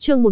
Chương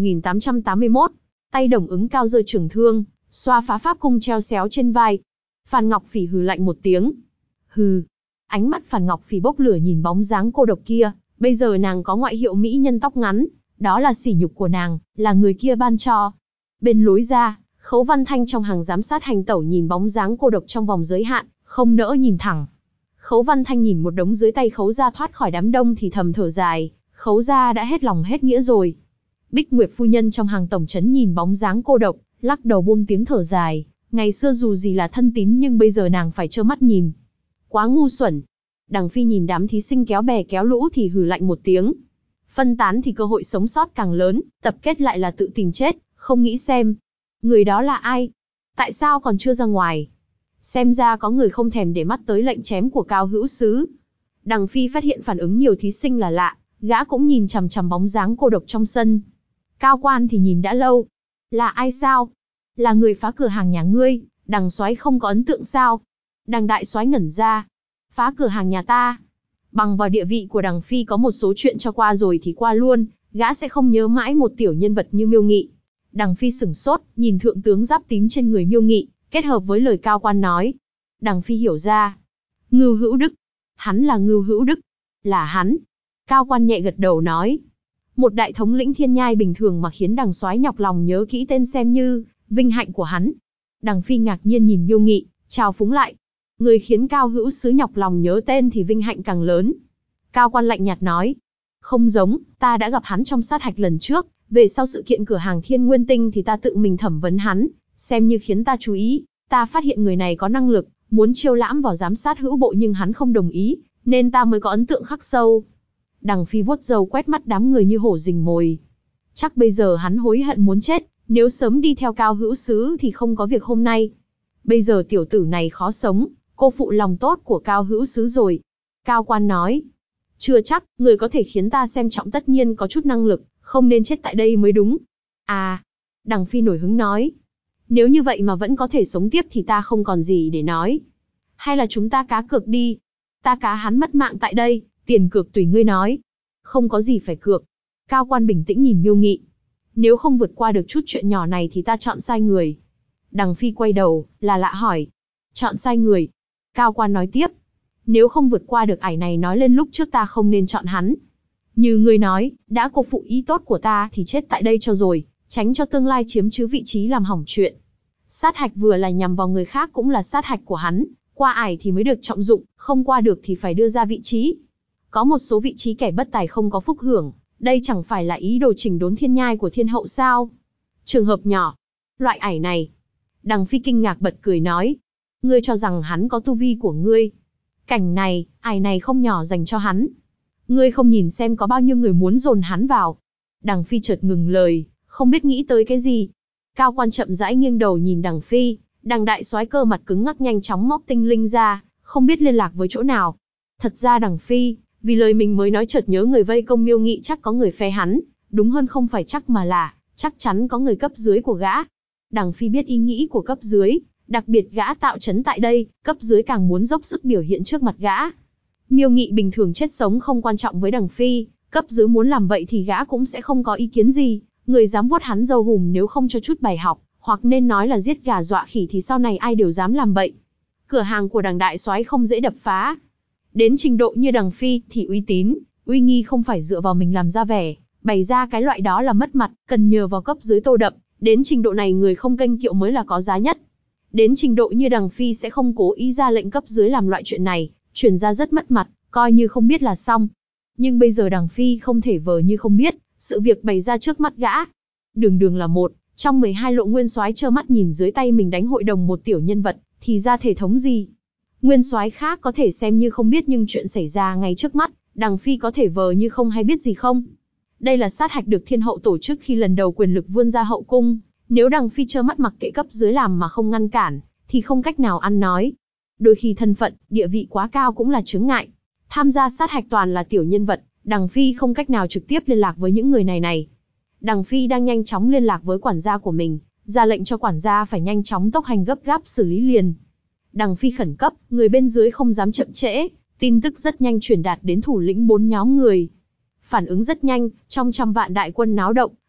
1881, tay Đồng Ứng cao giơ trường thương, xoa phá pháp cung treo xéo trên vai. Phàn Ngọc Phỉ hừ lạnh một tiếng. Hừ. Ánh mắt Phàn Ngọc Phỉ bốc lửa nhìn bóng dáng cô độc kia, bây giờ nàng có ngoại hiệu mỹ nhân tóc ngắn, đó là sỉ nhục của nàng, là người kia ban cho. Bên lối ra, Khấu Văn Thanh trong hàng giám sát hành tẩu nhìn bóng dáng cô độc trong vòng giới hạn, không nỡ nhìn thẳng. Khấu Văn Thanh nhìn một đống dưới tay Khấu gia thoát khỏi đám đông thì thầm thở dài, Khấu gia đã hết lòng hết nghĩa rồi. Bích Nguyệt phu nhân trong hàng tổng trấn nhìn bóng dáng cô độc, lắc đầu buông tiếng thở dài, ngày xưa dù gì là thân tín nhưng bây giờ nàng phải trơ mắt nhìn. Quá ngu xuẩn. Đằng Phi nhìn đám thí sinh kéo bè kéo lũ thì hừ lạnh một tiếng. Phân tán thì cơ hội sống sót càng lớn, tập kết lại là tự tìm chết, không nghĩ xem. Người đó là ai? Tại sao còn chưa ra ngoài? Xem ra có người không thèm để mắt tới lệnh chém của Cao Hữu Sứ. Đằng Phi phát hiện phản ứng nhiều thí sinh là lạ, gã cũng nhìn chằm chằm bóng dáng cô độc trong sân. Cao Quan thì nhìn đã lâu. Là ai sao? Là người phá cửa hàng nhà ngươi, Đằng soái không có ấn tượng sao? Đằng đại soái ngẩn ra. Phá cửa hàng nhà ta? Bằng vào địa vị của Đằng Phi có một số chuyện cho qua rồi thì qua luôn, gã sẽ không nhớ mãi một tiểu nhân vật như Miêu Nghị. Đằng Phi sửng sốt, nhìn thượng tướng giáp tím trên người Miêu Nghị, kết hợp với lời Cao Quan nói. Đằng Phi hiểu ra. Ngưu Hữu Đức. Hắn là Ngưu Hữu Đức. Là hắn. Cao Quan nhẹ gật đầu nói. Một đại thống lĩnh thiên nhai bình thường mà khiến Đằng soái nhọc lòng nhớ kỹ tên xem như vinh hạnh của hắn. Đằng Phi ngạc nhiên nhìn Miêu Nghị, chào phúng lại. Người khiến Cao Hữu Sứ nhọc lòng nhớ tên thì vinh hạnh càng lớn. Cao Quan lạnh nhạt nói. Không giống, ta đã gặp hắn trong sát hạch lần trước, về sau sự kiện cửa hàng Thiên Nguyên Tinh thì ta tự mình thẩm vấn hắn, xem như khiến ta chú ý. Ta phát hiện người này có năng lực, muốn chiêu lãm vào giám sát hữu bộ nhưng hắn không đồng ý, nên ta mới có ấn tượng khắc sâu. Đằng Phi vuốt râu quét mắt đám người như hổ rình mồi. Chắc bây giờ hắn hối hận muốn chết, nếu sớm đi theo Cao Hữu Sứ thì không có việc hôm nay. Bây giờ tiểu tử này khó sống, cô phụ lòng tốt của Cao Hữu Sứ rồi. Cao Quan nói. Chưa chắc, người có thể khiến ta xem trọng tất nhiên có chút năng lực, không nên chết tại đây mới đúng. À, Đằng Phi nổi hứng nói. Nếu như vậy mà vẫn có thể sống tiếp thì ta không còn gì để nói. Hay là chúng ta cá cược đi. Ta cá hắn mất mạng tại đây, tiền cược tùy ngươi nói. Không có gì phải cược. Cao Quan bình tĩnh nhìn Miêu Nghị. Nếu không vượt qua được chút chuyện nhỏ này thì ta chọn sai người. Đằng Phi quay đầu, là lạ hỏi. Chọn sai người. Cao Quan nói tiếp. Nếu không vượt qua được ải này nói lên lúc trước ta không nên chọn hắn. Như ngươi nói, đã cô phụ ý tốt của ta thì chết tại đây cho rồi, tránh cho tương lai chiếm chứ vị trí làm hỏng chuyện. Sát hạch vừa là nhằm vào người khác cũng là sát hạch của hắn, qua ải thì mới được trọng dụng, không qua được thì phải đưa ra vị trí. Có một số vị trí kẻ bất tài không có phúc hưởng, đây chẳng phải là ý đồ chỉnh đốn thiên nhai của thiên hậu sao? Trường hợp nhỏ, loại ải này. Đằng Phi kinh ngạc bật cười nói, ngươi cho rằng hắn có tu vi của ngươi. Cảnh này, ải này không nhỏ dành cho hắn. Ngươi không nhìn xem có bao nhiêu người muốn dồn hắn vào. Đằng Phi chợt ngừng lời, không biết nghĩ tới cái gì. Cao Quan chậm rãi nghiêng đầu nhìn Đằng Phi, Đằng đại soái cơ mặt cứng ngắc nhanh chóng móc tinh linh ra, không biết liên lạc với chỗ nào. Thật ra Đằng Phi, vì lời mình mới nói chợt nhớ người vây công Miêu Nghị chắc có người phe hắn, đúng hơn không phải chắc mà là, chắc chắn có người cấp dưới của gã. Đằng Phi biết ý nghĩ của cấp dưới, đặc biệt gã tạo trấn tại đây, cấp dưới càng muốn dốc sức biểu hiện trước mặt gã. Miêu Nghị bình thường chết sống không quan trọng với Đằng Phi, cấp dưới muốn làm vậy thì gã cũng sẽ không có ý kiến gì, người dám vuốt hắn râu hùm nếu không cho chút bài học, hoặc nên nói là giết gà dọa khỉ thì sau này ai đều dám làm bậy. Cửa hàng của Đằng đại soái không dễ đập phá. Đến trình độ như Đằng Phi thì uy tín, uy nghi không phải dựa vào mình làm ra vẻ, bày ra cái loại đó là mất mặt, cần nhờ vào cấp dưới tô đậm, đến trình độ này người không kênh kiệu mới là có giá nhất. Đến trình độ như Đằng Phi sẽ không cố ý ra lệnh cấp dưới làm loại chuyện này, truyền ra rất mất mặt, coi như không biết là xong. Nhưng bây giờ Đằng Phi không thể vờ như không biết, sự việc bày ra trước mắt gã. Đường là một, trong 12 lộ nguyên soái trơ mắt nhìn dưới tay mình đánh hội đồng một tiểu nhân vật, thì ra thể thống gì. Nguyên soái khác có thể xem như không biết nhưng chuyện xảy ra ngay trước mắt, Đằng Phi có thể vờ như không hay biết gì không. Đây là sát hạch được thiên hậu tổ chức khi lần đầu quyền lực vươn ra hậu cung. Nếu Đằng Phi trơ mắt mặc kệ cấp dưới làm mà không ngăn cản, thì không cách nào ăn nói. Đôi khi thân phận, địa vị quá cao cũng là chướng ngại. Tham gia sát hạch toàn là tiểu nhân vật, Đằng Phi không cách nào trực tiếp liên lạc với những người này. Đằng Phi đang nhanh chóng liên lạc với quản gia của mình, ra lệnh cho quản gia phải nhanh chóng tốc hành gấp gáp xử lý liền. Đằng Phi khẩn cấp, người bên dưới không dám chậm trễ, tin tức rất nhanh truyền đạt đến thủ lĩnh 4 nhóm người. Phản ứng rất nhanh, trong trăm vạn đại quân náo động,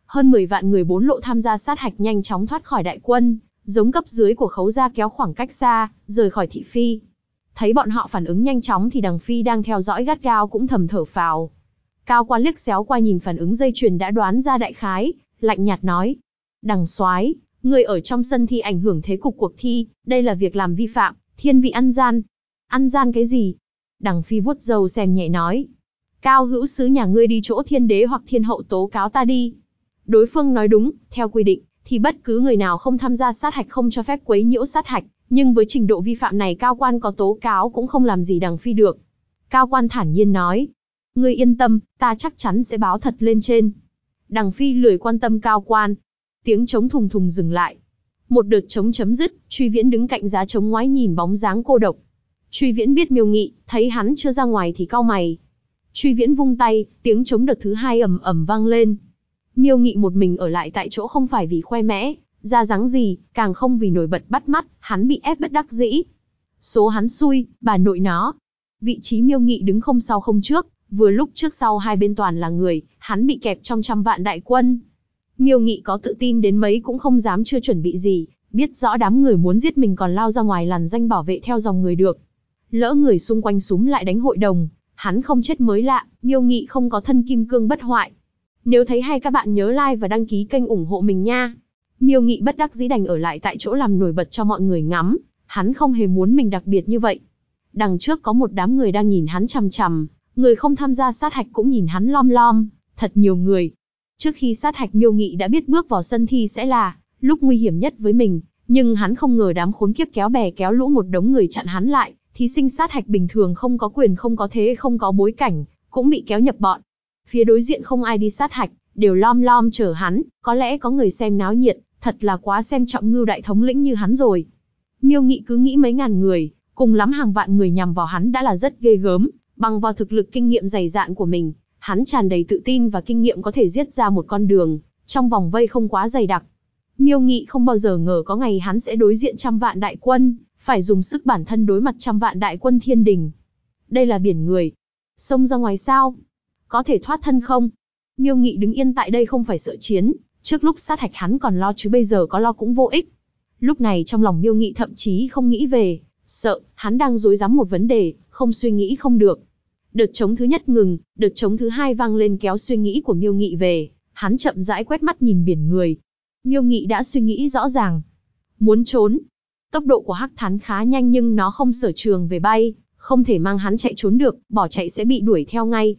hơn 10 vạn người bốn lộ tham gia sát hạch nhanh chóng thoát khỏi đại quân, giống cấp dưới của Khấu gia kéo khoảng cách xa, rời khỏi thị phi. Thấy bọn họ phản ứng nhanh chóng thì Đằng Phi đang theo dõi gắt gao cũng thầm thở phào. Cao Quan liếc xéo qua nhìn phản ứng dây chuyền đã đoán ra đại khái, lạnh nhạt nói: Đằng soái, người ở trong sân thi ảnh hưởng thế cục cuộc thi, đây là việc làm vi phạm, thiên vị ăn gian. Ăn gian cái gì? Đằng Phi vuốt râu xem nhẹ nói: Cao hữu sứ nhà ngươi đi chỗ thiên đế hoặc thiên hậu tố cáo ta đi. Đối phương nói đúng, theo quy định, thì bất cứ người nào không tham gia sát hạch không cho phép quấy nhiễu sát hạch, nhưng với trình độ vi phạm này Cao Quan có tố cáo cũng không làm gì Đằng Phi được. Cao Quan thản nhiên nói: Ngươi yên tâm, ta chắc chắn sẽ báo thật lên trên. Đằng Phi lười quan tâm Cao Quan. Tiếng trống thùng thùng dừng lại. Một đợt trống chấm dứt, Truy Viễn đứng cạnh giá trống ngoái nhìn bóng dáng cô độc. Truy Viễn biết Miêu Nghị, thấy hắn chưa ra ngoài thì cau mày. Truy Viễn vung tay, tiếng trống đợt thứ hai ầm ầm vang lên. Miêu Nghị một mình ở lại tại chỗ không phải vì khoe mẽ, ra dáng gì, càng không vì nổi bật bắt mắt, hắn bị ép bất đắc dĩ. Số hắn xui, bà nội nó. Vị trí Miêu Nghị đứng không sau không trước, vừa lúc trước sau hai bên toàn là người, hắn bị kẹp trong trăm vạn đại quân. Miêu Nghị có tự tin đến mấy cũng không dám chưa chuẩn bị gì, biết rõ đám người muốn giết mình còn lao ra ngoài làn danh bảo vệ theo dòng người được. Lỡ người xung quanh súm lại đánh hội đồng, hắn không chết mới lạ, Miêu Nghị không có thân kim cương bất hoại. Nếu thấy hay các bạn nhớ like và đăng ký kênh ủng hộ mình nha. Miêu Nghị bất đắc dĩ đành ở lại tại chỗ làm nổi bật cho mọi người ngắm, hắn không hề muốn mình đặc biệt như vậy. Đằng trước có một đám người đang nhìn hắn chằm chằm, người không tham gia sát hạch cũng nhìn hắn lom lom, thật nhiều người. Trước khi sát hạch Miêu Nghị đã biết bước vào sân thi sẽ là lúc nguy hiểm nhất với mình, nhưng hắn không ngờ đám khốn kiếp kéo bè kéo lũ một đống người chặn hắn lại, thí sinh sát hạch bình thường không có quyền không có thế không có bối cảnh, cũng bị kéo nhập bọn. Phía đối diện không ai đi sát hạch, đều lom lom chờ hắn, có lẽ có người xem náo nhiệt, thật là quá xem trọng Ngưu đại thống lĩnh như hắn rồi. Miêu Nghị cứ nghĩ mấy ngàn người, cùng lắm hàng vạn người nhằm vào hắn đã là rất ghê gớm, bằng vào thực lực kinh nghiệm dày dạn của mình, hắn tràn đầy tự tin và kinh nghiệm có thể giết ra một con đường, trong vòng vây không quá dày đặc. Miêu Nghị không bao giờ ngờ có ngày hắn sẽ đối diện trăm vạn đại quân, phải dùng sức bản thân đối mặt trăm vạn đại quân thiên đình. Đây là biển người. Xông ra ngoài sao? Có thể thoát thân không? Miêu Nghị đứng yên tại đây không phải sợ chiến, trước lúc sát hạch hắn còn lo chứ bây giờ có lo cũng vô ích. Lúc này trong lòng Miêu Nghị thậm chí không nghĩ về sợ, hắn đang rối rắm một vấn đề, không suy nghĩ không được. Đợt trống thứ nhất ngừng, đợt trống thứ hai vang lên kéo suy nghĩ của Miêu Nghị về, hắn chậm rãi quét mắt nhìn biển người. Miêu Nghị đã suy nghĩ rõ ràng. Muốn trốn. Tốc độ của Hắc Thán khá nhanh nhưng nó không sở trường về bay, không thể mang hắn chạy trốn được, bỏ chạy sẽ bị đuổi theo ngay.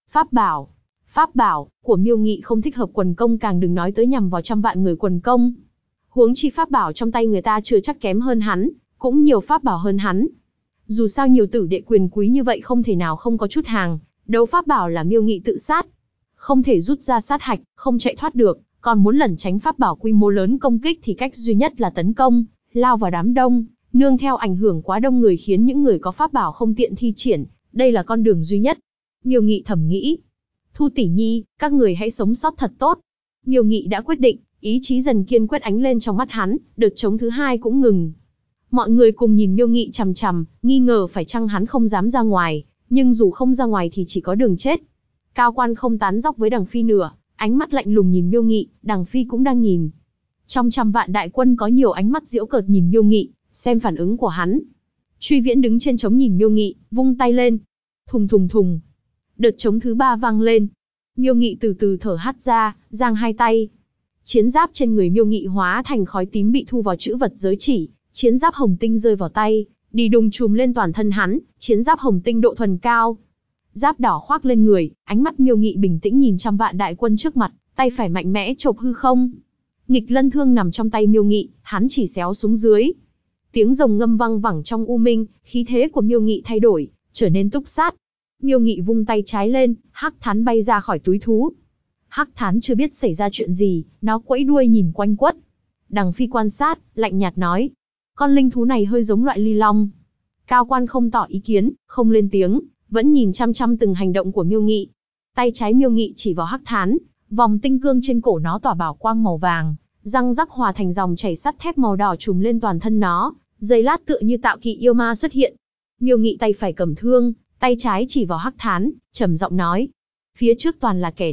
Pháp bảo của Miêu Nghị không thích hợp quần công, càng đừng nói tới nhằm vào trăm vạn người quần công. Huống chi pháp bảo trong tay người ta chưa chắc kém hơn hắn, cũng nhiều pháp bảo hơn hắn. Dù sao nhiều tử đệ quyền quý như vậy không thể nào không có chút hàng, đấu pháp bảo là Miêu Nghị tự sát. Không thể rút ra sát hạch, không chạy thoát được, còn muốn lẩn tránh pháp bảo quy mô lớn công kích thì cách duy nhất là tấn công, lao vào đám đông, nương theo ảnh hưởng quá đông người khiến những người có pháp bảo không tiện thi triển, đây là con đường duy nhất. Miêu Nghị thầm nghĩ. Thu tỷ nhi, các người hãy sống sót thật tốt. Miêu Nghị đã quyết định, ý chí dần kiên quyết ánh lên trong mắt hắn, đợt trống thứ hai cũng ngừng. Mọi người cùng nhìn Miêu Nghị chằm chằm, nghi ngờ phải chăng hắn không dám ra ngoài, nhưng dù không ra ngoài thì chỉ có đường chết. Cao Quan không tán dóc với Đằng Phi nửa, ánh mắt lạnh lùng nhìn Miêu Nghị, Đằng Phi cũng đang nhìn. Trong trăm vạn đại quân có nhiều ánh mắt giễu cợt nhìn Miêu Nghị, xem phản ứng của hắn. Truy Viễn đứng trên trống nhìn Miêu Nghị, vung tay lên. Thùng thùng thùng. Đợt trống thứ ba vang lên. Miêu Nghị từ từ thở hắt ra, giang hai tay. Chiến giáp trên người Miêu Nghị hóa thành khói tím bị thu vào chữ vật giới chỉ, chiến giáp hồng tinh rơi vào tay, đi đùng chùm lên toàn thân hắn, chiến giáp hồng tinh độ thuần cao. Giáp đỏ khoác lên người, ánh mắt Miêu Nghị bình tĩnh nhìn trăm vạn đại quân trước mặt, tay phải mạnh mẽ chộp hư không. Nghịch lân thương nằm trong tay Miêu Nghị, hắn chỉ xéo xuống dưới. Tiếng rồng ngâm vang vẳng trong u minh, khí thế của Miêu Nghị thay đổi, trở nên túc sát. Miêu Nghị vung tay trái lên, Hắc Thán bay ra khỏi túi thú. Hắc Thán chưa biết xảy ra chuyện gì, nó quẫy đuôi nhìn quanh quất. Đằng Phi quan sát, lạnh nhạt nói. Con linh thú này hơi giống loại ly long. Cao Quan không tỏ ý kiến, không lên tiếng, vẫn nhìn chăm chăm từng hành động của Miêu Nghị. Tay trái Miêu Nghị chỉ vào Hắc Thán, vòng tinh cương trên cổ nó tỏa bảo quang màu vàng, răng rắc hòa thành dòng chảy sắt thép màu đỏ trùm lên toàn thân nó, giây lát tựa như tạo kỵ yêu ma xuất hiện. Miêu Nghị tay phải cầm thương, tay trái chỉ vào Hắc Thán, trầm giọng nói: phía trước toàn là kẻ địch,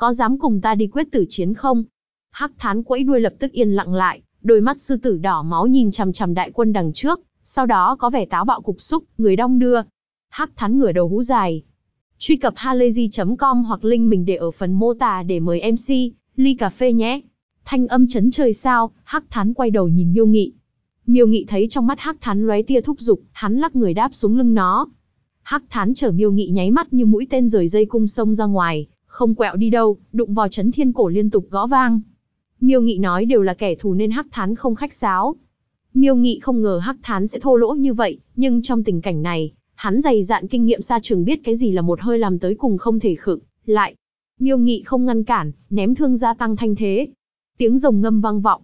có dám cùng ta đi quyết tử chiến không? Hắc Thán quẫy đuôi lập tức yên lặng lại, đôi mắt sư tử đỏ máu nhìn chằm chằm đại quân đằng trước, sau đó có vẻ táo bạo cục xúc, người đong đưa. Hắc Thán ngửa đầu hú dài. Truy cập halayzi.com hoặc link mình để ở phần mô tả để mời MC, ly cà phê nhé. Thanh âm chấn trời sao, Hắc Thán quay đầu nhìn Miêu Nghị. Miêu Nghị thấy trong mắt Hắc Thán lóe tia thúc giục, hắn lắc người đáp xuống lưng nó. Hắc Thán chở Miêu Nghị nháy mắt như mũi tên rời dây cung xông ra ngoài, không quẹo đi đâu, đụng vào Chấn Thiên Cổ liên tục gõ vang. Miêu Nghị nói đều là kẻ thù nên Hắc Thán không khách sáo. Miêu Nghị không ngờ Hắc Thán sẽ thô lỗ như vậy, nhưng trong tình cảnh này, hắn dày dạn kinh nghiệm xa trường biết cái gì là một hơi làm tới cùng không thể khựng lại. Miêu Nghị không ngăn cản, ném thương gia tăng thanh thế. Tiếng rồng ngâm vang vọng.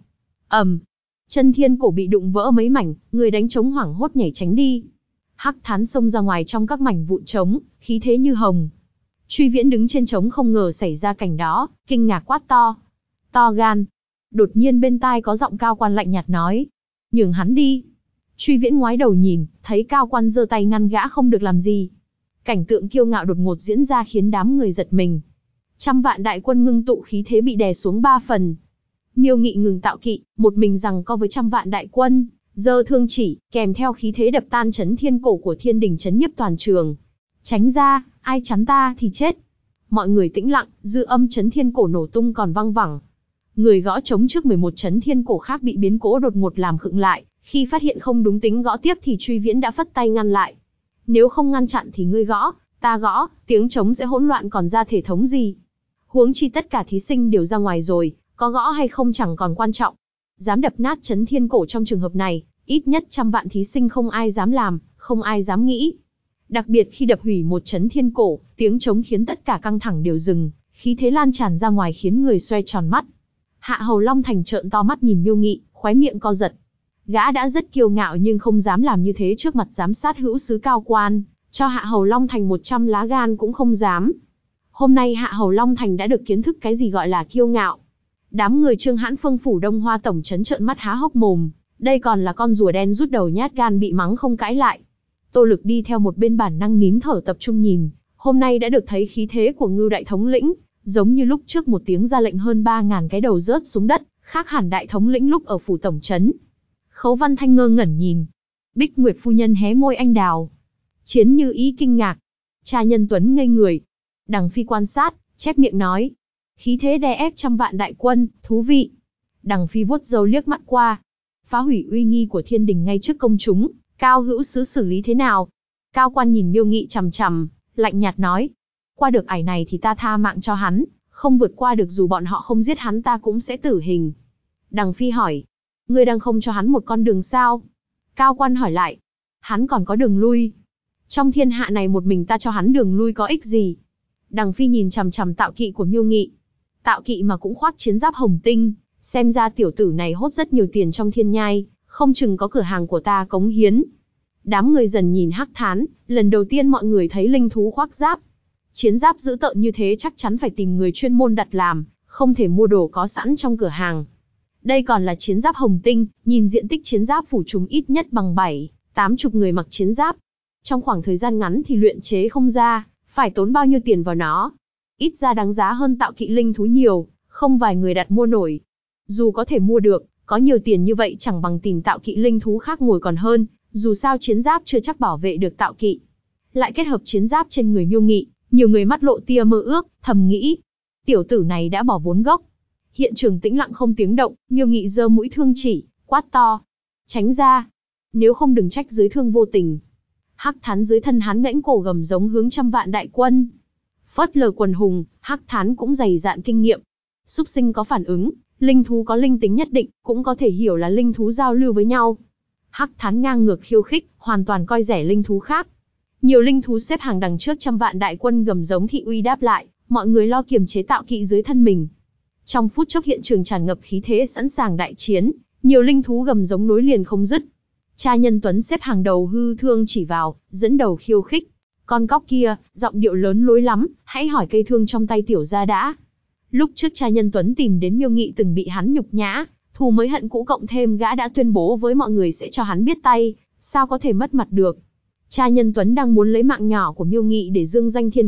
Chân Thiên Cổ bị đụng vỡ mấy mảnh, người đánh trống hoảng hốt nhảy tránh đi. Hắc Thán xông ra ngoài trong các mảnh vụn trống, khí thế như hồng. Truy Viễn đứng trên trống không ngờ xảy ra cảnh đó, kinh ngạc quát to. To gan. Đột nhiên bên tai có giọng Cao Quan lạnh nhạt nói. Nhường hắn đi. Truy Viễn ngoái đầu nhìn, thấy Cao Quan giơ tay ngăn gã không được làm gì. Cảnh tượng kiêu ngạo đột ngột diễn ra khiến đám người giật mình. Trăm vạn đại quân ngưng tụ khí thế bị đè xuống 3 phần. Miêu Nghị ngừng tạo kỵ, một mình giằng co với trăm vạn đại quân, giơ thương chỉ, kèm theo khí thế đập tan Chấn Thiên Cổ của Thiên Đình chấn nhiếp toàn trường. Tránh ra, ai chắn ta thì chết. Mọi người tĩnh lặng, dư âm Chấn Thiên Cổ nổ tung còn vang vẳng. Người gõ trống trước 11 Chấn Thiên Cổ khác bị biến cố đột ngột làm khựng lại, khi phát hiện không đúng tính gõ tiếp thì Truy Viễn đã phất tay ngăn lại. Nếu không ngăn chặn thì ngươi gõ, ta gõ, tiếng trống sẽ hỗn loạn còn ra thể thống gì. Huống chi tất cả thí sinh đều ra ngoài rồi, có gõ hay không chẳng còn quan trọng. Dám đập nát Chấn Thiên Cổ trong trường hợp này, ít nhất trăm vạn thí sinh không ai dám làm, không ai dám nghĩ. Đặc biệt khi đập hủy một Chấn Thiên Cổ, tiếng trống khiến tất cả căng thẳng đều dừng, khí thế lan tràn ra ngoài khiến người xoe tròn mắt. Hạ Hầu Long Thành trợn to mắt nhìn Miêu Nghị, khóe miệng co giật. Gã đã rất kiêu ngạo nhưng không dám làm như thế trước mặt giám sát hữu sứ Cao Quan, cho Hạ Hầu Long Thành 100 lá gan cũng không dám. Hôm nay Hạ Hầu Long Thành đã được kiến thức cái gì gọi là kiêu ngạo. Đám người Trương Hãn Phương phủ Đông Hoa tổng trấn trợn mắt há hốc mồm, đây còn là con rùa đen rút đầu nhát gan bị mắng không cãi lại. Tô Lực đi theo một bên bản năng nín thở tập trung nhìn, hôm nay đã được thấy khí thế của Ngưu đại thống lĩnh, giống như lúc trước một tiếng ra lệnh hơn 3000 cái đầu rớt xuống đất, khác hẳn đại thống lĩnh lúc ở phủ tổng trấn. Khấu Văn Thanh ngơ ngẩn nhìn. Bích Nguyệt phu nhân hé môi anh đào. Chiến Như Ý kinh ngạc. Cha Nhân Tuấn ngây người. Đằng Phi quan sát, chép miệng nói. Khí thế đè ép trăm vạn đại quân, thú vị. Đằng Phi vuốt râu liếc mắt qua. Phá hủy uy nghi của Thiên Đình ngay trước công chúng, Cao hữu sứ xử lý thế nào? Cao Quan nhìn Miêu Nghị chằm chằm, lạnh nhạt nói. Qua được ải này thì ta tha mạng cho hắn, không vượt qua được dù bọn họ không giết hắn ta cũng sẽ tử hình. Đằng Phi hỏi. Ngươi đang không cho hắn một con đường sao? Cao Quan hỏi lại. Hắn còn có đường lui. Trong thiên hạ này một mình ta cho hắn đường lui có ích gì? Đằng Phi nhìn chằm chằm tạo kỵ của Miêu Nghị. Tạo kỵ mà cũng khoác chiến giáp hồng tinh, xem ra tiểu tử này hốt rất nhiều tiền trong thiên nhai, không chừng có cửa hàng của ta cống hiến. Đám người dần nhìn Hắc Thán, lần đầu tiên mọi người thấy linh thú khoác giáp. Chiến giáp dữ tợn như thế chắc chắn phải tìm người chuyên môn đặt làm, không thể mua đồ có sẵn trong cửa hàng. Đây còn là chiến giáp hồng tinh, nhìn diện tích chiến giáp phủ trùm ít nhất bằng 7-80 người mặc chiến giáp. Trong khoảng thời gian ngắn thì luyện chế không ra, phải tốn bao nhiêu tiền vào nó. Ít ra đáng giá hơn tạo kỵ linh thú nhiều, không vài người đặt mua nổi. Dù có thể mua được, có nhiều tiền như vậy chẳng bằng tìm tạo kỵ linh thú khác ngồi còn hơn, dù sao chiến giáp chưa chắc bảo vệ được tạo kỵ. Lại kết hợp chiến giáp trên người Miêu Nghị, nhiều người mắt lộ tia mơ ước, thầm nghĩ. Tiểu tử này đã bỏ vốn gốc. Hiện trường tĩnh lặng không tiếng động, Miêu Nghị giơ mũi thương chỉ, quát to. Tránh ra. Nếu không đừng trách dưới thương vô tình. Hắc Thán dưới thân hắn ngãnh cổ gầm giống hướng trăm vạn đại quân. Phớt lờ quần hùng, Hắc Thán cũng dày dạn kinh nghiệm. Súc sinh có phản ứng, linh thú có linh tính nhất định, cũng có thể hiểu là linh thú giao lưu với nhau. Hắc Thán ngang ngược khiêu khích, hoàn toàn coi rẻ linh thú khác. Nhiều linh thú xếp hàng đằng trước trăm vạn đại quân gầm giống thị uy đáp lại, mọi người lo kiềm chế tạo kỵ dưới thân mình. Trong phút chốc hiện trường tràn ngập khí thế sẵn sàng đại chiến, nhiều linh thú gầm giống nối liền không dứt. Cha Nhân Tuấn xếp hàng đầu hư thương chỉ vào, dẫn đầu khiêu khích. Con cóc kia, giọng điệu lớn lối lắm, hãy hỏi cây thương trong tay tiểu gia đã. Lúc trước cha Nhân Tuấn tìm đến Miêu Nghị từng bị hắn nhục nhã, thù mới hận cũ cộng thêm gã đã tuyên bố với mọi người sẽ cho hắn biết tay, sao có thể mất mặt được. Cha Nhân Tuấn đang muốn lấy mạng nhỏ của Miêu Nghị để dương danh thiên hạ,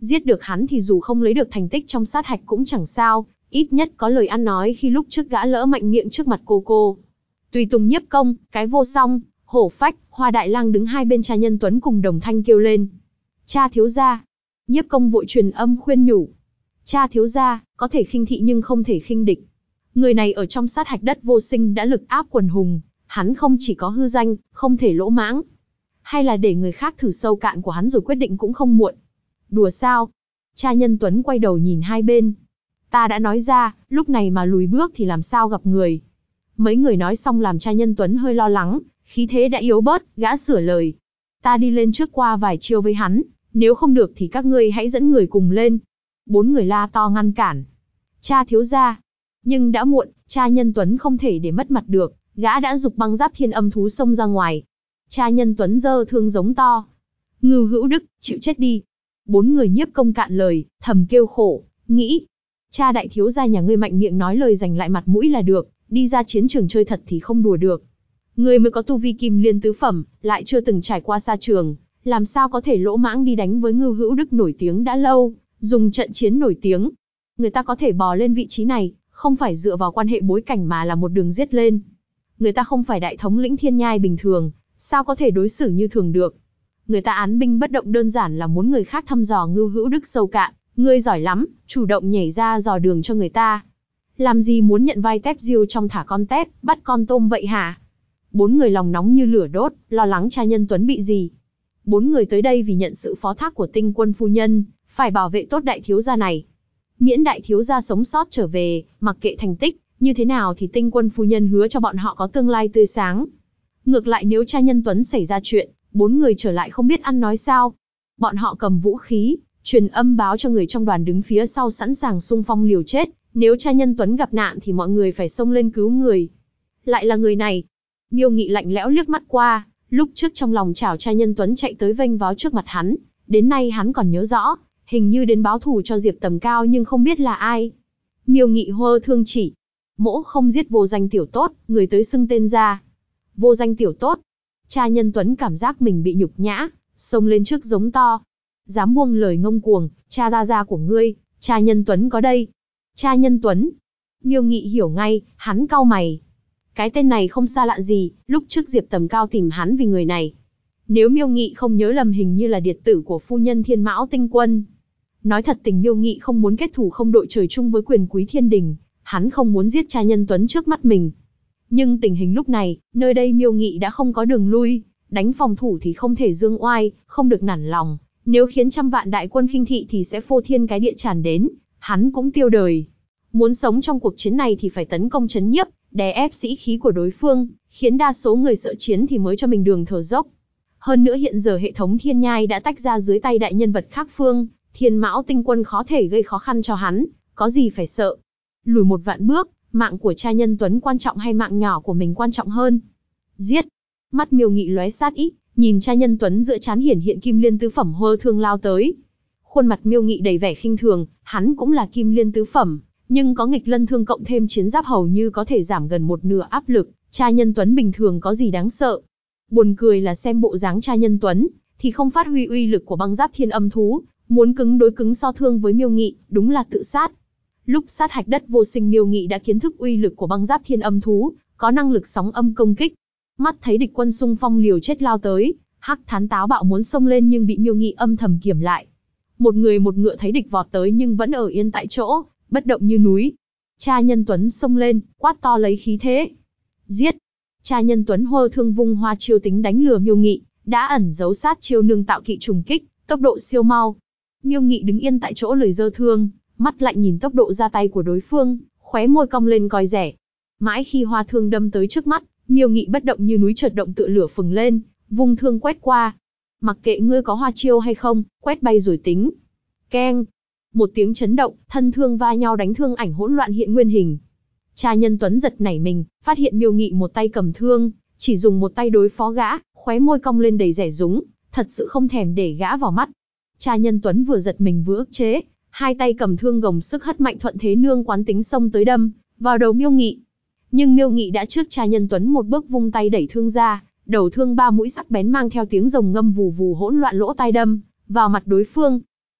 Giết được hắn thì dù không lấy được thành tích trong sát hạch cũng chẳng sao, ít nhất có lời ăn nói khi lúc trước gã lỡ mạnh miệng trước mặt cô. Tùy tùng Nhiếp Công, cái vô song, Hổ Phách, Hoa Đại Lang đứng hai bên cha Nhân Tuấn cùng đồng thanh kêu lên. Cha thiếu gia. Nhiếp Công vội truyền âm khuyên nhủ. Cha thiếu gia, có thể khinh thị nhưng không thể khinh địch. Người này ở trong sát hạch đất vô sinh đã lực áp quần hùng, hắn không chỉ có hư danh, không thể lỗ mãng. Hay là để người khác thử sâu cạn của hắn rồi quyết định cũng không muộn. Đùa sao? Cha Nhân Tuấn quay đầu nhìn hai bên. Ta đã nói ra, lúc này mà lùi bước thì làm sao gặp người. Mấy người nói xong làm cha Nhân Tuấn hơi lo lắng, khí thế đã yếu bớt, gã sửa lời. Ta đi lên trước qua vài chiêu với hắn, nếu không được thì các ngươi hãy dẫn người cùng lên. Bốn người la to ngăn cản. Cha thiếu gia. Nhưng đã muộn, cha Nhân Tuấn không thể để mất mặt được, gã đã giục băng giáp thiên âm thú xông ra ngoài. Cha Nhân Tuấn giơ thương giống to. Ngưu Hữu Đức, chịu chết đi. Bốn người Nhiếp Công cạn lời, thầm kêu khổ, nghĩ. Cha đại thiếu gia nhà ngươi mạnh miệng nói lời giành lại mặt mũi là được, đi ra chiến trường chơi thật thì không đùa được. Ngươi mới có tu vi kim liên tứ phẩm, lại chưa từng trải qua sa trường, làm sao có thể lỗ mãng đi đánh với Ngưu Hữu Đức nổi tiếng đã lâu, dùng trận chiến nổi tiếng. Người ta có thể bò lên vị trí này, không phải dựa vào quan hệ bối cảnh mà là một đường giết lên. Người ta không phải đại thống lĩnh thiên nhai bình thường, sao có thể đối xử như thường được. Người ta án binh bất động đơn giản là muốn người khác thăm dò Ngưu Hữu Đức sâu cạn, ngươi giỏi lắm, chủ động nhảy ra dò đường cho người ta. Làm gì muốn nhận vai tép diêu trong thả con tép, bắt con tôm vậy hả? Bốn người lòng nóng như lửa đốt, lo lắng cha Nhân Tuấn bị gì. Bốn người tới đây vì nhận sự phó thác của Tinh Quân phu nhân, phải bảo vệ tốt đại thiếu gia này. Miễn đại thiếu gia sống sót trở về, mặc kệ thành tích, như thế nào thì Tinh Quân phu nhân hứa cho bọn họ có tương lai tươi sáng. Ngược lại nếu cha Nhân Tuấn xảy ra chuyện, bốn người trở lại không biết ăn nói sao. Bọn họ cầm vũ khí, truyền âm báo cho người trong đoàn đứng phía sau sẵn sàng xung phong liều chết, nếu cha Nhân Tuấn gặp nạn thì mọi người phải xông lên cứu người. Lại là người này. Miêu Nghị lạnh lẽo liếc mắt qua, lúc trước trong lòng chảo cha Nhân Tuấn chạy tới vênh váo trước mặt hắn, đến nay hắn còn nhớ rõ, hình như đến báo thù cho Diệp Tầm Cao nhưng không biết là ai. Miêu Nghị hô thương chỉ. Mỗ không giết vô danh tiểu tốt, người tới xưng tên ra. Vô danh tiểu tốt. Cha Nhân Tuấn cảm giác mình bị nhục nhã, xông lên trước giống to. Dám buông lời ngông cuồng, cha gia của ngươi, cha Nhân Tuấn có đây. Cha Nhân Tuấn. Miêu Nghị hiểu ngay, hắn cau mày. Cái tên này không xa lạ gì, lúc trước Diệp Tầm Cao tìm hắn vì người này. Nếu Miêu Nghị không nhớ lầm hình như là điệt tử của phu nhân Thiên Mão Tinh Quân. Nói thật tình Miêu Nghị không muốn kết thù không đội trời chung với quyền quý thiên đình, hắn không muốn giết cha Nhân Tuấn trước mắt mình. Nhưng tình hình lúc này, nơi đây Miêu Nghị đã không có đường lui, đánh phòng thủ thì không thể dương oai, không được nản lòng. Nếu khiến trăm vạn đại quân khinh thị thì sẽ phô thiên cái địa tràn đến, hắn cũng tiêu đời. Muốn sống trong cuộc chiến này thì phải tấn công trấn nhiếp, đè ép sĩ khí của đối phương, khiến đa số người sợ chiến thì mới cho mình đường thở dốc. Hơn nữa hiện giờ hệ thống thiên nhai đã tách ra dưới tay đại nhân vật khác phương, Thiên Mão Tinh Quân khó thể gây khó khăn cho hắn, có gì phải sợ. Lùi một vạn bước, mạng của cha Nhân Tuấn quan trọng hay mạng nhỏ của mình quan trọng hơn? Giết! Mắt Miêu Nghị lóe sát ý, nhìn cha Nhân Tuấn giữa trán hiển hiện kim liên tứ phẩm hô thương lao tới. Khuôn mặt Miêu Nghị đầy vẻ khinh thường, hắn cũng là kim liên tứ phẩm, nhưng có nghịch lân thương cộng thêm chiến giáp hầu như có thể giảm gần một nửa áp lực, cha Nhân Tuấn bình thường có gì đáng sợ. Buồn cười là xem bộ dáng cha Nhân Tuấn, thì không phát huy uy lực của băng giáp thiên âm thú, muốn cứng đối cứng so thương với Miêu Nghị, đúng là tự sát. Lúc sát hạch đất vô sinh Miêu Nghị đã kiến thức uy lực của băng giáp thiên âm thú, có năng lực sóng âm công kích. Mắt thấy địch quân xung phong liều chết lao tới, Hắc Thán táo bạo muốn xông lên nhưng bị Miêu Nghị âm thầm kiềm lại. Một người một ngựa thấy địch vọt tới nhưng vẫn ở yên tại chỗ, bất động như núi. Cha Nhân Tuấn xông lên, quát to lấy khí thế. Giết! Cha Nhân Tuấn hô thương vung hoa chiêu tính đánh lừa Miêu Nghị, đã ẩn giấu sát chiêu nương tạo kỵ trùng kích, tốc độ siêu mau. Miêu Nghị đứng yên tại chỗ lời giơ thương, mắt lạnh nhìn tốc độ ra tay của đối phương, khóe môi cong lên coi rẻ. Mãi khi hoa thương đâm tới trước mắt, Miêu Nghị bất động như núi chợt động tựa lửa phừng lên, vung thương quét qua. Mặc kệ ngươi có hoa chiêu hay không, quét bay rồi tính. Keng! Một tiếng chấn động, thân thương va nhau đánh thương ảnh hỗn loạn hiện nguyên hình. Cha Nhân Tuấn giật nảy mình, phát hiện Miêu Nghị một tay cầm thương, chỉ dùng một tay đối phó gã, khóe môi cong lên đầy rẻ rúng, thật sự không thèm để gã vào mắt. Cha Nhân Tuấn vừa giật mình vừa ức chế, hai tay cầm thương gồng sức hất mạnh thuận thế nương quán tính xông tới đâm vào đầu Miêu Nghị. Nhưng Miêu Nghị đã trước cha Nhân Tuấn một bước vung tay đẩy thương ra, đầu thương ba mũi sắc bén mang theo tiếng rồng ngâm vù vù hỗn loạn lỗ tai đâm vào mặt đối phương.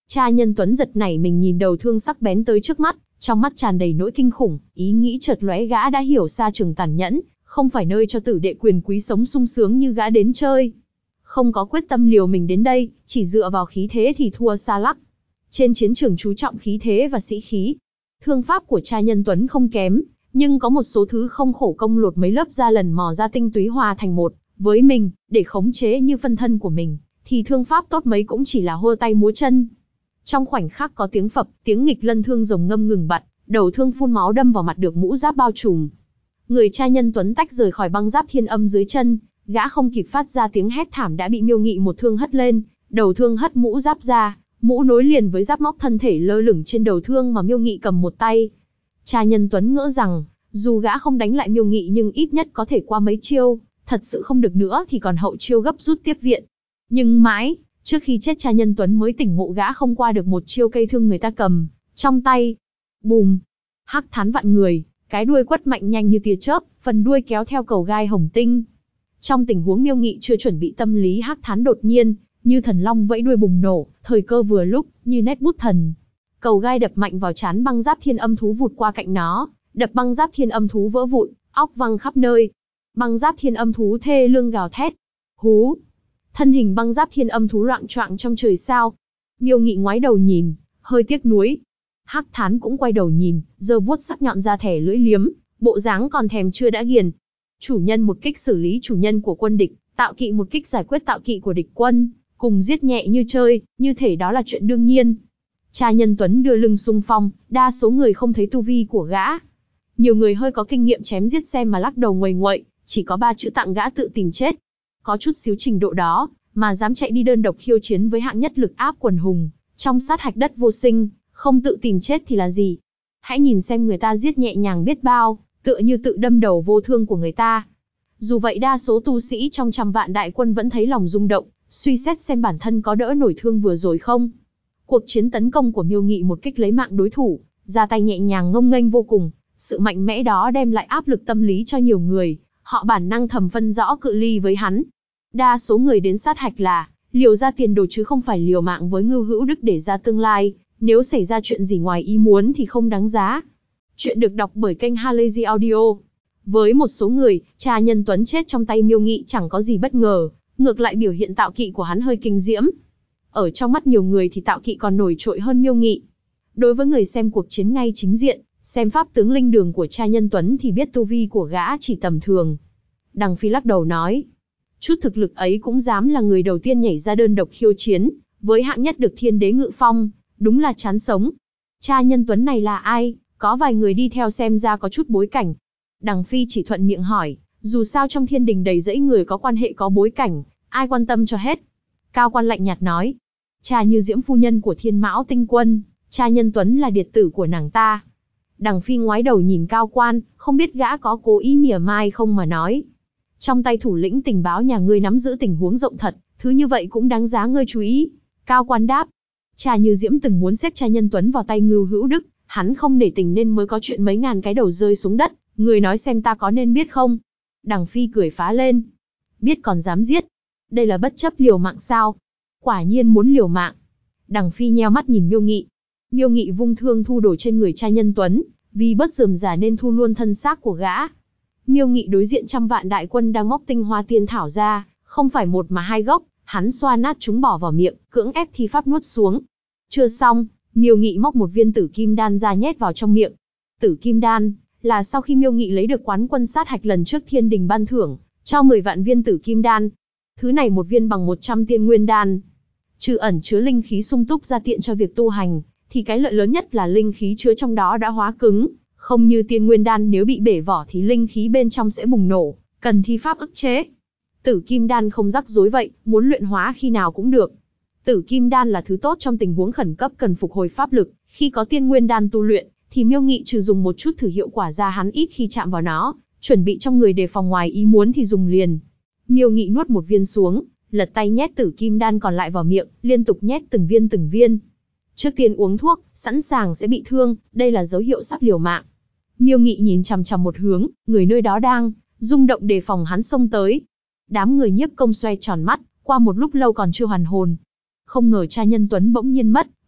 Cha Nhân Tuấn giật nảy mình nhìn đầu thương sắc bén tới trước mắt, trong mắt tràn đầy nỗi kinh khủng, ý nghĩ chợt lóe gã đã hiểu Sa Trường tàn nhẫn, không phải nơi cho tử đệ quyền quý sống sung sướng như gã đến chơi. Không có quyết tâm liều mình đến đây, chỉ dựa vào khí thế thì thua xa lắc. Trên chiến trường chú trọng khí thế và sĩ khí. Thương pháp của cha Nhân Tuấn không kém, nhưng có một số thứ không khổ công lột mấy lớp da lần mò ra tinh túy hòa thành một. Với mình, để khống chế như phân thân của mình, thì thương pháp tốt mấy cũng chỉ là hô tay múa chân. Trong khoảnh khắc có tiếng phập, tiếng nghịch lân thương rồng ngâm ngừng bặt, đầu thương phun máu đâm vào mặt được mũ giáp bao trùm. Người cha Nhân Tuấn tách rời khỏi băng giáp thiên âm dưới chân, gã không kịp phát ra tiếng hét thảm đã bị Miêu Nghị một thương hất lên, đầu thương hất mũ giáp ra, mũ nối liền với giáp móc thân thể lơ lửng trên đầu thương mà Miêu Nghị cầm một tay. Cha Nhân Tuấn ngỡ rằng, dù gã không đánh lại Miêu Nghị nhưng ít nhất có thể qua mấy chiêu, thật sự không được nữa thì còn hậu chiêu gấp rút tiếp viện. Nhưng mãi, trước khi chết cha Nhân Tuấn mới tỉnh ngộ gã không qua được một chiêu cây thương người ta cầm trong tay. Bùm! Hắc thán vạn người, cái đuôi quất mạnh nhanh như tia chớp, phần đuôi kéo theo cầu gai hồng tinh. Trong tình huống Miêu Nghị chưa chuẩn bị tâm lý, hắc thán đột nhiên, như thần long vẫy đuôi bùng nổ, thời cơ vừa lúc, như nét bút thần. Cầu gai đập mạnh vào trán băng giáp thiên âm thú vụt qua cạnh nó, đập băng giáp thiên âm thú vỡ vụn, óc văng khắp nơi. Băng giáp thiên âm thú thê lương gào thét. Hú! Thân hình băng giáp thiên âm thú loạng choạng trong trời sao. Miêu Nghị ngoái đầu nhìn, hơi tiếc nuối. Hắc thán cũng quay đầu nhìn, giơ vuốt sắc nhọn ra thẻ lưỡi liếm, bộ dáng còn thèm chưa đã ghiền. Chủ nhân một kích xử lý chủ nhân của quân địch, tạo kỵ một kích giải quyết tạo kỵ của địch quân, cùng giết nhẹ như chơi, như thể đó là chuyện đương nhiên. Cha Nhân Tuấn đưa lưng xung phong, đa số người không thấy tu vi của gã. Nhiều người hơi có kinh nghiệm chém giết xem mà lắc đầu nguầy nguậy, chỉ có 3 chữ tặng gã tự tìm chết. Có chút xíu trình độ đó, mà dám chạy đi đơn độc khiêu chiến với hạng nhất lực áp quần hùng, trong sát hạch đất vô sinh, không tự tìm chết thì là gì? Hãy nhìn xem người ta giết nhẹ nhàng biết bao, tựa như tự đâm đầu vô thương của người ta. Dù vậy đa số tu sĩ trong trăm vạn đại quân vẫn thấy lòng rung động, suy xét xem bản thân có đỡ nổi thương vừa rồi không. Cuộc chiến tấn công của Miêu Nghị một kích lấy mạng đối thủ, ra tay nhẹ nhàng ngông nghênh vô cùng, sự mạnh mẽ đó đem lại áp lực tâm lý cho nhiều người, họ bản năng thầm phân rõ cự ly với hắn. Đa số người đến sát hạch là liều ra tiền đồ chứ không phải liều mạng với Ngưu Hữu Đức để ra tương lai, nếu xảy ra chuyện gì ngoài ý muốn thì không đáng giá. Chuyện được đọc bởi kênh Halazy Audio. Với một số người, cha Nhân Tuấn chết trong tay Miêu Nghị chẳng có gì bất ngờ, ngược lại biểu hiện tạo kỵ của hắn hơi kinh diễm. Ở trong mắt nhiều người thì tạo kỵ còn nổi trội hơn Miêu Nghị. Đối với người xem cuộc chiến ngay chính diện, xem pháp tướng linh đường của cha Nhân Tuấn thì biết tu vi của gã chỉ tầm thường. Đằng Phi lắc đầu nói, chút thực lực ấy cũng dám là người đầu tiên nhảy ra đơn độc khiêu chiến, với hạng nhất được Thiên Đế ngự phong, đúng là chán sống. Cha Nhân Tuấn này là ai? Có vài người đi theo xem ra có chút bối cảnh. Đằng Phi chỉ thuận miệng hỏi, dù sao trong thiên đình đầy dẫy người có quan hệ có bối cảnh, ai quan tâm cho hết. Cao Quan lạnh nhạt nói, cha Như Diễm phu nhân của Thiên Mão Tinh Quân, cha Nhân Tuấn là điệt tử của nàng ta. Đằng Phi ngoái đầu nhìn Cao Quan, không biết gã có cố ý mỉa mai không mà nói. Trong tay thủ lĩnh tình báo nhà ngươi nắm giữ tình huống rộng thật, thứ như vậy cũng đáng giá ngươi chú ý. Cao Quan đáp, cha Như Diễm từng muốn xếp cha Nhân Tuấn vào tay Ngưu Hữu Đức, hắn không nể tình nên mới có chuyện mấy ngàn cái đầu rơi xuống đất, người nói xem ta có nên biết không? Đằng Phi cười phá lên, biết còn dám giết, đây là bất chấp liều mạng sao? Quả nhiên muốn liều mạng. Đằng Phi nheo mắt nhìn Miêu Nghị. Miêu Nghị vung thương thu đổ trên người cha Nhân Tuấn, vì bớt rườm rà nên thu luôn thân xác của gã. Miêu Nghị đối diện trăm vạn đại quân đang móc tinh hoa tiên thảo ra, không phải một mà hai gốc, hắn xoa nát chúng bỏ vào miệng, cưỡng ép thi pháp nuốt xuống. Chưa xong, Miêu Nghị móc một viên tử kim đan ra nhét vào trong miệng. Tử kim đan là sau khi Miêu Nghị lấy được quán quân sát hạch lần trước thiên đình ban thưởng, cho 10 vạn viên tử kim đan. Thứ này một viên bằng 100 tiên nguyên đan. Trừ ẩn chứa linh khí sung túc ra tiện cho việc tu hành, thì cái lợi lớn nhất là linh khí chứa trong đó đã hóa cứng, không như tiên nguyên đan nếu bị bể vỏ thì linh khí bên trong sẽ bùng nổ, cần thi pháp ức chế. Tử kim đan không rắc rối vậy, muốn luyện hóa khi nào cũng được. Tử kim đan là thứ tốt trong tình huống khẩn cấp cần phục hồi pháp lực, khi có tiên nguyên đan tu luyện, thì Miêu Nghị trừ dùng một chút thử hiệu quả ra hắn ít khi chạm vào nó, chuẩn bị trong người đề phòng ngoài ý muốn thì dùng liền. Miêu Nghị nuốt một viên xuống, lật tay nhét tử kim đan còn lại vào miệng, liên tục nhét từng viên. Trước tiên uống thuốc, sẵn sàng sẽ bị thương, đây là dấu hiệu sắp liều mạng. Miêu Nghị nhìn chằm chằm một hướng, người nơi đó đang rung động đề phòng hắn xông tới. Đám người nhiếp công xoay tròn mắt, qua một lúc lâu còn chưa hoàn hồn. Không ngờ cha Nhân Tuấn bỗng nhiên mất,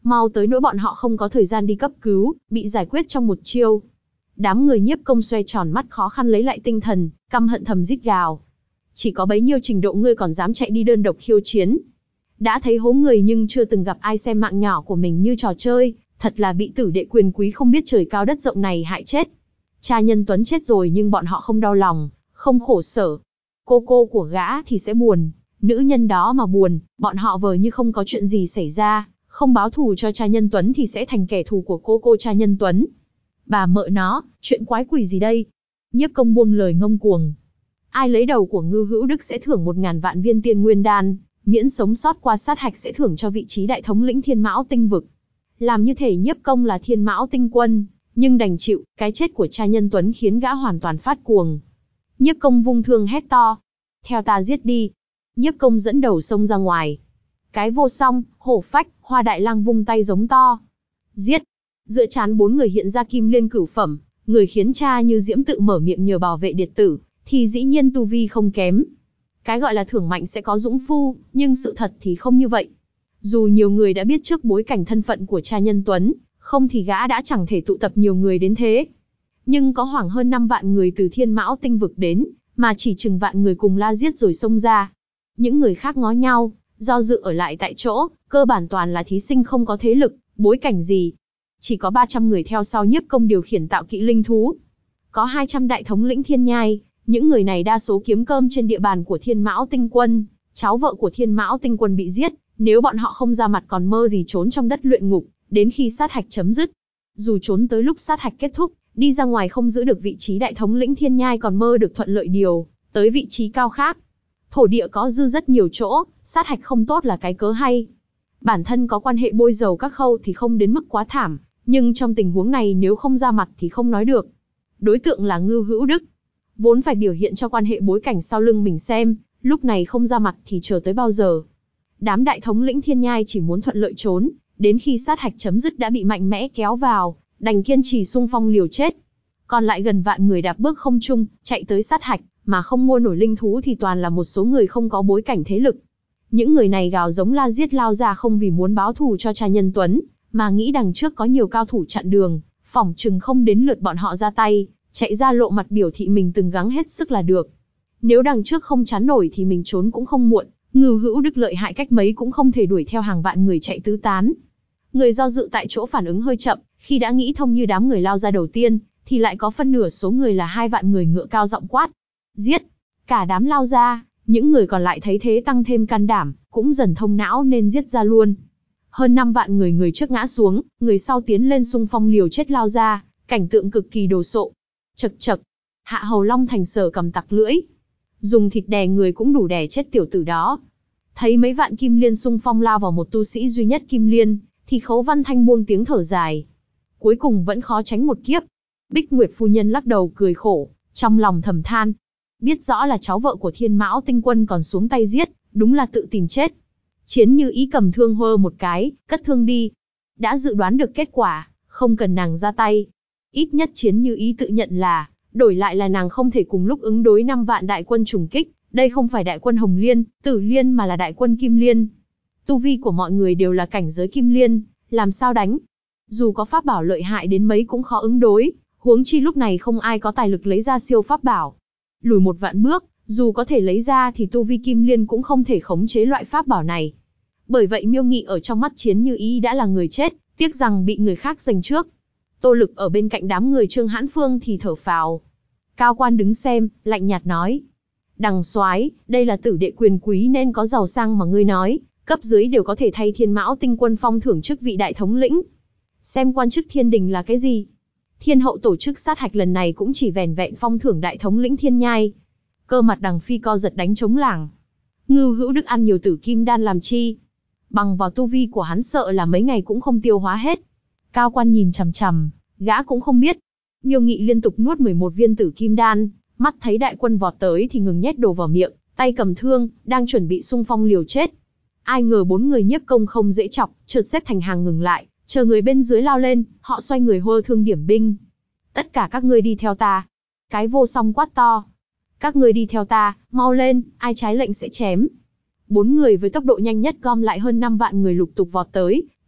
mau tới nỗi bọn họ không có thời gian đi cấp cứu, bị giải quyết trong một chiêu. Đám người Nhiếp Công xoay tròn mắt khó khăn lấy lại tinh thần, căm hận thầm rít gào. Chỉ có bấy nhiêu trình độ ngươi còn dám chạy đi đơn độc khiêu chiến. Đã thấy hố người nhưng chưa từng gặp ai xem mạng nhỏ của mình như trò chơi, thật là bị tử đệ quyền quý không biết trời cao đất rộng này hại chết. Cha Nhân Tuấn chết rồi nhưng bọn họ không đau lòng, không khổ sở. Cô của gã thì sẽ buồn, nữ nhân đó mà buồn, bọn họ vờ như không có chuyện gì xảy ra, không báo thù cho cha Nhân Tuấn thì sẽ thành kẻ thù của cô cha Nhân Tuấn. Bà mợ nó, chuyện quái quỷ gì đây? Nhiếp Công buông lời ngông cuồng. Ai lấy đầu của Ngưu Hữu Đức sẽ thưởng 1000 vạn viên tiên nguyên đan, miễn sống sót qua sát hạch sẽ thưởng cho vị trí đại thống lĩnh Thiên Mão Tinh vực. Làm như thể Nhiếp Công là Thiên Mão Tinh quân, nhưng đành chịu, cái chết của cha Nhân Tuấn khiến gã hoàn toàn phát cuồng. Nhiếp Công vung thương hét to. Theo ta giết đi. Nhiếp Công dẫn đầu xông ra ngoài. Cái Vô Song, Hổ Phách, Hoa Đại Lang vung tay giống to. Giết! Giữa trán 4 người hiện ra kim liên cửu phẩm, người khiến cha như Diễm tự mở miệng nhờ bảo vệ điệt tử, thì dĩ nhiên tu vi không kém. Cái gọi là thưởng mạnh sẽ có dũng phu, nhưng sự thật thì không như vậy. Dù nhiều người đã biết trước bối cảnh thân phận của cha Nhân Tuấn, không thì gã đã chẳng thể tụ tập nhiều người đến thế. Nhưng có khoảng hơn 5 vạn người từ Thiên Mão Tinh vực đến, mà chỉ chừng vạn người cùng la giết rồi xông ra. Những người khác ngó nhau, do dự ở lại tại chỗ, cơ bản toàn là thí sinh không có thế lực, bối cảnh gì. Chỉ có 300 người theo sau Nhiếp Công điều khiển tạo kỵ linh thú. Có 200 đại thống lĩnh Thiên Nhai, những người này đa số kiếm cơm trên địa bàn của Thiên Mão Tinh quân, cháu vợ của Thiên Mão Tinh quân bị giết, nếu bọn họ không ra mặt còn mơ gì trốn trong đất luyện ngục, đến khi sát hạch chấm dứt. Dù trốn tới lúc sát hạch kết thúc, đi ra ngoài không giữ được vị trí đại thống lĩnh Thiên Nhai còn mơ được thuận lợi điều tới vị trí cao khác. Thổ địa có dư rất nhiều chỗ, sát hạch không tốt là cái cớ hay. Bản thân có quan hệ bôi dầu các khâu thì không đến mức quá thảm, nhưng trong tình huống này nếu không ra mặt thì không nói được. Đối tượng là Ngưu Hữu Đức, vốn phải biểu hiện cho quan hệ bối cảnh sau lưng mình xem, lúc này không ra mặt thì chờ tới bao giờ. Đám đại thống lĩnh Thiên Nhai chỉ muốn thuận lợi trốn, đến khi sát hạch chấm dứt đã bị mạnh mẽ kéo vào, đành kiên trì xung phong liều chết. Còn lại gần vạn người đạp bước không trung, chạy tới sát hạch, mà không mua nổi linh thú thì toàn là một số người không có bối cảnh thế lực. Những người này gào giống la giết lao ra không vì muốn báo thù cho cha Nhân Tuấn, mà nghĩ đằng trước có nhiều cao thủ chặn đường, phỏng chừng không đến lượt bọn họ ra tay, chạy ra lộ mặt biểu thị mình từng gắng hết sức là được. Nếu đằng trước không chắn nổi thì mình trốn cũng không muộn, Ngưu Hữu Đức lợi hại cách mấy cũng không thể đuổi theo hàng vạn người chạy tứ tán. Người do dự tại chỗ phản ứng hơi chậm, khi đã nghĩ thông như đám người lao ra đầu tiên, thì lại có phân nửa số người là 2 vạn người ngựa cao giọng quát. Giết! Cả đám lao ra, những người còn lại thấy thế tăng thêm can đảm, cũng dần thông não nên giết ra luôn. Hơn 5 vạn người, người trước ngã xuống, người sau tiến lên xung phong liều chết lao ra, cảnh tượng cực kỳ đồ sộ. Chậc chậc, Hạ Hầu Long Thành Sở cầm tặc lưỡi. Dùng thịt đè người cũng đủ đè chết tiểu tử đó. Thấy mấy vạn kim liên xung phong lao vào một tu sĩ duy nhất kim liên, thì Khấu Văn Thanh buông tiếng thở dài. Cuối cùng vẫn khó tránh một kiếp. Bích Nguyệt phu nhân lắc đầu cười khổ, trong lòng thầm than. Biết rõ là cháu vợ của Thiên Mão Tinh quân còn xuống tay giết, đúng là tự tìm chết. Chiến Như Ý cầm thương hơ một cái, cất thương đi. Đã dự đoán được kết quả, không cần nàng ra tay. Ít nhất Chiến Như Ý tự nhận là, đổi lại là nàng không thể cùng lúc ứng đối 5 vạn đại quân trùng kích. Đây không phải đại quân Hồng Liên, Tử Liên mà là đại quân Kim Liên. Tu vi của mọi người đều là cảnh giới Kim Liên, làm sao đánh? Dù có pháp bảo lợi hại đến mấy cũng khó ứng đối, huống chi lúc này không ai có tài lực lấy ra siêu pháp bảo. Lùi một vạn bước, dù có thể lấy ra thì tu vi Kim Liên cũng không thể khống chế loại pháp bảo này. Bởi vậy Miêu Nghị ở trong mắt Chiến Như Ý đã là người chết, tiếc rằng bị người khác giành trước. Tô Lực ở bên cạnh đám người Trương Hãn Phương thì thở phào. Cao quan đứng xem, lạnh nhạt nói. Đằng soái, đây là tử đệ quyền quý nên có giàu sang mà ngươi nói, cấp dưới đều có thể thay Thiên Mão Tinh quân phong thưởng chức vị đại thống lĩnh. Xem quan chức thiên đình là cái gì? Thiên hậu tổ chức sát hạch lần này cũng chỉ vẻn vẹn phong thưởng đại thống lĩnh Thiên Nhai. Cơ mặt Đằng Phi co giật đánh trống lảng. Ngưu Hữu Đức ăn nhiều tử kim đan làm chi? Bằng vào tu vi của hắn sợ là mấy ngày cũng không tiêu hóa hết. Cao quan nhìn chằm chằm, gã cũng không biết. Miêu Nghị liên tục nuốt 11 viên tử kim đan, mắt thấy đại quân vọt tới thì ngừng nhét đồ vào miệng, tay cầm thương, đang chuẩn bị xung phong liều chết. Ai ngờ 4 người Nhiếp Công không dễ chọc, chợt xếp thành hàng ngừng lại, chờ người bên dưới lao lên, họ xoay người hô thương điểm binh. Tất cả các ngươi đi theo ta. Cái Vô Song quát to. Các ngươi đi theo ta, mau lên, ai trái lệnh sẽ chém. 4 người với tốc độ nhanh nhất gom lại hơn 5 vạn người lục tục vọt tới,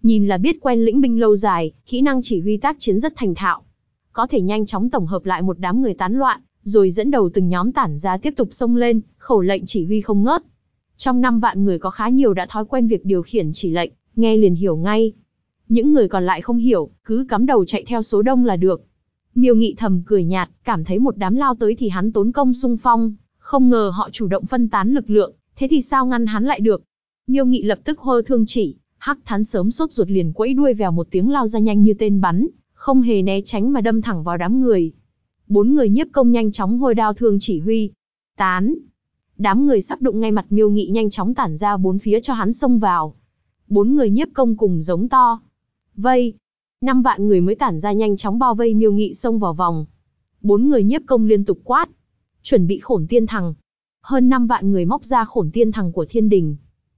nhìn là biết quen lĩnh binh lâu dài, kỹ năng chỉ huy tác chiến rất thành thạo. Có thể nhanh chóng tổng hợp lại một đám người tán loạn, rồi dẫn đầu từng nhóm tản ra tiếp tục xông lên, khẩu lệnh chỉ huy không ngớt. Trong 5 vạn người có khá nhiều đã thói quen việc điều khiển chỉ lệnh, nghe liền hiểu ngay. Những người còn lại không hiểu, cứ cắm đầu chạy theo số đông là được. Miêu Nghị thầm cười nhạt, cảm thấy một đám lao tới thì hắn tốn công xung phong, không ngờ họ chủ động phân tán lực lượng, thế thì sao ngăn hắn lại được. Miêu Nghị lập tức hơ thương chỉ, Hắc Thán sớm sốt ruột liền quẫy đuôi vèo một tiếng lao ra nhanh như tên bắn, không hề né tránh mà đâm thẳng vào đám người. 4 người nhiếp công nhanh chóng hôi đao thương chỉ huy. Tán. Đám người sắp đụng ngay mặt Miêu Nghị nhanh chóng tản ra 4 phía cho hắn xông vào. 4 người nhiếp công cùng giống to. Vây. 5 vạn người mới tản ra nhanh chóng bao vây Miêu Nghị xông vào vòng. 4 người nhiếp công liên tục quát. Chuẩn bị Khổn Tiên Thằng. Hơn 5 vạn người móc ra Khổn Tiên Thằng của thiên đình.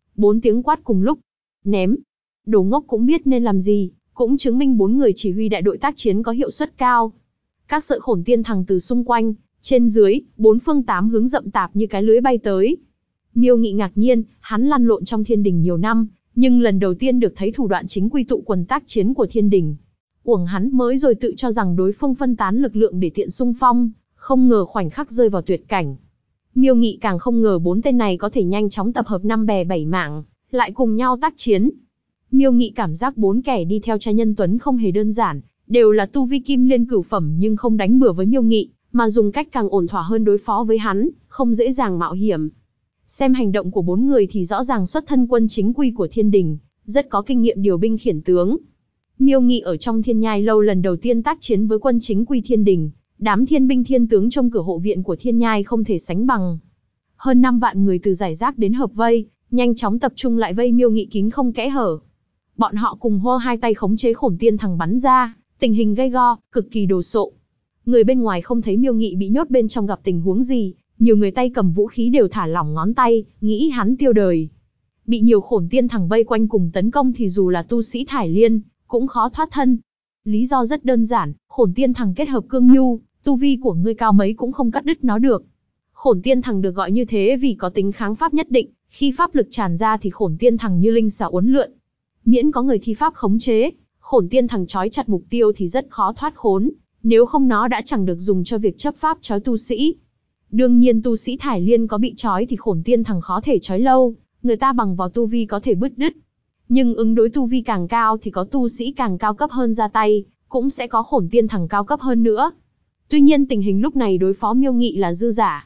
4 tiếng quát cùng lúc. Ném. Đồ ngốc cũng biết nên làm gì, cũng chứng minh 4 người chỉ huy đại đội tác chiến có hiệu suất cao. Các sợi Khổn Tiên Thằng từ xung quanh, trên dưới, 4 phương 8 hướng rậm tạp như cái lưới bay tới. Miêu Nghị ngạc nhiên, hắn lăn lộn trong thiên đình nhiều năm, nhưng lần đầu tiên được thấy thủ đoạn chính quy tụ quần tác chiến của thiên đình. Uổng hắn mới rồi tự cho rằng đối phương phân tán lực lượng để tiện xung phong, không ngờ khoảnh khắc rơi vào tuyệt cảnh. Miêu Nghị càng không ngờ 4 tên này có thể nhanh chóng tập hợp 5 bè 7 mảng, lại cùng nhau tác chiến. Miêu Nghị cảm giác 4 kẻ đi theo Trai Nhân Tuấn không hề đơn giản, đều là tu vi kim liên cửu phẩm nhưng không đánh bừa với Miêu Nghị, mà dùng cách càng ổn thỏa hơn đối phó với hắn, không dễ dàng mạo hiểm. Xem hành động của 4 người thì rõ ràng xuất thân quân chính quy của thiên đình, rất có kinh nghiệm điều binh khiển tướng. Miêu Nghị ở trong Thiên Nhai lâu lần đầu tiên tác chiến với quân chính quy thiên đình, đám thiên binh thiên tướng trong cửa hộ viện của Thiên Nhai không thể sánh bằng. Hơn 5 vạn người từ giải rác đến hợp vây, nhanh chóng tập trung lại vây Miêu Nghị kín không kẽ hở. Bọn họ cùng hô hai tay khống chế Khổn Tiên Thằng bắn ra, tình hình gay go, cực kỳ đồ sộ. Người bên ngoài không thấy Miêu Nghị bị nhốt bên trong gặp tình huống gì, nhiều người tay cầm vũ khí đều thả lỏng ngón tay, nghĩ hắn tiêu đời. Bị nhiều Khổn Tiên Thằng vây quanh cùng tấn công thì dù là tu sĩ Thải Liên, cũng khó thoát thân. Lý do rất đơn giản, Khổn Tiên Thằng kết hợp cương nhu, tu vi của ngươi cao mấy cũng không cắt đứt nó được. Khổn Tiên Thằng được gọi như thế vì có tính kháng pháp nhất định, khi pháp lực tràn ra thì Khổn Tiên Thằng như linh xà uốn lượn. Miễn có người thi pháp khống chế, Khổn Tiên Thằng trói chặt mục tiêu thì rất khó thoát khốn, nếu không nó đã chẳng được dùng cho việc chấp pháp trói tu sĩ. Đương nhiên tu sĩ Thải Liên có bị trói thì Khổn Tiên Thằng khó thể trói lâu, người ta bằng vào tu vi có thể bứt đứt. Nhưng ứng đối tu vi càng cao thì có tu sĩ càng cao cấp hơn ra tay, cũng sẽ có Khổn Tiên Thằng cao cấp hơn nữa. Tuy nhiên tình hình lúc này đối phó Miêu Nghị là dư giả.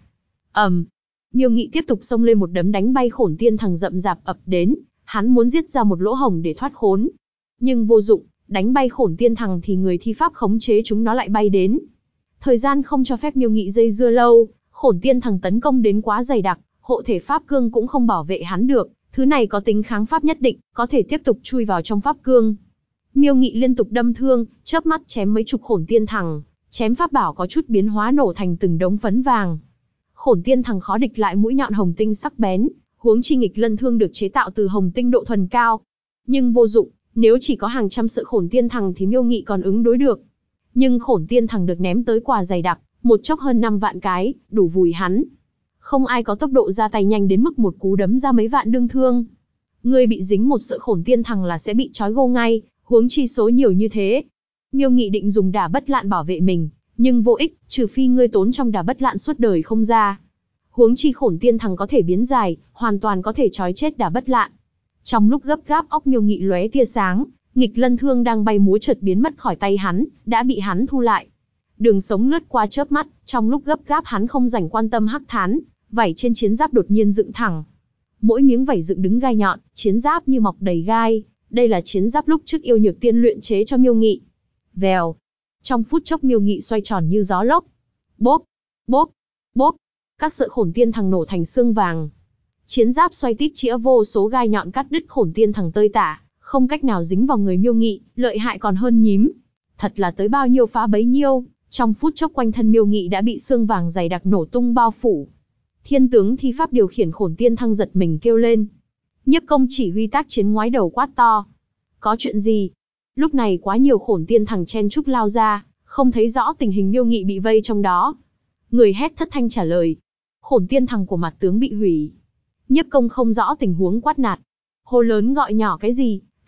Miêu Nghị tiếp tục xông lên một đấm đánh bay Khổn Tiên Thằng rậm rạp ập đến, hắn muốn giết ra một lỗ hổng để thoát khốn. Nhưng vô dụng, đánh bay Khổn Tiên Thằng thì người thi pháp khống chế chúng nó lại bay đến. Thời gian không cho phép Miêu Nghị dây dưa lâu, Khổn Tiên Thằng tấn công đến quá dày đặc, hộ thể pháp cương cũng không bảo vệ hắn được, thứ này có tính kháng pháp nhất định, có thể tiếp tục chui vào trong pháp cương. Miêu Nghị liên tục đâm thương, chớp mắt chém mấy chục Khổn Tiên Thằng, chém pháp bảo có chút biến hóa nổ thành từng đống phấn vàng. Khổn Tiên Thằng khó địch lại mũi nhọn hồng tinh sắc bén, huống chi nghịch lân thương được chế tạo từ hồng tinh độ thuần cao. Nhưng vô dụng, nếu chỉ có hàng trăm sợi Khổn Tiên Thằng thì Miêu Nghị còn ứng đối được. Nhưng Khổn Tiên Thằng được ném tới quả dày đặc, một chốc hơn 5 vạn cái, đủ vùi hắn. Không ai có tốc độ ra tay nhanh đến mức một cú đấm ra mấy vạn đương thương. Người bị dính một sợi Khổn Tiên Thằng là sẽ bị trói gô ngay, huống chi số nhiều như thế. Miêu Nghị định dùng đả bất lạn bảo vệ mình, nhưng vô ích, trừ phi ngươi tốn trong đả bất lạn suốt đời không ra. Huống chi Khổn Tiên Thằng có thể biến dài, hoàn toàn có thể trói chết đả bất lạn. Trong lúc gấp gáp óc Miêu Nghị lóe tia sáng, nghịch lân thương đang bay múa chợt biến mất khỏi tay hắn, đã bị hắn thu lại. Đường sống lướt qua chớp mắt, trong lúc gấp gáp hắn không rảnh quan tâm Hắc Thán, vảy trên chiến giáp đột nhiên dựng thẳng. Mỗi miếng vảy dựng đứng gai nhọn, chiến giáp như mọc đầy gai, đây là chiến giáp lúc trước Yêu Nhược Tiên luyện chế cho Miêu Nghị. Vèo. Trong phút chốc Miêu Nghị xoay tròn như gió lốc. Bốp, bốp, bốp. Các sợi Khổn Tiên Thằng nổ thành xương vàng. Chiến giáp xoay tít chĩa vô số gai nhọn cắt đứt Khổn Tiên Thằng tơi tả, không cách nào dính vào người Miêu Nghị, lợi hại còn hơn nhím. Thật là tới bao nhiêu phá bấy nhiêu, trong phút chốc quanh thân Miêu Nghị đã bị xương vàng dày đặc nổ tung bao phủ. Thiên tướng thi pháp điều khiển Khổn Tiên Thằng giật mình kêu lên. Nhiếp công chỉ huy tác chiến ngoái đầu quát to. Có chuyện gì? Lúc này quá nhiều Khổn Tiên Thằng chen chúc lao ra, không thấy rõ tình hình Miêu Nghị bị vây trong đó. Người hét thất thanh trả lời. Khổn Tiên Thằng của mặt tướng bị hủy. Nhiếp công không rõ tình huống quát nạt. Hô lớn gọi nhỏ cái gì?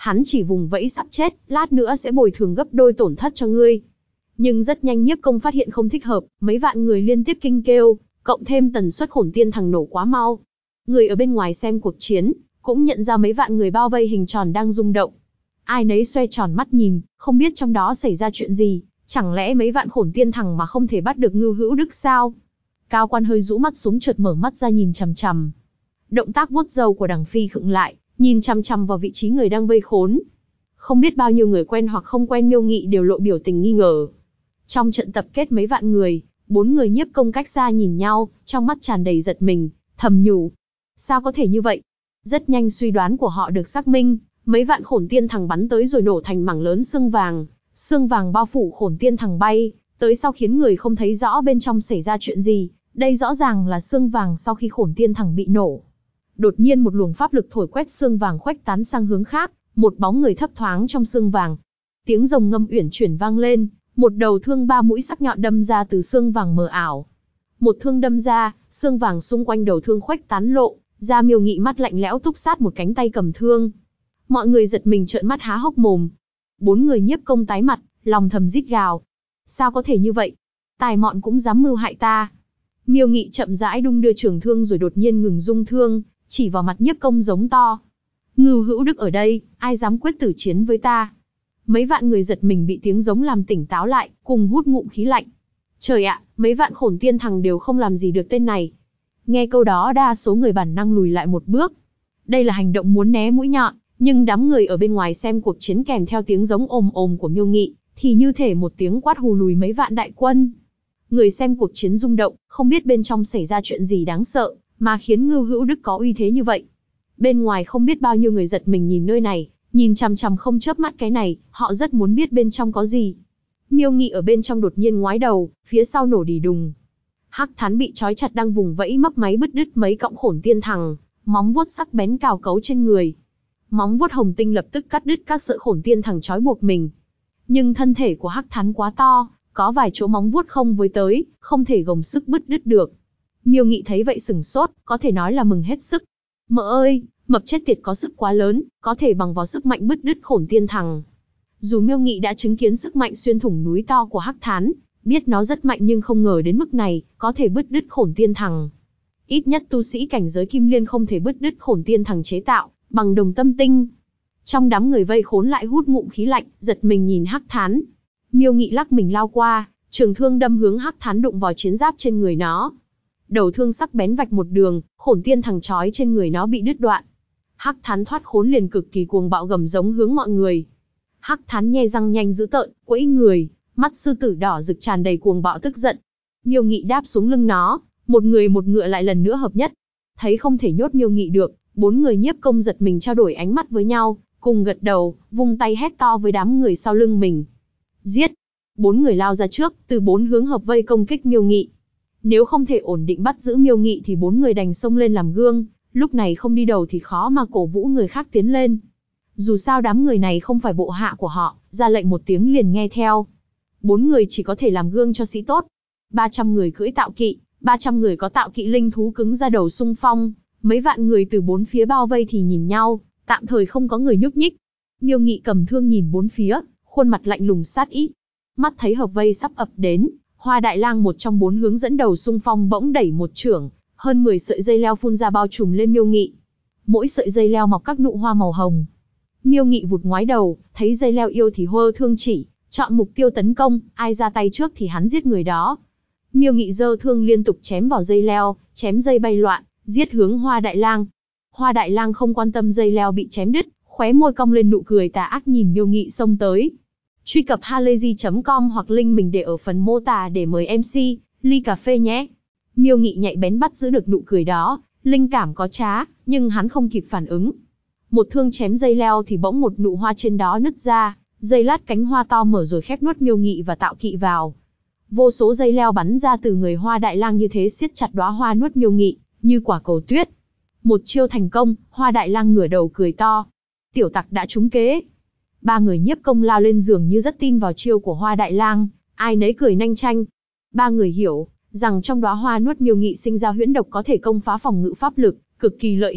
Hắn chỉ vùng vẫy sắp chết, lát nữa sẽ bồi thường gấp đôi tổn thất cho ngươi. Nhưng rất nhanh Nhiếp Công phát hiện không thích hợp, mấy vạn người liên tiếp kinh kêu, cộng thêm tần suất Khổn Tiên Thằng nổ quá mau. Người ở bên ngoài xem cuộc chiến, cũng nhận ra mấy vạn người bao vây hình tròn đang rung động. Ai nấy xoe tròn mắt nhìn, không biết trong đó xảy ra chuyện gì, chẳng lẽ mấy vạn Khổn Tiên Thằng mà không thể bắt được Ngưu Hữu Đức sao? Cao Quan hơi rũ mắt xuống chợt mở mắt ra nhìn chằm chằm. Động tác vuốt râu của Đằng Phi khựng lại, nhìn chằm chằm vào vị trí người đang vây khốn. Không biết bao nhiêu người quen hoặc không quen Miêu Nghị đều lộ biểu tình nghi ngờ. Trong trận tập kết mấy vạn người, 4 người Nhiếp Công cách xa nhìn nhau, trong mắt tràn đầy giật mình, thầm nhủ. Sao có thể như vậy? Rất nhanh suy đoán của họ được xác minh, mấy vạn Khổn Tiên Thằng bắn tới rồi nổ thành mảng lớn xương vàng bao phủ Khổn Tiên Thằng bay, tới sau khiến người không thấy rõ bên trong xảy ra chuyện gì, đây rõ ràng là xương vàng sau khi Khổn Tiên Thằng bị nổ. Đột nhiên một luồng pháp lực thổi quét xương vàng khuếch tán sang hướng khác, một bóng người thấp thoáng trong xương vàng. Tiếng rồng ngâm uyển chuyển vang lên, một đầu thương 3 mũi sắc nhọn đâm ra từ xương vàng mờ ảo. Một thương đâm ra, xương vàng xung quanh đầu thương khuếch tán lộ, ra Miêu Nghị mắt lạnh lẽo túc sát một cánh tay cầm thương. Mọi người giật mình trợn mắt há hốc mồm. 4 người Nhiếp Công tái mặt, lòng thầm rít gào. Sao có thể như vậy? Tài mọn cũng dám mưu hại ta. Miêu Nghị chậm rãi đung đưa trường thương rồi đột nhiên ngừng rung thương, chỉ vào mặt Nhiếp Công giống to. Ngưu Hữu Đức ở đây, ai dám quyết tử chiến với ta? Mấy vạn người giật mình bị tiếng giống làm tỉnh táo lại, cùng hút ngụm khí lạnh. Trời ạ, mấy vạn Khổn Tiên Thằng đều không làm gì được tên này. Nghe câu đó đa số người bản năng lùi lại một bước. Đây là hành động muốn né mũi nhọn, nhưng đám người ở bên ngoài xem cuộc chiến kèm theo tiếng giống ồm ồm của Miêu Nghị, thì như thể một tiếng quát hù lùi mấy vạn đại quân. Người xem cuộc chiến rung động, không biết bên trong xảy ra chuyện gì đáng sợ, mà khiến Ngưu Hữu Đức có uy thế như vậy. Bên ngoài không biết bao nhiêu người giật mình nhìn nơi này, nhìn chằm chằm không chớp mắt cái này, họ rất muốn biết bên trong có gì. Miêu Nghị ở bên trong đột nhiên ngoái đầu, phía sau nổ đì đùng. Hắc Thán bị trói chặt đang vùng vẫy mấp máy bứt đứt mấy cọng Khổn Tiên Thằng, móng vuốt sắc bén cào cấu trên người. Móng vuốt hồng tinh lập tức cắt đứt các sợi Khổn Tiên Thằng trói buộc mình. Nhưng thân thể của Hắc Thán quá to, có vài chỗ móng vuốt không với tới, không thể gồng sức bứt đứt được. Miêu Nghị thấy vậy sửng sốt, có thể nói là mừng hết sức. Mợ ơi, mập chết tiệt có sức quá lớn, có thể bằng vào sức mạnh bứt đứt Khổn Tiên Thằng. Dù Miêu Nghị đã chứng kiến sức mạnh xuyên thủng núi to của Hắc Thán, biết nó rất mạnh nhưng không ngờ đến mức này, có thể bứt đứt Khổn Tiên Thằng. Ít nhất tu sĩ cảnh giới Kim Liên không thể bứt đứt Khổn Tiên Thằng chế tạo bằng đồng tâm tinh. Trong đám người vây khốn lại hút ngụm khí lạnh, giật mình nhìn Hắc Thán. Miêu Nghị lắc mình lao qua, trường thương đâm hướng Hắc Thán đụng vào chiến giáp trên người nó. Đầu thương sắc bén vạch một đường, Khổn Tiên Thằng trói trên người nó bị đứt đoạn. Hắc Thán thoát khốn liền cực kỳ cuồng bạo gầm giống hướng mọi người. Hắc Thán nhe răng nhanh dữ tợn, quẫy người, mắt sư tử đỏ rực tràn đầy cuồng bạo tức giận. Miêu Nghị đáp xuống lưng nó, một người một ngựa lại lần nữa hợp nhất. Thấy không thể nhốt Miêu Nghị được, 4 người Nhiếp Công giật mình trao đổi ánh mắt với nhau, cùng gật đầu, vung tay hét to với đám người sau lưng mình. Giết! 4 người lao ra trước, từ 4 hướng hợp vây công kích Miêu Nghị. Nếu không thể ổn định bắt giữ Miêu Nghị thì 4 người đành xông lên làm gương, lúc này không đi đầu thì khó mà cổ vũ người khác tiến lên. Dù sao đám người này không phải bộ hạ của họ, ra lệnh một tiếng liền nghe theo. 4 người chỉ có thể làm gương cho sĩ tốt. 300 người cưỡi tạo kỵ, 300 người có tạo kỵ linh thú cứng ra đầu xung phong, mấy vạn người từ 4 phía bao vây thì nhìn nhau, tạm thời không có người nhúc nhích. Miêu Nghị cầm thương nhìn 4 phía, khuôn mặt lạnh lùng sát ý. Mắt thấy hợp vây sắp ập đến, Hoa Đại Lang một trong 4 hướng dẫn đầu xung phong bỗng đẩy một chưởng, hơn 10 sợi dây leo phun ra bao trùm lên Miêu Nghị. Mỗi sợi dây leo mọc các nụ hoa màu hồng. Miêu Nghị vụt ngoái đầu, thấy dây leo yêu thì hơ thương chỉ, chọn mục tiêu tấn công, ai ra tay trước thì hắn giết người đó. Miêu Nghị giơ thương liên tục chém vào dây leo, chém dây bay loạn, giết hướng Hoa Đại Lang. Hoa Đại Lang không quan tâm dây leo bị chém đứt, khóe môi cong lên nụ cười tà ác nhìn Miêu Nghị xông tới. Truy cập halayzi.com hoặc link mình để ở phần mô tả để mời MC ly cà phê nhé. Miêu Nghị nhạy bén bắt giữ được nụ cười đó, linh cảm có trá, nhưng hắn không kịp phản ứng. Một thương chém dây leo thì bỗng một nụ hoa trên đó nứt ra, dây lát cánh hoa to mở rồi khép nuốt Miêu Nghị và tạo kỵ vào. Vô số dây leo bắn ra từ người Hoa Đại Lang như thế siết chặt đóa hoa nuốt Miêu Nghị, như quả cầu tuyết. Một chiêu thành công, Hoa Đại Lang ngửa đầu cười to. Tiểu tặc đã trúng kế. 3 người Nhiếp Công lao lên giường như rất tin vào chiêu của Hoa Đại Lang, ai nấy cười nanh chanh. 3 người hiểu rằng trong đóa hoa nuốt Miêu Nghị sinh ra huyễn độc có thể công phá phòng ngự pháp lực, cực kỳ lợi hại,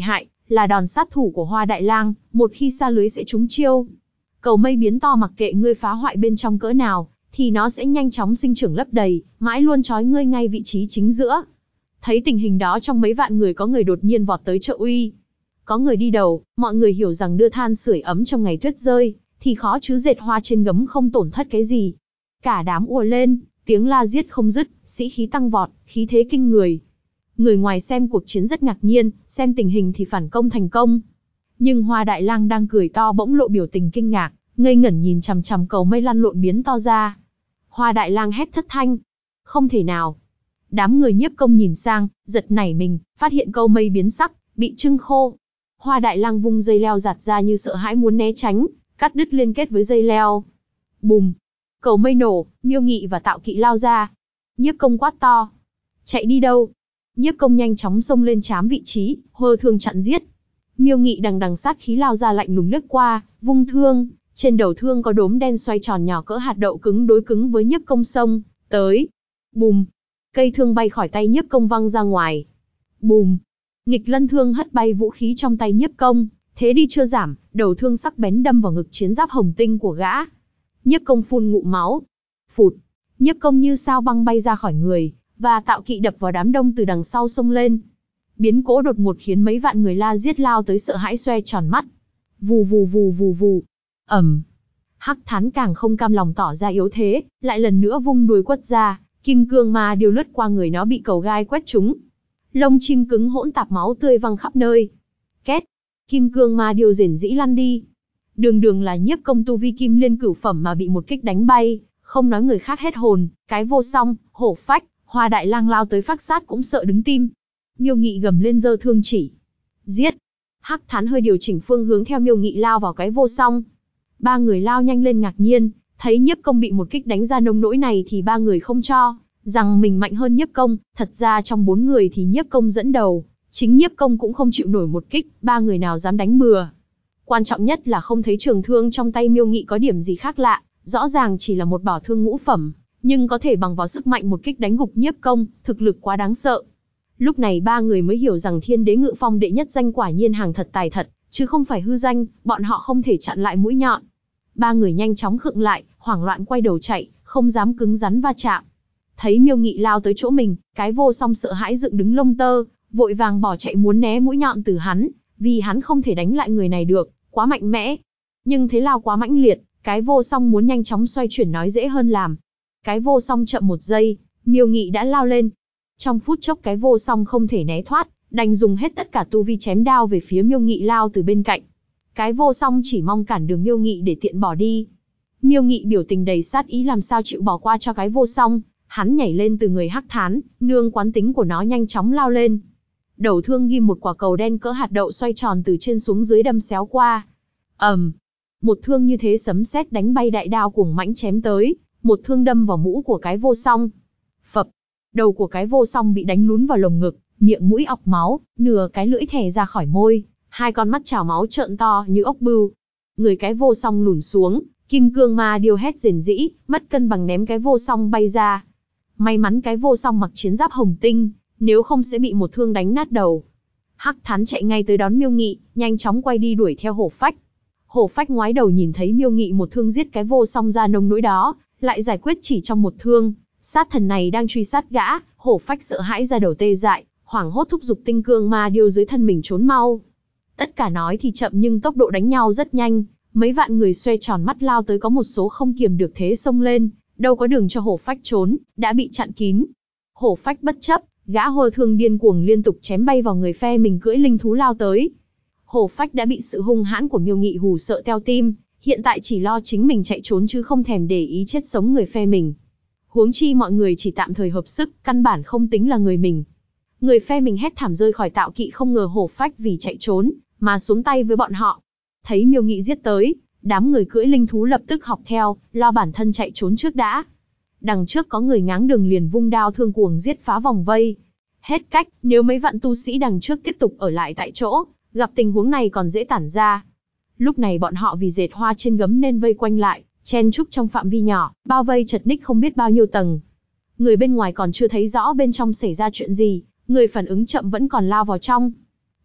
là đòn sát thủ của Hoa Đại Lang, một khi sa lưới sẽ trúng chiêu. Cầu mây biến to mặc kệ ngươi phá hoại bên trong cỡ nào, thì nó sẽ nhanh chóng sinh trưởng lấp đầy, mãi luôn trói ngươi ngay vị trí chính giữa. Thấy tình hình đó, trong mấy vạn người có người đột nhiên vọt tới trợ uy. Có người đi đầu, mọi người hiểu rằng đưa than sưởi ấm trong ngày tuyết rơi, thì khó chứ dệt hoa trên gấm không tổn thất cái gì. Cả đám ùa lên, tiếng la giết không dứt, sĩ khí tăng vọt, khí thế kinh người. Người ngoài xem cuộc chiến rất ngạc nhiên, xem tình hình thì phản công thành công. Nhưng Hoa Đại Lang đang cười to bỗng lộ biểu tình kinh ngạc, ngây ngẩn nhìn chằm chằm cầu mây lăn lộn biến to ra. Hoa Đại Lang hét thất thanh. Không thể nào. Đám người Nhiếp Công nhìn sang, giật nảy mình, phát hiện cầu mây biến sắc, bị trưng khô. Hoa Đại Lang vung dây leo giạt ra như sợ hãi muốn né tránh, cắt đứt liên kết với dây leo. Bùm! Cầu mây nổ, Miêu Nghị và Tạo Kỵ lao ra. Nhiếp Công quát to. Chạy đi đâu? Nhiếp Công nhanh chóng xông lên trám vị trí, hơ thương chặn giết. Miêu Nghị đằng đằng sát khí lao ra lạnh lùng lướt qua, vung thương. Trên đầu thương có đốm đen xoay tròn nhỏ cỡ hạt đậu cứng đối cứng với Nhiếp Công xông tới. Bùm! Cây thương bay khỏi tay Nhiếp Công văng ra ngoài. Bùm! Nghịch lân thương hất bay vũ khí trong tay Nhiếp Công, thế đi chưa giảm, đầu thương sắc bén đâm vào ngực chiến giáp hồng tinh của gã. Nhiếp Công phun ngụm máu. Phụt! Nhiếp Công như sao băng bay ra khỏi người, và Tạo Kỵ đập vào đám đông từ đằng sau xông lên. Biến cố đột ngột khiến mấy vạn người la giết lao tới sợ hãi xoe tròn mắt. Vù vù vù vù vù. Hắc Thán càng không cam lòng tỏ ra yếu thế, lại lần nữa vung đuôi quất ra, kim cương ma điêu lướt qua người nó bị cầu gai quét trúng. Lông chim cứng hỗn tạp máu tươi văng khắp nơi. Két! Kim cương ma điêu rền rĩ lăn đi. Đường là Nhiếp Công tu vi kim liên cửu phẩm mà bị một kích đánh bay, không nói người khác hết hồn, cái Vô Song, Hổ Phách, Hoa Đại Lang lao tới phác sát cũng sợ đứng tim. Miêu Nghị gầm lên giơ thương chỉ. Giết! Hắc Thán hơi điều chỉnh phương hướng theo Miêu Nghị lao vào cái Vô Song. Ba người lao nhanh lên ngạc nhiên, thấy Nhiếp Công bị một kích đánh ra nông nỗi này thì ba người không cho rằng mình mạnh hơn Nhiếp Công. Thật ra trong 4 người thì Nhiếp Công dẫn đầu, chính Nhiếp Công cũng không chịu nổi một kích, ba người nào dám đánh bừa. Quan trọng nhất là không thấy trường thương trong tay Miêu Nghị có điểm gì khác lạ, rõ ràng chỉ là một bảo thương ngũ phẩm, nhưng có thể bằng vào sức mạnh một kích đánh gục Nhiếp Công, thực lực quá đáng sợ. Lúc này ba người mới hiểu rằng Thiên Đế Ngự Phong đệ nhất danh quả nhiên hàng thật tài thật, chứ không phải hư danh, bọn họ không thể chặn lại mũi nhọn. Ba người nhanh chóng khựng lại, hoảng loạn quay đầu chạy, không dám cứng rắn va chạm. Thấy Miêu Nghị lao tới chỗ mình, cái Vô Song sợ hãi dựng đứng lông tơ, vội vàng bỏ chạy muốn né mũi nhọn từ hắn, vì hắn không thể đánh lại người này được, quá mạnh mẽ. Nhưng thế lao quá mãnh liệt, cái Vô Song muốn nhanh chóng xoay chuyển nói dễ hơn làm. Cái Vô Song chậm một giây, Miêu Nghị đã lao lên. Trong phút chốc cái Vô Song không thể né thoát, đành dùng hết tất cả tu vi chém đao về phía Miêu Nghị lao từ bên cạnh. Cái Vô Song chỉ mong cản đường Miêu Nghị để tiện bỏ đi. Miêu Nghị biểu tình đầy sát ý làm sao chịu bỏ qua cho cái Vô Song, hắn nhảy lên từ người Hắc Thán, nương quán tính của nó nhanh chóng lao lên. Đầu thương ghim một quả cầu đen cỡ hạt đậu xoay tròn từ trên xuống dưới đâm xéo qua. Một thương như thế sấm sét đánh bay đại đao cuồng mãnh chém tới, một thương đâm vào mũ của cái Vô Song. Phập, đầu của cái Vô Song bị đánh lún vào lồng ngực, miệng mũi ọc máu, nửa cái lưỡi thè ra khỏi môi, hai con mắt trào máu trợn to như ốc bươu. Người cái Vô Song lùn xuống, kim cương ma điêu hét rền rĩ, mất cân bằng ném cái Vô Song bay ra. May mắn cái Vô Song mặc chiến giáp hồng tinh, nếu không sẽ bị một thương đánh nát đầu. Hắc Thán chạy ngay tới đón Miêu Nghị, nhanh chóng quay đi đuổi theo Hổ Phách. Hổ Phách ngoái đầu nhìn thấy Miêu Nghị một thương giết cái Vô Song ra nông nỗi đó, lại giải quyết chỉ trong một thương. Sát thần này đang truy sát gã, Hổ Phách sợ hãi ra đầu tê dại, hoảng hốt thúc giục tinh cương ma điêu dưới thân mình trốn mau. Tất cả nói thì chậm nhưng tốc độ đánh nhau rất nhanh, mấy vạn người xoe tròn mắt lao tới, có một số không kiềm được thế xông lên, đâu có đường cho Hổ Phách trốn, đã bị chặn kín. Hổ Phách bất chấp, gã hô thương điên cuồng liên tục chém bay vào người phe mình cưỡi linh thú lao tới. Hổ Phách đã bị sự hung hãn của Miêu Nghị hù sợ teo tim, hiện tại chỉ lo chính mình chạy trốn chứ không thèm để ý chết sống người phe mình. Huống chi mọi người chỉ tạm thời hợp sức, căn bản không tính là người mình. Người phe mình hét thảm rơi khỏi Tạo Kỵ, không ngờ Hổ Phách vì chạy trốn mà xuống tay với bọn họ. Thấy Miêu Nghị giết tới, đám người cưỡi linh thú lập tức học theo, lo bản thân chạy trốn trước đã. Đằng trước có người ngáng đường liền vung đao thương cuồng giết phá vòng vây. Hết cách, nếu mấy vạn tu sĩ đằng trước tiếp tục ở lại tại chỗ, gặp tình huống này còn dễ tản ra. Lúc này bọn họ vì dệt hoa trên gấm nên vây quanh lại, chen chúc trong phạm vi nhỏ, bao vây chật ních không biết bao nhiêu tầng. Người bên ngoài còn chưa thấy rõ bên trong xảy ra chuyện gì, người phản ứng chậm vẫn còn lao vào trong.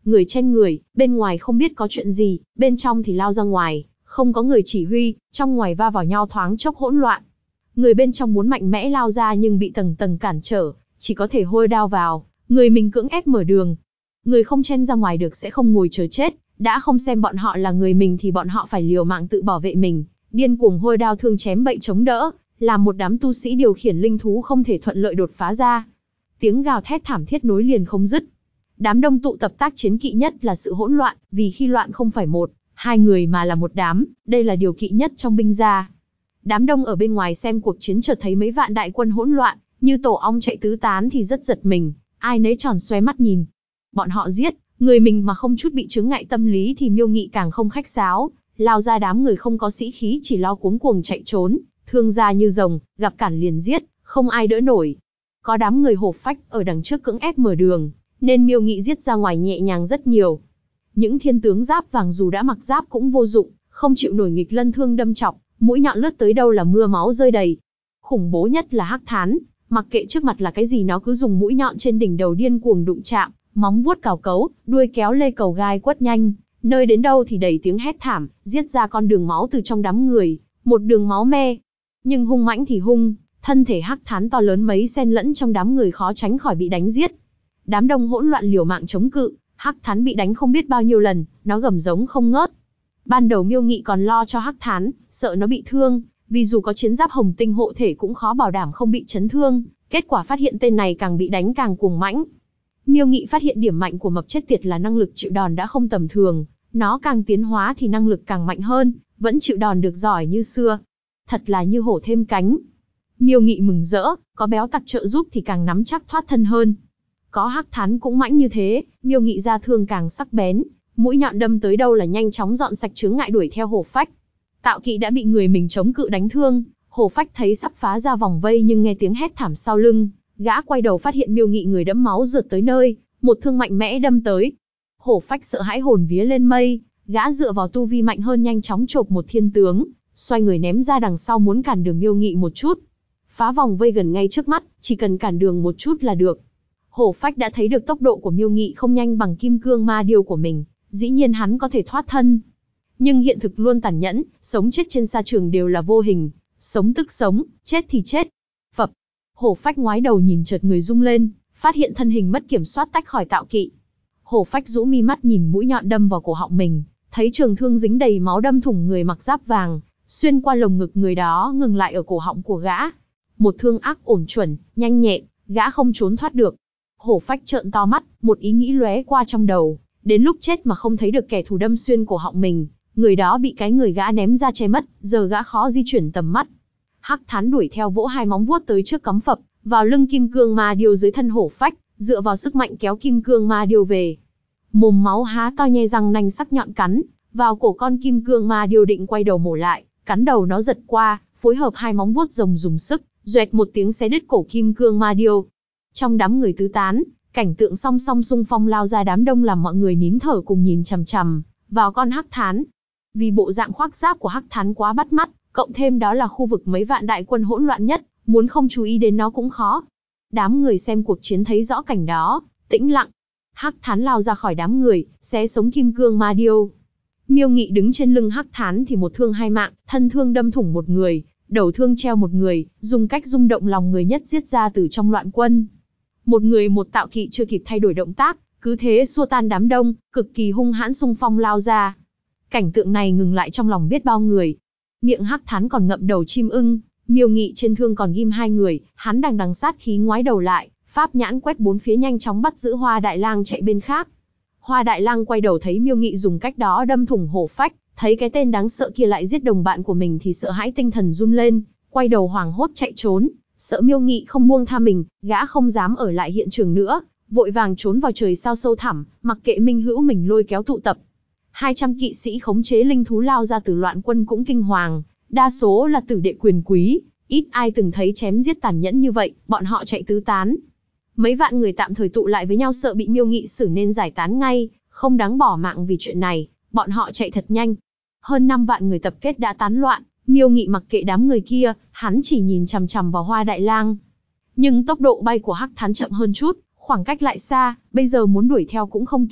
người chen người, bên ngoài không biết có chuyện gì, bên trong thì lao ra ngoài, không có người chỉ huy, trong ngoài va vào nhau thoáng chốc hỗn loạn. Người bên trong muốn mạnh mẽ lao ra nhưng bị tầng tầng cản trở, chỉ có thể hôi đao vào, người mình cưỡng ép mở đường. Người không chen ra ngoài được sẽ không ngồi chờ chết, đã không xem bọn họ là người mình thì bọn họ phải liều mạng tự bảo vệ mình, điên cuồng hôi đao thương chém bậy chống đỡ, làm một đám tu sĩ điều khiển linh thú không thể thuận lợi đột phá ra. Tiếng gào thét thảm thiết nối liền không dứt. Đám đông tụ tập tác chiến kỵ nhất là sự hỗn loạn, vì khi loạn không phải một, hai người mà là một đám, đây là điều kỵ nhất trong binh gia. Đám đông ở bên ngoài xem cuộc chiến chợt thấy mấy vạn đại quân hỗn loạn, như tổ ong chạy tứ tán thì rất giật mình, ai nấy tròn xoe mắt nhìn. Bọn họ giết người mình mà không chút bị chướng ngại tâm lý thì Miêu Nghị càng không khách sáo, lao ra đám người không có sĩ khí chỉ lo cuống cuồng chạy trốn, thương gia như rồng, gặp cản liền giết, không ai đỡ nổi. Có đám người hổ phách ở đằng trước cưỡng ép mở đường, nên Miêu Nghị giết ra ngoài nhẹ nhàng rất nhiều. Những thiên tướng giáp vàng dù đã mặc giáp cũng vô dụng, không chịu nổi nghịch lân thương đâm chọc, mũi nhọn lướt tới đâu là mưa máu rơi đầy. Khủng bố nhất là Hắc Thán, mặc kệ trước mặt là cái gì nó cứ dùng mũi nhọn trên đỉnh đầu điên cuồng đụng chạm, móng vuốt cào cấu, đuôi kéo lê cầu gai quất nhanh, nơi đến đâu thì đầy tiếng hét thảm, giết ra con đường máu từ trong đám người, một đường máu me. Nhưng hung mãnh thì hung, thân thể Hắc Thán to lớn mấy xen lẫn trong đám người khó tránh khỏi bị đánh giết. Đám đông hỗn loạn liều mạng chống cự, Hắc Thán bị đánh không biết bao nhiêu lần, nó gầm giống không ngớt. Ban đầu Miêu Nghị còn lo cho Hắc Thán, sợ nó bị thương, vì dù có chiến giáp hồng tinh hộ thể cũng khó bảo đảm không bị chấn thương, kết quả phát hiện tên này càng bị đánh càng cuồng mãnh. Miêu Nghị phát hiện điểm mạnh của mập chết tiệt là năng lực chịu đòn đã không tầm thường, nó càng tiến hóa thì năng lực càng mạnh hơn, vẫn chịu đòn được giỏi như xưa. Thật là như hổ thêm cánh. Miêu Nghị mừng rỡ, có béo tặc trợ giúp thì càng nắm chắc thoát thân hơn. Có Hắc Thán cũng mãnh như thế, Miêu Nghị ra thương càng sắc bén, mũi nhọn đâm tới đâu là nhanh chóng dọn sạch chướng ngại đuổi theo hổ phách. Tạo Kỵ đã bị người mình chống cự đánh thương, hổ phách thấy sắp phá ra vòng vây nhưng nghe tiếng hét thảm sau lưng, gã quay đầu phát hiện Miêu Nghị người đẫm máu rượt tới nơi, một thương mạnh mẽ đâm tới. Hổ phách sợ hãi hồn vía lên mây, gã dựa vào tu vi mạnh hơn nhanh chóng chộp một thiên tướng, xoay người ném ra đằng sau muốn cản đường Miêu Nghị một chút. Phá vòng vây gần ngay trước mắt, chỉ cần cản đường một chút là được. Hổ phách đã thấy được tốc độ của Miêu Nghị không nhanh bằng kim cương ma điêu của mình, dĩ nhiên hắn có thể thoát thân. Nhưng hiện thực luôn tàn nhẫn, sống chết trên sa trường đều là vô hình, sống tức sống, chết thì chết. Phập, hổ phách ngoái đầu nhìn chợt người rung lên, phát hiện thân hình mất kiểm soát tách khỏi Tạo Kỵ. Hổ phách rũ mi mắt nhìn mũi nhọn đâm vào cổ họng mình, thấy trường thương dính đầy máu đâm thủng người mặc giáp vàng, xuyên qua lồng ngực người đó ngừng lại ở cổ họng của gã. Một thương ác ổn chuẩn, nhanh nhẹn, gã không trốn thoát được. Hổ phách trợn to mắt, một ý nghĩ lóe qua trong đầu, đến lúc chết mà không thấy được kẻ thù đâm xuyên cổ họng mình, người đó bị cái người gã ném ra che mất, giờ gã khó di chuyển tầm mắt. Hắc Thán đuổi theo vỗ hai móng vuốt tới trước cắm phập vào lưng kim cương ma điêu dưới thân hổ phách, dựa vào sức mạnh kéo kim cương ma điêu về. Mồm máu há to nhe răng nanh sắc nhọn cắn vào cổ con kim cương ma điêu định quay đầu mổ lại, cắn đầu nó giật qua, phối hợp hai móng vuốt rồng dùng sức, doẹt một tiếng xé đứt cổ kim cương ma điêu. Trong đám người tứ tán, cảnh tượng song song xung phong lao ra đám đông làm mọi người nín thở cùng nhìn chằm chằm vào con Hắc Thán. Vì bộ dạng khoác giáp của Hắc Thán quá bắt mắt, cộng thêm đó là khu vực mấy vạn đại quân hỗn loạn nhất, muốn không chú ý đến nó cũng khó. Đám người xem cuộc chiến thấy rõ cảnh đó, tĩnh lặng. Hắc Thán lao ra khỏi đám người, xé sống kim cương ma điêu. Miêu Nghị đứng trên lưng Hắc Thán thì một thương hai mạng, thân thương đâm thủng một người, đầu thương treo một người, dùng cách rung động lòng người nhất giết ra từ trong loạn quân. Một người một Tạo Kỵ chưa kịp thay đổi động tác, cứ thế xua tan đám đông, cực kỳ hung hãn xung phong lao ra. Cảnh tượng này ngừng lại trong lòng biết bao người. Miệng Hắc Thán còn ngậm đầu chim ưng, Miêu Nghị trên thương còn ghim hai người, hắn đằng sát khí ngoái đầu lại, pháp nhãn quét bốn phía nhanh chóng bắt giữ Hoa Đại Lang chạy bên khác. Hoa Đại Lang quay đầu thấy Miêu Nghị dùng cách đó đâm thủng hổ phách, thấy cái tên đáng sợ kia lại giết đồng bạn của mình thì sợ hãi tinh thần run lên, quay đầu hoảng hốt chạy trốn, sợ Miêu Nghị không buông tha mình, gã không dám ở lại hiện trường nữa, vội vàng trốn vào trời sao sâu thẳm, mặc kệ minh hữu mình lôi kéo tụ tập. 200 kỵ sĩ khống chế linh thú lao ra từ loạn quân cũng kinh hoàng, đa số là tử đệ quyền quý, ít ai từng thấy chém giết tàn nhẫn như vậy, bọn họ chạy tứ tán. Mấy vạn người tạm thời tụ lại với nhau sợ bị Miêu Nghị xử nên giải tán ngay, không đáng bỏ mạng vì chuyện này, bọn họ chạy thật nhanh. Hơn 5 vạn người tập kết đã tán loạn, Miêu Nghị mặc kệ đám người kia, hắn chỉ nhìn chằm chằm vào Hoa Đại Lang. Nhưng tốc độ bay của Hắc Thán chậm hơn chút, khoảng cách lại xa, bây giờ muốn đuổi theo cũng không kịp,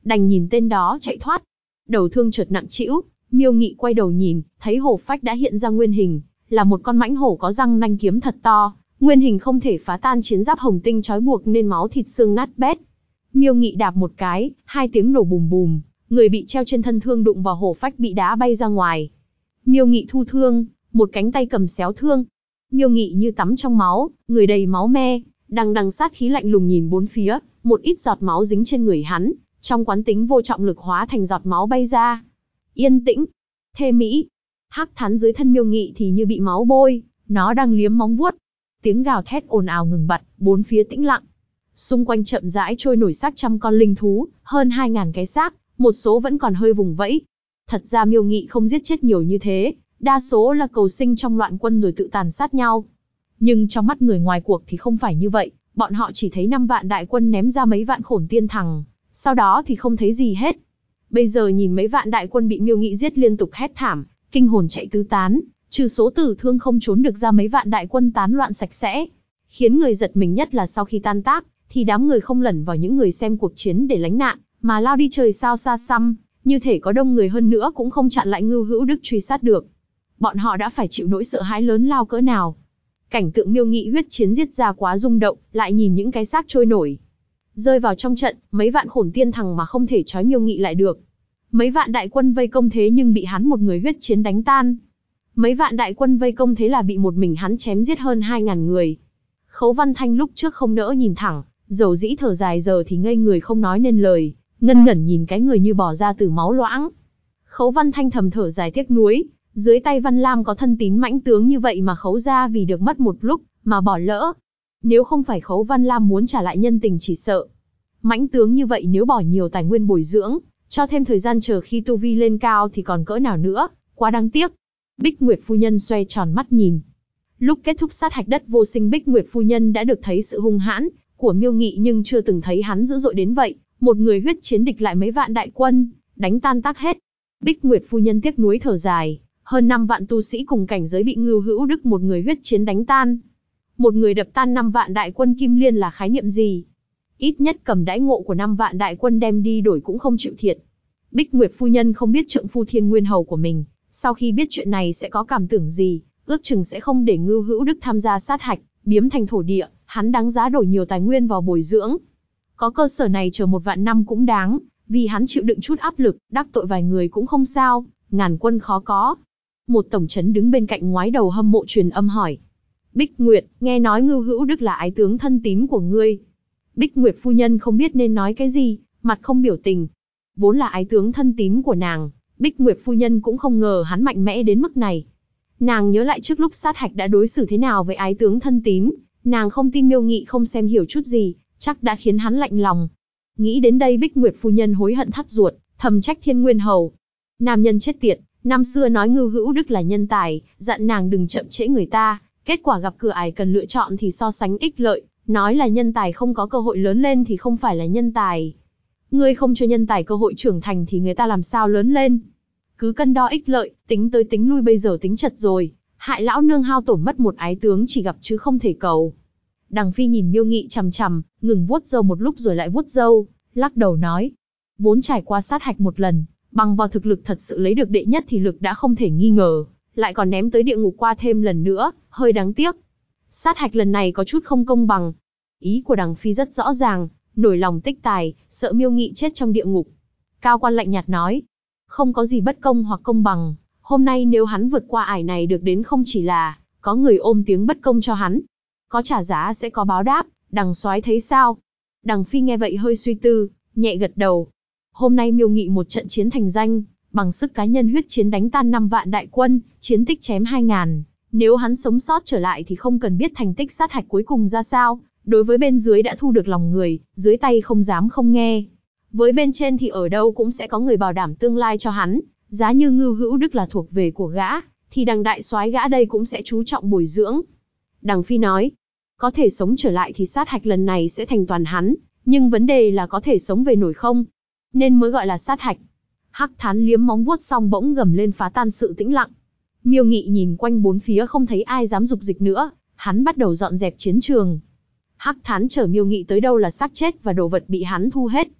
đành nhìn tên đó chạy thoát. Đầu thương chợt nặng trĩu, Miêu Nghị quay đầu nhìn, thấy hổ phách đã hiện ra nguyên hình, là một con mãnh hổ có răng nanh kiếm thật to, nguyên hình không thể phá tan chiến giáp hồng tinh trói buộc nên máu thịt xương nát bét. Miêu Nghị đạp một cái, hai tiếng nổ bùm bùm, người bị treo trên thân thương đụng vào hổ phách bị đá bay ra ngoài. Miêu Nghị thu thương, một cánh tay cầm xéo thương. Miêu Nghị như tắm trong máu, người đầy máu me, đằng đằng sát khí lạnh lùng nhìn bốn phía, một ít giọt máu dính trên người hắn, trong quán tính vô trọng lực hóa thành giọt máu bay ra. Yên tĩnh, thê mỹ. Hắc Thán dưới thân Miêu Nghị thì như bị máu bôi, nó đang liếm móng vuốt. Tiếng gào thét ồn ào ngừng bặt, bốn phía tĩnh lặng. Xung quanh chậm rãi trôi nổi xác trăm con linh thú, hơn 2000 cái xác, một số vẫn còn hơi vùng vẫy. Thật ra Miêu Nghị không giết chết nhiều như thế, đa số là cầu sinh trong loạn quân rồi tự tàn sát nhau. Nhưng trong mắt người ngoài cuộc thì không phải như vậy, bọn họ chỉ thấy 5 vạn đại quân ném ra mấy vạn khổn tiên thằng, sau đó thì không thấy gì hết. Bây giờ nhìn mấy vạn đại quân bị Miêu Nghị giết liên tục hét thảm, kinh hồn chạy tứ tán, trừ số tử thương không trốn được ra mấy vạn đại quân tán loạn sạch sẽ. Khiến người giật mình nhất là sau khi tan tác, thì đám người không lẩn vào những người xem cuộc chiến để lánh nạn, mà lao đi trời sao xa xăm, như thể có đông người hơn nữa cũng không chặn lại Ngưu Hữu Đức truy sát được. Bọn họ đã phải chịu nỗi sợ hãi lớn lao cỡ nào. Cảnh tượng Miêu Nghị huyết chiến giết ra quá rung động, lại nhìn những cái xác trôi nổi. Rơi vào trong trận, mấy vạn khổn tiên thằng mà không thể trói Miêu Nghị lại được. Mấy vạn đại quân vây công thế nhưng bị hắn một người huyết chiến đánh tan. Mấy vạn đại quân vây công thế là bị một mình hắn chém giết hơn 2000 người. Khấu Văn Thanh lúc trước không nỡ nhìn thẳng, dầu dĩ thở dài giờ thì ngây người không nói nên lời, ngân ngẩn nhìn cái người như bò ra từ máu loãng. Khấu Văn Thanh thầm thở dài tiếc nuối, dưới tay Văn Lam có thân tín mãnh tướng như vậy mà Khấu gia vì được mất một lúc mà bỏ lỡ. Nếu không phải Khấu Văn Lam muốn trả lại nhân tình chỉ sợ. Mãnh tướng như vậy nếu bỏ nhiều tài nguyên bồi dưỡng, cho thêm thời gian chờ khi tu vi lên cao thì còn cỡ nào nữa, quá đáng tiếc. Bích Nguyệt phu nhân xoay tròn mắt nhìn. Lúc kết thúc sát hạch đất vô sinh, Bích Nguyệt phu nhân đã được thấy sự hung hãn của Miêu Nghị nhưng chưa từng thấy hắn dữ dội đến vậy, một người huyết chiến địch lại mấy vạn đại quân, đánh tan tác hết. Bích Nguyệt phu nhân tiếc nuối thở dài, hơn 5 vạn tu sĩ cùng cảnh giới bị Ngưu Hữu Đức một người huyết chiến đánh tan. Một người đập tan 5 vạn đại quân Kim Liên là khái niệm gì? Ít nhất cầm đãi ngộ của 5 vạn đại quân đem đi đổi cũng không chịu thiệt. Bích Nguyệt phu nhân không biết trượng phu Thiên Nguyên Hầu của mình, sau khi biết chuyện này sẽ có cảm tưởng gì, ước chừng sẽ không để Ngưu Hữu Đức tham gia sát hạch, biếm thành thổ địa, hắn đáng giá đổi nhiều tài nguyên vào bồi dưỡng. Có cơ sở này chờ 1 vạn năm cũng đáng, vì hắn chịu đựng chút áp lực, đắc tội vài người cũng không sao, ngàn quân khó có. Một tổng trấn đứng bên cạnh ngoái đầu hâm mộ truyền âm hỏi. Bích Nguyệt, nghe nói Ngưu Hữu Đức là ái tướng thân tín của ngươi. Bích Nguyệt phu nhân không biết nên nói cái gì, mặt không biểu tình. Vốn là ái tướng thân tín của nàng, Bích Nguyệt phu nhân cũng không ngờ hắn mạnh mẽ đến mức này. Nàng nhớ lại trước lúc sát hạch đã đối xử thế nào với ái tướng thân tín, nàng không tin Miêu Nghị không xem hiểu chút gì, chắc đã khiến hắn lạnh lòng. Nghĩ đến đây Bích Nguyệt phu nhân hối hận thắt ruột, thầm trách Thiên Nguyên Hầu. Nam nhân chết tiệt, năm xưa nói Ngưu Hữu Đức là nhân tài, dặn nàng đừng chậm trễ người ta, kết quả gặp cửa ải cần lựa chọn thì so sánh ích lợi, nói là nhân tài không có cơ hội lớn lên thì không phải là nhân tài. Ngươi không cho nhân tài cơ hội trưởng thành thì người ta làm sao lớn lên? Cứ cân đo ích lợi, tính tới tính lui bây giờ tính chật rồi, hại lão nương hao tổn mất một ái tướng chỉ gặp chứ không thể cầu. Đằng Phi nhìn Miêu Nghị chằm chằm, ngừng vuốt râu một lúc rồi lại vuốt râu, lắc đầu nói. Vốn trải qua sát hạch một lần, bằng vào thực lực thật sự lấy được đệ nhất thì lực đã không thể nghi ngờ, lại còn ném tới địa ngục qua thêm lần nữa, hơi đáng tiếc. Sát hạch lần này có chút không công bằng. Ý của Đằng Phi rất rõ ràng, nổi lòng tích tài, sợ Miêu Nghị chết trong địa ngục. Cao quan lạnh nhạt nói, không có gì bất công hoặc công bằng, hôm nay nếu hắn vượt qua ải này được đến không chỉ là có người ôm tiếng bất công cho hắn, có trả giá sẽ có báo đáp, Đằng soái thấy sao? Đằng Phi nghe vậy hơi suy tư, nhẹ gật đầu. Hôm nay Miêu Nghị một trận chiến thành danh, bằng sức cá nhân huyết chiến đánh tan 5 vạn đại quân, chiến tích chém 2000, nếu hắn sống sót trở lại thì không cần biết thành tích sát hạch cuối cùng ra sao, đối với bên dưới đã thu được lòng người, dưới tay không dám không nghe. Với bên trên thì ở đâu cũng sẽ có người bảo đảm tương lai cho hắn, giá như Ngưu Hữu Đức là thuộc về của gã, thì Đằng đại soái gã đây cũng sẽ chú trọng bồi dưỡng. Đằng Phi nói, có thể sống trở lại thì sát hạch lần này sẽ thành toàn hắn, nhưng vấn đề là có thể sống về nổi không? Nên mới gọi là sát hạch. Hắc Thán liếm móng vuốt xong bỗng gầm lên phá tan sự tĩnh lặng. Miêu Nghị nhìn quanh bốn phía không thấy ai dám dục dịch nữa, hắn bắt đầu dọn dẹp chiến trường. Hắc Thán chở Miêu Nghị tới đâu là xác chết và đồ vật bị hắn thu hết.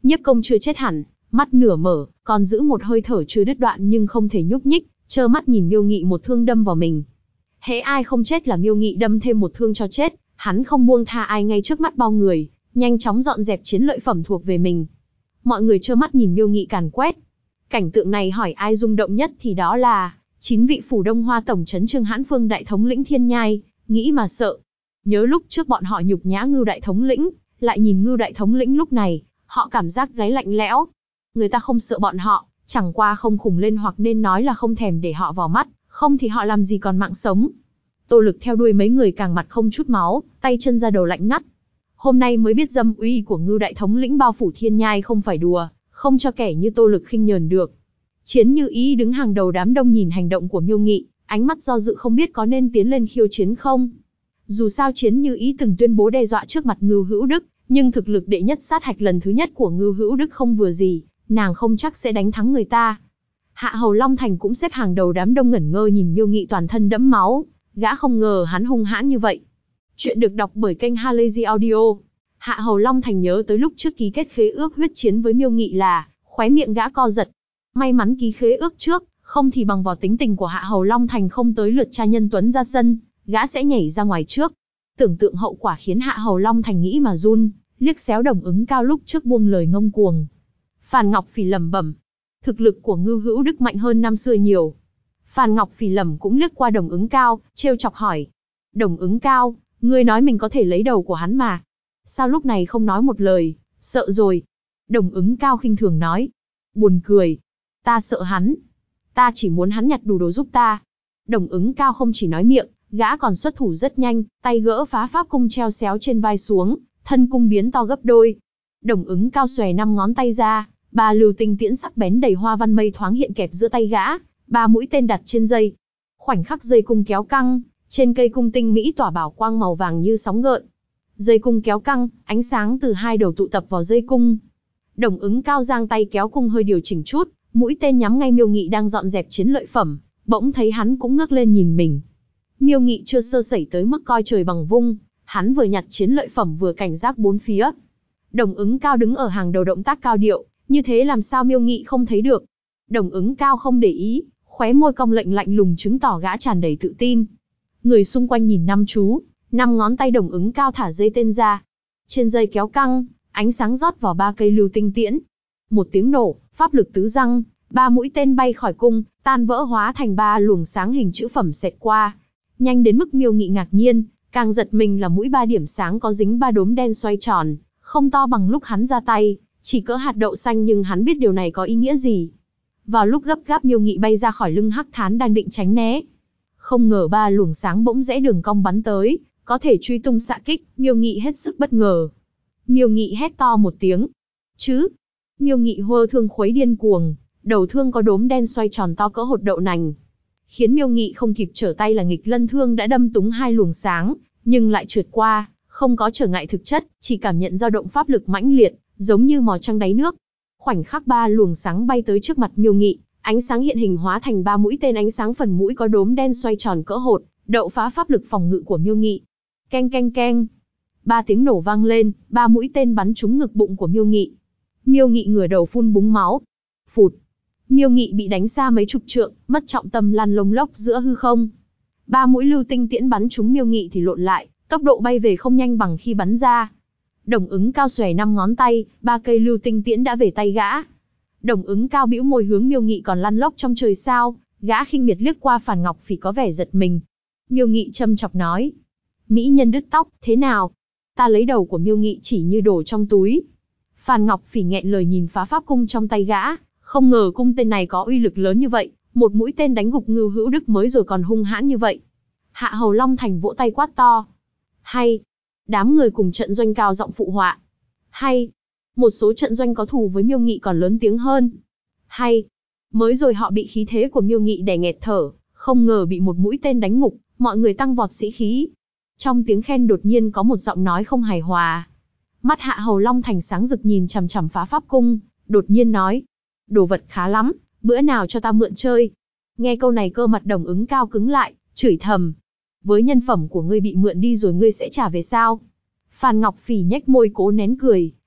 Nhiếp Công chưa chết hẳn, mắt nửa mở, còn giữ một hơi thở chưa đứt đoạn nhưng không thể nhúc nhích, trơ mắt nhìn Miêu Nghị một thương đâm vào mình. Hễ ai không chết là Miêu Nghị đâm thêm một thương cho chết, hắn không buông tha ai ngay trước mắt bao người, nhanh chóng dọn dẹp chiến lợi phẩm thuộc về mình. Mọi người trơ mắt nhìn Miêu Nghị càn quét. Cảnh tượng này hỏi ai rung động nhất thì đó là 9 vị Phủ Đông Hoa tổng trấn Trương Hãn Phương đại thống lĩnh Thiên Nhai, nghĩ mà sợ. Nhớ lúc trước bọn họ nhục nhã Ngưu đại thống lĩnh, lại nhìn Ngưu đại thống lĩnh lúc này, họ cảm giác gáy lạnh lẽo. Người ta không sợ bọn họ, chẳng qua không khủng lên hoặc nên nói là không thèm để họ vào mắt, không thì họ làm gì còn mạng sống. Tô Lực theo đuôi mấy người càng mặt không chút máu, tay chân ra đầu lạnh ngắt. Hôm nay mới biết dâm uy của Ngưu đại thống lĩnh bao phủ Thiên Nhai không phải đùa, không cho kẻ như Tô Lực khinh nhờn được. Chiến Như Ý đứng hàng đầu đám đông nhìn hành động của Miêu Nghị, ánh mắt do dự không biết có nên tiến lên khiêu chiến không. Dù sao Chiến Như Ý từng tuyên bố đe dọa trước mặt Ngưu Hữu Đức, nhưng thực lực đệ nhất sát hạch lần thứ nhất của Ngưu Hữu Đức không vừa gì, nàng không chắc sẽ đánh thắng người ta. Hạ Hầu Long Thành cũng xếp hàng đầu đám đông ngẩn ngơ nhìn Miêu Nghị toàn thân đẫm máu, gã không ngờ hắn hung hãn như vậy. Chuyện được đọc bởi kênh Halazy Audio. Hạ Hầu Long Thành nhớ tới lúc trước ký kết khế ước huyết chiến với Miêu Nghị là, khóe miệng gã co giật. May mắn ký khế ước trước, không thì bằng vào tính tình của Hạ Hầu Long Thành không tới lượt cha Nhân Tuấn ra sân, gã sẽ nhảy ra ngoài trước. Tưởng tượng hậu quả khiến Hạ Hầu Long Thành nghĩ mà run, liếc xéo Đồng Ứng Cao lúc trước buông lời ngông cuồng. Phàn Ngọc Phỉ lẩm bẩm, thực lực của Ngưu Hữu Đức mạnh hơn năm xưa nhiều. Phàn Ngọc Phỉ lẩm cũng liếc qua Đồng Ứng Cao, trêu chọc hỏi: Đồng Ứng Cao, ngươi nói mình có thể lấy đầu của hắn mà, sao lúc này không nói một lời, sợ rồi? Đồng Ứng Cao khinh thường nói: buồn cười, ta sợ hắn, ta chỉ muốn hắn nhặt đủ đồ giúp ta. Đồng Ứng Cao không chỉ nói miệng, gã còn xuất thủ rất nhanh, tay gỡ phá pháp cung treo xéo trên vai xuống, thân cung biến to gấp đôi. Đồng Ứng Cao xòe 5 ngón tay ra, 3 lưu tinh tiễn sắc bén đầy hoa văn mây thoáng hiện kẹp giữa tay gã, 3 mũi tên đặt trên dây. Khoảnh khắc dây cung kéo căng, trên cây cung tinh mỹ tỏa bảo quang màu vàng như sóng gợn. Dây cung kéo căng, ánh sáng từ hai đầu tụ tập vào dây cung. Đồng Ứng Cao giang tay kéo cung hơi điều chỉnh chút, mũi tên nhắm ngay Miêu Nghị đang dọn dẹp chiến lợi phẩm, bỗng thấy hắn cũng ngước lên nhìn mình. Miêu Nghị chưa sơ sẩy tới mức coi trời bằng vung, hắn vừa nhặt chiến lợi phẩm vừa cảnh giác bốn phía. Đồng Ứng Cao đứng ở hàng đầu động tác cao điệu, như thế làm sao Miêu Nghị không thấy được. Đồng Ứng Cao không để ý, khóe môi cong lạnh lùng chứng tỏ gã tràn đầy tự tin. Người xung quanh nhìn năm chú, 5 ngón tay Đồng Ứng Cao thả dây tên ra. Trên dây kéo căng, ánh sáng rót vào 3 cây lưu tinh tiễn. Một tiếng nổ, pháp lực tứ răng, 3 mũi tên bay khỏi cung, tan vỡ hóa thành 3 luồng sáng hình chữ phẩm xẹt qua. Nhanh đến mức Miêu Nghị ngạc nhiên, càng giật mình là mũi 3 điểm sáng có dính 3 đốm đen xoay tròn, không to bằng lúc hắn ra tay, chỉ cỡ hạt đậu xanh nhưng hắn biết điều này có ý nghĩa gì. Vào lúc gấp gáp Miêu Nghị bay ra khỏi lưng Hắc Thán đang định tránh né. Không ngờ 3 luồng sáng bỗng rẽ đường cong bắn tới, có thể truy tung xạ kích, Miêu Nghị hết sức bất ngờ. Miêu Nghị hét to một tiếng. Chứ! Miêu Nghị hơ thương khuấy điên cuồng, đầu thương có đốm đen xoay tròn to cỡ hột đậu nành. Khiến Miêu Nghị không kịp trở tay là nghịch lân thương đã đâm túng 2 luồng sáng, nhưng lại trượt qua, không có trở ngại thực chất, chỉ cảm nhận dao động pháp lực mãnh liệt, giống như mò trăng đáy nước. Khoảnh khắc 3 luồng sáng bay tới trước mặt Miêu Nghị, ánh sáng hiện hình hóa thành 3 mũi tên ánh sáng phần mũi có đốm đen xoay tròn cỡ hột, đậu phá pháp lực phòng ngự của Miêu Nghị. Keng keng keng. 3 tiếng nổ vang lên, 3 mũi tên bắn trúng ngực bụng của Miêu Nghị. Miêu Nghị ngửa đầu phun búng máu. Phụt. Miêu Nghị bị đánh xa mấy chục trượng, mất trọng tâm lăn lông lốc giữa hư không. 3 mũi lưu tinh tiễn bắn trúng Miêu Nghị thì lộn lại, tốc độ bay về không nhanh bằng khi bắn ra. Đồng Ứng Cao xòe 5 ngón tay, 3 cây lưu tinh tiễn đã về tay gã. Đồng Ứng Cao bĩu môi hướng Miêu Nghị còn lăn lốc trong trời sao, gã khinh miệt liếc qua Phàn Ngọc Phỉ có vẻ giật mình. Miêu Nghị châm chọc nói: mỹ nhân đứt tóc, thế nào? Ta lấy đầu của Miêu Nghị chỉ như đổ trong túi. Phàn Ngọc Phỉ nghẹn lời nhìn phá pháp cung trong tay gã, không ngờ cung tên này có uy lực lớn như vậy, một mũi tên đánh gục Ngưu Hữu Đức mới rồi còn hung hãn như vậy. Hạ Hầu Long Thành vỗ tay quát to: hay! Đám người cùng trận doanh cao giọng phụ họa: hay! Một số trận doanh có thù với Miêu Nghị còn lớn tiếng hơn: hay! Mới rồi họ bị khí thế của Miêu Nghị đè nghẹt thở, không ngờ bị một mũi tên đánh ngục, mọi người tăng vọt sĩ khí. Trong tiếng khen đột nhiên có một giọng nói không hài hòa. Mắt Hạ Hầu Long Thành sáng rực nhìn chằm chằm phá pháp cung, đột nhiên nói: đồ vật khá lắm, bữa nào cho ta mượn chơi. Nghe câu này cơ mặt Đồng Ứng Cao cứng lại, chửi thầm: với nhân phẩm của ngươi bị mượn đi rồi ngươi sẽ trả về sao? Phàn Ngọc Phỉ nhếch môi cố nén cười,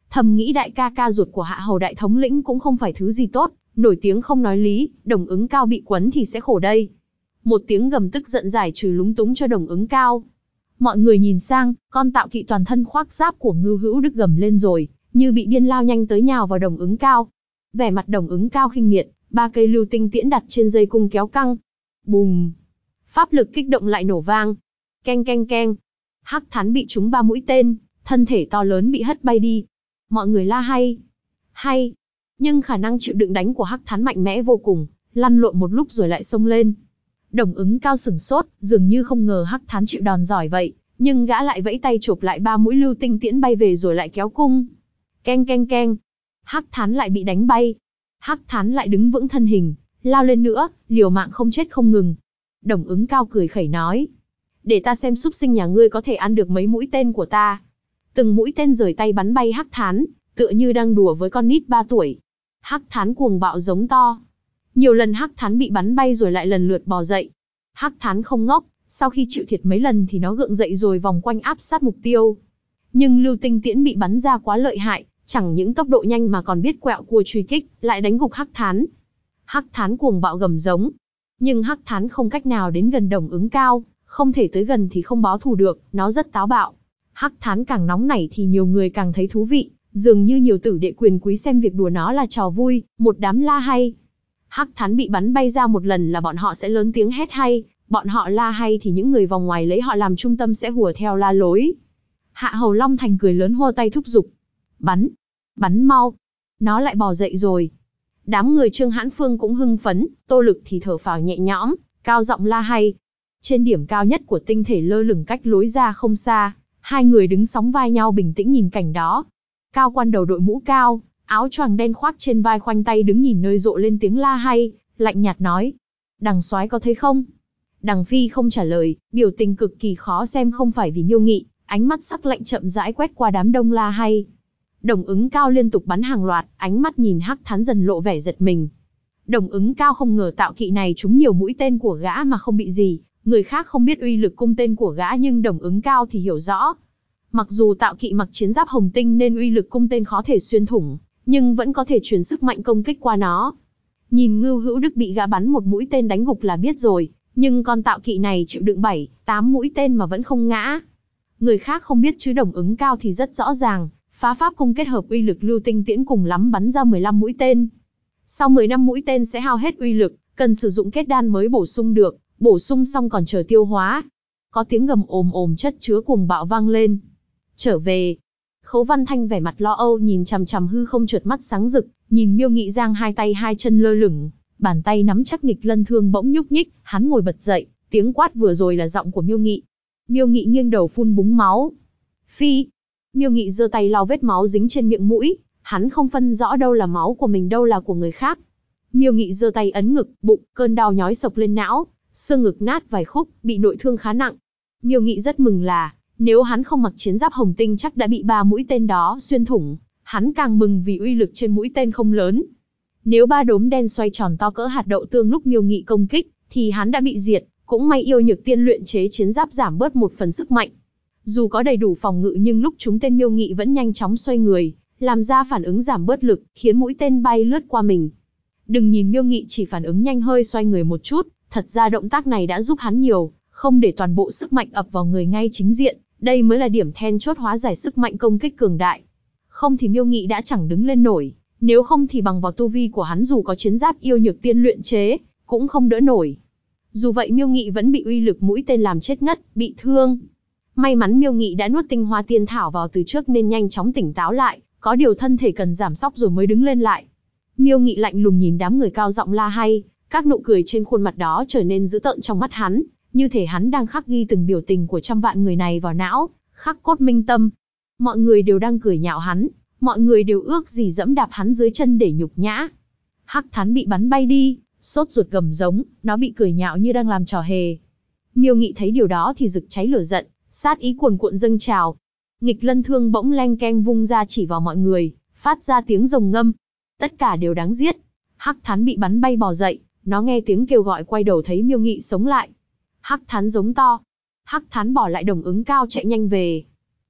thầm nghĩ đại ca ca ruột của Hạ Hầu đại thống lĩnh cũng không phải thứ gì tốt, nổi tiếng không nói lý, Đồng Ứng Cao bị quấn thì sẽ khổ đây. Một tiếng gầm tức giận giải trừ lúng túng cho Đồng Ứng Cao. Mọi người nhìn sang, con Tạo Kỵ toàn thân khoác giáp của Ngưu Hữu Đức gầm lên rồi, như bị điên lao nhanh tới nhào vào Đồng Ứng Cao. Vẻ mặt Đồng Ứng Cao khinh miệt, 3 cây lưu tinh tiễn đặt trên dây cung kéo căng. Bùm! Pháp lực kích động lại nổ vang. Keng keng keng. Hắc Thán bị trúng 3 mũi tên, thân thể to lớn bị hất bay đi. Mọi người la hay. Hay. Nhưng khả năng chịu đựng đánh của Hắc Thán mạnh mẽ vô cùng, lăn lộn một lúc rồi lại xông lên. Đồng Ứng Cao sửng sốt, dường như không ngờ Hắc Thán chịu đòn giỏi vậy, nhưng gã lại vẫy tay chộp lại 3 mũi lưu tinh tiễn bay về rồi lại kéo cung. Keng keng keng. Hắc Thán lại bị đánh bay. Hắc Thán lại đứng vững thân hình, lao lên nữa, liều mạng không chết không ngừng. Đồng Ứng Cao cười khẩy nói, để ta xem súc sinh nhà ngươi có thể ăn được mấy mũi tên của ta. Từng mũi tên rời tay bắn bay Hắc Thán, tựa như đang đùa với con nít 3 tuổi. Hắc Thán cuồng bạo giống to. Nhiều lần Hắc Thán bị bắn bay rồi lại lần lượt bò dậy. Hắc Thán không ngốc, sau khi chịu thiệt mấy lần thì nó gượng dậy rồi vòng quanh áp sát mục tiêu. Nhưng lưu tinh tiễn bị bắn ra quá lợi hại, chẳng những tốc độ nhanh mà còn biết quẹo cua truy kích, lại đánh gục Hắc Thán. Hắc Thán cuồng bạo gầm giống. Nhưng Hắc Thán không cách nào đến gần Đồng Ứng Cao, không thể tới gần thì không báo thù được, nó rất táo bạo. Hắc Thán càng nóng nảy thì nhiều người càng thấy thú vị, dường như nhiều tử đệ quyền quý xem việc đùa nó là trò vui, một đám la hay. Hắc Thán bị bắn bay ra một lần là bọn họ sẽ lớn tiếng hét hay, bọn họ la hay thì những người vòng ngoài lấy họ làm trung tâm sẽ hùa theo la lối. Hạ Hầu Long Thành cười lớn hô tay thúc giục. Bắn! Bắn mau! Nó lại bò dậy rồi. Đám người Trương Hãn Phương cũng hưng phấn, Tô Lực thì thở phào nhẹ nhõm, cao giọng la hay. Trên điểm cao nhất của tinh thể lơ lửng cách lối ra không xa, hai người đứng sóng vai nhau bình tĩnh nhìn cảnh đó. Cao Quan đầu đội mũ cao, áo choàng đen khoác trên vai khoanh tay đứng nhìn nơi rộ lên tiếng la hay, lạnh nhạt nói. Đằng soái có thấy không? Đằng Phi không trả lời, biểu tình cực kỳ khó xem không phải vì Miêu Nghị, ánh mắt sắc lạnh chậm rãi quét qua đám đông la hay. Đồng Ứng Cao liên tục bắn hàng loạt, ánh mắt nhìn Hắc Thán dần lộ vẻ giật mình. Đồng Ứng Cao không ngờ Tạo Kỵ này trúng nhiều mũi tên của gã mà không bị gì, người khác không biết uy lực cung tên của gã nhưng Đồng Ứng Cao thì hiểu rõ. Mặc dù Tạo Kỵ mặc chiến giáp hồng tinh nên uy lực cung tên khó thể xuyên thủng, nhưng vẫn có thể truyền sức mạnh công kích qua nó. Nhìn Ngưu Hữu Đức bị gã bắn một mũi tên đánh gục là biết rồi, nhưng con Tạo Kỵ này chịu đựng 7, 8 mũi tên mà vẫn không ngã. Người khác không biết chứ Đồng Ứng Cao thì rất rõ ràng, phá pháp cung kết hợp uy lực lưu tinh tiễn cùng lắm bắn ra 15 mũi tên. Sau 10 năm mũi tên sẽ hao hết uy lực, cần sử dụng kết đan mới bổ sung được, bổ sung xong còn chờ tiêu hóa. Có tiếng gầm ồm ồm chất chứa cuồng bạo vang lên. Trở về. Khấu Văn Thanh vẻ mặt lo âu nhìn chằm chằm hư không trượt mắt sáng rực, nhìn Miêu Nghị giang hai tay hai chân lơ lửng, bàn tay nắm chắc nghịch lân thương bỗng nhúc nhích, hắn ngồi bật dậy, tiếng quát vừa rồi là giọng của Miêu Nghị. Miêu Nghị nghiêng đầu phun búng máu. Phi. Miêu Nghị giơ tay lau vết máu dính trên miệng mũi, hắn không phân rõ đâu là máu của mình đâu là của người khác. Miêu Nghị giơ tay ấn ngực, bụng, cơn đau nhói sộc lên não, xương ngực nát vài khúc, bị nội thương khá nặng. Miêu Nghị rất mừng là, nếu hắn không mặc chiến giáp hồng tinh chắc đã bị 3 mũi tên đó xuyên thủng, hắn càng mừng vì uy lực trên mũi tên không lớn. Nếu 3 đốm đen xoay tròn to cỡ hạt đậu tương lúc Miêu Nghị công kích, thì hắn đã bị diệt, cũng may yêu nhược tiên luyện chế chiến giáp giảm bớt một phần sức mạnh. Dù có đầy đủ phòng ngự nhưng lúc chúng tên Miêu Nghị vẫn nhanh chóng xoay người, làm ra phản ứng giảm bớt lực, khiến mũi tên bay lướt qua mình. Đừng nhìn Miêu Nghị chỉ phản ứng nhanh hơi xoay người một chút, thật ra động tác này đã giúp hắn nhiều, không để toàn bộ sức mạnh ập vào người ngay chính diện, đây mới là điểm then chốt hóa giải sức mạnh công kích cường đại. Không thì Miêu Nghị đã chẳng đứng lên nổi, nếu không thì bằng vào tu vi của hắn dù có chiến giáp yêu nhược tiên luyện chế, cũng không đỡ nổi. Dù vậy Miêu Nghị vẫn bị uy lực mũi tên làm chết ngất, bị thương. May mắn Miêu Nghị đã nuốt tinh hoa tiên thảo vào từ trước nên nhanh chóng tỉnh táo lại, có điều thân thể cần giảm sóc rồi mới đứng lên lại. Miêu Nghị lạnh lùng nhìn đám người cao giọng la hay, các nụ cười trên khuôn mặt đó trở nên dữ tợn trong mắt hắn, như thể hắn đang khắc ghi từng biểu tình của trăm vạn người này vào não, khắc cốt minh tâm. Mọi người đều đang cười nhạo hắn, mọi người đều ước gì dẫm đạp hắn dưới chân để nhục nhã. Hắc Thán bị bắn bay đi, sốt ruột gầm giống, nó bị cười nhạo như đang làm trò hề. Miêu Nghị thấy điều đó thì rực cháy lửa giận, sát ý cuồn cuộn dâng trào. Nghịch lân thương bỗng leng keng vung ra chỉ vào mọi người, phát ra tiếng rồng ngâm. Tất cả đều đáng giết. Hắc Thán bị bắn bay bò dậy, nó nghe tiếng kêu gọi quay đầu thấy Miêu Nghị sống lại. Hắc Thán giống to. Hắc Thán bỏ lại Đồng Ứng Cao chạy nhanh về.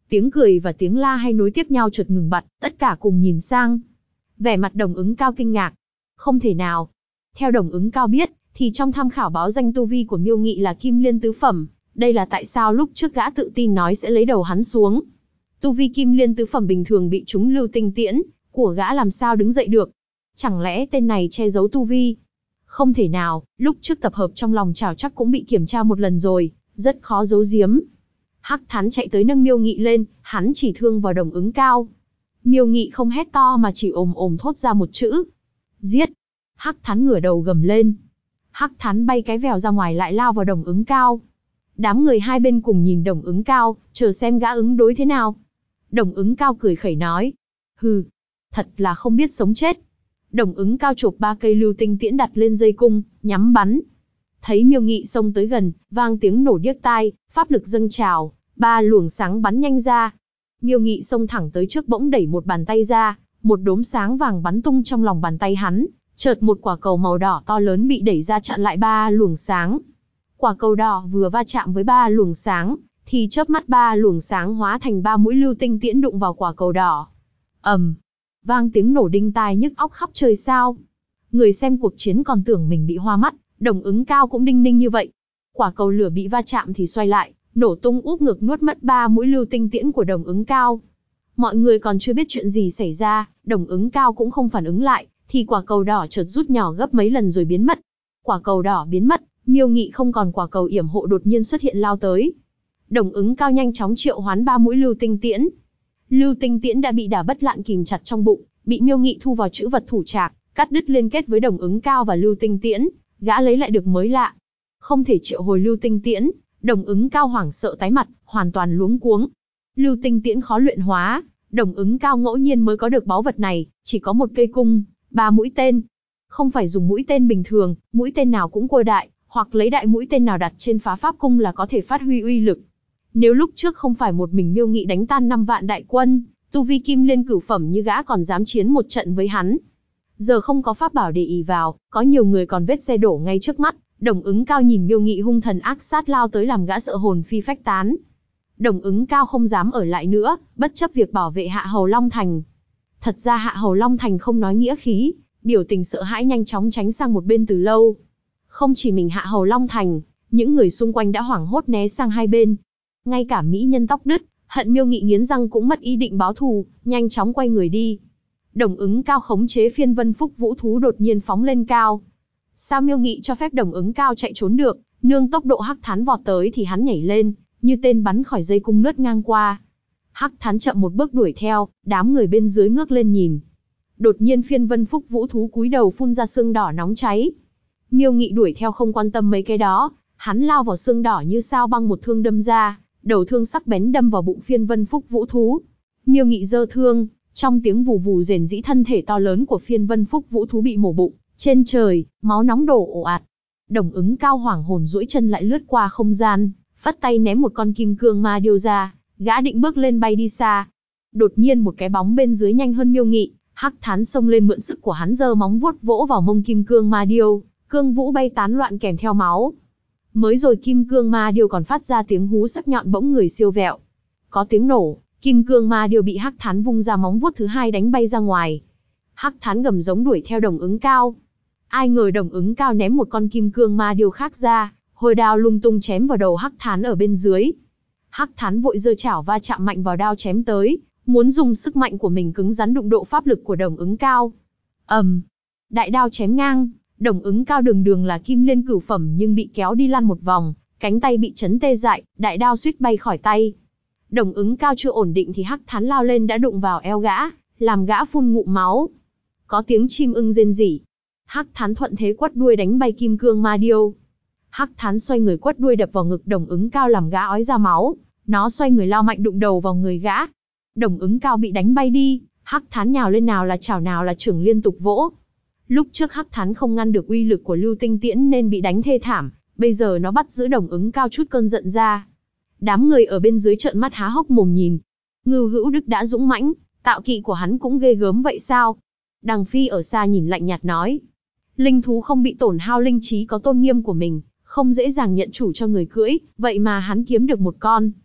Tiếng cười và tiếng la hay nối tiếp nhau chợt ngừng bặt, tất cả cùng nhìn sang. Vẻ mặt Đồng Ứng Cao kinh ngạc. Không thể nào. Theo Đồng Ứng Cao biết, thì trong tham khảo báo danh tu vi của Miêu Nghị là Kim Liên tứ phẩm, đây là tại sao lúc trước gã tự tin nói sẽ lấy đầu hắn xuống. Tu vi Kim Liên tứ phẩm bình thường bị trúng lưu tinh tiễn của gã làm sao đứng dậy được? Chẳng lẽ tên này che giấu tu vi? Không thể nào, lúc trước tập hợp trong lòng Trảo chắc cũng bị kiểm tra một lần rồi, rất khó giấu giếm. Hắc Thán chạy tới nâng Miêu Nghị lên, hắn chỉ thương vào Đồng Ứng Cao. Miêu Nghị không hét to mà chỉ ồm ồm thốt ra một chữ: giết. Hắc Thán ngửa đầu gầm lên. Hắc Thán bay cái vèo ra ngoài lại lao vào Đồng Ứng Cao. Đám người hai bên cùng nhìn Đồng Ứng Cao, chờ xem gã ứng đối thế nào. Đồng Ứng Cao cười khẩy nói: hừ, thật là không biết sống chết. Đồng Ứng Cao chộp 3 cây lưu tinh tiễn đặt lên dây cung, nhắm bắn. Thấy Miêu Nghị xông tới gần, vang tiếng nổ điếc tai, pháp lực dâng trào, 3 luồng sáng bắn nhanh ra. Miêu Nghị xông thẳng tới trước bỗng đẩy một bàn tay ra, một đốm sáng vàng bắn tung trong lòng bàn tay hắn, chợt một quả cầu màu đỏ to lớn bị đẩy ra chặn lại 3 luồng sáng. Quả cầu đỏ vừa va chạm với 3 luồng sáng, thì chớp mắt 3 luồng sáng hóa thành 3 mũi lưu tinh tiễn đụng vào quả cầu đỏ. Ầm, vang tiếng nổ đinh tai nhức óc khắp trời sao. Người xem cuộc chiến còn tưởng mình bị hoa mắt, Đồng Ứng Cao cũng đinh ninh như vậy. Quả cầu lửa bị va chạm thì xoay lại, nổ tung úp ngược nuốt mất 3 mũi lưu tinh tiễn của Đồng Ứng Cao. Mọi người còn chưa biết chuyện gì xảy ra, Đồng Ứng Cao cũng không phản ứng lại, thì quả cầu đỏ chợt rút nhỏ gấp mấy lần rồi biến mất. Quả cầu đỏ biến mất, Miêu Nghị không còn quả cầu yểm hộ đột nhiên xuất hiện lao tới. Đồng Ứng Cao nhanh chóng triệu hoán 3 mũi lưu tinh tiễn. Lưu tinh tiễn đã bị Đả Bất Lạn kìm chặt trong bụng, bị Miêu Nghị thu vào trữ vật thủ trạc, cắt đứt liên kết với Đồng Ứng Cao và lưu tinh tiễn, gã lấy lại được mới lạ. Không thể triệu hồi lưu tinh tiễn, Đồng Ứng Cao hoảng sợ tái mặt, hoàn toàn luống cuống. Lưu tinh tiễn khó luyện hóa, Đồng Ứng Cao ngẫu nhiên mới có được báu vật này, chỉ có một cây cung, 3 mũi tên. Không phải dùng mũi tên bình thường, mũi tên nào cũng cua đại, hoặc lấy đại mũi tên nào đặt trên phá pháp cung là có thể phát huy uy lực. Nếu lúc trước không phải một mình Miêu Nghị đánh tan 5 vạn đại quân, tu vi Kim Liên cửu phẩm như gã còn dám chiến một trận với hắn. Giờ không có pháp bảo để ỷ vào, có nhiều người còn vết xe đổ ngay trước mắt, Đồng Ứng Cao nhìn Miêu Nghị hung thần ác sát lao tới làm gã sợ hồn phi phách tán. Đồng Ứng Cao không dám ở lại nữa, bất chấp việc bảo vệ Hạ Hầu Long Thành. Thật ra Hạ Hầu Long Thành không nói nghĩa khí, biểu tình sợ hãi nhanh chóng tránh sang một bên từ lâu. Không chỉ mình Hạ Hầu Long Thành, những người xung quanh đã hoảng hốt né sang hai bên. Ngay cả mỹ nhân tóc đứt, Hận Miêu Nghị nghiến răng cũng mất ý định báo thù, nhanh chóng quay người đi. Đồng Ứng Cao khống chế Phiên Vân Phúc Vũ thú đột nhiên phóng lên cao. Sao Miêu Nghị cho phép Đồng Ứng Cao chạy trốn được, nương tốc độ Hắc Thán vọt tới thì hắn nhảy lên, như tên bắn khỏi dây cung lướt ngang qua. Hắc Thán chậm một bước đuổi theo, đám người bên dưới ngước lên nhìn. Đột nhiên Phiên Vân Phúc Vũ thú cúi đầu phun ra xương đỏ nóng cháy. Miêu Nghị đuổi theo không quan tâm mấy cái đó, hắn lao vào xương đỏ như sao băng một thương đâm ra, đầu thương sắc bén đâm vào bụng Phiên Vân Phúc Vũ thú. Miêu Nghị giơ thương, trong tiếng vù vù rền rĩ thân thể to lớn của Phiên Vân Phúc Vũ thú bị mổ bụng, trên trời, máu nóng đổ ồ ạt. Đồng Ứng Cao hoảng hồn duỗi chân lại lướt qua không gian, phất tay ném một con kim cương ma điêu ra, gã định bước lên bay đi xa. Đột nhiên một cái bóng bên dưới nhanh hơn Miêu Nghị, Hắc Thán xông lên mượn sức của hắn giơ móng vuốt vỗ vào mông kim cương ma điêu, cương vũ bay tán loạn kèm theo máu. Mới rồi kim cương ma điêu còn phát ra tiếng hú sắc nhọn bỗng người siêu vẹo. Có tiếng nổ, kim cương ma điêu bị Hắc Thán vung ra móng vuốt thứ hai đánh bay ra ngoài. Hắc Thán gầm giống đuổi theo Đồng Ứng Cao. Ai ngờ Đồng Ứng Cao ném một con kim cương ma điêu khác ra, hồi đao lung tung chém vào đầu Hắc Thán ở bên dưới. Hắc Thán vội giơ chảo va chạm mạnh vào đao chém tới, muốn dùng sức mạnh của mình cứng rắn đụng độ pháp lực của Đồng Ứng Cao. Đại đao chém ngang, Đồng Ứng Cao đường đường là Kim Liên cửu phẩm nhưng bị kéo đi lăn một vòng, cánh tay bị chấn tê dại, đại đao suýt bay khỏi tay. Đồng Ứng Cao chưa ổn định thì Hắc Thán lao lên đã đụng vào eo gã, làm gã phun ngụm máu. Có tiếng chim ưng rên rỉ. Hắc Thán thuận thế quất đuôi đánh bay kim cương ma điêu. Hắc Thán xoay người quất đuôi đập vào ngực Đồng Ứng Cao làm gã ói ra máu. Nó xoay người lao mạnh đụng đầu vào người gã. Đồng Ứng Cao bị đánh bay đi, Hắc Thán nhào lên nào là chảo nào là chưởng liên tục vỗ. Lúc trước Hắc Thán không ngăn được uy lực của lưu tinh tiễn nên bị đánh thê thảm, bây giờ nó bắt giữ Đồng Ứng Cao chút cơn giận ra. Đám người ở bên dưới trợn mắt há hốc mồm nhìn. Ngưu Hữu Đức đã dũng mãnh, tạo kỵ của hắn cũng ghê gớm vậy sao? Đằng Phi ở xa nhìn lạnh nhạt nói. Linh thú không bị tổn hao linh trí có tôn nghiêm của mình, không dễ dàng nhận chủ cho người cưỡi, vậy mà hắn kiếm được một con.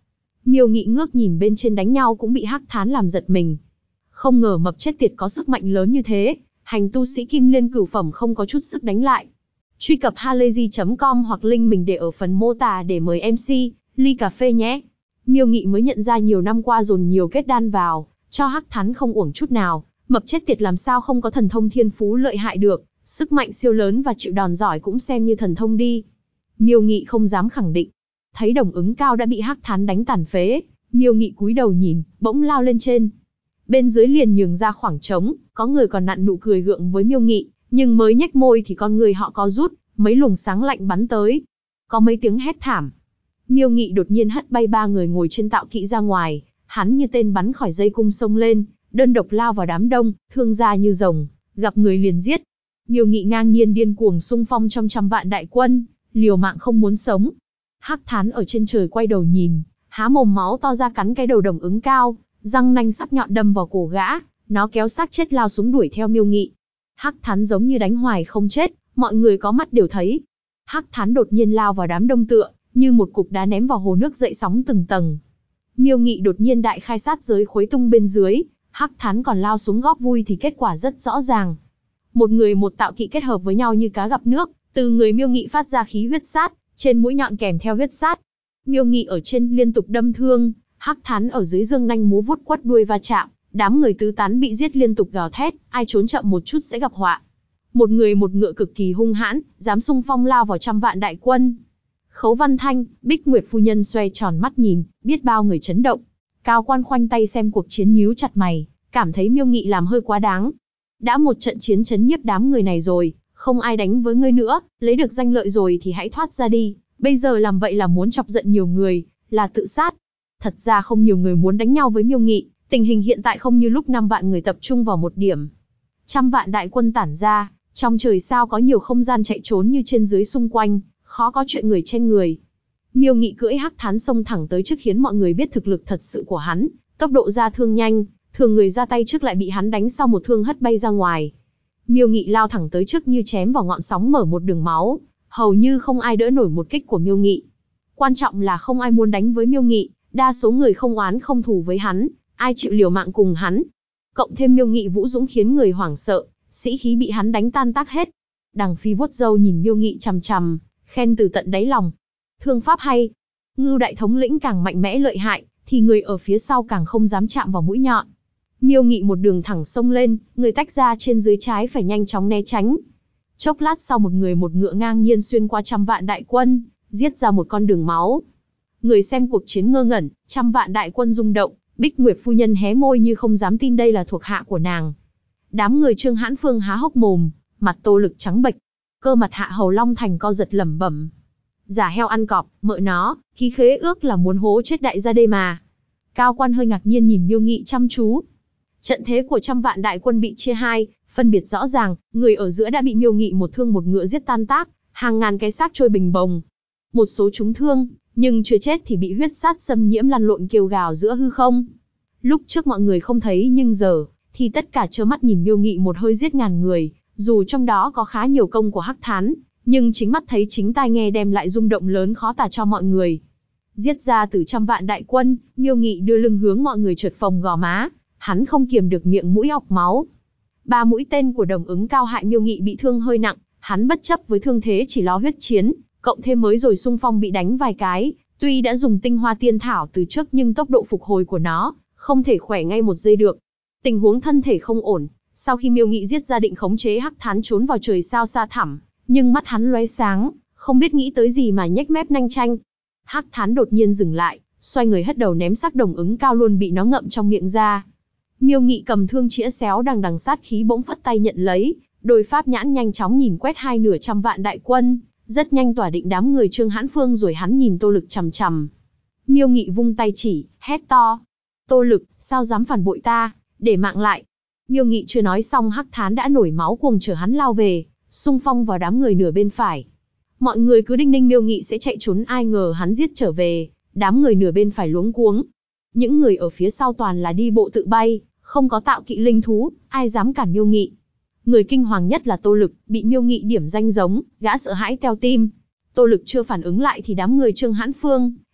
Miêu Nghị ngước nhìn bên trên đánh nhau cũng bị Hắc Thán làm giật mình. Không ngờ mập chết tiệt có sức mạnh lớn như thế, hành tu sĩ kim liên cửu phẩm không có chút sức đánh lại. Truy cập halayzi.com hoặc link mình để ở phần mô tả để mời MC, ly cà phê nhé. Miêu Nghị mới nhận ra nhiều năm qua dồn nhiều kết đan vào, cho Hắc Thán không uổng chút nào, mập chết tiệt làm sao không có thần thông thiên phú lợi hại được, sức mạnh siêu lớn và chịu đòn giỏi cũng xem như thần thông đi. Miêu Nghị không dám khẳng định. Thấy Đồng Ứng Cao đã bị Hắc Thán đánh tàn phế, Miêu Nghị cúi đầu nhìn, bỗng lao lên trên. Bên dưới liền nhường ra khoảng trống, có người còn nặn nụ cười gượng với Miêu Nghị, nhưng mới nhếch môi thì con người họ co rút, mấy luồng sáng lạnh bắn tới. Có mấy tiếng hét thảm. Miêu Nghị đột nhiên hất bay 3 người ngồi trên tạo kỵ ra ngoài, hắn như tên bắn khỏi dây cung xông lên, đơn độc lao vào đám đông, thương ra như rồng, gặp người liền giết. Miêu Nghị ngang nhiên điên cuồng xung phong trong trăm vạn đại quân, liều mạng không muốn sống. Hắc Thán ở trên trời quay đầu nhìn, há mồm máu to ra cắn cái đầu Đồng Ứng Cao, răng nanh sắc nhọn đâm vào cổ gã, nó kéo xác chết lao xuống đuổi theo Miêu Nghị. Hắc Thán giống như đánh hoài không chết, mọi người có mắt đều thấy. Hắc Thán đột nhiên lao vào đám đông tựa như một cục đá ném vào hồ nước dậy sóng từng tầng. Miêu Nghị đột nhiên đại khai sát giới khuấy tung bên dưới, Hắc Thán còn lao xuống góp vui thì kết quả rất rõ ràng. Một người một tạo kỵ kết hợp với nhau như cá gặp nước, từ người Miêu Nghị phát ra khí huyết sát, trên mũi nhọn kèm theo huyết sát. Miêu Nghị ở trên liên tục đâm thương, Hắc Thán ở dưới dương nanh múa vuốt quất đuôi va chạm, đám người tứ tán bị giết liên tục gào thét, ai trốn chậm một chút sẽ gặp họa. Một người một ngựa cực kỳ hung hãn, dám xung phong lao vào trăm vạn đại quân. Khấu Văn Thanh, Bích Nguyệt phu nhân xoay tròn mắt nhìn, biết bao người chấn động. Cao Quan khoanh tay xem cuộc chiến nhíu chặt mày, cảm thấy Miêu Nghị làm hơi quá đáng. Đã một trận chiến chấn nhiếp đám người này rồi, không ai đánh với ngươi nữa, lấy được danh lợi rồi thì hãy thoát ra đi. Bây giờ làm vậy là muốn chọc giận nhiều người, là tự sát. Thật ra không nhiều người muốn đánh nhau với Miêu Nghị, tình hình hiện tại không như lúc 5 vạn người tập trung vào một điểm. Trăm vạn đại quân tản ra, trong trời sao có nhiều không gian chạy trốn như trên dưới xung quanh, khó có chuyện người chen người. Miêu Nghị cưỡi Hắc Thán xông thẳng tới trước khiến mọi người biết thực lực thật sự của hắn, tốc độ ra thương nhanh, thường người ra tay trước lại bị hắn đánh sau một thương hất bay ra ngoài. Miêu Nghị lao thẳng tới trước như chém vào ngọn sóng mở một đường máu, hầu như không ai đỡ nổi một kích của Miêu Nghị. Quan trọng là không ai muốn đánh với Miêu Nghị, đa số người không oán không thù với hắn, ai chịu liều mạng cùng hắn. Cộng thêm Miêu Nghị vũ dũng khiến người hoảng sợ, sĩ khí bị hắn đánh tan tác hết. Đằng Phi vuốt râu nhìn Miêu Nghị chằm chằm, khen từ tận đáy lòng. Thương pháp hay. Ngưu đại thống lĩnh càng mạnh mẽ lợi hại, thì người ở phía sau càng không dám chạm vào mũi nhọn. Miêu Nghị một đường thẳng xông lên, người tách ra trên dưới trái phải nhanh chóng né tránh. Chốc lát sau một người một ngựa ngang nhiên xuyên qua trăm vạn đại quân, giết ra một con đường máu. Người xem cuộc chiến ngơ ngẩn, trăm vạn đại quân rung động, Bích Nguyệt phu nhân hé môi như không dám tin đây là thuộc hạ của nàng. Đám người Trương Hãn Phương há hốc mồm, mặt Tô Lực trắng bệch. Cơ mặt Hạ Hầu Long Thành co giật lẩm bẩm. Giả heo ăn cọp, mợ nó, ký khế ước là muốn hố chết đại gia đây mà. Cao Quan hơi ngạc nhiên nhìn Miêu Nghị chăm chú. Trận thế của trăm vạn đại quân bị chia hai, phân biệt rõ ràng, người ở giữa đã bị Miêu Nghị một thương một ngựa giết tan tác, hàng ngàn cái xác trôi bình bồng. Một số trúng thương, nhưng chưa chết thì bị huyết sát xâm nhiễm lăn lộn kêu gào giữa hư không. Lúc trước mọi người không thấy nhưng giờ, thì tất cả trơ mắt nhìn Miêu Nghị một hơi giết ngàn người, dù trong đó có khá nhiều công của Hắc Thán, nhưng chính mắt thấy chính tai nghe đem lại rung động lớn khó tả cho mọi người. Giết ra từ trăm vạn đại quân, Miêu Nghị đưa lưng hướng mọi người trượt phồng gò má, hắn không kiềm được miệng mũi ọc máu. 3 mũi tên của Đồng Ứng Cao hại Miêu Nghị bị thương hơi nặng, hắn bất chấp với thương thế chỉ lo huyết chiến, cộng thêm mới rồi xung phong bị đánh vài cái, tuy đã dùng tinh hoa tiên thảo từ trước nhưng tốc độ phục hồi của nó không thể khỏe ngay một giây được. Tình huống thân thể không ổn, sau khi Miêu Nghị giết ra định khống chế Hắc Thán trốn vào trời sao xa thẳm, nhưng mắt hắn lóe sáng, không biết nghĩ tới gì mà nhếch mép nanh chanh. Hắc Thán đột nhiên dừng lại, xoay người hất đầu ném xác Đồng Ứng Cao luôn bị nó ngậm trong miệng ra. Miêu Nghị cầm thương chĩa xéo đằng đằng sát khí bỗng phất tay nhận lấy, đôi pháp nhãn nhanh chóng nhìn quét hai nửa trăm vạn đại quân, rất nhanh tỏa định đám người Trương Hãn Phương rồi hắn nhìn Tô Lực chằm chằm. Miêu Nghị vung tay chỉ, hét to: Tô Lực, sao dám phản bội ta, để mạng lại. Miêu Nghị chưa nói xong Hắc Thán đã nổi máu cuồng chở hắn lao về, xung phong vào đám người nửa bên phải. Mọi người cứ đinh ninh Miêu Nghị sẽ chạy trốn, ai ngờ hắn giết trở về, đám người nửa bên phải luống cuống. Những người ở phía sau toàn là đi bộ tự bay, không có tạo kỵ linh thú, ai dám cản Miêu Nghị. Người kinh hoàng nhất là Tô Lực, bị Miêu Nghị điểm danh giống, gã sợ hãi teo tim. Tô Lực chưa phản ứng lại thì đám người Trương Hãn Phương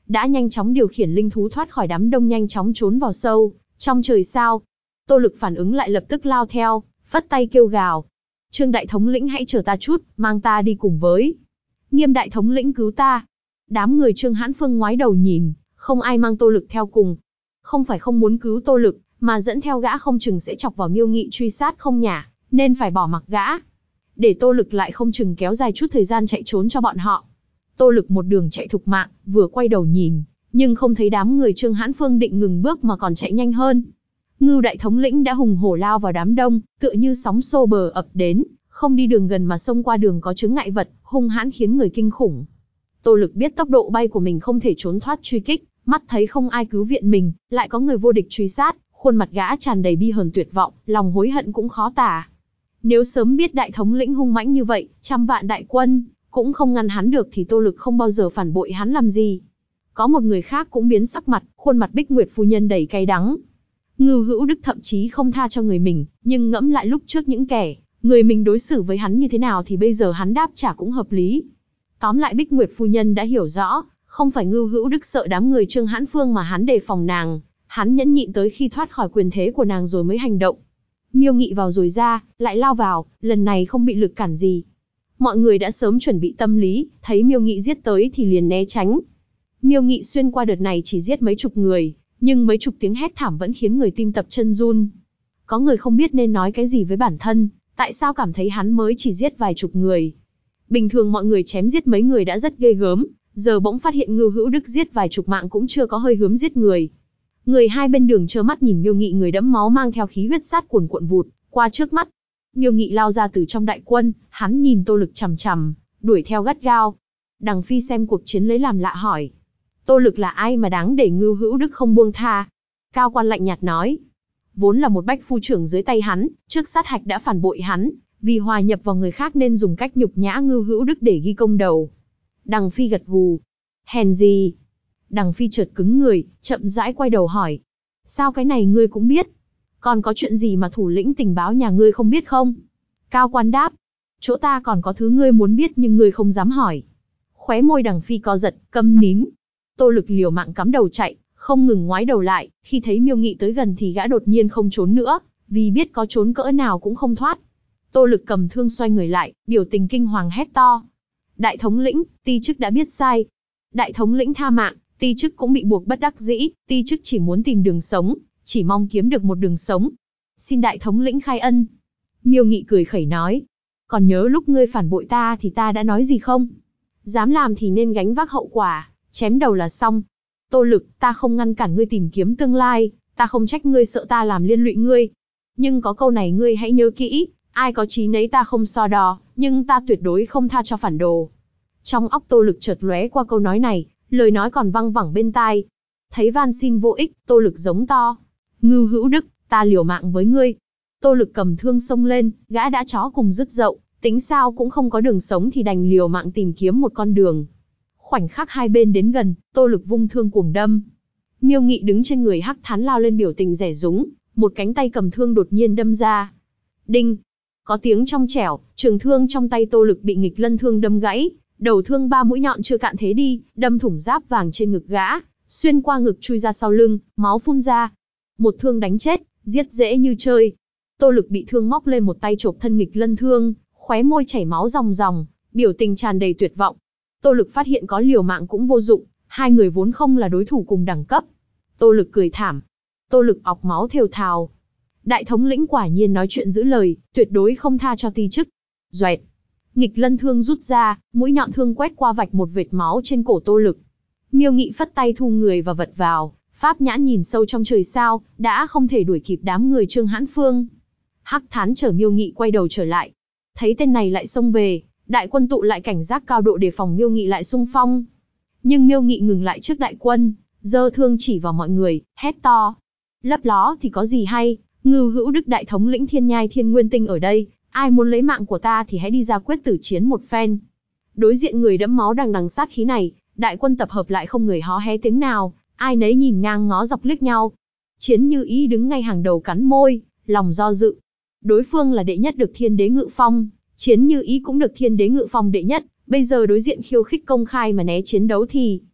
đã nhanh chóng điều khiển linh thú thoát khỏi đám đông nhanh chóng trốn vào sâu trong trời sao. Tô Lực phản ứng lại lập tức lao theo, vất tay kêu gào. Trương đại thống lĩnh hãy chờ ta chút, mang ta đi cùng với. Nghiêm đại thống lĩnh cứu ta. Đám người Trương Hãn Phương ngoái đầu nhìn, không ai mang Tô Lực theo cùng. Không phải không muốn cứu Tô Lực, mà dẫn theo gã không chừng sẽ chọc vào Miêu Nghị truy sát không nhả, nên phải bỏ mặc gã. Để Tô Lực lại không chừng kéo dài chút thời gian chạy trốn cho bọn họ. Tô Lực một đường chạy thục mạng, vừa quay đầu nhìn, nhưng không thấy đám người Trương Hãn Phương định ngừng bước mà còn chạy nhanh hơn. Ngưu đại thống lĩnh đã hùng hổ lao vào đám đông, tựa như sóng xô bờ ập đến, không đi đường gần mà xông qua đường có chướng ngại vật, hung hãn khiến người kinh khủng. Tô Lực biết tốc độ bay của mình không thể trốn thoát truy kích, mắt thấy không ai cứu viện mình, lại có người vô địch truy sát, khuôn mặt gã tràn đầy bi hờn tuyệt vọng, lòng hối hận cũng khó tả. Nếu sớm biết đại thống lĩnh hung mãnh như vậy, 100 vạn đại quân cũng không ngăn hắn được thì Tô Lực không bao giờ phản bội hắn làm gì. Có một người khác cũng biến sắc mặt, khuôn mặt Bích Nguyệt phu nhân đầy cay đắng. Ngưu Hữu Đức thậm chí không tha cho người mình, nhưng ngẫm lại lúc trước những kẻ người mình đối xử với hắn như thế nào thì bây giờ hắn đáp trả cũng hợp lý. Tóm lại Bích Nguyệt phu nhân đã hiểu rõ, không phải Ngưu Hữu Đức sợ đám người Trương Hãn Phương mà hắn đề phòng nàng, hắn nhẫn nhịn tới khi thoát khỏi quyền thế của nàng rồi mới hành động. Miêu Nghị vào rồi ra, lại lao vào, lần này không bị lực cản gì. Mọi người đã sớm chuẩn bị tâm lý, thấy Miêu Nghị giết tới thì liền né tránh. Miêu Nghị xuyên qua đợt này chỉ giết mấy chục người, nhưng mấy chục tiếng hét thảm vẫn khiến người tim tập chân run. Có người không biết nên nói cái gì với bản thân, tại sao cảm thấy hắn mới chỉ giết vài chục người. Bình thường mọi người chém giết mấy người đã rất ghê gớm, giờ bỗng phát hiện Ngưu Hữu Đức giết vài chục mạng cũng chưa có hơi hướng giết người. Người hai bên đường trơ mắt nhìn Miêu Nghị người đẫm máu mang theo khí huyết sát cuồn cuộn vụt qua trước mắt. Miêu Nghị lao ra từ trong đại quân, hắn nhìn Tô Lực chằm chằm, đuổi theo gắt gao. Đằng Phi xem cuộc chiến lấy làm lạ hỏi: Tô Lực là ai mà đáng để Ngưu Hữu Đức không buông tha? Cao Quan lạnh nhạt nói: vốn là một bách phu trưởng dưới tay hắn, trước sát hạch đã phản bội hắn, vì hòa nhập vào người khác nên dùng cách nhục nhã Ngưu Hữu Đức để ghi công đầu. Đằng Phi gật gù. Hèn gì? Đằng Phi chợt cứng người, chậm rãi quay đầu hỏi: sao cái này ngươi cũng biết? Còn có chuyện gì mà thủ lĩnh tình báo nhà ngươi không biết không? Cao Quan đáp: chỗ ta còn có thứ ngươi muốn biết nhưng ngươi không dám hỏi. Khóe môi Đằng Phi co giật, câm nín. Tô Lực liều mạng cắm đầu chạy, không ngừng ngoái đầu lại, khi thấy Miêu Nghị tới gần thì gã đột nhiên không trốn nữa, vì biết có trốn cỡ nào cũng không thoát. Tô Lực cầm thương xoay người lại, biểu tình kinh hoàng hét to: đại thống lĩnh, ti chức đã biết sai. Đại thống lĩnh tha mạng, ti chức cũng bị buộc bất đắc dĩ, ti chức chỉ muốn tìm đường sống, chỉ mong kiếm được một đường sống. Xin đại thống lĩnh khai ân. Miêu Nghị cười khẩy nói: còn nhớ lúc ngươi phản bội ta thì ta đã nói gì không? Dám làm thì nên gánh vác hậu quả, chém đầu là xong. Tô Lực, ta không ngăn cản ngươi tìm kiếm tương lai, ta không trách ngươi sợ ta làm liên lụy ngươi. Nhưng có câu này ngươi hãy nhớ kỹ, ai có chí nấy ta không so đo, nhưng ta tuyệt đối không tha cho phản đồ. Trong óc Tô Lực chợt lóe qua câu nói này, lời nói còn văng vẳng bên tai. Thấy van xin vô ích, Tô Lực giống to: Ngưu Hữu Đức, ta liều mạng với ngươi. Tô Lực cầm thương xông lên, gã đã chó cùng dứt dậu, tính sao cũng không có đường sống thì đành liều mạng tìm kiếm một con đường. Khoảnh khắc hai bên đến gần, Tô Lực vung thương cuồng đâm. Miêu Nghị đứng trên người Hắc Thán lao lên biểu tình rẻ rúng, một cánh tay cầm thương đột nhiên đâm ra. Đinh! Có tiếng trong trẻo, trường thương trong tay Tô Lực bị nghịch lân thương đâm gãy, đầu thương 3 mũi nhọn chưa cạn thế đi, đâm thủng giáp vàng trên ngực gã, xuyên qua ngực chui ra sau lưng, máu phun ra. Một thương đánh chết, giết dễ như chơi. Tô Lực bị thương móc lên một tay chộp thân nghịch lân thương, khóe môi chảy máu ròng ròng, biểu tình tràn đầy tuyệt vọng. Tô Lực phát hiện có liều mạng cũng vô dụng, hai người vốn không là đối thủ cùng đẳng cấp. Tô Lực cười thảm. Tô Lực ọc máu thều thào. Đại thống lĩnh quả nhiên nói chuyện giữ lời, tuyệt đối không tha cho ti chức. Doẹt. Nghịch lân thương rút ra, mũi nhọn thương quét qua vạch một vệt máu trên cổ Tô Lực. Miêu Nghị phất tay thu người và vật vào, pháp nhãn nhìn sâu trong trời sao, đã không thể đuổi kịp đám người Trương Hãn Phương. Hắc Thán chở Miêu Nghị quay đầu trở lại. Thấy tên này lại xông về, đại quân tụ lại cảnh giác cao độ đề phòng Miêu Nghị lại xung phong. Nhưng Miêu Nghị ngừng lại trước đại quân, giơ thương chỉ vào mọi người, hét to: lấp ló thì có gì hay, Ngưu Hữu Đức đại thống lĩnh Thiên Nhai Thiên Nguyên Tinh ở đây, ai muốn lấy mạng của ta thì hãy đi ra quyết tử chiến một phen. Đối diện người đẫm máu đằng đằng sát khí này, đại quân tập hợp lại không người hó hé tiếng nào, ai nấy nhìn ngang ngó dọc liếc nhau. Chiến Như Ý đứng ngay hàng đầu cắn môi, lòng do dự. Đối phương là đệ nhất được Thiên Đế Ngự Phong, Chiến Như Ý cũng được Thiên Đế Ngự Phong đệ nhất, bây giờ đối diện khiêu khích công khai mà né chiến đấu thì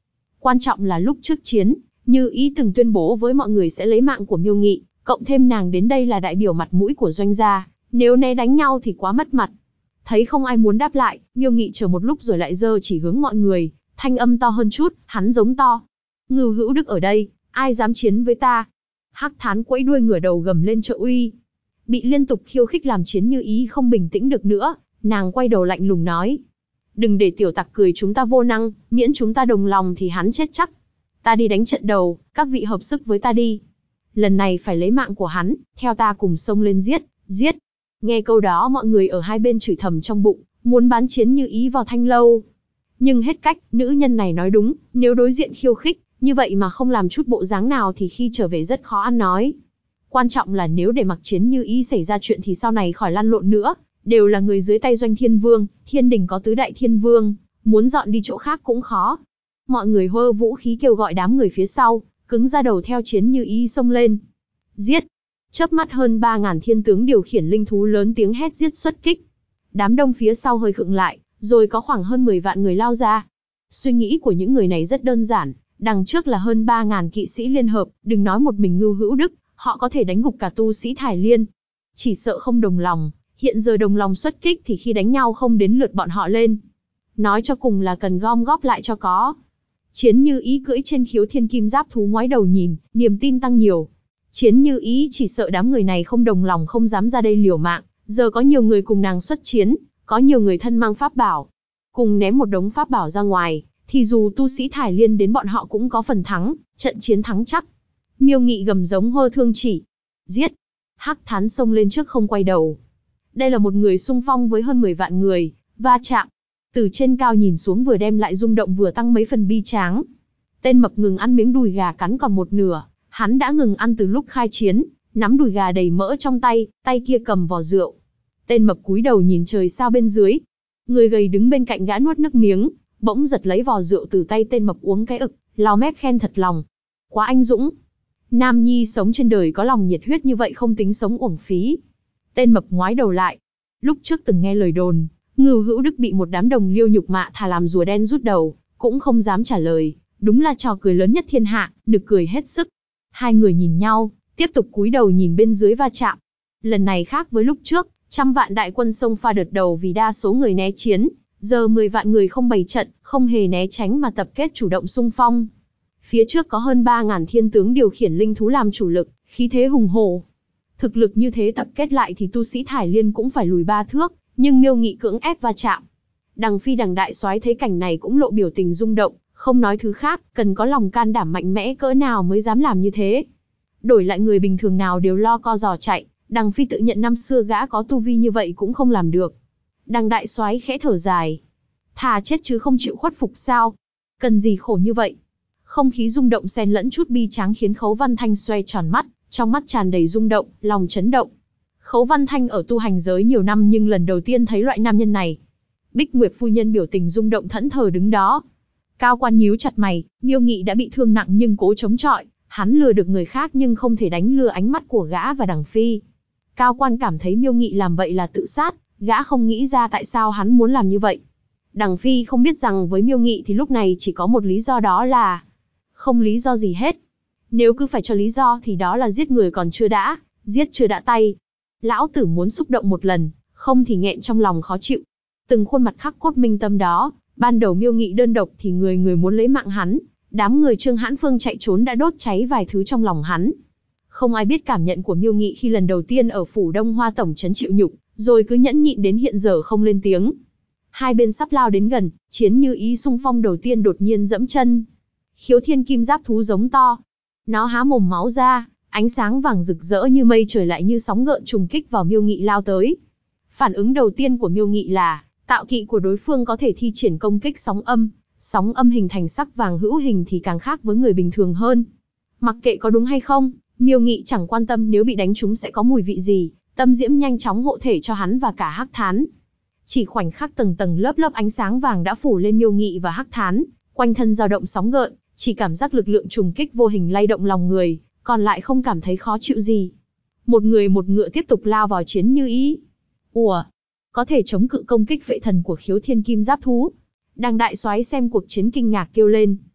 Quan trọng là lúc trước chiến, Như Ý từng tuyên bố với mọi người sẽ lấy mạng của Miêu Nghị, cộng thêm nàng đến đây là đại biểu mặt mũi của Doanh gia, nếu né đánh nhau thì quá mất mặt. Thấy không ai muốn đáp lại, Miêu Nghị chờ một lúc rồi lại giơ chỉ hướng mọi người, thanh âm to hơn chút, hắn giống to. Ngưu Hữu Đức ở đây, ai dám chiến với ta? Hắc Thán quẫy đuôi ngửa đầu gầm lên trợ uy. Bị liên tục khiêu khích làm Chiến Như Ý không bình tĩnh được nữa, nàng quay đầu lạnh lùng nói. Đừng để tiểu tặc cười chúng ta vô năng, miễn chúng ta đồng lòng thì hắn chết chắc. Ta đi đánh trận đầu, các vị hợp sức với ta đi. Lần này phải lấy mạng của hắn, theo ta cùng xông lên giết, giết. Nghe câu đó mọi người ở hai bên chửi thầm trong bụng, muốn bán Chiến Như Ý vào thanh lâu. Nhưng hết cách, nữ nhân này nói đúng, nếu đối diện khiêu khích, như vậy mà không làm chút bộ dáng nào thì khi trở về rất khó ăn nói. Quan trọng là nếu để mặc Chiến Như Ý xảy ra chuyện thì sau này khỏi lăn lộn nữa, đều là người dưới tay Doanh Thiên Vương, thiên đình có tứ đại thiên vương, muốn dọn đi chỗ khác cũng khó. Mọi người hơ vũ khí kêu gọi đám người phía sau, cứng ra đầu theo Chiến Như Ý xông lên. Giết! Chớp mắt hơn 3.000 thiên tướng điều khiển linh thú lớn tiếng hét giết xuất kích. Đám đông phía sau hơi khựng lại, rồi có khoảng hơn 10 vạn người lao ra. Suy nghĩ của những người này rất đơn giản, đằng trước là hơn 3.000 kỵ sĩ liên hợp, đừng nói một mình Ngưu Hữu Đức, họ có thể đánh gục cả tu sĩ Thải Liên. Chỉ sợ không đồng lòng, hiện giờ đồng lòng xuất kích thì khi đánh nhau không đến lượt bọn họ lên. Nói cho cùng là cần gom góp lại cho có. Chiến Như Ý cưỡi trên Khiếu Thiên Kim Giáp thú ngoái đầu nhìn, niềm tin tăng nhiều. Chiến Như Ý chỉ sợ đám người này không đồng lòng không dám ra đây liều mạng, giờ có nhiều người cùng nàng xuất chiến, có nhiều người thân mang pháp bảo. Cùng ném một đống pháp bảo ra ngoài, thì dù tu sĩ Thải Liên đến bọn họ cũng có phần thắng, trận chiến thắng chắc. Miêu Nghị gầm giống hơ thương chỉ. Giết! Hắc Thán xông lên trước không quay đầu. Đây là một người xung phong với hơn 10 vạn người, va chạm. Từ trên cao nhìn xuống vừa đem lại rung động vừa tăng mấy phần bi tráng. Tên mập ngừng ăn miếng đùi gà cắn còn một nửa, hắn đã ngừng ăn từ lúc khai chiến, nắm đùi gà đầy mỡ trong tay, tay kia cầm vò rượu. Tên mập cúi đầu nhìn trời sao bên dưới. Người gầy đứng bên cạnh gã nuốt nước miếng, bỗng giật lấy vò rượu từ tay tên mập uống cái ực, lau mép khen thật lòng. Quá anh dũng. Nam nhi sống trên đời có lòng nhiệt huyết như vậy không tính sống uổng phí. Tên mập ngoái đầu lại. Lúc trước từng nghe lời đồn, Ngưu Hữu Đức bị một đám đồng liêu nhục mạ thà làm rùa đen rút đầu, cũng không dám trả lời. Đúng là trò cười lớn nhất thiên hạ, nực cười hết sức. Hai người nhìn nhau, tiếp tục cúi đầu nhìn bên dưới va chạm. Lần này khác với lúc trước, trăm vạn đại quân xông pha đợt đầu vì đa số người né chiến, giờ 10 vạn người không bày trận, không hề né tránh mà tập kết chủ động xung phong. Phía trước có hơn 3.000 thiên tướng điều khiển linh thú làm chủ lực, khí thế hùng hổ. Thực lực như thế tập kết lại thì tu sĩ Thải Liên cũng phải lùi 3 thước, nhưng Miêu Nghị cưỡng ép va chạm. Đằng Phi đằng đại soái thấy cảnh này cũng lộ biểu tình rung động, không nói thứ khác, cần có lòng can đảm mạnh mẽ cỡ nào mới dám làm như thế. Đổi lại người bình thường nào đều lo co giò chạy, đằng Phi tự nhận năm xưa gã có tu vi như vậy cũng không làm được. Đằng đại soái khẽ thở dài. Thà chết chứ không chịu khuất phục sao? Cần gì khổ như vậy? Không khí rung động xen lẫn chút bi tráng khiến Khấu Văn Thanh xoay tròn mắt, trong mắt tràn đầy rung động, lòng chấn động. Khấu Văn Thanh ở tu hành giới nhiều năm nhưng lần đầu tiên thấy loại nam nhân này. Bích Nguyệt phu nhân biểu tình rung động thẫn thờ đứng đó. Cao Quan nhíu chặt mày, Miêu Nghị đã bị thương nặng nhưng cố chống chọi, hắn lừa được người khác nhưng không thể đánh lừa ánh mắt của gã và đằng Phi. Cao Quan cảm thấy Miêu Nghị làm vậy là tự sát, gã không nghĩ ra tại sao hắn muốn làm như vậy. Đằng Phi không biết rằng với Miêu Nghị thì lúc này chỉ có một lý do, đó là không lý do gì hết. Nếu cứ phải cho lý do thì đó là giết người còn chưa đã, giết chưa đã tay. Lão tử muốn xúc động một lần, không thì nghẹn trong lòng khó chịu. Từng khuôn mặt khắc cốt minh tâm đó, ban đầu Miêu Nghị đơn độc thì người người muốn lấy mạng hắn, đám người Trương Hãn Phương chạy trốn đã đốt cháy vài thứ trong lòng hắn. Không ai biết cảm nhận của Miêu Nghị khi lần đầu tiên ở phủ Đông Hoa tổng trấn chịu nhục, rồi cứ nhẫn nhịn đến hiện giờ không lên tiếng. Hai bên sắp lao đến gần, Chiến Như Ý xung phong đầu tiên đột nhiên dẫm chân. Khiếu Thiên Kim Giáp thú giống to. Nó há mồm máu ra, ánh sáng vàng rực rỡ như mây trời lại như sóng gợn trùng kích vào Miêu Nghị lao tới. Phản ứng đầu tiên của Miêu Nghị là, tạo kỵ của đối phương có thể thi triển công kích sóng âm hình thành sắc vàng hữu hình thì càng khác với người bình thường hơn. Mặc kệ có đúng hay không, Miêu Nghị chẳng quan tâm nếu bị đánh trúng sẽ có mùi vị gì, tâm diễm nhanh chóng hộ thể cho hắn và cả Hắc Thán. Chỉ khoảnh khắc tầng tầng lớp lớp ánh sáng vàng đã phủ lên Miêu Nghị và Hắc Thán, quanh thân dao động sóng gợn, chỉ cảm giác lực lượng trùng kích vô hình lay động lòng người, còn lại không cảm thấy khó chịu gì. Một người một ngựa tiếp tục lao vào Chiến Như Ý. Ủa, có thể chống cự công kích vệ thần của Khiếu Thiên Kim Giáp thú. Đằng đại soái xem cuộc chiến kinh ngạc kêu lên.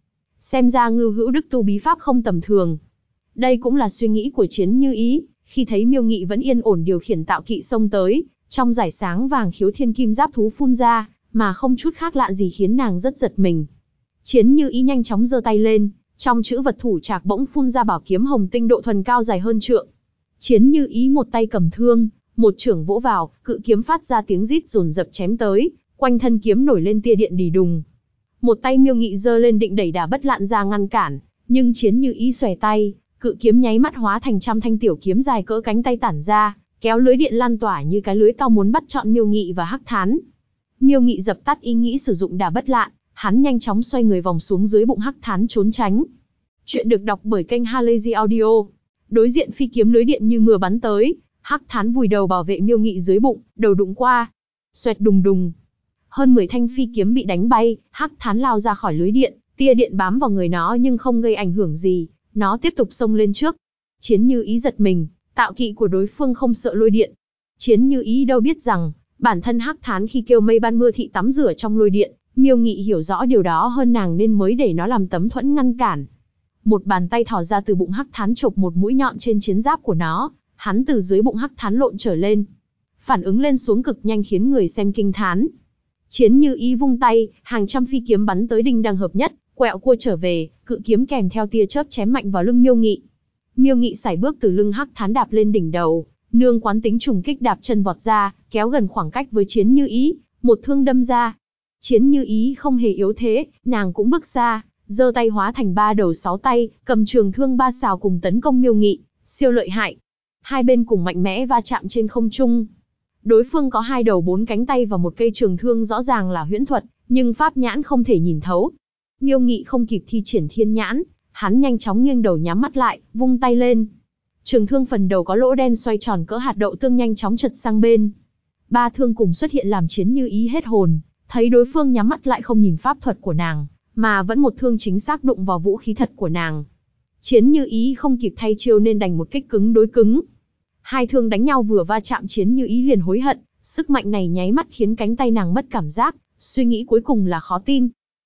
Xem ra Ngưu Hữu Đức tu bí pháp không tầm thường. Đây cũng là suy nghĩ của Chiến Như Ý, khi thấy Miêu Nghị vẫn yên ổn điều khiển tạo kỵ xông tới, trong dải sáng vàng khiếu thiên kim giáp thú phun ra, mà không chút khác lạ gì khiến nàng rất giật mình. Chiến Như Ý nhanh chóng giơ tay lên, trong chữ vật thủ trạc bỗng phun ra bảo kiếm hồng tinh độ thuần cao dài hơn trượng. Chiến Như Ý một tay cầm thương, một chưởng vỗ vào, cự kiếm phát ra tiếng rít dồn dập chém tới, quanh thân kiếm nổi lên tia điện đì đùng. Một tay Miêu Nghị giơ lên định đẩy Đả Bất Lạn ra ngăn cản, nhưng Chiến Như Ý xòe tay, cự kiếm nháy mắt hóa thành trăm thanh tiểu kiếm dài cỡ cánh tay tản ra, kéo lưới điện lan tỏa như cái lưới to muốn bắt trọn Miêu Nghị và Hắc Thán. Miêu Nghị dập tắt ý nghĩ sử dụng Đả Bất Lạn, hắn nhanh chóng xoay người vòng xuống dưới bụng Hắc Thán trốn tránh. Chuyện được đọc bởi kênh Halazy Audio. Đối diện phi kiếm lưới điện như mưa bắn tới, Hắc Thán vùi đầu bảo vệ Miêu Nghị dưới bụng, đầu đụng qua. Xoẹt đùng đùng. Hơn 10 thanh phi kiếm bị đánh bay, Hắc Thán lao ra khỏi lưới điện, tia điện bám vào người nó nhưng không gây ảnh hưởng gì, nó tiếp tục xông lên trước. Chiến Như Ý giật mình, tạo kỵ của đối phương không sợ lôi điện. Chiến Như Ý đâu biết rằng, bản thân Hắc Thán khi kêu mây ban mưa thị tắm rửa trong lôi điện, Miêu Nghị hiểu rõ điều đó hơn nàng nên mới để nó làm tấm thuẫn ngăn cản. Một bàn tay thò ra từ bụng Hắc Thán chộp một mũi nhọn trên chiến giáp của nó, hắn từ dưới bụng Hắc Thán lộn trở lên. Phản ứng lên xuống cực nhanh khiến người xem kinh thán. Chiến Như Ý vung tay, hàng trăm phi kiếm bắn tới đinh đăng hợp nhất, quẹo cua trở về, cự kiếm kèm theo tia chớp chém mạnh vào lưng Miêu Nghị. Miêu Nghị sải bước từ lưng Hắc Thán đạp lên đỉnh đầu, nương quán tính trùng kích đạp chân vọt ra, kéo gần khoảng cách với Chiến Như Ý, một thương đâm ra. Chiến Như Ý không hề yếu thế, nàng cũng bước xa, giơ tay hóa thành 3 đầu 6 tay, cầm trường thương 3 sào cùng tấn công Miêu Nghị, siêu lợi hại. Hai bên cùng mạnh mẽ va chạm trên không trung. Đối phương có 2 đầu 4 cánh tay và một cây trường thương rõ ràng là huyễn thuật, nhưng pháp nhãn không thể nhìn thấu. Miêu Nghị không kịp thi triển thiên nhãn, hắn nhanh chóng nghiêng đầu nhắm mắt lại, vung tay lên. Trường thương phần đầu có lỗ đen xoay tròn cỡ hạt đậu tương nhanh chóng chật sang bên. 3 thương cùng xuất hiện làm Chiến Như Ý hết hồn, thấy đối phương nhắm mắt lại không nhìn pháp thuật của nàng, mà vẫn một thương chính xác đụng vào vũ khí thật của nàng. Chiến Như Ý không kịp thay chiêu nên đành một kích cứng đối cứng. 2 thương đánh nhau vừa va chạm Chiến Như Ý liền hối hận, sức mạnh này nháy mắt khiến cánh tay nàng mất cảm giác, suy nghĩ cuối cùng là khó tin.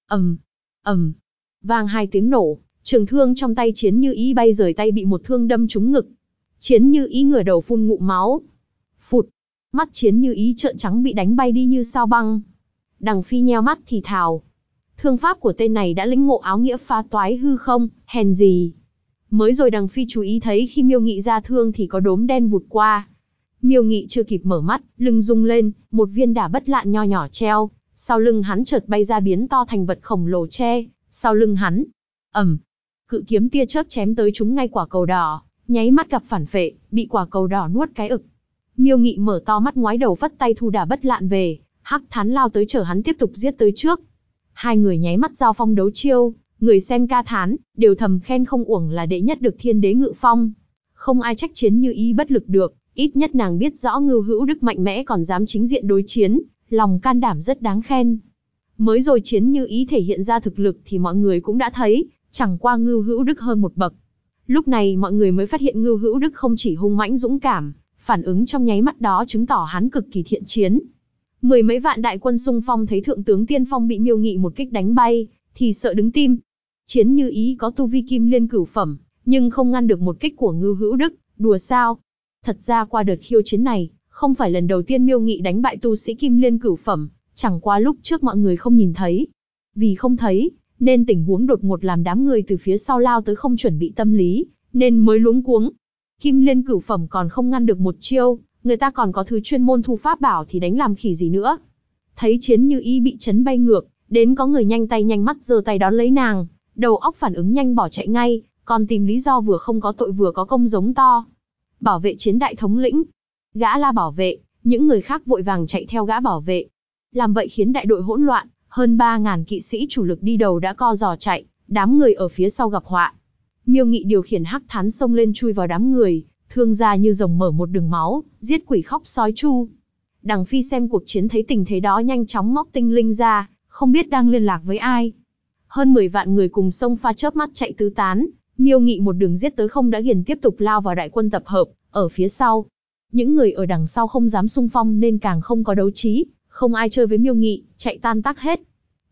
Ầm, vang 2 tiếng nổ, trường thương trong tay Chiến Như Ý bay rời tay bị một thương đâm trúng ngực. Chiến Như Ý ngửa đầu phun ngụm máu. Phụt, mắt Chiến Như Ý trợn trắng bị đánh bay đi như sao băng. Đằng Phi nheo mắt thì thào. Thương pháp của tên này đã lĩnh ngộ áo nghĩa phá toái hư không, hèn gì. Mới rồi Đằng Phi chú ý thấy khi Miêu Nghị ra thương thì có đốm đen vụt qua. Miêu Nghị chưa kịp mở mắt, lưng rung lên, một viên Đả Bất Lạn nho nhỏ treo, sau lưng hắn chợt bay ra biến to thành vật khổng lồ che, sau lưng hắn. Cự kiếm tia chớp chém tới trúng ngay quả cầu đỏ, nháy mắt gặp phản phệ, bị quả cầu đỏ nuốt cái ực. Miêu Nghị mở to mắt ngoái đầu phất tay thu Đả Bất Lạn về, Hắc Thán lao tới chở hắn tiếp tục giết tới trước. Hai người nháy mắt giao phong đấu chiêu, người xem ca thán, đều thầm khen không uổng là đệ nhất được Thiên Đế ngự phong. Không ai trách Chiến Như Ý bất lực được, ít nhất nàng biết rõ Ngưu Hữu Đức mạnh mẽ còn dám chính diện đối chiến, lòng can đảm rất đáng khen. Mới rồi Chiến Như Ý thể hiện ra thực lực thì mọi người cũng đã thấy, chẳng qua Ngưu Hữu Đức hơn một bậc. Lúc này mọi người mới phát hiện Ngưu Hữu Đức không chỉ hung mãnh dũng cảm, phản ứng trong nháy mắt đó chứng tỏ hắn cực kỳ thiện chiến. 10 mấy vạn đại quân xung phong thấy thượng tướng tiên phong bị Miêu Nghị một kích đánh bay, thì sợ đứng tim. Chiến Như Ý có tu vi kim liên cửu phẩm, nhưng không ngăn được một kích của Ngưu Hữu Đức, đùa sao? Thật ra qua đợt khiêu chiến này, không phải lần đầu tiên Miêu Nghị đánh bại tu sĩ kim liên cửu phẩm, chẳng qua lúc trước mọi người không nhìn thấy. Vì không thấy, nên tình huống đột ngột làm đám người từ phía sau lao tới không chuẩn bị tâm lý, nên mới luống cuống. Kim liên cửu phẩm còn không ngăn được một chiêu, người ta còn có thứ chuyên môn thu pháp bảo thì đánh làm khỉ gì nữa. Thấy Chiến Như Ý bị chấn bay ngược, đến có người nhanh tay nhanh mắt giơ tay đón lấy nàng, đầu óc phản ứng nhanh bỏ chạy ngay, còn tìm lý do vừa không có tội vừa có công giống to. Bảo vệ Chiến đại thống lĩnh. Gã la bảo vệ, những người khác vội vàng chạy theo gã bảo vệ. Làm vậy khiến đại đội hỗn loạn, hơn 3.000 kỵ sĩ chủ lực đi đầu đã co giò chạy, đám người ở phía sau gặp họa. Miêu Nghị điều khiển Hắc Thán xông lên chui vào đám người, thương ra như rồng mở một đường máu, giết quỷ khóc sói chu. Đằng Phi xem cuộc chiến thấy tình thế đó nhanh chóng móc tinh linh ra, không biết đang liên lạc với ai. Hơn 10 vạn người cùng sông pha chớp mắt chạy tứ tán, Miêu Nghị một đường giết tới không đã nghiền tiếp tục lao vào đại quân tập hợp, ở phía sau. Những người ở đằng sau không dám xung phong nên càng không có đấu trí, không ai chơi với Miêu Nghị, chạy tan tác hết.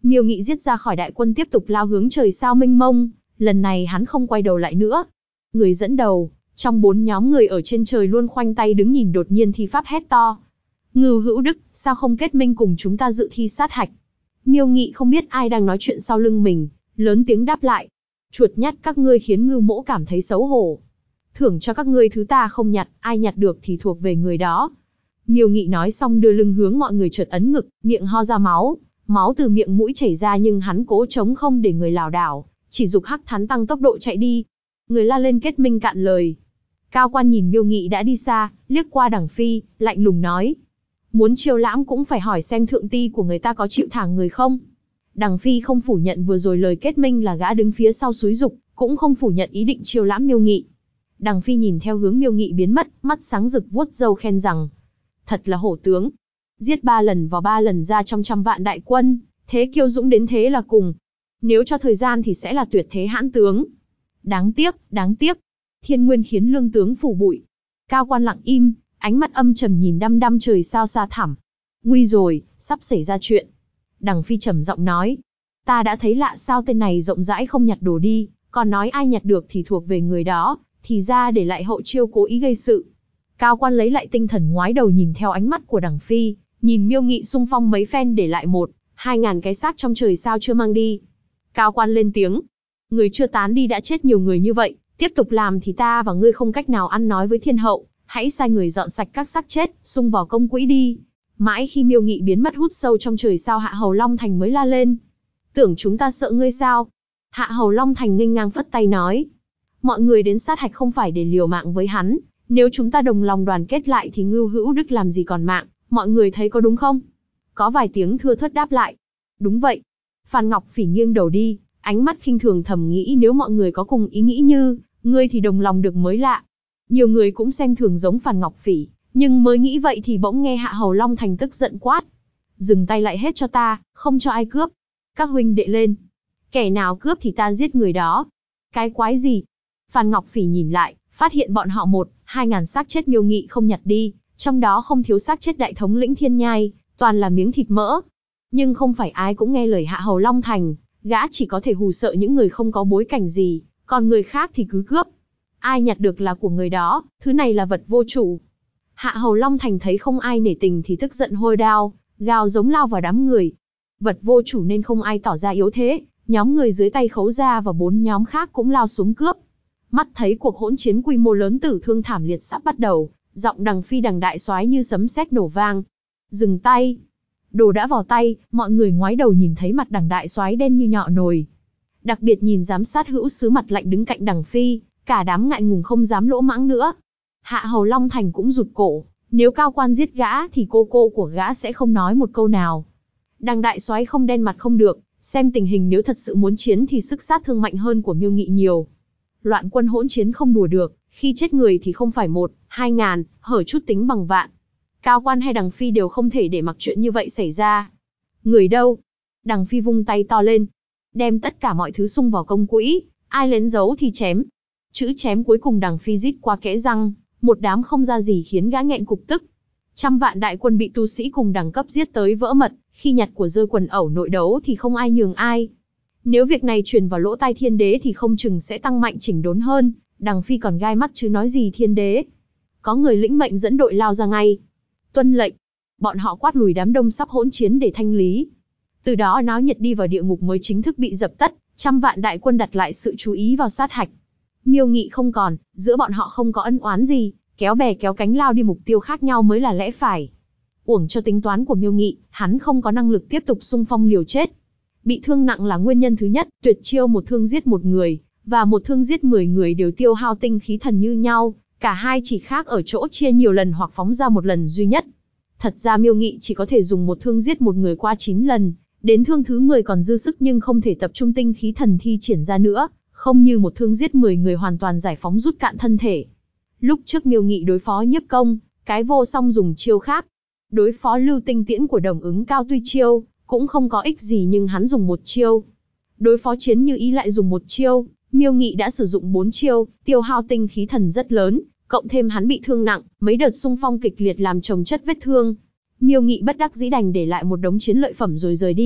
Miêu Nghị giết ra khỏi đại quân tiếp tục lao hướng trời sao mênh mông, lần này hắn không quay đầu lại nữa. Người dẫn đầu, trong 4 nhóm người ở trên trời luôn khoanh tay đứng nhìn đột nhiên thi pháp hét to. Ngưu Hữu Đức, sao không kết minh cùng chúng ta dự thi sát hạch? Miêu Nghị không biết ai đang nói chuyện sau lưng mình, lớn tiếng đáp lại. Chuột nhắt các ngươi khiến Ngưu Mỗ cảm thấy xấu hổ. Thưởng cho các ngươi thứ ta không nhặt, ai nhặt được thì thuộc về người đó. Miêu Nghị nói xong đưa lưng hướng mọi người chợt ấn ngực, miệng ho ra máu. Máu từ miệng mũi chảy ra nhưng hắn cố chống không để người lảo đảo, chỉ giục Hắc Thán tăng tốc độ chạy đi. Người la lên kết minh cạn lời. Cao Quan nhìn Miêu Nghị đã đi xa, liếc qua Đằng Phi, lạnh lùng nói. Muốn chiêu lãm cũng phải hỏi xem thượng ti của người ta có chịu thả người không. Đằng Phi không phủ nhận vừa rồi lời kết minh là gã đứng phía sau xúi giục, cũng không phủ nhận ý định chiêu lãm Miêu Nghị. Đằng Phi nhìn theo hướng Miêu Nghị biến mất, mắt sáng rực vuốt râu khen rằng. Thật là hổ tướng. Giết 3 lần vào 3 lần ra trong 100 vạn đại quân, thế kiêu dũng đến thế là cùng. Nếu cho thời gian thì sẽ là tuyệt thế hãn tướng. Đáng tiếc, đáng tiếc. Thiên nguyên khiến lương tướng phủ bụi. Cao Quan lặng im, ánh mắt âm trầm nhìn đăm đăm trời sao xa thẳm. Nguy rồi, sắp xảy ra chuyện. Đằng Phi trầm giọng nói. Ta đã thấy lạ sao tên này rộng rãi không nhặt đồ đi, còn nói ai nhặt được thì thuộc về người đó, thì ra để lại hậu chiêu cố ý gây sự. Cao Quan lấy lại tinh thần ngoái đầu nhìn theo ánh mắt của Đằng Phi, nhìn Miêu Nghị xung phong mấy phen để lại 1-2 ngàn cái xác trong trời sao chưa mang đi. Cao Quan lên tiếng. Người chưa tán đi đã chết nhiều người như vậy, tiếp tục làm thì ta và ngươi không cách nào ăn nói với thiên hậu, hãy sai người dọn sạch các xác chết, xung vào công quỹ đi. Mãi khi Miêu Nghị biến mất hút sâu trong trời sao Hạ Hầu Long Thành mới la lên. Tưởng chúng ta sợ ngươi sao? Hạ Hầu Long Thành nghênh ngang phất tay nói. Mọi người đến sát hạch không phải để liều mạng với hắn, nếu chúng ta đồng lòng đoàn kết lại thì Ngưu Hữu Đức làm gì còn mạng, mọi người thấy có đúng không? Có vài tiếng thưa thớt đáp lại. Đúng vậy. Phan Ngọc Phỉ nghiêng đầu đi, ánh mắt khinh thường thầm nghĩ nếu mọi người có cùng ý nghĩ như ngươi thì đồng lòng được mới lạ. Nhiều người cũng xem thường giống Phan Ngọc Phỉ, nhưng mới nghĩ vậy thì bỗng nghe Hạ Hầu Long Thành tức giận quát. Dừng tay lại hết cho ta, không cho ai cướp. Các huynh đệ lên. Kẻ nào cướp thì ta giết người đó. Cái quái gì? Phan Ngọc Phỉ nhìn lại, phát hiện bọn họ 1-2 ngàn xác chết Miêu Nghị không nhặt đi, trong đó không thiếu xác chết đại thống lĩnh Thiên Nhai, toàn là miếng thịt mỡ. Nhưng không phải ai cũng nghe lời Hạ Hầu Long Thành, gã chỉ có thể hù sợ những người không có bối cảnh gì, còn người khác thì cứ cướp. Ai nhặt được là của người đó, thứ này là vật vô chủ. Hạ Hầu Long Thành thấy không ai nể tình thì tức giận hôi đao, gào giống lao vào đám người. Vật vô chủ nên không ai tỏ ra yếu thế, nhóm người dưới tay Khấu Gia và 4 nhóm khác cũng lao xuống cướp. Mắt thấy cuộc hỗn chiến quy mô lớn tử thương thảm liệt sắp bắt đầu, giọng Đằng Phi Đằng đại soái như sấm sét nổ vang. Dừng tay. Đồ đã vào tay, mọi người ngoái đầu nhìn thấy mặt Đằng đại soái đen như nhọ nồi. Đặc biệt nhìn giám sát hữu sứ mặt lạnh đứng cạnh Đằng Phi, cả đám ngại ngùng không dám lỗ mãng nữa. Hạ Hầu Long Thành cũng rụt cổ, nếu Cao Quan giết gã thì cô của gã sẽ không nói một câu nào. Đằng đại soái không đen mặt không được, xem tình hình nếu thật sự muốn chiến thì sức sát thương mạnh hơn của Miêu Nghị nhiều. Loạn quân hỗn chiến không đùa được, khi chết người thì không phải 1-2 ngàn, hở chút tính bằng vạn. Cao Quan hay Đằng Phi đều không thể để mặc chuyện như vậy xảy ra. Người đâu? Đằng Phi vung tay to lên, đem tất cả mọi thứ xung vào công quỹ, ai lén giấu thì chém. Chữ chém cuối cùng Đằng Phi rít qua kẽ răng, một đám không ra gì khiến gã nghẹn cục tức. 100 vạn đại quân bị tu sĩ cùng đẳng cấp giết tới vỡ mật, khi nhặt của rơi quần ẩu nội đấu thì không ai nhường ai. Nếu việc này truyền vào lỗ tai thiên đế thì không chừng sẽ tăng mạnh chỉnh đốn hơn, Đằng Phi còn gai mắt chứ nói gì thiên đế. Có người lĩnh mệnh dẫn đội lao ra ngay. Tuân lệnh. Bọn họ quát lùi đám đông sắp hỗn chiến để thanh lý. Từ đó náo nhiệt đi vào địa ngục mới chính thức bị dập tắt, 100 vạn đại quân đặt lại sự chú ý vào sát hạch. Miêu Nghị không còn, giữa bọn họ không có ân oán gì, kéo bè kéo cánh lao đi mục tiêu khác nhau mới là lẽ phải. Uổng cho tính toán của Miêu Nghị, hắn không có năng lực tiếp tục xung phong liều chết. Bị thương nặng là nguyên nhân thứ nhất, tuyệt chiêu một thương giết một người, và một thương giết 10 người đều tiêu hao tinh khí thần như nhau, cả hai chỉ khác ở chỗ chia nhiều lần hoặc phóng ra một lần duy nhất. Thật ra Miêu Nghị chỉ có thể dùng một thương giết một người qua 9 lần, đến thương thứ 10 còn dư sức nhưng không thể tập trung tinh khí thần thi triển ra nữa, không như một thương giết 10 người hoàn toàn giải phóng rút cạn thân thể. Lúc trước Miêu Nghị đối phó Nhiếp Công, cái vô song dùng chiêu khác. Đối phó Lưu Tinh Tiễn của Đồng Ứng Cao tuy chiêu cũng không có ích gì nhưng hắn dùng một chiêu. Đối phó Chiến Như Ý lại dùng một chiêu, Miêu Nghị đã sử dụng 4 chiêu, tiêu hao tinh khí thần rất lớn, cộng thêm hắn bị thương nặng, mấy đợt xung phong kịch liệt làm chồng chất vết thương. Miêu Nghị bất đắc dĩ đành để lại một đống chiến lợi phẩm rồi rời đi,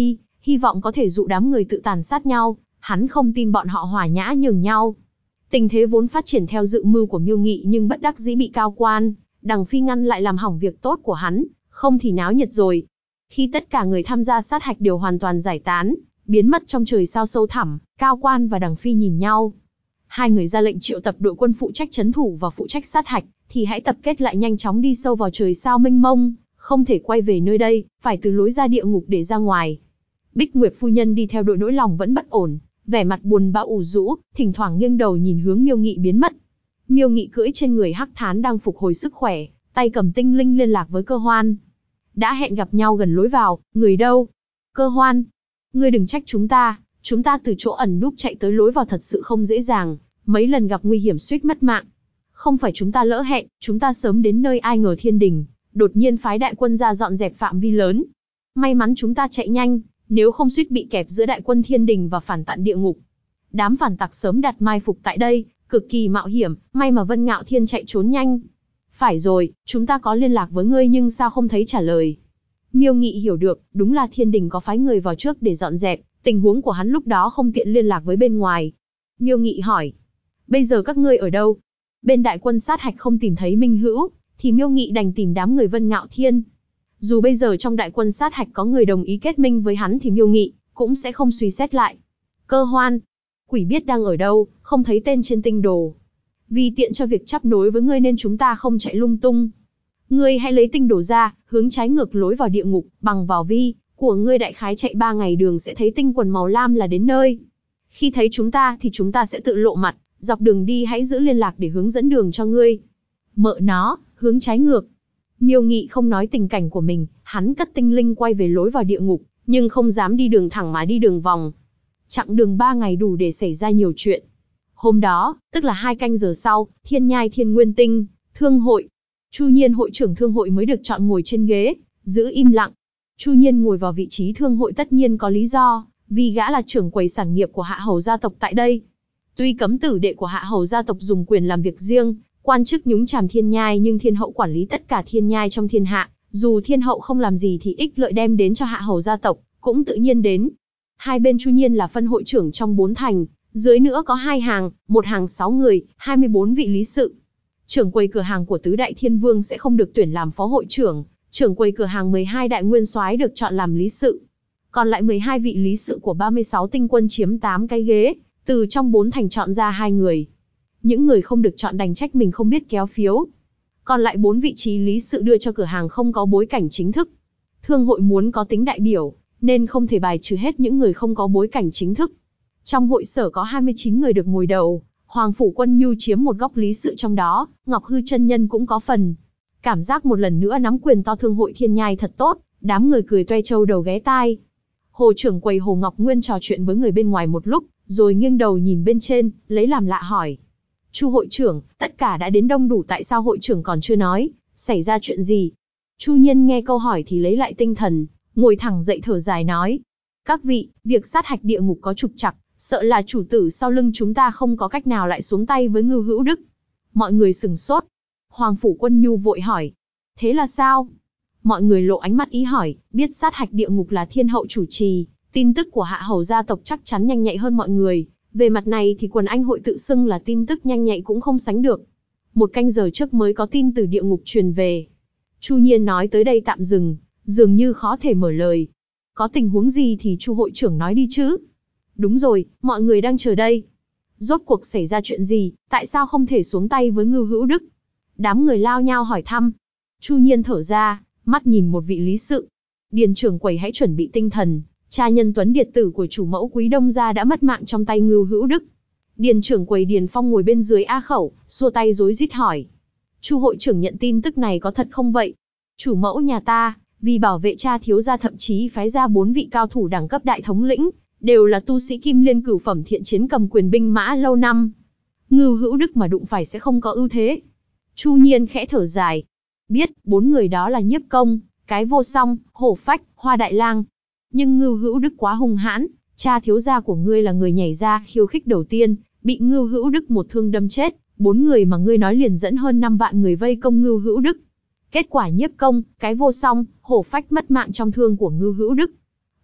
hy vọng có thể dụ đám người tự tàn sát nhau, hắn không tin bọn họ hòa nhã nhường nhau. Tình thế vốn phát triển theo dự mưu của Miêu Nghị nhưng bất đắc dĩ bị cao quan, Đằng Phi ngăn lại làm hỏng việc tốt của hắn, không thì náo nhiệt rồi. Khi tất cả người tham gia sát hạch đều hoàn toàn giải tán, biến mất trong trời sao sâu thẳm, cao quan và Đằng Phi nhìn nhau. Hai người ra lệnh triệu tập đội quân phụ trách trấn thủ và phụ trách sát hạch, thì hãy tập kết lại nhanh chóng đi sâu vào trời sao mênh mông, không thể quay về nơi đây, phải từ lối ra địa ngục để ra ngoài. Bích Nguyệt phu nhân đi theo đội nỗi lòng vẫn bất ổn, vẻ mặt buồn bã ủ rũ, thỉnh thoảng nghiêng đầu nhìn hướng Miêu Nghị biến mất. Miêu Nghị cưỡi trên người Hắc Thán đang phục hồi sức khỏe, tay cầm tinh linh liên lạc với Cơ Hoan. Đã hẹn gặp nhau gần lối vào, người đâu? Cơ Hoan, ngươi đừng trách chúng ta từ chỗ ẩn núp chạy tới lối vào thật sự không dễ dàng, mấy lần gặp nguy hiểm suýt mất mạng. Không phải chúng ta lỡ hẹn, chúng ta sớm đến nơi ai ngờ Thiên Đình đột nhiên phái đại quân ra dọn dẹp phạm vi lớn. May mắn chúng ta chạy nhanh, nếu không suýt bị kẹp giữa đại quân Thiên Đình và phản tạn địa ngục. Đám phản tặc sớm đặt mai phục tại đây, cực kỳ mạo hiểm, may mà Vân Ngạo Thiên chạy trốn nhanh. Phải rồi, chúng ta có liên lạc với ngươi nhưng sao không thấy trả lời. Miêu Nghị hiểu được, đúng là Thiên Đình có phái người vào trước để dọn dẹp, tình huống của hắn lúc đó không tiện liên lạc với bên ngoài. Miêu Nghị hỏi, bây giờ các ngươi ở đâu? Bên đại quân sát hạch không tìm thấy Minh Hữu, thì Miêu Nghị đành tìm đám người Vân Ngạo Thiên. Dù bây giờ trong đại quân sát hạch có người đồng ý kết minh với hắn thì Miêu Nghị cũng sẽ không suy xét lại. Cơ Hoan, quỷ biết đang ở đâu, không thấy tên trên tinh đồ. Vì tiện cho việc chắp nối với ngươi nên chúng ta không chạy lung tung. Ngươi hãy lấy tinh đồ ra, hướng trái ngược lối vào địa ngục, bằng vào vi của ngươi đại khái chạy 3 ngày đường sẽ thấy tinh quần màu lam là đến nơi. Khi thấy chúng ta thì chúng ta sẽ tự lộ mặt, dọc đường đi hãy giữ liên lạc để hướng dẫn đường cho ngươi. Mợ nó, hướng trái ngược. Miêu Nghị không nói tình cảnh của mình, hắn cất tinh linh quay về lối vào địa ngục, nhưng không dám đi đường thẳng mà đi đường vòng. Chặng đường 3 ngày đủ để xảy ra nhiều chuyện. Hôm đó, tức là 2 canh giờ sau, Thiên Nhai Thiên Nguyên Tinh, Thương hội. Chu Nhiên hội trưởng Thương hội mới được chọn ngồi trên ghế, giữ im lặng. Chu Nhiên ngồi vào vị trí Thương hội tất nhiên có lý do, vì gã là trưởng quầy sản nghiệp của Hạ Hầu gia tộc tại đây. Tuy cấm tử đệ của Hạ Hầu gia tộc dùng quyền làm việc riêng, quan chức nhúng chàm Thiên Nhai nhưng Thiên hậu quản lý tất cả Thiên Nhai trong thiên hạ, dù Thiên hậu không làm gì thì ích lợi đem đến cho Hạ Hầu gia tộc, cũng tự nhiên đến. Hai bên Chu Nhiên là phân hội trưởng trong 4 thành, dưới nữa có 2 hàng, một hàng 6 người, 24 vị lý sự. Trưởng quầy cửa hàng của Tứ Đại Thiên Vương sẽ không được tuyển làm phó hội trưởng, trưởng quầy cửa hàng 12 đại nguyên soái được chọn làm lý sự. Còn lại 12 vị lý sự của 36 tinh quân chiếm 8 cái ghế, từ trong 4 thành chọn ra 2 người. Những người không được chọn đành trách mình không biết kéo phiếu. Còn lại 4 vị trí lý sự đưa cho cửa hàng không có bối cảnh chính thức. Thương hội muốn có tính đại biểu, nên không thể bài trừ hết những người không có bối cảnh chính thức. Trong hội sở có 29 người được ngồi đầu, Hoàng Phủ Quân Nhu chiếm một góc lý sự trong đó, Ngọc Hư chân nhân cũng có phần. Cảm giác một lần nữa nắm quyền to Thương hội Thiên Nhai thật tốt, đám người cười toe trâu đầu ghé tai. Hồ trưởng quầy Hồ Ngọc Nguyên trò chuyện với người bên ngoài một lúc, rồi nghiêng đầu nhìn bên trên, lấy làm lạ hỏi. Chu hội trưởng, tất cả đã đến đông đủ tại sao hội trưởng còn chưa nói, xảy ra chuyện gì? Chu Nhiên nghe câu hỏi thì lấy lại tinh thần, ngồi thẳng dậy thở dài nói. Các vị, việc sát hạch địa ngục có trục trặc, sợ là chủ tử sau lưng chúng ta không có cách nào lại xuống tay với Ngưu Hữu Đức. Mọi người sừng sốt. Hoàng Phủ Quân Nhu vội hỏi. Thế là sao? Mọi người lộ ánh mắt ý hỏi, biết sát hạch địa ngục là Thiên hậu chủ trì, tin tức của Hạ Hầu gia tộc chắc chắn nhanh nhạy hơn mọi người. Về mặt này thì quần anh hội tự xưng là tin tức nhanh nhạy cũng không sánh được. 1 canh giờ trước mới có tin từ địa ngục truyền về. Chu Nhiên nói tới đây tạm dừng, dường như khó thể mở lời. Có tình huống gì thì Chu hội trưởng nói đi chứ. Đúng rồi, mọi người đang chờ đây. Rốt cuộc xảy ra chuyện gì, tại sao không thể xuống tay với Ngưu Hữu Đức? Đám người lao nhao hỏi thăm. Chu Nhiên thở ra, mắt nhìn một vị lý sự. Điền trưởng quầy hãy chuẩn bị tinh thần. Cha Nhân Tuấn điệt tử của chủ mẫu Quý Đông gia đã mất mạng trong tay Ngưu Hữu Đức. Điền trưởng quầy Điền Phong ngồi bên dưới A Khẩu, xua tay rối rít hỏi. Chu hội trưởng nhận tin tức này có thật không vậy? Chủ mẫu nhà ta, vì bảo vệ cha thiếu gia thậm chí phái ra 4 vị cao thủ đẳng cấp đại thống lĩnh, đều là tu sĩ Kim Liên cửu phẩm thiện chiến cầm quyền binh mã lâu năm. Ngưu Hữu Đức mà đụng phải sẽ không có ưu thế. Chu Nhiên khẽ thở dài. Biết, 4 người đó là Nhiếp Công, Cái Vô Song, Hổ Phách, Hoa Đại Lang. Nhưng Ngưu Hữu Đức quá hung hãn, cha thiếu gia của ngươi là người nhảy ra khiêu khích đầu tiên, bị Ngưu Hữu Đức một thương đâm chết, 4 người mà ngươi nói liền dẫn hơn 5 vạn người vây công Ngưu Hữu Đức. Kết quả Nhiếp Công, Cái Vô Song, Hổ Phách mất mạng trong thương của Ngưu Hữu Đức.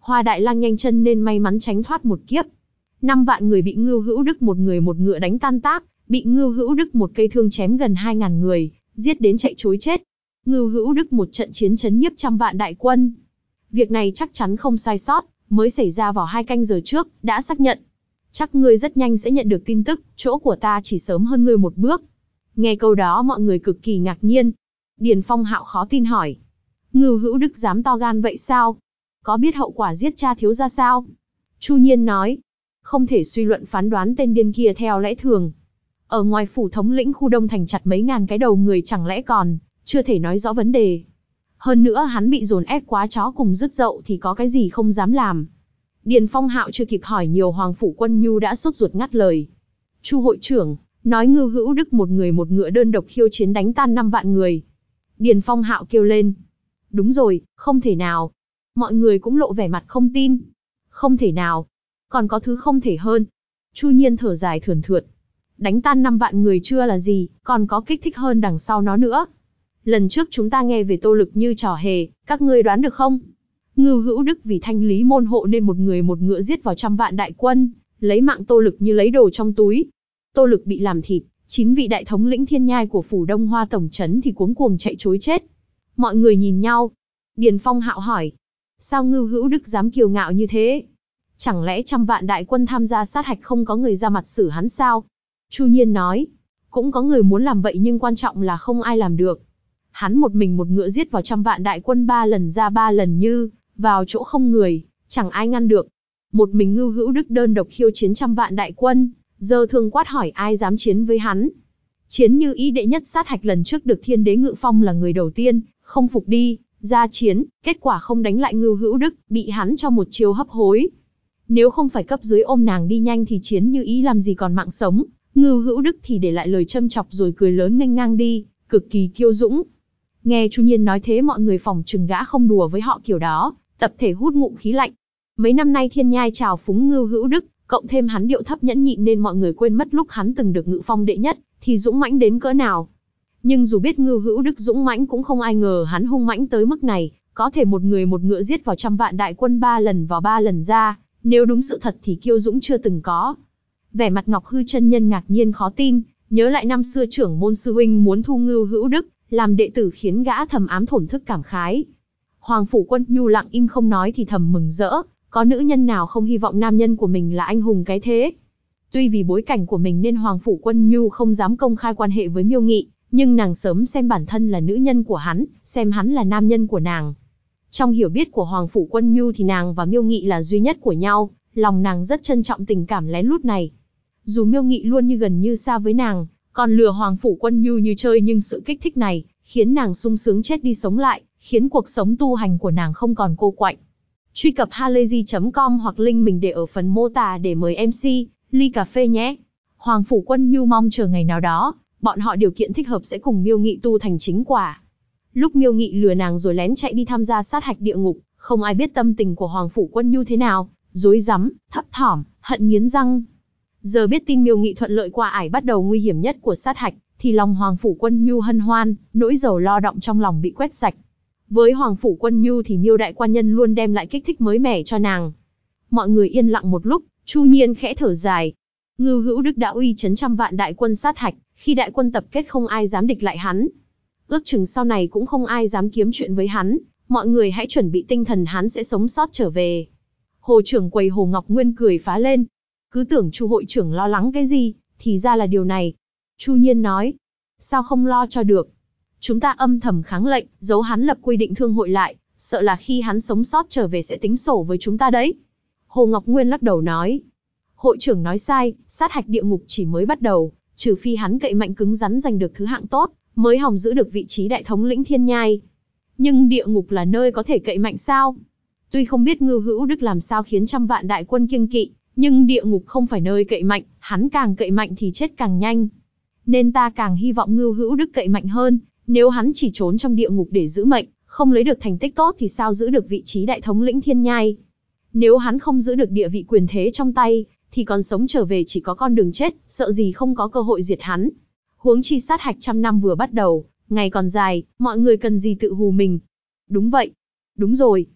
Hoa Đại Lang nhanh chân nên may mắn tránh thoát một kiếp. 5 vạn người bị Ngưu Hữu Đức một người một ngựa đánh tan tác, bị Ngưu Hữu Đức một cây thương chém gần 2.000 người, giết đến chạy trối chết. Ngưu Hữu Đức một trận chiến chấn nhiếp trăm vạn đại quân. Việc này chắc chắn không sai sót, mới xảy ra vào 2 canh giờ trước, đã xác nhận. Chắc ngươi rất nhanh sẽ nhận được tin tức, chỗ của ta chỉ sớm hơn ngươi một bước. Nghe câu đó mọi người cực kỳ ngạc nhiên. Điền Phong Hạo khó tin hỏi. Ngưu Hữu Đức dám to gan vậy sao? Có biết hậu quả giết cha thiếu gia sao? Chu Nhiên nói. Không thể suy luận phán đoán tên điên kia theo lẽ thường. Ở ngoài phủ thống lĩnh khu Đông Thành chặt mấy ngàn cái đầu người chẳng lẽ còn chưa thể nói rõ vấn đề. Hơn nữa hắn bị dồn ép quá chó cùng rứt dậu thì có cái gì không dám làm. Điền Phong Hạo chưa kịp hỏi nhiều Hoàng Phủ Quân Nhu đã sốt ruột ngắt lời. Chu hội trưởng, nói Ngưu Hữu Đức một người một ngựa đơn độc khiêu chiến đánh tan 5 vạn người. Điền Phong Hạo kêu lên. Đúng rồi, không thể nào. Mọi người cũng lộ vẻ mặt không tin. Không thể nào. Còn có thứ không thể hơn. Chu Nhiên thở dài thườn thượt. Đánh tan 5 vạn người chưa là gì, còn có kích thích hơn đằng sau nó nữa. Lần trước chúng ta nghe về Tô Lực như trò hề, các ngươi đoán được không? Ngưu Hữu Đức vì thanh lý môn hộ nên một người một ngựa giết vào trăm vạn đại quân, lấy mạng Tô Lực như lấy đồ trong túi. Tô Lực bị làm thịt, 9 vị đại thống lĩnh thiên nhai của phủ Đông Hoa tổng trấn thì cuống cuồng chạy trối chết. Mọi người nhìn nhau. Điền Phong Hạo hỏi. Sao Ngưu Hữu Đức dám kiêu ngạo như thế? Chẳng lẽ trăm vạn đại quân tham gia sát hạch không có người ra mặt xử hắn sao? Chu Nhiên nói. Cũng có người muốn làm vậy nhưng quan trọng là không ai làm được. Hắn một mình một ngựa giết vào trăm vạn đại quân 3 lần ra 3 lần như vào chỗ không người, chẳng ai ngăn được. Một mình Ngưu Hữu Đức đơn độc khiêu chiến trăm vạn đại quân, giơ thương quát hỏi ai dám chiến với hắn. Chiến Như Ý đệ nhất sát hạch lần trước được Thiên Đế Ngự Phong là người đầu tiên, không phục đi, ra chiến, kết quả không đánh lại Ngưu Hữu Đức, bị hắn cho một chiêu hấp hối. Nếu không phải cấp dưới ôm nàng đi nhanh thì Chiến Như Ý làm gì còn mạng sống, Ngưu Hữu Đức thì để lại lời châm chọc rồi cười lớn nghênh ngang đi, cực kỳ kiêu dũng. Nghe Chu Nhiên nói thế mọi người phòng chừng gã không đùa với họ kiểu đó, tập thể hút ngụm khí lạnh. Mấy năm nay thiên nhai trào phúng Ngưu Hữu Đức, cộng thêm hắn điệu thấp nhẫn nhịn nên mọi người quên mất lúc hắn từng được Ngự Phong đệ nhất, thì dũng mãnh đến cỡ nào. Nhưng dù biết Ngưu Hữu Đức dũng mãnh cũng không ai ngờ hắn hung mãnh tới mức này, có thể một người một ngựa giết vào trăm vạn đại quân 3 lần vào 3 lần ra, nếu đúng sự thật thì kiêu dũng chưa từng có. Vẻ mặt Ngọc Hư chân nhân ngạc nhiên khó tin, nhớ lại năm xưa trưởng môn sư huynh muốn thu Ngưu Hữu Đức làm đệ tử khiến gã thầm ám thổn thức cảm khái. Hoàng Phủ Quân Nhu lặng im không nói thì thầm mừng rỡ, có nữ nhân nào không hy vọng nam nhân của mình là anh hùng cái thế. Tuy vì bối cảnh của mình nên Hoàng Phủ Quân Nhu không dám công khai quan hệ với Miêu Nghị, nhưng nàng sớm xem bản thân là nữ nhân của hắn, xem hắn là nam nhân của nàng. Trong hiểu biết của Hoàng Phủ Quân Nhu thì nàng và Miêu Nghị là duy nhất của nhau, lòng nàng rất trân trọng tình cảm lén lút này. Dù Miêu Nghị luôn như gần như xa với nàng, còn lừa Hoàng Phủ Quân Nhu như chơi nhưng sự kích thích này, khiến nàng sung sướng chết đi sống lại, khiến cuộc sống tu hành của nàng không còn cô quạnh. Truy cập halayzi.com hoặc link mình để ở phần mô tả để mời MC, ly cà phê nhé. Hoàng Phủ Quân Nhu mong chờ ngày nào đó, bọn họ điều kiện thích hợp sẽ cùng Miêu Nghị tu thành chính quả. Lúc Miêu Nghị lừa nàng rồi lén chạy đi tham gia sát hạch địa ngục, không ai biết tâm tình của Hoàng Phủ Quân Nhu thế nào, rối rắm, thấp thỏm, hận nghiến răng. Giờ biết tin Miêu Nghị thuận lợi qua ải bắt đầu nguy hiểm nhất của sát hạch, thì lòng Hoàng Phủ Quân Nhu hân hoan, nỗi dầu lo động trong lòng bị quét sạch. Với Hoàng Phủ Quân Nhu thì Miêu Đại Quan Nhân luôn đem lại kích thích mới mẻ cho nàng. Mọi người yên lặng một lúc, Chu Nhiên khẽ thở dài. Ngưu Hữu Đức đã uy chấn trăm vạn đại quân sát hạch, khi đại quân tập kết không ai dám địch lại hắn. Ước chừng sau này cũng không ai dám kiếm chuyện với hắn, mọi người hãy chuẩn bị tinh thần hắn sẽ sống sót trở về. Hồ trưởng quầy Hồ Ngọc Nguyên cười phá lên. Cứ tưởng Chu hội trưởng lo lắng cái gì, thì ra là điều này. Chu Nhiên nói, sao không lo cho được. Chúng ta âm thầm kháng lệnh, giấu hắn lập quy định thương hội lại, sợ là khi hắn sống sót trở về sẽ tính sổ với chúng ta đấy. Hồ Ngọc Nguyên lắc đầu nói, hội trưởng nói sai, sát hạch địa ngục chỉ mới bắt đầu, trừ phi hắn cậy mạnh cứng rắn giành được thứ hạng tốt, mới hòng giữ được vị trí đại thống lĩnh thiên nhai. Nhưng địa ngục là nơi có thể cậy mạnh sao? Tuy không biết Ngưu Hữu Đức làm sao khiến trăm vạn đại quân kiêng kỵ, nhưng địa ngục không phải nơi cậy mạnh, hắn càng cậy mạnh thì chết càng nhanh. Nên ta càng hy vọng Ngưu Hữu Đức cậy mạnh hơn, nếu hắn chỉ trốn trong địa ngục để giữ mệnh, không lấy được thành tích tốt thì sao giữ được vị trí đại thống lĩnh thiên nhai. Nếu hắn không giữ được địa vị quyền thế trong tay, thì còn sống trở về chỉ có con đường chết, sợ gì không có cơ hội diệt hắn. Huống chi sát hạch 100 năm vừa bắt đầu, ngày còn dài, mọi người cần gì tự hù mình. Đúng vậy. Đúng rồi.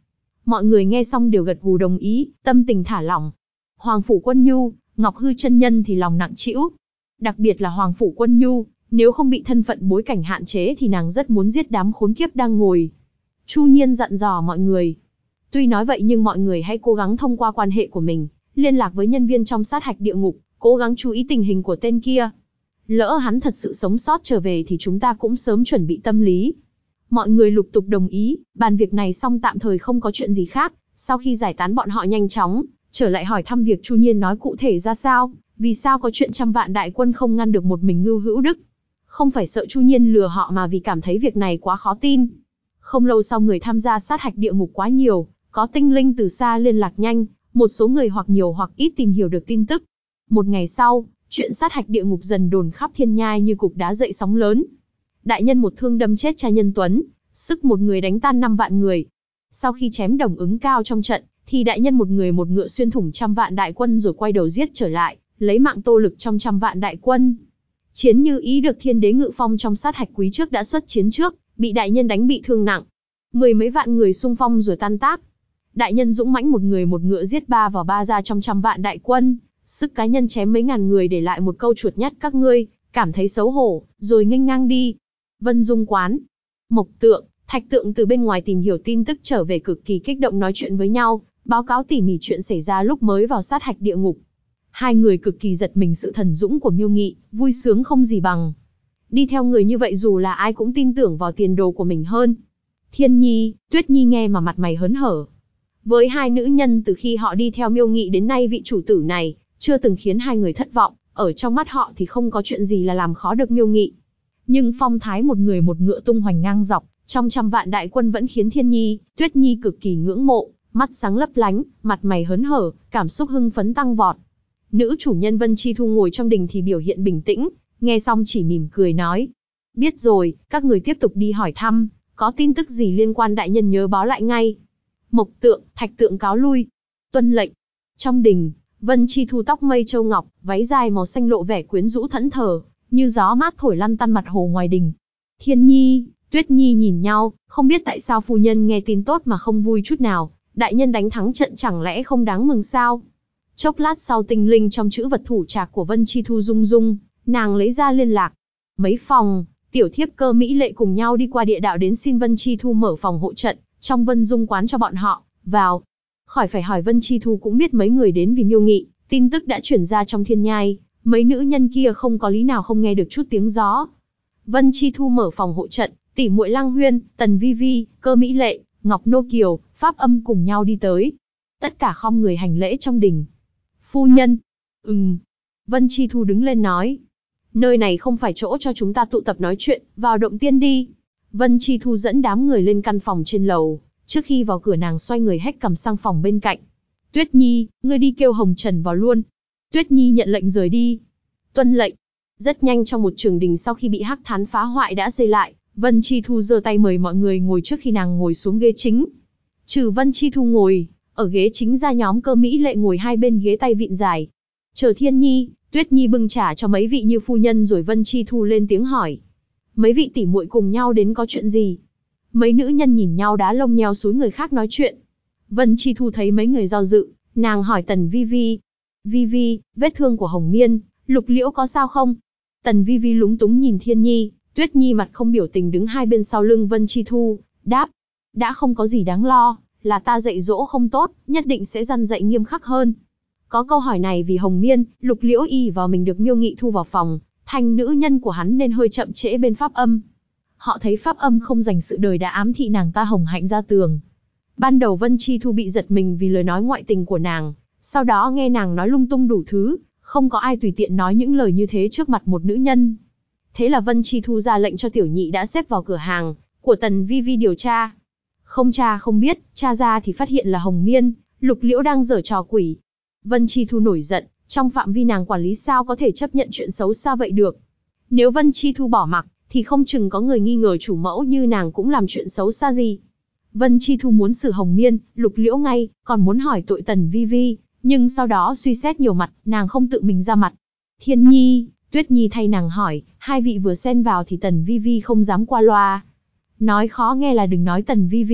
Mọi người nghe xong đều gật gù đồng ý, tâm tình thả lỏng. Hoàng Phủ Quân Nhu, Ngọc Hư chân nhân thì lòng nặng trĩu. Đặc biệt là Hoàng Phủ Quân Nhu, nếu không bị thân phận bối cảnh hạn chế thì nàng rất muốn giết đám khốn kiếp đang ngồi. Chu Nhiên dặn dò mọi người. Tuy nói vậy nhưng mọi người hãy cố gắng thông qua quan hệ của mình, liên lạc với nhân viên trong sát hạch địa ngục, cố gắng chú ý tình hình của tên kia. Lỡ hắn thật sự sống sót trở về thì chúng ta cũng sớm chuẩn bị tâm lý. Mọi người lục tục đồng ý, bàn việc này xong tạm thời không có chuyện gì khác. Sau khi giải tán bọn họ nhanh chóng trở lại hỏi thăm việc Chu Nhiên nói cụ thể ra sao, vì sao có chuyện 100 vạn đại quân không ngăn được một mình Ngưu Hữu Đức. Không phải sợ Chu Nhiên lừa họ mà vì cảm thấy việc này quá khó tin. Không lâu sau người tham gia sát hạch địa ngục quá nhiều, có tinh linh từ xa liên lạc nhanh, một số người hoặc nhiều hoặc ít tìm hiểu được tin tức. Một ngày sau, chuyện sát hạch địa ngục dần đồn khắp thiên nhai như cục đá dậy sóng lớn. Đại nhân một thương đâm chết cha Nhân Tuấn, sức một người đánh tan 5 vạn người. Sau khi chém Đồng Ứng Cao trong trận, thì đại nhân một người một ngựa xuyên thủng 100 vạn đại quân rồi quay đầu giết trở lại, lấy mạng Tô Lực trong 100 vạn đại quân. Chiến Như Ý được Thiên Đế Ngự Phong trong sát hạch quý trước đã xuất chiến trước, bị đại nhân đánh bị thương nặng. 10 mấy vạn người xung phong rồi tan tác. Đại nhân dũng mãnh một người một ngựa giết 3 vào 3 ra trong 100 vạn đại quân, sức cá nhân chém mấy ngàn người để lại một câu chuột nhắt các ngươi, cảm thấy xấu hổ, rồi nghênh ngang đi. Vân Dung Quán, Mộc Tượng, Thạch Tượng từ bên ngoài tìm hiểu tin tức trở về cực kỳ kích động nói chuyện với nhau, báo cáo tỉ mỉ chuyện xảy ra lúc mới vào sát hạch địa ngục. Hai người cực kỳ giật mình sự thần dũng của Miêu Nghị, vui sướng không gì bằng. Đi theo người như vậy dù là ai cũng tin tưởng vào tiền đồ của mình hơn. Thiên Nhi, Tuyết Nhi nghe mà mặt mày hớn hở. Với hai nữ nhân từ khi họ đi theo Miêu Nghị đến nay vị chủ tử này, chưa từng khiến hai người thất vọng, ở trong mắt họ thì không có chuyện gì là làm khó được Miêu Nghị. Nhưng phong thái một người một ngựa tung hoành ngang dọc, trong 100 vạn đại quân vẫn khiến Thiên Nhi, Tuyết Nhi cực kỳ ngưỡng mộ, mắt sáng lấp lánh, mặt mày hớn hở, cảm xúc hưng phấn tăng vọt. Nữ chủ nhân Vân Chi Thu ngồi trong đình thì biểu hiện bình tĩnh, nghe xong chỉ mỉm cười nói. Biết rồi, các người tiếp tục đi hỏi thăm, có tin tức gì liên quan đại nhân nhớ báo lại ngay. Mộc Tượng, Thạch Tượng cáo lui. Tuân lệnh. Trong đình, Vân Chi Thu tóc mây châu ngọc, váy dài màu xanh lộ vẻ quyến rũ thẫn thờ, như gió mát thổi lăn tăn mặt hồ ngoài đình. Thiên Nhi, Tuyết Nhi nhìn nhau, không biết tại sao phu nhân nghe tin tốt mà không vui chút nào, đại nhân đánh thắng trận chẳng lẽ không đáng mừng sao? Chốc lát sau tinh linh trong chữ vật thủ trạc của Vân Chi Thu rung rung, nàng lấy ra liên lạc. Mấy phòng, tiểu thiếp Cơ Mỹ Lệ cùng nhau đi qua địa đạo đến xin Vân Chi Thu mở phòng hộ trận, trong Vân Dung Quán cho bọn họ, vào. Khỏi phải hỏi Vân Chi Thu cũng biết mấy người đến vì Miêu Nghị, tin tức đã chuyển ra trong thiên nhai, mấy nữ nhân kia không có lý nào không nghe được chút tiếng gió. Vân Chi Thu mở phòng hộ trận, tỷ muội Lăng Huyên, Tần Vi Vi, Cơ Mỹ Lệ, Ngọc Nô Kiều, Pháp Âm cùng nhau đi tới. Tất cả khom người hành lễ trong đình. Phu nhân. Vân Chi Thu đứng lên nói. Nơi này không phải chỗ cho chúng ta tụ tập nói chuyện, vào động tiên đi. Vân Chi Thu dẫn đám người lên căn phòng trên lầu. Trước khi vào cửa nàng xoay người hét cầm sang phòng bên cạnh. Tuyết Nhi, ngươi đi kêu Hồng Trần vào luôn. Tuyết Nhi nhận lệnh rời đi. Tuân lệnh. Rất nhanh trong một trường đình sau khi bị Hắc Thán phá hoại đã xây lại, Vân Chi Thu giơ tay mời mọi người ngồi trước khi nàng ngồi xuống ghế chính. Trừ Vân Chi Thu ngồi, ở ghế chính ra nhóm Cơ Mỹ Lệ ngồi hai bên ghế tay vịn dài. Chờ Thiên Nhi, Tuyết Nhi bưng trà cho mấy vị như phu nhân rồi Vân Chi Thu lên tiếng hỏi. Mấy vị tỷ muội cùng nhau đến có chuyện gì? Mấy nữ nhân nhìn nhau đá lông nheo xúi người khác nói chuyện. Vân Chi Thu thấy mấy người do dự, nàng hỏi Tần Vi Vi. Vi Vi, vết thương của Hồng Miên, Lục Liễu có sao không? Tần Vi Vi lúng túng nhìn Thiên Nhi, Tuyết Nhi mặt không biểu tình đứng hai bên sau lưng Vân Chi Thu, đáp. Đã không có gì đáng lo, là ta dạy dỗ không tốt, nhất định sẽ răn dạy nghiêm khắc hơn. Có câu hỏi này vì Hồng Miên, Lục Liễu y vào mình được Miêu Nghị thu vào phòng, thành nữ nhân của hắn nên hơi chậm trễ bên Pháp Âm. Họ thấy Pháp Âm không dành sự đời đã ám thị nàng ta hồng hạnh ra tường. Ban đầu Vân Chi Thu bị giật mình vì lời nói ngoại tình của nàng, sau đó nghe nàng nói lung tung đủ thứ, không có ai tùy tiện nói những lời như thế trước mặt một nữ nhân. Thế là Vân Chi Thu ra lệnh cho tiểu nhị đã xếp vào cửa hàng của Tần Vi Vi điều tra. Không tra không biết, tra ra thì phát hiện là Hồng Miên, Lục Liễu đang giở trò quỷ. Vân Chi Thu nổi giận, trong phạm vi nàng quản lý sao có thể chấp nhận chuyện xấu xa vậy được. Nếu Vân Chi Thu bỏ mặc, thì không chừng có người nghi ngờ chủ mẫu như nàng cũng làm chuyện xấu xa gì. Vân Chi Thu muốn xử Hồng Miên, Lục Liễu ngay, còn muốn hỏi tội Tần Vi Vi, nhưng sau đó suy xét nhiều mặt, nàng không tự mình ra mặt. Thiên Nhi, Tuyết Nhi thay nàng hỏi, hai vị vừa xen vào thì Tần Vi Vi không dám qua loa. Nói khó nghe là đừng nói Tần Vi Vi,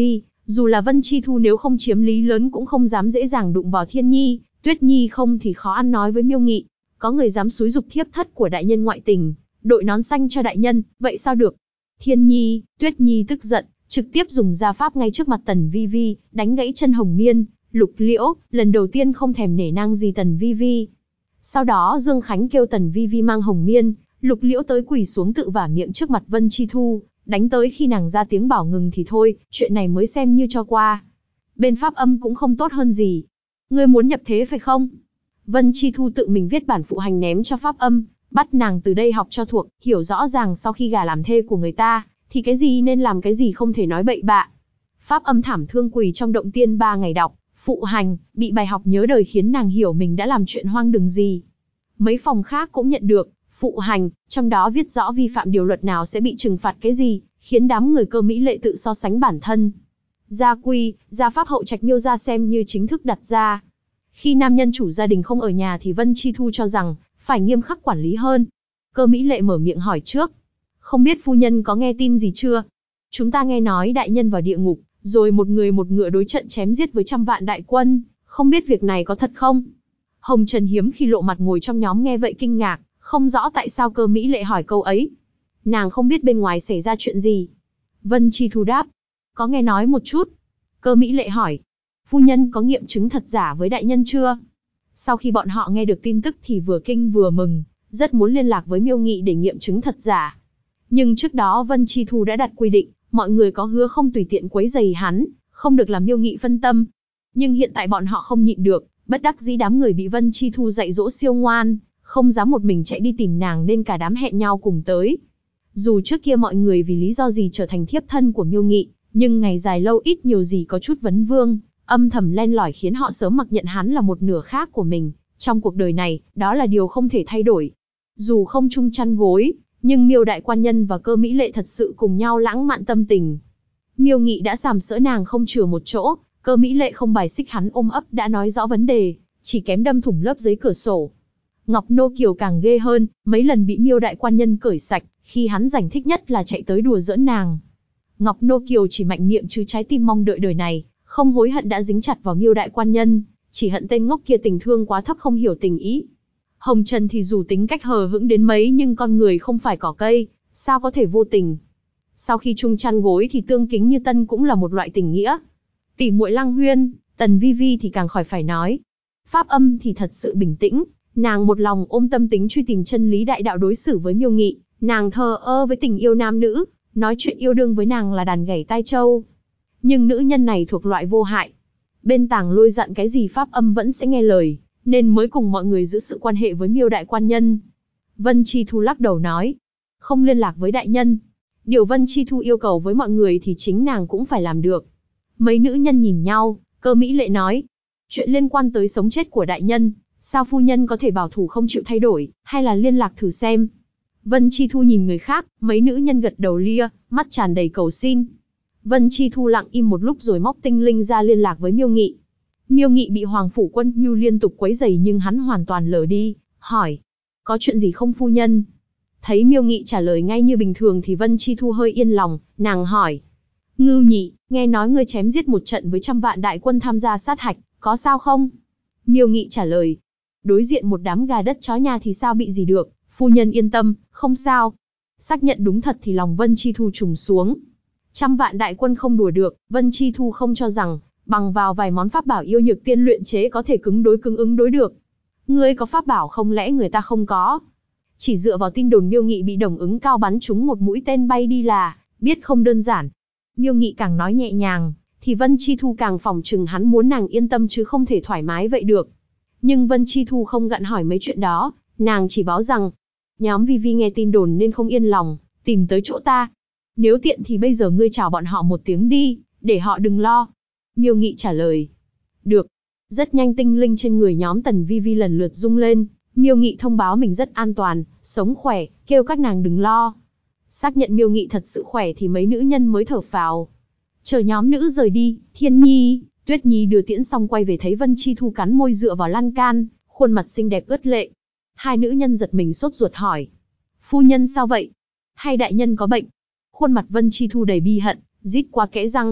Dù là Vân Chi Thu nếu không chiếm lý lớn cũng không dám dễ dàng đụng vào Thiên Nhi, Tuyết Nhi không thì khó ăn nói với Miêu Nghị. Có người dám xúi giục thiếp thất của đại nhân ngoại tình, đội nón xanh cho đại nhân, vậy sao được? Thiên Nhi, Tuyết Nhi tức giận, trực tiếp dùng gia pháp ngay trước mặt Tần Vi Vi, đánh gãy chân Hồng Miên, Lục Liễu, lần đầu tiên không thèm nể nang gì Tần Vi Vi. Sau đó Dương Khánh kêu Tần Vi Vi mang Hồng Miên, Lục Liễu tới quỳ xuống tự vả miệng trước mặt Vân Chi Thu, đánh tới khi nàng ra tiếng bảo ngừng thì thôi, chuyện này mới xem như cho qua. Bên Pháp Âm cũng không tốt hơn gì. Ngươi muốn nhập thế phải không? Vân Chi Thu tự mình viết bản phụ hành ném cho Pháp Âm, bắt nàng từ đây học cho thuộc, hiểu rõ ràng sau khi gả làm thê của người ta, thì cái gì nên làm cái gì không thể nói bậy bạ. Pháp Âm thảm thương quỳ trong động tiên 3 ngày đọc, phụ hành, bị bài học nhớ đời khiến nàng hiểu mình đã làm chuyện hoang đường gì. Mấy phòng khác cũng nhận được, phụ hành, trong đó viết rõ vi phạm điều luật nào sẽ bị trừng phạt cái gì, khiến đám người Cơ Mỹ Lệ tự so sánh bản thân. Gia quy, gia pháp hậu trạch Miêu gia xem như chính thức đặt ra. Khi nam nhân chủ gia đình không ở nhà thì Vân Chi Thu cho rằng, phải nghiêm khắc quản lý hơn. Cơ Mỹ Lệ mở miệng hỏi trước. Không biết phu nhân có nghe tin gì chưa? Chúng ta nghe nói đại nhân vào địa ngục, rồi một người một ngựa đối trận chém giết với 100 vạn đại quân, không biết việc này có thật không? Hồng Trần hiếm khi lộ mặt ngồi trong nhóm nghe vậy kinh ngạc, không rõ tại sao Cơ Mỹ Lệ hỏi câu ấy. Nàng không biết bên ngoài xảy ra chuyện gì. Vân Chi Thu đáp. Có nghe nói một chút. Cơ Mỹ Lệ hỏi. Phu nhân có nghiệm chứng thật giả với đại nhân chưa? Sau khi bọn họ nghe được tin tức thì vừa kinh vừa mừng, rất muốn liên lạc với Miêu Nghị để nghiệm chứng thật giả. Nhưng trước đó Vân Chi Thu đã đặt quy định, mọi người có hứa không tùy tiện quấy rầy hắn, không được làm Miêu Nghị phân tâm. Nhưng hiện tại bọn họ không nhịn được, bất đắc dĩ đám người bị Vân Chi Thu dạy dỗ siêu ngoan, không dám một mình chạy đi tìm nàng nên cả đám hẹn nhau cùng tới. Dù trước kia mọi người vì lý do gì trở thành thiếp thân của Miêu Nghị, nhưng ngày dài lâu ít nhiều gì có chút vấn vương, âm thầm len lỏi khiến họ sớm mặc nhận hắn là một nửa khác của mình. Trong cuộc đời này, đó là điều không thể thay đổi. Dù không chung chăn gối, nhưng Miêu đại quan nhân và Cơ Mỹ Lệ thật sự cùng nhau lãng mạn tâm tình. Miêu Nghị đã sàm sỡ nàng không chừa một chỗ, Cơ Mỹ Lệ không bài xích hắn ôm ấp đã nói rõ vấn đề, chỉ kém đâm thủng lớp giấy cửa sổ. Ngọc Nô Kiều càng ghê hơn, mấy lần bị Miêu đại quan nhân cởi sạch, khi hắn rảnh thích nhất là chạy tới đùa giỡn nàng. Ngọc Nô Kiều chỉ mạnh miệng chứ trái tim mong đợi đời này, không hối hận đã dính chặt vào Miêu đại quan nhân, chỉ hận tên ngốc kia tình thương quá thấp không hiểu tình ý. Hồng Trần thì dù tính cách hờ hững đến mấy nhưng con người không phải cỏ cây, sao có thể vô tình. Sau khi chung chăn gối thì tương kính như tân cũng là một loại tình nghĩa. Tỷ muội Lăng Huyên, Tần Vi Vi thì càng khỏi phải nói. Pháp Âm thì thật sự bình tĩnh, nàng một lòng ôm tâm tính truy tìm chân lý đại đạo đối xử với Miêu Nghị, nàng thờ ơ với tình yêu nam nữ, nói chuyện yêu đương với nàng là đàn gảy tai châu. Nhưng nữ nhân này thuộc loại vô hại. Bên Tàng Lôi dặn cái gì Pháp Âm vẫn sẽ nghe lời, nên mới cùng mọi người giữ sự quan hệ với Miêu đại quan nhân. Vân Chi Thu lắc đầu nói, không liên lạc với đại nhân. Điều Vân Chi Thu yêu cầu với mọi người thì chính nàng cũng phải làm được. Mấy nữ nhân nhìn nhau, Cơ Mỹ Lệ nói, chuyện liên quan tới sống chết của đại nhân, sao phu nhân có thể bảo thủ không chịu thay đổi, hay là liên lạc thử xem. Vân Chi Thu nhìn người khác, mấy nữ nhân gật đầu lia, mắt tràn đầy cầu xin. Vân Chi Thu lặng im một lúc rồi móc tinh linh ra liên lạc với Miêu Nghị. Miêu Nghị bị Hoàng phủ Quân Nhu liên tục quấy rầy nhưng hắn hoàn toàn lờ đi, hỏi, có chuyện gì không phu nhân? Thấy Miêu Nghị trả lời ngay như bình thường thì Vân Chi Thu hơi yên lòng, nàng hỏi, Ngưu Nhị, nghe nói ngươi chém giết một trận với 100 vạn đại quân tham gia sát hạch, có sao không? Miêu Nghị trả lời, đối diện một đám gà đất chó nhà thì sao bị gì được, phu nhân yên tâm, không sao. Xác nhận đúng thật thì lòng Vân Chi Thu trùng xuống. 100 vạn đại quân không đùa được, Vân Chi Thu không cho rằng, bằng vào vài món pháp bảo yêu nhược tiên luyện chế có thể cứng ứng đối được. Ngươi có pháp bảo không lẽ người ta không có? Chỉ dựa vào tin đồn Miêu Nghị bị Đồng Ứng Cao bắn trúng một mũi tên bay đi là, biết không đơn giản. Miêu Nghị càng nói nhẹ nhàng, thì Vân Chi Thu càng phòng chừng hắn muốn nàng yên tâm chứ không thể thoải mái vậy được. Nhưng Vân Chi Thu không gặn hỏi mấy chuyện đó, nàng chỉ báo rằng, nhóm Vi Vi nghe tin đồn nên không yên lòng, tìm tới chỗ ta. Nếu tiện thì bây giờ ngươi chào bọn họ một tiếng đi, để họ đừng lo. Miêu Nghị trả lời. Được. Rất nhanh tinh linh trên người nhóm Tần Vi Vi lần lượt rung lên, Miêu Nghị thông báo mình rất an toàn, sống khỏe, kêu các nàng đừng lo. Xác nhận Miêu Nghị thật sự khỏe thì mấy nữ nhân mới thở phào. Chờ nhóm nữ rời đi, Thiên Nhi, Tuyết Nhi đưa tiễn xong quay về thấy Vân Chi Thu cắn môi dựa vào lan can, khuôn mặt xinh đẹp ướt lệ. Hai nữ nhân giật mình sốt ruột hỏi. Phu nhân sao vậy? Hay đại nhân có bệnh? Khuôn mặt Vân Chi Thu đầy bi hận, rít qua kẽ răng.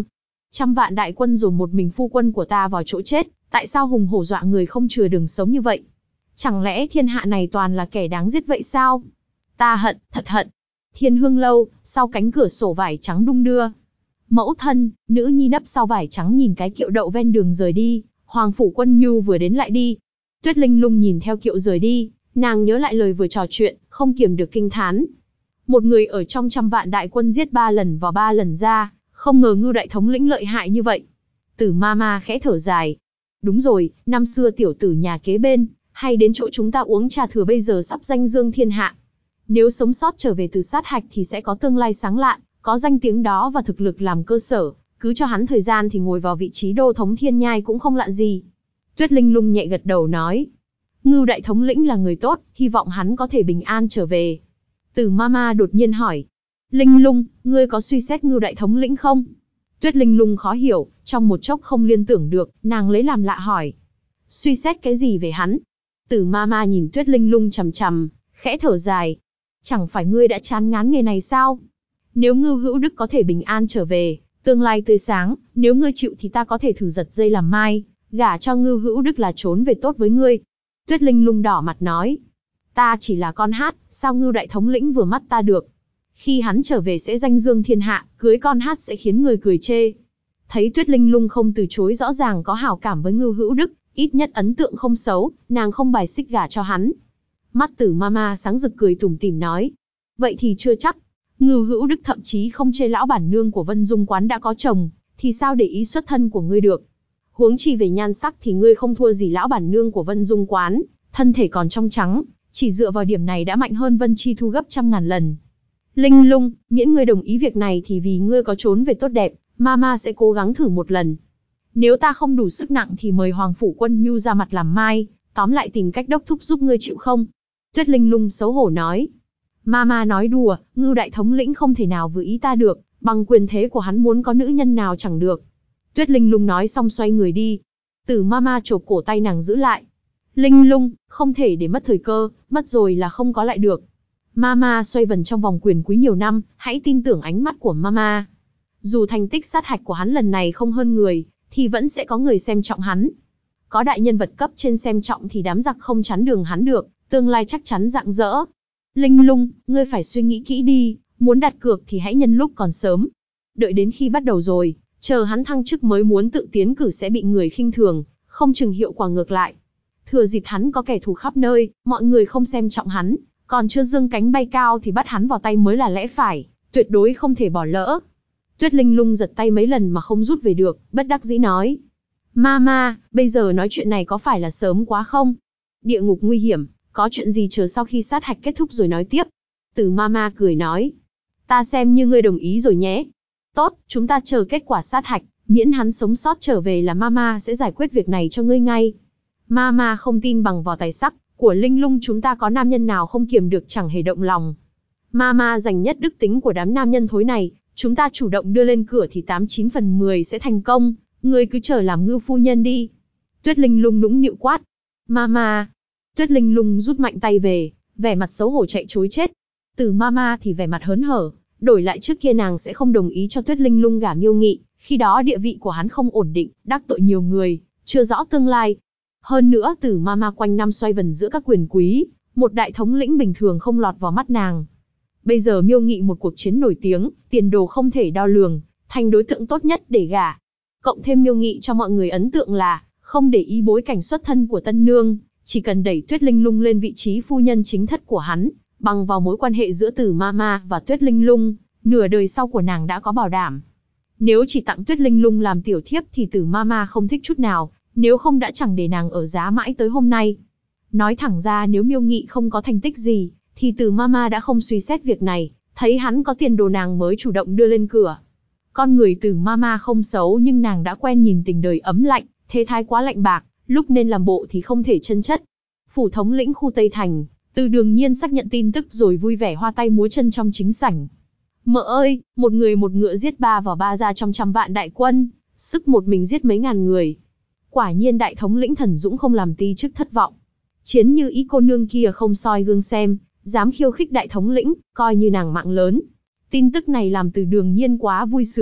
Trăm vạn đại quân dồn một mình phu quân của ta vào chỗ chết, tại sao hùng hổ dọa người không chừa đường sống như vậy? Chẳng lẽ thiên hạ này toàn là kẻ đáng giết vậy sao? Ta hận, thật hận. Thiên Hương Lâu, sau cánh cửa sổ vải trắng đung đưa. Mẫu thân, nữ nhi nấp sau vải trắng nhìn cái kiệu đậu ven đường rời đi, Hoàng phủ Quân Nhu vừa đến lại đi. Tuyết Linh Lung nhìn theo kiệu rời đi, nàng nhớ lại lời vừa trò chuyện, không kiềm được kinh thán. Một người ở trong trăm vạn đại quân giết 3 lần vào 3 lần ra, không ngờ Ngưu đại thống lĩnh lợi hại như vậy. Tử Mama khẽ thở dài. Đúng rồi, năm xưa tiểu tử nhà kế bên, hay đến chỗ chúng ta uống trà thừa bây giờ sắp danh dương thiên hạ. Nếu sống sót trở về từ sát hạch thì sẽ có tương lai sáng lạn, có danh tiếng đó và thực lực làm cơ sở, cứ cho hắn thời gian thì ngồi vào vị trí đô thống thiên nhai cũng không lạ gì. Tuyết Linh Lung nhẹ gật đầu nói. Ngưu đại thống lĩnh là người tốt, hy vọng hắn có thể bình an trở về. Tử Mama đột nhiên hỏi. Linh Lung, ngươi có suy xét Ngưu đại thống lĩnh không? Tuyết Linh Lung khó hiểu, trong một chốc không liên tưởng được, nàng lấy làm lạ hỏi. Suy xét cái gì về hắn? Tử Mama nhìn Tuyết Linh Lung chằm chằm, khẽ thở dài. Chẳng phải ngươi đã chán ngán nghề này sao? Nếu Ngưu Hữu Đức có thể bình an trở về, tương lai tươi sáng, nếu ngươi chịu thì ta có thể thử giật dây làm mai, gả cho Ngưu Hữu Đức là trốn về tốt với ngươi. Tuyết Linh Lung đỏ mặt nói. Ta chỉ là con hát, sao Ngưu đại thống lĩnh vừa mắt ta được? Khi hắn trở về sẽ danh dương thiên hạ, cưới con hát sẽ khiến người cười chê. Thấy Tuyết Linh Lung không từ chối rõ ràng có hảo cảm với Ngưu Hữu Đức, ít nhất ấn tượng không xấu, nàng không bài xích gả cho hắn. Mắt Tử Mama sáng rực cười tủm tỉm nói. Vậy thì chưa chắc. Ngưu Hữu Đức thậm chí không chê lão bản nương của Vân Dung quán đã có chồng, thì sao để ý xuất thân của ngươi được? Huống chi về nhan sắc thì ngươi không thua gì lão bản nương của Vân Dung quán, thân thể còn trong trắng, chỉ dựa vào điểm này đã mạnh hơn Vân Chi Thu gấp trăm ngàn lần. Linh Lung, miễn ngươi đồng ý việc này thì vì ngươi có trốn về tốt đẹp, Mama sẽ cố gắng thử một lần. Nếu ta không đủ sức nặng thì mời Hoàng phủ Quân Nhu ra mặt làm mai, tóm lại tìm cách đốc thúc giúp ngươi chịu không? Tuyết Linh Lung xấu hổ nói. Mama nói đùa, Ngưu đại thống lĩnh không thể nào vừa ý ta được, bằng quyền thế của hắn muốn có nữ nhân nào chẳng được. Tuyết Linh Lung nói xong xoay người đi. Tử Mama chộp cổ tay nàng giữ lại. Linh Lung, không thể để mất thời cơ, mất rồi là không có lại được. Mama xoay vần trong vòng quyền quý nhiều năm, hãy tin tưởng ánh mắt của Mama. Dù thành tích sát hạch của hắn lần này không hơn người, thì vẫn sẽ có người xem trọng hắn. Có đại nhân vật cấp trên xem trọng thì đám giặc không chắn đường hắn được, tương lai chắc chắn rạng rỡ. Linh Lung, ngươi phải suy nghĩ kỹ đi, muốn đặt cược thì hãy nhân lúc còn sớm. Đợi đến khi bắt đầu rồi, chờ hắn thăng chức mới muốn tự tiến cử sẽ bị người khinh thường, không chừng hiệu quả ngược lại. Thừa dịp hắn có kẻ thù khắp nơi, mọi người không xem trọng hắn, còn chưa dương cánh bay cao thì bắt hắn vào tay mới là lẽ phải, tuyệt đối không thể bỏ lỡ. Tuyết Linh Lung giật tay mấy lần mà không rút về được, bất đắc dĩ nói. Mama, bây giờ nói chuyện này có phải là sớm quá không? Địa ngục nguy hiểm, có chuyện gì chờ sau khi sát hạch kết thúc rồi nói tiếp. Tử Mama cười nói. Ta xem như ngươi đồng ý rồi nhé. Tốt, chúng ta chờ kết quả sát hạch, miễn hắn sống sót trở về là Mama sẽ giải quyết việc này cho ngươi ngay. Mama không tin bằng vào tài sắc của Linh Lung chúng ta có nam nhân nào không kiềm được chẳng hề động lòng. Mama dành nhất đức tính của đám nam nhân thối này, chúng ta chủ động đưa lên cửa thì 89 phần 10 sẽ thành công, ngươi cứ chờ làm Ngưu phu nhân đi. Tuyết Linh Lung nũng nịu quát. Mama. Tuyết Linh Lung rút mạnh tay về, vẻ mặt xấu hổ chạy trối chết. Tử Mama thì vẻ mặt hớn hở, đổi lại trước kia nàng sẽ không đồng ý cho Tuyết Linh Lung gả Miêu Nghị, khi đó địa vị của hắn không ổn định, đắc tội nhiều người, chưa rõ tương lai. Hơn nữa Tử Mama quanh năm xoay vần giữa các quyền quý, một đại thống lĩnh bình thường không lọt vào mắt nàng. Bây giờ Miêu Nghị một cuộc chiến nổi tiếng, tiền đồ không thể đo lường, thành đối tượng tốt nhất để gả. Cộng thêm Miêu Nghị cho mọi người ấn tượng là không để ý bối cảnh xuất thân của tân nương, chỉ cần đẩy Tuyết Linh Lung lên vị trí phu nhân chính thất của hắn, bằng vào mối quan hệ giữa Tử Mama và Tuyết Linh Lung, nửa đời sau của nàng đã có bảo đảm. Nếu chỉ tặng Tuyết Linh Lung làm tiểu thiếp thì Tử Mama không thích chút nào, nếu không đã chẳng để nàng ở giá mãi tới hôm nay. Nói thẳng ra nếu Miêu Nghị không có thành tích gì, thì Tử Mama đã không suy xét việc này, thấy hắn có tiền đồ nàng mới chủ động đưa lên cửa. Con người Tử Mama không xấu nhưng nàng đã quen nhìn tình đời ấm lạnh, thế thái quá lạnh bạc, lúc nên làm bộ thì không thể chân chất. Phủ thống lĩnh khu Tây Thành, Từ Đường Nhiên xác nhận tin tức rồi vui vẻ hoa tay múa chân trong chính sảnh. Mợ ơi, một người một ngựa giết 3 vào 3 ra trong trăm vạn đại quân, sức một mình giết mấy ngàn người. Quả nhiên đại thống lĩnh Thần Dũng không làm ti chức thất vọng. Chiến như ý cô nương kia không soi gương xem, dám khiêu khích đại thống lĩnh, coi như nàng mạng lớn. Tin tức này làm Từ Đường Nhiên quá vui sướng,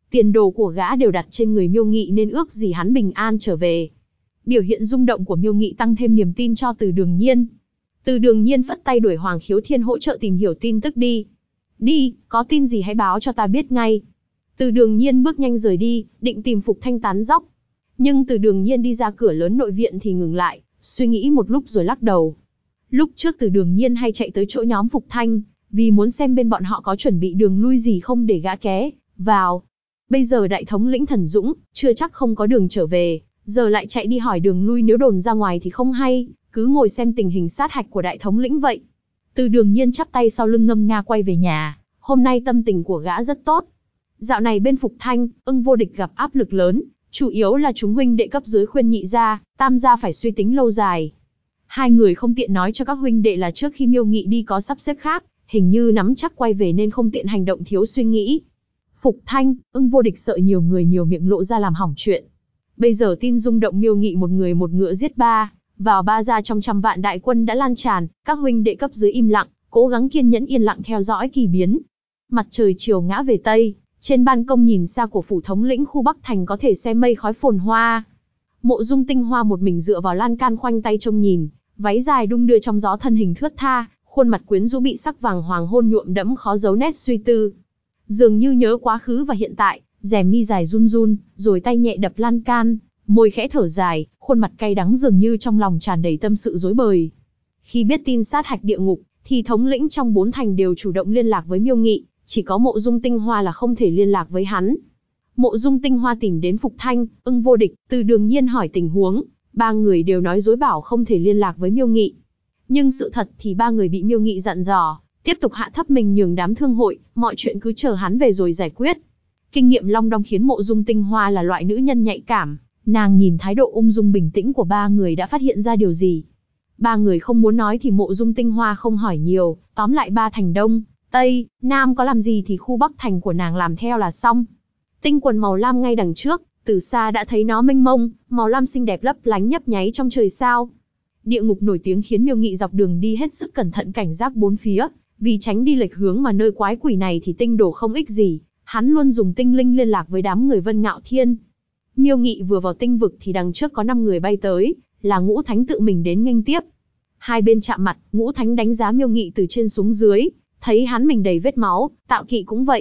Tiền đồ của gã đều đặt trên người Miêu Nghị nên ước gì hắn bình an trở về. Biểu hiện rung động của Miêu Nghị tăng thêm niềm tin cho Từ Đường Nhiên. Từ Đường Nhiên phất tay đuổi Hoàng Khiếu Thiên hỗ trợ tìm hiểu tin tức đi. Đi, có tin gì hãy báo cho ta biết ngay. Từ Đường Nhiên bước nhanh rời đi, định tìm Phục Thanh tán dóc. Nhưng Từ Đường Nhiên đi ra cửa lớn nội viện thì ngừng lại, suy nghĩ một lúc rồi lắc đầu. Lúc trước Từ Đường Nhiên hay chạy tới chỗ nhóm Phục Thanh, vì muốn xem bên bọn họ có chuẩn bị đường lui gì không để gã ké vào. Bây giờ đại thống lĩnh Thần Dũng, chưa chắc không có đường trở về, giờ lại chạy đi hỏi đường lui, nếu đồn ra ngoài thì không hay, cứ ngồi xem tình hình sát hạch của đại thống lĩnh vậy. Từ Đường Nhiên chắp tay sau lưng ngâm nga quay về nhà, hôm nay tâm tình của gã rất tốt. Dạo này bên Phục Thanh, Ưng Vô Địch gặp áp lực lớn, chủ yếu là chúng huynh đệ cấp dưới khuyên nhị gia, tam gia phải suy tính lâu dài. Hai người không tiện nói cho các huynh đệ là trước khi Miêu Nghị đi có sắp xếp khác, hình như nắm chắc quay về nên không tiện hành động thiếu suy nghĩ. Phục Thanh, Ưng Vô Địch sợ nhiều người nhiều miệng lộ ra làm hỏng chuyện. Bây giờ tin rung động Miêu Nghị một người một ngựa giết ba, vào ba gia trong 100 vạn đại quân đã lan tràn, các huynh đệ cấp dưới im lặng, cố gắng kiên nhẫn yên lặng theo dõi kỳ biến. Mặt trời chiều ngã về Tây, trên ban công nhìn xa của phủ thống lĩnh khu Bắc Thành có thể xem mây khói phồn hoa. Mộ Dung Tinh Hoa một mình dựa vào lan can khoanh tay trông nhìn, váy dài đung đưa trong gió, thân hình thướt tha, khuôn mặt quyến rũ bị sắc vàng hoàng hôn nhuộm đẫm khó giấu nét suy tư. Dường như nhớ quá khứ và hiện tại, rèm mi dài run run, rồi tay nhẹ đập lan can, môi khẽ thở dài, khuôn mặt cay đắng dường như trong lòng tràn đầy tâm sự rối bời. Khi biết tin sát hạch địa ngục, thì thống lĩnh trong 4 thành đều chủ động liên lạc với Miêu Nghị, chỉ có Mộ Dung Tinh Hoa là không thể liên lạc với hắn. Mộ Dung Tinh Hoa tìm đến Phục Thanh, Ưng Vô Địch, Từ Đường Nhiên hỏi tình huống, ba người đều nói dối bảo không thể liên lạc với Miêu Nghị. Nhưng sự thật thì ba người bị Miêu Nghị dặn dò, tiếp tục hạ thấp mình nhường đám thương hội, mọi chuyện cứ chờ hắn về rồi giải quyết. Kinh nghiệm long đong khiến Mộ Dung Tinh Hoa là loại nữ nhân nhạy cảm, nàng nhìn thái độ ung dung bình tĩnh của ba người đã phát hiện ra điều gì. Ba người không muốn nói thì Mộ Dung Tinh Hoa không hỏi nhiều, tóm lại ba thành Đông, Tây, Nam có làm gì thì khu Bắc thành của nàng làm theo là xong. Tinh quần màu lam ngay đằng trước, từ xa đã thấy nó mênh mông, màu lam xinh đẹp lấp lánh nhấp nháy trong trời sao. Địa ngục nổi tiếng khiến Miêu Nghị dọc đường đi hết sức cẩn thận cảnh giác bốn phía, vì tránh đi lệch hướng mà nơi quái quỷ này thì tinh đồ không ích gì, hắn luôn dùng tinh linh liên lạc với đám người Vân Ngạo Thiên. Miêu Nghị vừa vào tinh vực thì đằng trước có 5 người bay tới, là Ngũ Thánh tự mình đến nghênh tiếp. Hai bên chạm mặt, Ngũ Thánh đánh giá Miêu Nghị từ trên xuống dưới, thấy hắn mình đầy vết máu, Tạo Kỵ cũng vậy.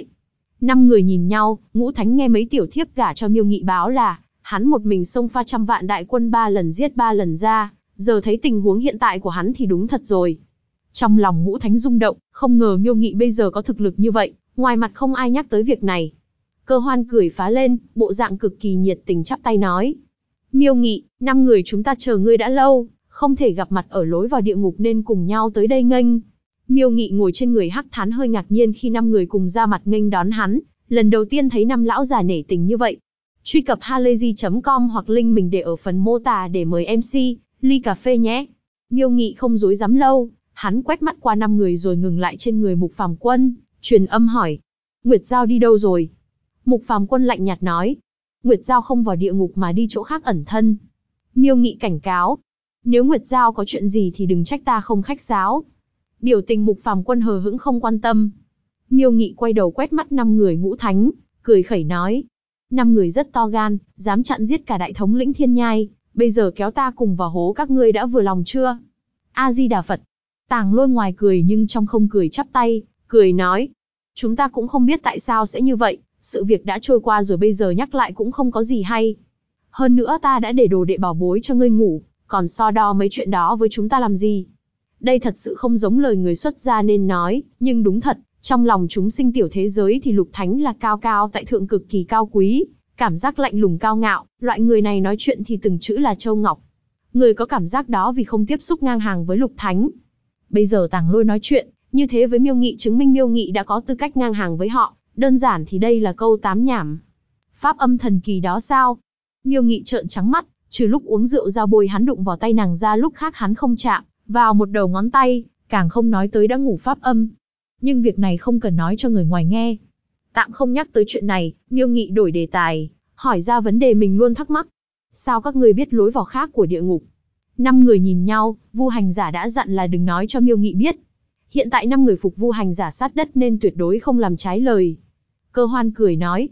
5 người nhìn nhau, Ngũ Thánh nghe mấy tiểu thiếp gả cho Miêu Nghị báo là hắn một mình xông pha 100 vạn đại quân 3 lần giết 3 lần ra, giờ thấy tình huống hiện tại của hắn thì đúng thật rồi. Trong lòng Ngũ Thánh rung động, không ngờ Miêu Nghị bây giờ có thực lực như vậy, ngoài mặt không ai nhắc tới việc này. Cơ Hoan cười phá lên, bộ dạng cực kỳ nhiệt tình chắp tay nói: Miêu Nghị, 5 người chúng ta chờ ngươi đã lâu, không thể gặp mặt ở lối vào địa ngục nên cùng nhau tới đây nghênh. Miêu Nghị ngồi trên người Hắc Thán hơi ngạc nhiên khi 5 người cùng ra mặt nghênh đón hắn, lần đầu tiên thấy 5 lão già nể tình như vậy. Truy cập halayzi.com hoặc link mình để ở phần mô tả để mời MC ly cà phê nhé. Miêu Nghị không dối dám lâu, hắn quét mắt qua 5 người rồi ngừng lại trên người Mục Phàm Quân, truyền âm hỏi: Nguyệt Giao đi đâu rồi? Mục Phàm Quân lạnh nhạt nói: Nguyệt Giao không vào địa ngục mà đi chỗ khác ẩn thân. Miêu Nghị cảnh cáo: Nếu Nguyệt Giao có chuyện gì thì đừng trách ta không khách sáo. Biểu tình Mục Phàm Quân hờ hững không quan tâm. Miêu Nghị quay đầu quét mắt 5 người Ngũ Thánh, cười khẩy nói: 5 người rất to gan, dám chặn giết cả đại thống lĩnh Thiên Nhai, bây giờ kéo ta cùng vào hố các ngươi đã vừa lòng chưa? A Di Đà Phật. Tàng Lôi ngoài cười nhưng trong không cười chắp tay, cười nói: Chúng ta cũng không biết tại sao sẽ như vậy, sự việc đã trôi qua rồi bây giờ nhắc lại cũng không có gì hay. Hơn nữa ta đã để đồ đệ bảo bối cho ngươi ngủ, còn so đo mấy chuyện đó với chúng ta làm gì? Đây thật sự không giống lời người xuất gia nên nói, nhưng đúng thật, trong lòng chúng sinh tiểu thế giới thì Lục Thánh là cao cao tại thượng cực kỳ cao quý, cảm giác lạnh lùng cao ngạo, loại người này nói chuyện thì từng chữ là châu ngọc. Người có cảm giác đó vì không tiếp xúc ngang hàng với Lục Thánh. Bây giờ Tàng Lôi nói chuyện như thế với Miêu Nghị chứng minh Miêu Nghị đã có tư cách ngang hàng với họ, đơn giản thì đây là câu tám nhảm. Pháp âm thần kỳ đó sao? Miêu Nghị trợn trắng mắt, trừ lúc uống rượu giao bôi hắn đụng vào tay nàng ra, lúc khác hắn không chạm vào một đầu ngón tay, càng không nói tới đã ngủ pháp âm. Nhưng việc này không cần nói cho người ngoài nghe. Tạm không nhắc tới chuyện này, Miêu Nghị đổi đề tài, hỏi ra vấn đề mình luôn thắc mắc. Sao các ngươi biết lối vào khác của địa ngục? 5 người nhìn nhau, Vu Hành Giả đã dặn là đừng nói cho Miêu Nghị biết. Hiện tại 5 người phục Vu Hành Giả sát đất nên tuyệt đối không làm trái lời. Cơ Hoan cười nói: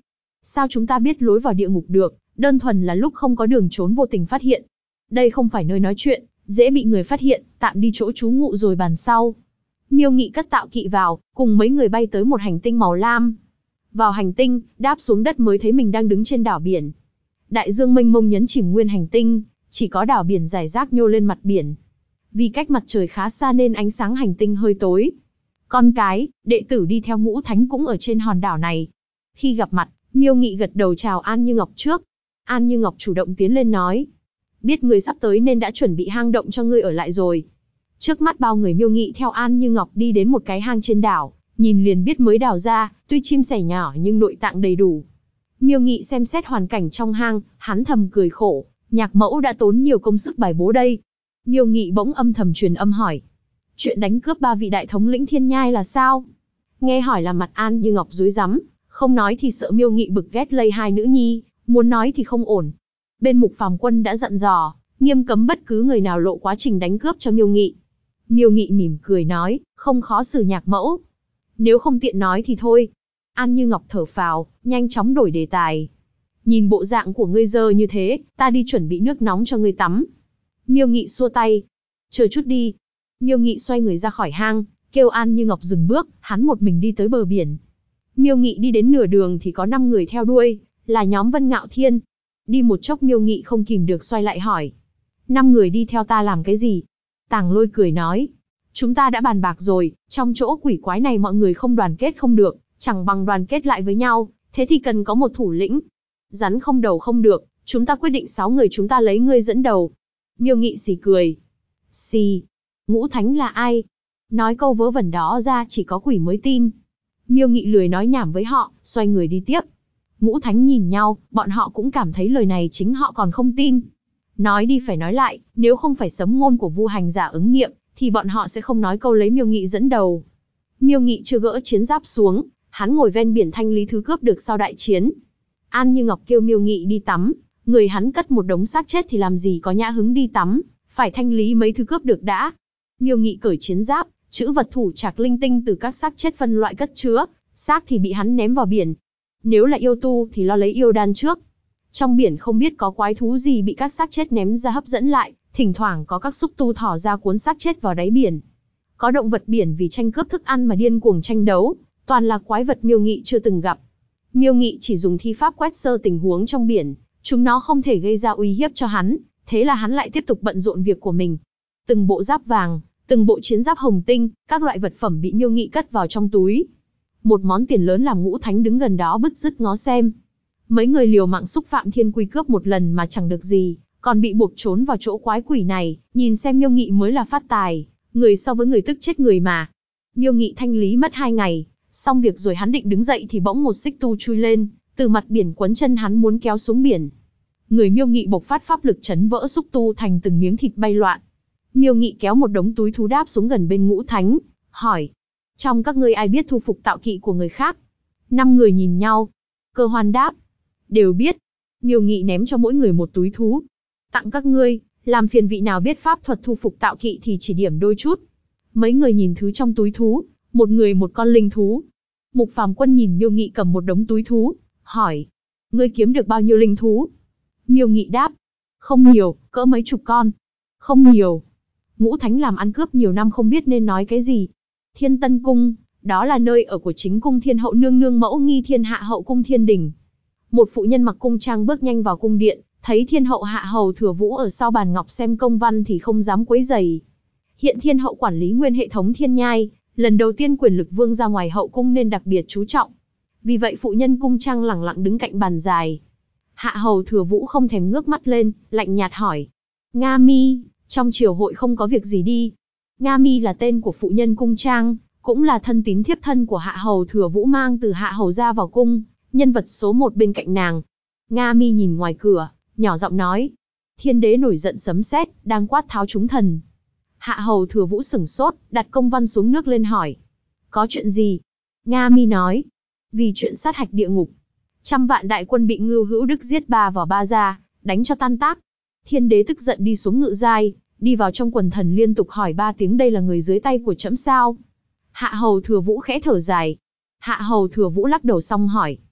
Sao chúng ta biết lối vào địa ngục được, đơn thuần là lúc không có đường trốn vô tình phát hiện. Đây không phải nơi nói chuyện, dễ bị người phát hiện, tạm đi chỗ trú ngụ rồi bàn sau. Miêu Nghị cất tạo kỵ vào, cùng mấy người bay tới một hành tinh màu lam. Vào hành tinh, đáp xuống đất mới thấy mình đang đứng trên đảo biển. Đại dương mênh mông nhấn chìm nguyên hành tinh, chỉ có đảo biển rải rác nhô lên mặt biển. Vì cách mặt trời khá xa nên ánh sáng hành tinh hơi tối. Con cái, đệ tử đi theo Ngũ Thánh cũng ở trên hòn đảo này. Khi gặp mặt, Miêu Nghị gật đầu chào An Như Ngọc trước. An Như Ngọc chủ động tiến lên nói. Biết người sắp tới nên đã chuẩn bị hang động cho ngươi ở lại rồi. Trước mắt bao người Miêu Nghị theo An Như Ngọc đi đến một cái hang trên đảo, nhìn liền biết mới đào ra, tuy chim sẻ nhỏ nhưng nội tạng đầy đủ. Miêu Nghị xem xét hoàn cảnh trong hang, hắn thầm cười khổ, Nhạc Mẫu đã tốn nhiều công sức bài bố đây. Miêu Nghị bỗng âm thầm truyền âm hỏi. Chuyện đánh cướp 3 vị đại thống lĩnh Thiên Nhai là sao? Nghe hỏi là mặt An Như Ngọc rối rắm, không nói thì sợ Miêu Nghị bực ghét lây hai nữ nhi, muốn nói thì không ổn. Bên Mục Phàm Quân đã dặn dò, nghiêm cấm bất cứ người nào lộ quá trình đánh cướp cho Miêu Nghị. Miêu Nghị mỉm cười nói, không khó xử Nhạc Mẫu. Nếu không tiện nói thì thôi. An Như Ngọc thở phào, nhanh chóng đổi đề tài. Nhìn bộ dạng của ngươi dơ như thế, ta đi chuẩn bị nước nóng cho ngươi tắm. Miêu Nghị xua tay. Chờ chút đi. Miêu Nghị xoay người ra khỏi hang, kêu An Như Ngọc dừng bước, hắn một mình đi tới bờ biển. Miêu Nghị đi đến nửa đường thì có 5 người theo đuôi, là nhóm Vân Ngạo Thiên. Đi một chốc Miêu Nghị không kìm được xoay lại hỏi. 5 người đi theo ta làm cái gì? Tàng Lôi cười nói. Chúng ta đã bàn bạc rồi, trong chỗ quỷ quái này mọi người không đoàn kết không được, chẳng bằng đoàn kết lại với nhau, thế thì cần có một thủ lĩnh. Rắn không đầu không được, chúng ta quyết định 6 người chúng ta lấy ngươi dẫn đầu. Miêu Nghị xì cười. Xì, Ngũ Thánh là ai? Nói câu vớ vẩn đó ra chỉ có quỷ mới tin. Miêu Nghị lười nói nhảm với họ, xoay người đi tiếp. Ngũ Thánh nhìn nhau, bọn họ cũng cảm thấy lời này chính họ còn không tin. Nói đi phải nói lại, nếu không phải sấm ngôn của Vu Hành Giả ứng nghiệm, thì bọn họ sẽ không nói câu lấy Miêu Nghị dẫn đầu. Miêu Nghị chưa gỡ chiến giáp xuống, hắn ngồi ven biển thanh lý thứ cướp được sau đại chiến. An Như Ngọc kêu Miêu Nghị đi tắm, người hắn cất một đống xác chết thì làm gì có nhã hứng đi tắm, phải thanh lý mấy thứ cướp được đã. Miêu Nghị cởi chiến giáp, chữ vật thủ trạc linh tinh từ các xác chết phân loại cất chứa, xác thì bị hắn ném vào biển. Nếu là yêu tu thì lo lấy yêu đan trước. Trong biển không biết có quái thú gì bị các xác chết ném ra hấp dẫn lại, thỉnh thoảng có các xúc tu thỏ ra cuốn xác chết vào đáy biển. Có động vật biển vì tranh cướp thức ăn mà điên cuồng tranh đấu, toàn là quái vật Miêu Nghị chưa từng gặp. Miêu Nghị chỉ dùng thi pháp quét sơ tình huống trong biển, chúng nó không thể gây ra uy hiếp cho hắn, thế là hắn lại tiếp tục bận rộn việc của mình. Từng bộ giáp vàng, từng bộ chiến giáp hồng tinh, các loại vật phẩm bị Miêu Nghị cất vào trong túi. Một món tiền lớn làm Ngũ Thánh đứng gần đó bứt rứt ngó xem. Mấy người liều mạng xúc phạm thiên quy cướp một lần mà chẳng được gì, còn bị buộc trốn vào chỗ quái quỷ này, nhìn xem Miêu Nghị mới là phát tài, người so với người tức chết người mà. Miêu Nghị thanh lý mất 2 ngày, xong việc rồi hắn định đứng dậy thì bỗng một xích tu chui lên, từ mặt biển quấn chân hắn muốn kéo xuống biển. Người Miêu Nghị bộc phát pháp lực chấn vỡ xúc tu thành từng miếng thịt bay loạn. Miêu Nghị kéo một đống túi thú đáp xuống gần bên Ngũ Thánh, hỏi. Trong các ngươi ai biết thu phục tạo kỵ của người khác? 5 người nhìn nhau. Cơ Hoan đáp. Đều biết. Miêu Nghị ném cho mỗi người một túi thú. Tặng các ngươi, làm phiền vị nào biết pháp thuật thu phục tạo kỵ thì chỉ điểm đôi chút. Mấy người nhìn thứ trong túi thú, một người một con linh thú. Mục Phàm Quân nhìn Miêu Nghị cầm một đống túi thú, hỏi. Ngươi kiếm được bao nhiêu linh thú? Miêu Nghị đáp. Không nhiều, cỡ mấy chục con. Không nhiều. Ngũ Thánh làm ăn cướp nhiều năm không biết nên nói cái gì. Thiên Tân Cung, đó là nơi ở của chính cung Thiên Hậu nương nương mẫu nghi thiên hạ hậu cung Thiên Đình. Một phụ nhân mặc cung trang bước nhanh vào cung điện, thấy Thiên Hậu hạ hầu Thừa Vũ ở sau bàn ngọc xem công văn thì không dám quấy rầy. Hiện Thiên Hậu quản lý nguyên hệ thống Thiên Nhai, lần đầu tiên quyền lực vương ra ngoài hậu cung nên đặc biệt chú trọng. Vì vậy phụ nhân cung trang lẳng lặng đứng cạnh bàn dài. Hạ hầu Thừa Vũ không thèm ngước mắt lên, lạnh nhạt hỏi. Nga Mi, trong triều hội không có việc gì đi. Nga Mi là tên của phụ nhân cung trang, cũng là thân tín thiếp thân của Hạ hầu Thừa Vũ mang từ Hạ hầu ra vào cung, nhân vật số 1 bên cạnh nàng. Nga Mi nhìn ngoài cửa, nhỏ giọng nói. Thiên đế nổi giận sấm sét, đang quát tháo chúng thần. Hạ hầu Thừa Vũ sửng sốt, đặt công văn xuống nước lên hỏi. Có chuyện gì? Nga Mi nói. Vì chuyện sát hạch địa ngục. 100 vạn đại quân bị Ngưu Hữu Đức giết 3 vào 3 ra, đánh cho tan tác. Thiên đế tức giận đi xuống ngự giai, đi vào trong quần thần liên tục hỏi 3 tiếng đây là người dưới tay của trẫm sao? Hạ hầu Thừa Vũ khẽ thở dài. Hạ hầu Thừa Vũ lắc đầu xong hỏi.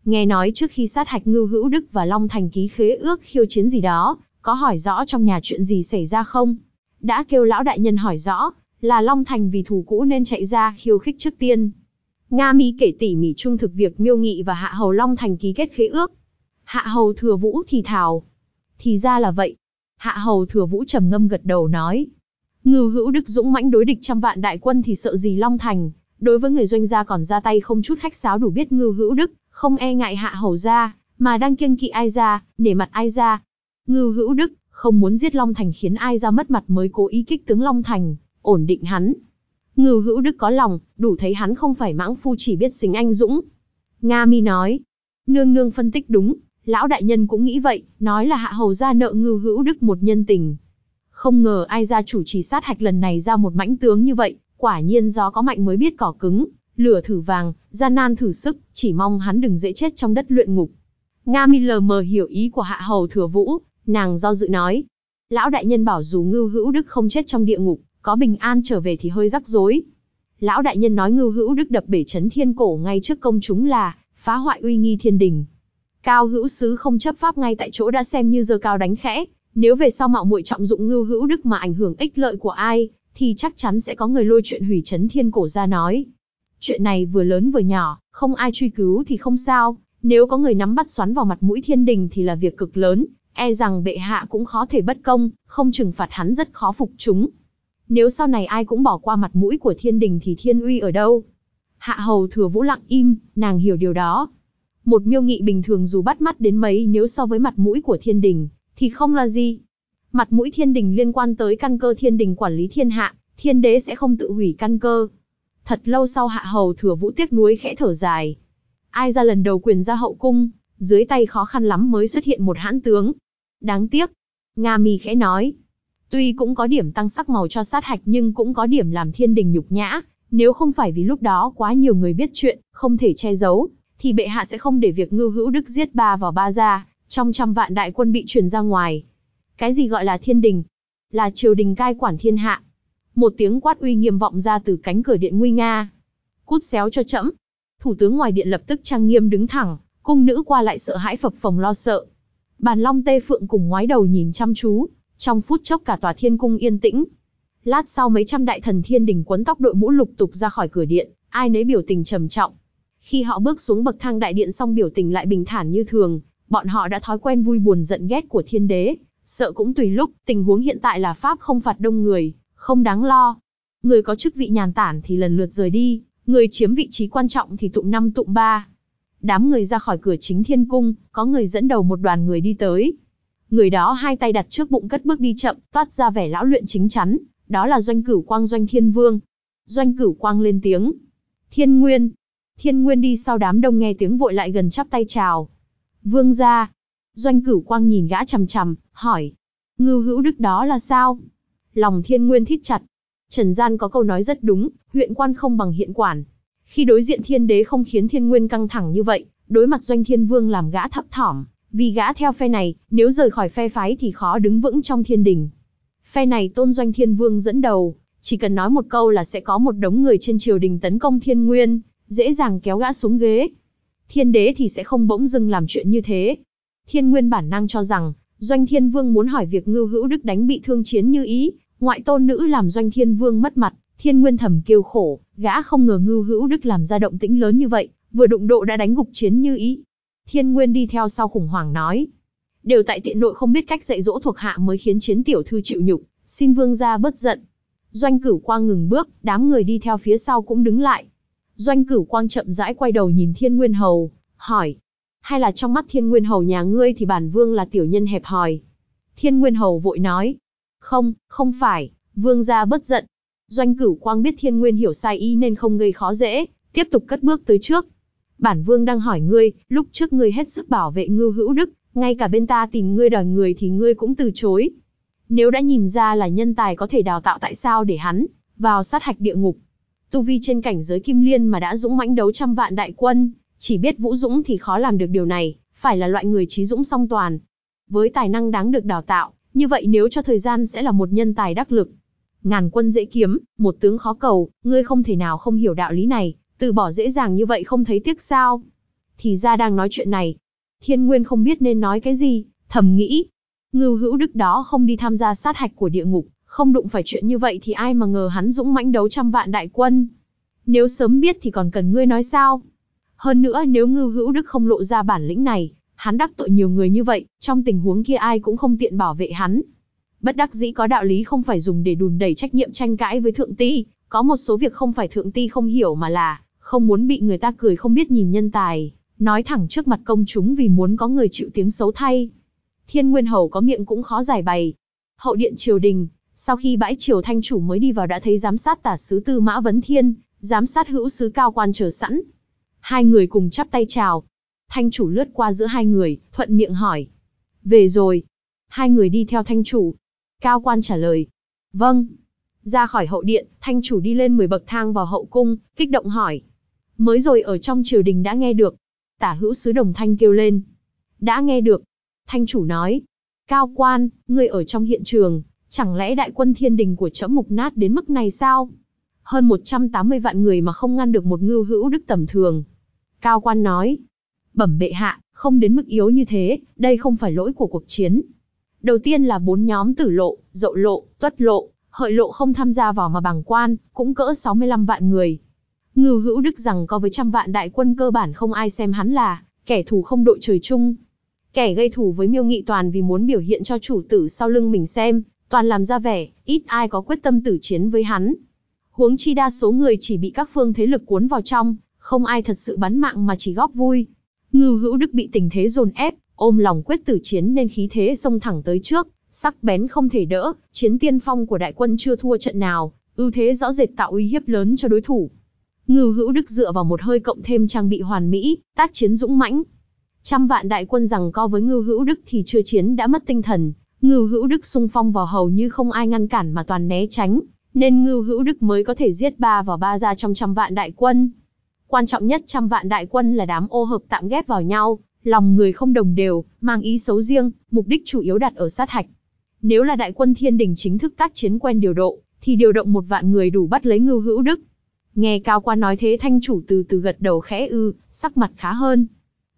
Nghe nói trước khi sát hạch Ngưu Hữu Đức và Long Thành ký khế ước khiêu chiến gì đó, có hỏi rõ trong nhà chuyện gì xảy ra không? Đã kêu lão đại nhân hỏi rõ, là Long Thành vì thù cũ nên chạy ra khiêu khích trước tiên. Nga Mi kể tỉ mỉ trung thực việc Miêu Nghị và Hạ Hầu Long Thành ký kết khế ước. Hạ Hầu Thừa Vũ thì thào. Thì ra là vậy. Hạ Hầu Thừa Vũ trầm ngâm gật đầu nói. Ngưu Hữu Đức dũng mãnh đối địch trăm vạn đại quân thì sợ gì Long Thành. Đối với người doanh gia còn ra tay không chút khách sáo đủ biết Ngưu Hữu Đức không e ngại Hạ Hầu gia, mà đang kiêng kỵ Ai gia, nể mặt Ai gia. Ngưu Hữu Đức không muốn giết Long Thành khiến Ai gia mất mặt mới cố ý kích tướng Long Thành, ổn định hắn. Ngưu Hữu Đức có lòng, đủ thấy hắn không phải mãng phu chỉ biết xính anh dũng. Nga Mi nói. Nương nương phân tích đúng, lão đại nhân cũng nghĩ vậy, nói là Hạ Hầu gia nợ Ngưu Hữu Đức một nhân tình. Không ngờ Ai gia chủ trì sát hạch lần này ra một mãnh tướng như vậy, quả nhiên gió có mạnh mới biết cỏ cứng, lửa thử vàng, gian nan thử sức, chỉ mong hắn đừng dễ chết trong đất luyện ngục. Nga Mi lờ mờ hiểu ý của Hạ Hầu Thừa Vũ, nàng do dự nói. Lão đại nhân bảo dù Ngưu Hữu Đức không chết trong địa ngục, có bình an trở về thì hơi rắc rối. Lão đại nhân nói Ngưu Hữu Đức đập bể trấn thiên cổ ngay trước công chúng là phá hoại uy nghi thiên đình. Cao hữu sứ không chấp pháp ngay tại chỗ đã xem như giơ cao đánh khẽ, nếu về sau mạo muội trọng dụng Ngưu Hữu Đức mà ảnh hưởng ích lợi của ai, thì chắc chắn sẽ có người lôi chuyện hủy trấn thiên cổ ra nói. Chuyện này vừa lớn vừa nhỏ, không ai truy cứu thì không sao, nếu có người nắm bắt xoắn vào mặt mũi thiên đình thì là việc cực lớn, e rằng bệ hạ cũng khó thể bất công, không trừng phạt hắn rất khó phục chúng. Nếu sau này ai cũng bỏ qua mặt mũi của thiên đình thì thiên uy ở đâu? Hạ Hầu Thừa Vũ lặng im, nàng hiểu điều đó. Một Miêu Nghị bình thường dù bắt mắt đến mấy nếu so với mặt mũi của thiên đình, thì không là gì. Mặt mũi thiên đình liên quan tới căn cơ thiên đình quản lý thiên hạ, thiên đế sẽ không tự hủy căn cơ. Thật lâu sau Hạ Hầu Thừa Vũ tiếc nuối khẽ thở dài. Ai ra lần đầu quyền ra hậu cung, dưới tay khó khăn lắm mới xuất hiện một hãn tướng. Đáng tiếc. Nga Mi khẽ nói. Tuy cũng có điểm tăng sắc màu cho sát hạch nhưng cũng có điểm làm thiên đình nhục nhã. Nếu không phải vì lúc đó quá nhiều người biết chuyện, không thể che giấu, thì bệ hạ sẽ không để việc Ngưu Hữu Đức giết ba vào ba ra, trong trăm vạn đại quân bị truyền ra ngoài. Cái gì gọi là thiên đình? Là triều đình cai quản thiên hạ. Một tiếng quát uy nghiêm vọng ra từ cánh cửa điện nguy nga. Cút xéo cho trẫm. Thủ tướng ngoài điện lập tức trang nghiêm đứng thẳng, cung nữ qua lại sợ hãi phập phồng lo sợ. Bàn Long Tê Phượng cùng ngoái đầu nhìn chăm chú, trong phút chốc cả tòa thiên cung yên tĩnh. Lát sau mấy trăm đại thần thiên đình quấn tóc đội mũ lục tục ra khỏi cửa điện, ai nấy biểu tình trầm trọng. Khi họ bước xuống bậc thang đại điện xong biểu tình lại bình thản như thường, bọn họ đã thói quen vui buồn giận ghét của thiên đế, sợ cũng tùy lúc, tình huống hiện tại là pháp không phạt đông người, không đáng lo. Người có chức vị nhàn tản thì lần lượt rời đi, người chiếm vị trí quan trọng thì tụng 5 tụng 3. Đám người ra khỏi cửa chính thiên cung, có người dẫn đầu một đoàn người đi tới. Người đó hai tay đặt trước bụng cất bước đi chậm, toát ra vẻ lão luyện chính chắn, đó là Doanh Cửu Quang Doanh Thiên Vương. Doanh Cửu Quang lên tiếng. Thiên Nguyên. Thiên Nguyên đi sau đám đông nghe tiếng vội lại gần chắp tay chào. Vương gia. Doanh Cửu Quang nhìn gã chằm chằm, hỏi. Ngưu Hữu Đức đó là sao? Lòng Thiên Nguyên thít chặt. Trần gian có câu nói rất đúng, huyện quan không bằng hiện quản. Khi đối diện thiên đế không khiến Thiên Nguyên căng thẳng như vậy, đối mặt Doanh Thiên Vương làm gã thấp thỏm, vì gã theo phe này, nếu rời khỏi phe phái thì khó đứng vững trong thiên đình. Phe này tôn Doanh Thiên Vương dẫn đầu, chỉ cần nói một câu là sẽ có một đống người trên triều đình tấn công Thiên Nguyên, dễ dàng kéo gã xuống ghế. Thiên đế thì sẽ không bỗng dưng làm chuyện như thế. Thiên Nguyên bản năng cho rằng, Doanh Thiên Vương muốn hỏi việc Ngưu Hữu Đức đánh bị thương Chiến Như Ý, ngoại tôn nữ làm Doanh Thiên Vương mất mặt. Thiên Nguyên thầm kêu khổ, gã không ngờ Ngưu Hữu Đức làm ra động tĩnh lớn như vậy, vừa đụng độ đã đánh gục Chiến Như Ý. Thiên Nguyên đi theo sau khủng hoảng nói. Đều tại tiện nội không biết cách dạy dỗ thuộc hạ mới khiến Chiến tiểu thư chịu nhục, xin vương gia bớt giận. Doanh Cửu Quang ngừng bước, đám người đi theo phía sau cũng đứng lại. Doanh Cửu Quang chậm rãi quay đầu nhìn Thiên Nguyên Hầu, hỏi. Hay là trong mắt Thiên Nguyên Hầu nhà ngươi thì bản vương là tiểu nhân hẹp hòi? Thiên Nguyên Hầu vội nói. Không, không phải, vương gia bớt giận. Doanh Cửu Quang biết Thiên Nguyên hiểu sai ý nên không gây khó dễ, tiếp tục cất bước tới trước. Bản vương đang hỏi ngươi, lúc trước ngươi hết sức bảo vệ Ngưu Hữu Đức, ngay cả bên ta tìm ngươi đòi người thì ngươi cũng từ chối. Nếu đã nhìn ra là nhân tài có thể đào tạo tại sao để hắn vào sát hạch địa ngục? Tu vi trên cảnh giới Kim Liên mà đã dũng mãnh đấu trăm vạn đại quân, chỉ biết vũ dũng thì khó làm được điều này, phải là loại người trí dũng song toàn. Với tài năng đáng được đào tạo, như vậy nếu cho thời gian sẽ là một nhân tài đắc lực. Ngàn quân dễ kiếm, một tướng khó cầu, ngươi không thể nào không hiểu đạo lý này, từ bỏ dễ dàng như vậy không thấy tiếc sao? thì ra đang nói chuyện này. Thiên Nguyên không biết nên nói cái gì, thầm nghĩ. Ngưu Hữu Đức đó không đi tham gia sát hạch của địa ngục, không đụng phải chuyện như vậy thì ai mà ngờ hắn dũng mãnh đấu trăm vạn đại quân. Nếu sớm biết thì còn cần ngươi nói sao? Hơn nữa nếu Ngưu Hữu Đức không lộ ra bản lĩnh này, hắn đắc tội nhiều người như vậy, trong tình huống kia ai cũng không tiện bảo vệ hắn. Bất đắc dĩ có đạo lý không phải dùng để đùn đẩy trách nhiệm tranh cãi với thượng ti, có một số việc không phải thượng ti không hiểu mà là không muốn bị người ta cười không biết nhìn nhân tài, nói thẳng trước mặt công chúng vì muốn có người chịu tiếng xấu thay. Thiên Nguyên Hầu có miệng cũng khó giải bày. Hậu điện triều đình, sau khi bãi triều Thanh chủ mới đi vào đã thấy giám sát tả sứ Tư Mã Vấn Thiên, giám sát hữu sứ Cao Quan chờ sẵn. Hai người cùng chắp tay chào. Thanh chủ lướt qua giữa hai người, thuận miệng hỏi. Về rồi. Hai người đi theo Thanh chủ. Cao Quan trả lời. Vâng. Ra khỏi hậu điện, Thanh chủ đi lên 10 bậc thang vào hậu cung, kích động hỏi. Mới rồi ở trong triều đình đã nghe được. Tả hữu sứ Đồng Thanh kêu lên. Đã nghe được. Thanh chủ nói. Cao Quan, ngươi ở trong hiện trường, chẳng lẽ đại quân thiên đình của trẫm mục nát đến mức này sao? Hơn 180 vạn người mà không ngăn được một Ngưu Hữu Đức tầm thường. Cao Quan nói. Bẩm bệ hạ, không đến mức yếu như thế, đây không phải lỗi của cuộc chiến. Đầu tiên là 4 nhóm Tử Lộ, Dậu Lộ, Tuất Lộ, Hợi Lộ không tham gia vào mà bàng quan, cũng cỡ 65 vạn người. Ngưu Hữu Đức rằng có với trăm vạn đại quân cơ bản không ai xem hắn là kẻ thù không đội trời chung. Kẻ gây thù với Miêu Nghị toàn vì muốn biểu hiện cho chủ tử sau lưng mình xem, toàn làm ra vẻ, ít ai có quyết tâm tử chiến với hắn. Huống chi đa số người chỉ bị các phương thế lực cuốn vào trong, không ai thật sự bắn mạng mà chỉ góp vui. Ngưu Hữu Đức bị tình thế dồn ép, ôm lòng quyết tử chiến nên khí thế xông thẳng tới trước, sắc bén không thể đỡ, chiến tiên phong của đại quân chưa thua trận nào, ưu thế rõ rệt tạo uy hiếp lớn cho đối thủ. Ngưu Hữu Đức dựa vào một hơi cộng thêm trang bị hoàn mỹ, tác chiến dũng mãnh. Trăm vạn đại quân giằng co với Ngưu Hữu Đức thì chưa chiến đã mất tinh thần, Ngưu Hữu Đức xung phong vào hầu như không ai ngăn cản mà toàn né tránh, nên Ngưu Hữu Đức mới có thể giết 3 vào 3 ra trong trăm vạn đại quân. Quan trọng nhất trăm vạn đại quân là đám ô hợp tạm ghép vào nhau, lòng người không đồng đều, mang ý xấu riêng, mục đích chủ yếu đặt ở sát hạch. Nếu là đại quân thiên đình chính thức tác chiến quen điều độ, thì điều động 1 vạn người đủ bắt lấy Ngưu Hữu Đức. Nghe Cao Quan nói thế Thanh chủ từ từ gật đầu khẽ sắc mặt khá hơn.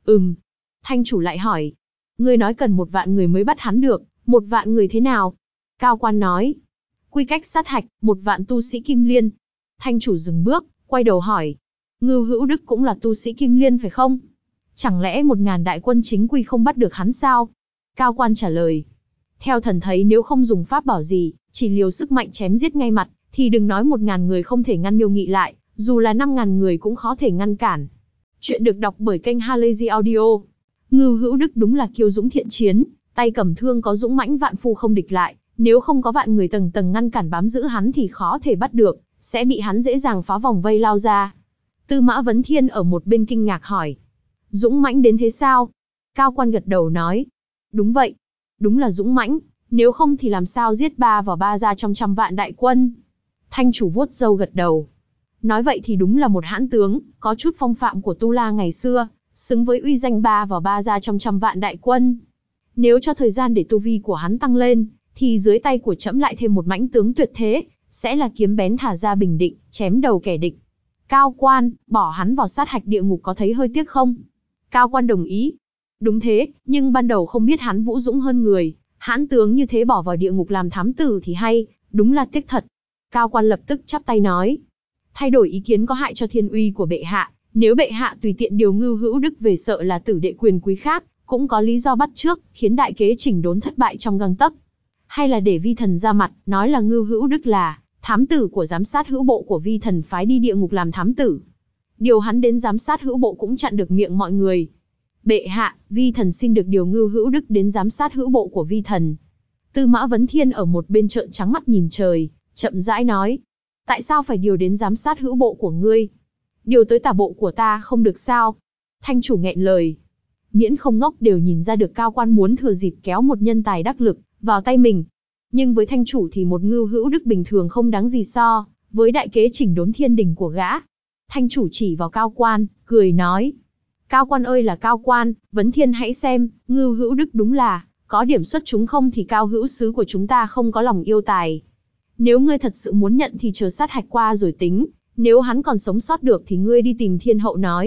Thanh chủ lại hỏi. Ngươi nói cần 1 vạn người mới bắt hắn được, 1 vạn người thế nào? Cao Quan nói. Quy cách sát hạch, 1 vạn tu sĩ Kim Liên. Thanh chủ dừng bước, quay đầu hỏi. Ngưu Hữu Đức cũng là tu sĩ Kim Liên phải không? Chẳng lẽ 1000 đại quân chính quy không bắt được hắn sao? Cao Quan trả lời. Theo thần thấy nếu không dùng pháp bảo gì, chỉ liều sức mạnh chém giết ngay mặt, thì đừng nói 1000 người không thể ngăn Miêu Nghị lại, dù là 5000 người cũng khó thể ngăn cản. Chuyện được đọc bởi kênh Halazy Audio. Ngưu Hữu Đức đúng là kiêu dũng thiện chiến, tay cầm thương có dũng mãnh vạn phu không địch lại, nếu không có vạn người tầng tầng ngăn cản bám giữ hắn thì khó thể bắt được, sẽ bị hắn dễ dàng phá vòng vây lao ra. Tư Mã Vấn Thiên ở một bên kinh ngạc hỏi. Dũng mãnh đến thế sao? Cao Quan gật đầu nói. Đúng vậy. Đúng là dũng mãnh, nếu không thì làm sao giết 3 vào 3 ra trong trăm vạn đại quân. Thanh chủ vuốt râu gật đầu. Nói vậy thì đúng là một hãn tướng, có chút phong phạm của Tu La ngày xưa, xứng với uy danh 3 vào 3 ra trong trăm vạn đại quân. Nếu cho thời gian để tu vi của hắn tăng lên, thì dưới tay của trẫm lại thêm một mãnh tướng tuyệt thế, sẽ là kiếm bén thả ra bình định, chém đầu kẻ địch. Cao Quan, bỏ hắn vào sát hạch địa ngục có thấy hơi tiếc không? Cao Quan đồng ý. Đúng thế, nhưng ban đầu không biết hắn vũ dũng hơn người, hãn tướng như thế bỏ vào địa ngục làm thám tử thì hay, đúng là tiếc thật. Cao Quan lập tức chắp tay nói. Thay đổi ý kiến có hại cho thiên uy của bệ hạ, nếu bệ hạ tùy tiện điều Ngưu Hữu Đức về sợ là tử đệ quyền quý khác, cũng có lý do bắt trước, khiến đại kế chỉnh đốn thất bại trong gang tấc. Hay là để vi thần ra mặt, nói là Ngưu Hữu Đức là thám tử của giám sát hữu bộ của vi thần phái đi địa ngục làm thám tử. Điều hắn đến giám sát hữu bộ cũng chặn được miệng mọi người. Bệ hạ, vi thần xin được điều Ngưu Hữu Đức đến giám sát hữu bộ của vi thần. Tư Mã Vấn Thiên ở một bên trợn trắng mắt nhìn trời, chậm rãi nói. Tại sao phải điều đến giám sát hữu bộ của ngươi? Điều tới tả bộ của ta không được sao? Thanh chủ nghẹn lời. Miễn không ngốc đều nhìn ra được Cao Quan muốn thừa dịp kéo một nhân tài đắc lực vào tay mình. Nhưng với thanh chủ thì một Ngưu Hữu Đức bình thường không đáng gì so với đại kế chỉnh đốn thiên đình của gã. Thanh chủ chỉ vào Cao Quan, cười nói. Cao Quan ơi là Cao Quan, Vấn Thiên hãy xem, Ngưu Hữu Đức đúng là có điểm xuất chúng không thì Cao hữu sứ của chúng ta không có lòng yêu tài. Nếu ngươi thật sự muốn nhận thì chờ sát hạch qua rồi tính, nếu hắn còn sống sót được thì ngươi đi tìm thiên hậu nói,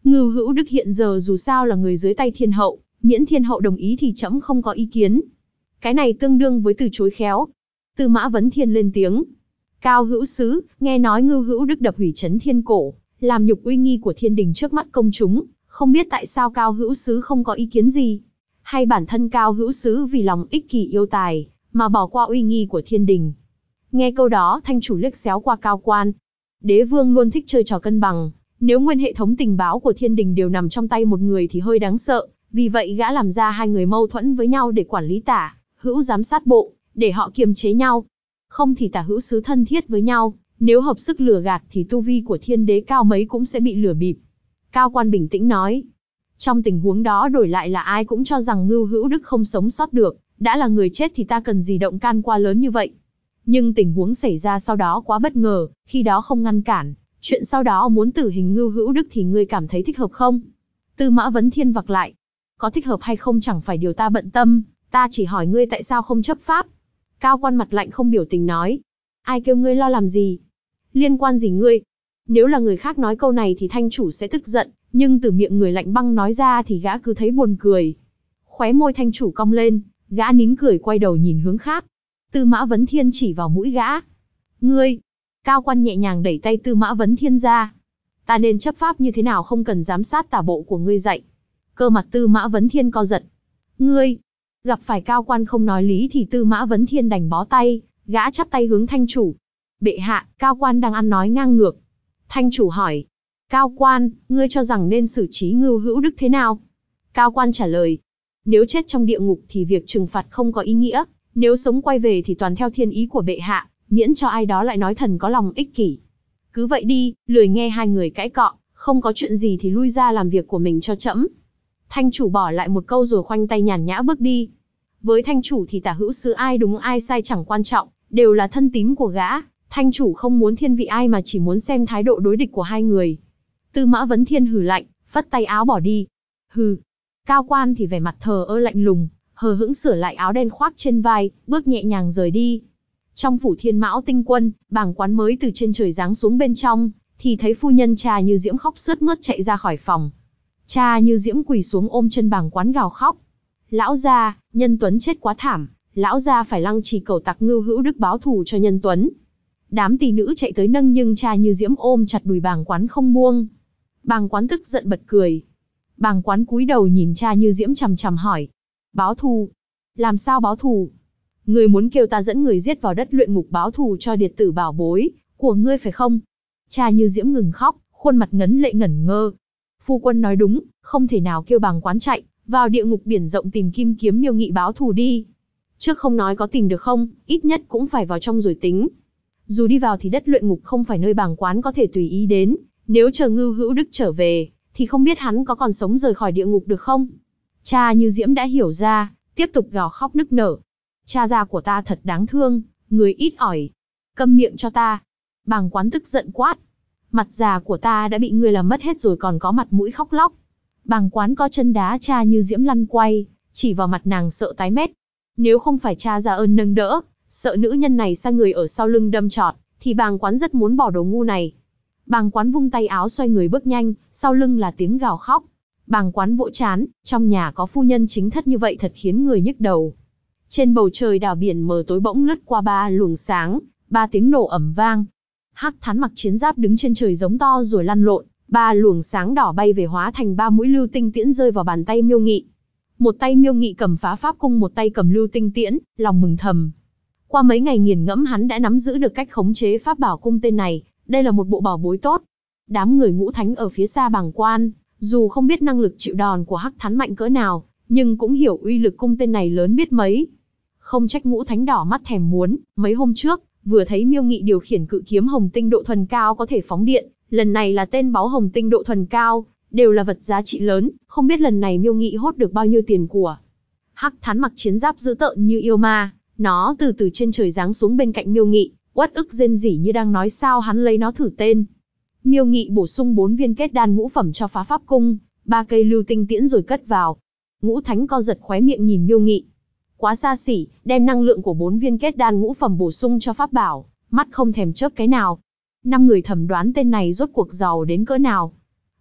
Ngưu Hữu Đức hiện giờ dù sao là người dưới tay thiên hậu, miễn thiên hậu đồng ý thì trẫm không có ý kiến. Cái này tương đương với từ chối khéo. Tư Mã Vấn Thiên lên tiếng. Cao hữu sứ, nghe nói Ngưu Hữu Đức đập hủy trấn Thiên Cổ, làm nhục uy nghi của thiên đình trước mắt công chúng, không biết tại sao Cao hữu sứ không có ý kiến gì? Hay bản thân Cao hữu sứ vì lòng ích kỷ yêu tài, mà bỏ qua uy nghi của thiên đình? Nghe câu đó, thanh chủ liếc xéo qua Cao Quan. Đế vương luôn thích chơi trò cân bằng, nếu nguyên hệ thống tình báo của thiên đình đều nằm trong tay một người thì hơi đáng sợ, vì vậy gã làm ra hai người mâu thuẫn với nhau để quản lý Tả Hữu giám sát bộ, để họ kiềm chế nhau. Không thì Tả Hữu sứ thân thiết với nhau, nếu hợp sức lừa gạt thì tu vi của thiên đế cao mấy cũng sẽ bị lừa bịp. Cao Quan bình tĩnh nói. Trong tình huống đó đổi lại là ai cũng cho rằng Ngưu Hữu Đức không sống sót được, đã là người chết thì ta cần gì động can qua lớn như vậy. Nhưng tình huống xảy ra sau đó quá bất ngờ, khi đó không ngăn cản, chuyện sau đó muốn tử hình Ngưu Hữu Đức thì ngươi cảm thấy thích hợp không? Tư Mã Vấn Thiên vặc lại. Có thích hợp hay không chẳng phải điều ta bận tâm, ta chỉ hỏi ngươi tại sao không chấp pháp. Cao Quan mặt lạnh không biểu tình nói. Ai kêu ngươi lo làm gì? Liên quan gì ngươi? Nếu là người khác nói câu này thì thanh chủ sẽ tức giận, nhưng từ miệng người lạnh băng nói ra thì gã cứ thấy buồn cười. Khóe môi thanh chủ cong lên, gã nín cười quay đầu nhìn hướng khác. Tư Mã Vấn Thiên chỉ vào mũi gã. Ngươi! Cao Quan nhẹ nhàng đẩy tay Tư Mã Vấn Thiên ra. Ta nên chấp pháp như thế nào không cần giám sát tả bộ của ngươi dạy. Cơ mặt Tư Mã Vấn Thiên co giật. Ngươi! Gặp phải Cao Quan không nói lý thì Tư Mã Vấn Thiên đành bó tay, gã chắp tay hướng thanh chủ. Bệ hạ, Cao Quan đang ăn nói ngang ngược. Thanh chủ hỏi. Cao Quan, ngươi cho rằng nên xử trí Ngưu Hữu Đức thế nào? Cao Quan trả lời. Nếu chết trong địa ngục thì việc trừng phạt không có ý nghĩa, nếu sống quay về thì toàn theo thiên ý của bệ hạ, miễn cho ai đó lại nói thần có lòng ích kỷ. Cứ vậy đi, lười nghe hai người cãi cọ, không có chuyện gì thì lui ra làm việc của mình cho trẫm. Thanh chủ bỏ lại một câu rồi khoanh tay nhàn nhã bước đi. Với thanh chủ thì Tả Hữu sứ ai đúng ai sai chẳng quan trọng, đều là thân tín của gã. Thanh chủ không muốn thiên vị ai mà chỉ muốn xem thái độ đối địch của hai người. Tư Mã Vấn Thiên hừ lạnh, phất tay áo bỏ đi. Hừ. Cao Quan thì vẻ mặt thờ ơ lạnh lùng, hờ hững sửa lại áo đen khoác trên vai, bước nhẹ nhàng rời đi. Trong phủ Thiên Mão Tinh Quân, bàng quán mới từ trên trời giáng xuống bên trong, thì thấy phu nhân Trà Như Diễm khóc sướt mướt chạy ra khỏi phòng. Trà Như Diễm quỳ xuống ôm chân bàng quán gào khóc. Lão gia, Nhân Tuấn chết quá thảm, lão gia phải lăng trì cầu tặc Ngưu Hữu Đức báo thù cho Nhân Tuấn. Đám tỷ nữ chạy tới nâng nhưng Trà Như Diễm ôm chặt đùi bàng quán không buông. Bàng quán tức giận bật cười. Bàng quán cúi đầu nhìn Trà Như Diễm chằm chằm hỏi. Báo thù? Làm sao báo thù? Ngươi muốn kêu ta dẫn người giết vào đất luyện ngục báo thù cho điệt tử bảo bối của ngươi phải không? Trà Như Diễm ngừng khóc, khuôn mặt ngấn lệ ngẩn ngơ. Phu quân nói đúng, không thể nào kêu bàng quán chạy vào địa ngục biển rộng tìm Kim Kiếm Miêu Nghị báo thù đi. Trước không nói có tìm được không, ít nhất cũng phải vào trong rồi tính. Dù đi vào thì đất luyện ngục không phải nơi bàng quán có thể tùy ý đến, nếu chờ Ngưu Hữu Đức trở về, thì không biết hắn có còn sống rời khỏi địa ngục được không? Trà Như Diễm đã hiểu ra, tiếp tục gào khóc nức nở. Cha già của ta thật đáng thương, người ít ỏi. Câm miệng cho ta. Bàng quán tức giận quát. Mặt già của ta đã bị ngươi làm mất hết rồi còn có mặt mũi khóc lóc. Bàng quán có chân đá Trà Như Diễm lăn quay, chỉ vào mặt nàng sợ tái mét. Nếu không phải cha ra ơn nâng đỡ, sợ nữ nhân này sang người ở sau lưng đâm trọt, thì bàng quán rất muốn bỏ đồ ngu này. Bàng quán vung tay áo xoay người bước nhanh, sau lưng là tiếng gào khóc. Bàng quán vỗ trán, trong nhà có phu nhân chính thất như vậy thật khiến người nhức đầu. Trên bầu trời đảo biển mờ tối bỗng lướt qua ba luồng sáng, ba tiếng nổ ầm vang. Hắc Thán mặc chiến giáp đứng trên trời giống to rồi lăn lộn, ba luồng sáng đỏ bay về hóa thành ba mũi lưu tinh tiễn rơi vào bàn tay Miêu Nghị. Một tay Miêu Nghị cầm phá pháp cung, một tay cầm lưu tinh tiễn, lòng mừng thầm. Qua mấy ngày nghiền ngẫm hắn đã nắm giữ được cách khống chế pháp bảo cung tên này, đây là một bộ bảo bối tốt. Đám người Ngũ Thánh ở phía xa bàng quan, dù không biết năng lực chịu đòn của Hắc Thán mạnh cỡ nào, nhưng cũng hiểu uy lực cung tên này lớn biết mấy. Không trách Ngũ Thánh đỏ mắt thèm muốn, mấy hôm trước, vừa thấy Miêu Nghị điều khiển cự kiếm hồng tinh độ thuần cao có thể phóng điện, lần này là tên báu hồng tinh độ thuần cao, đều là vật giá trị lớn, không biết lần này Miêu Nghị hốt được bao nhiêu tiền của. Hắc Thán mặc chiến giáp dữ tợn như yêu ma, nó từ từ trên trời giáng xuống bên cạnh Miêu Nghị, uất ức rên rỉ như đang nói sao hắn lấy nó thử tên. Miêu Nghị bổ sung 4 viên kết đan ngũ phẩm cho phá pháp cung, 3 cây lưu tinh tiễn rồi cất vào. Ngũ Thánh co giật khóe miệng nhìn Miêu Nghị. Quá xa xỉ, đem năng lượng của 4 viên kết đan ngũ phẩm bổ sung cho pháp bảo, mắt không thèm chớp cái nào. 5 người thẩm đoán tên này rốt cuộc giàu đến cỡ nào.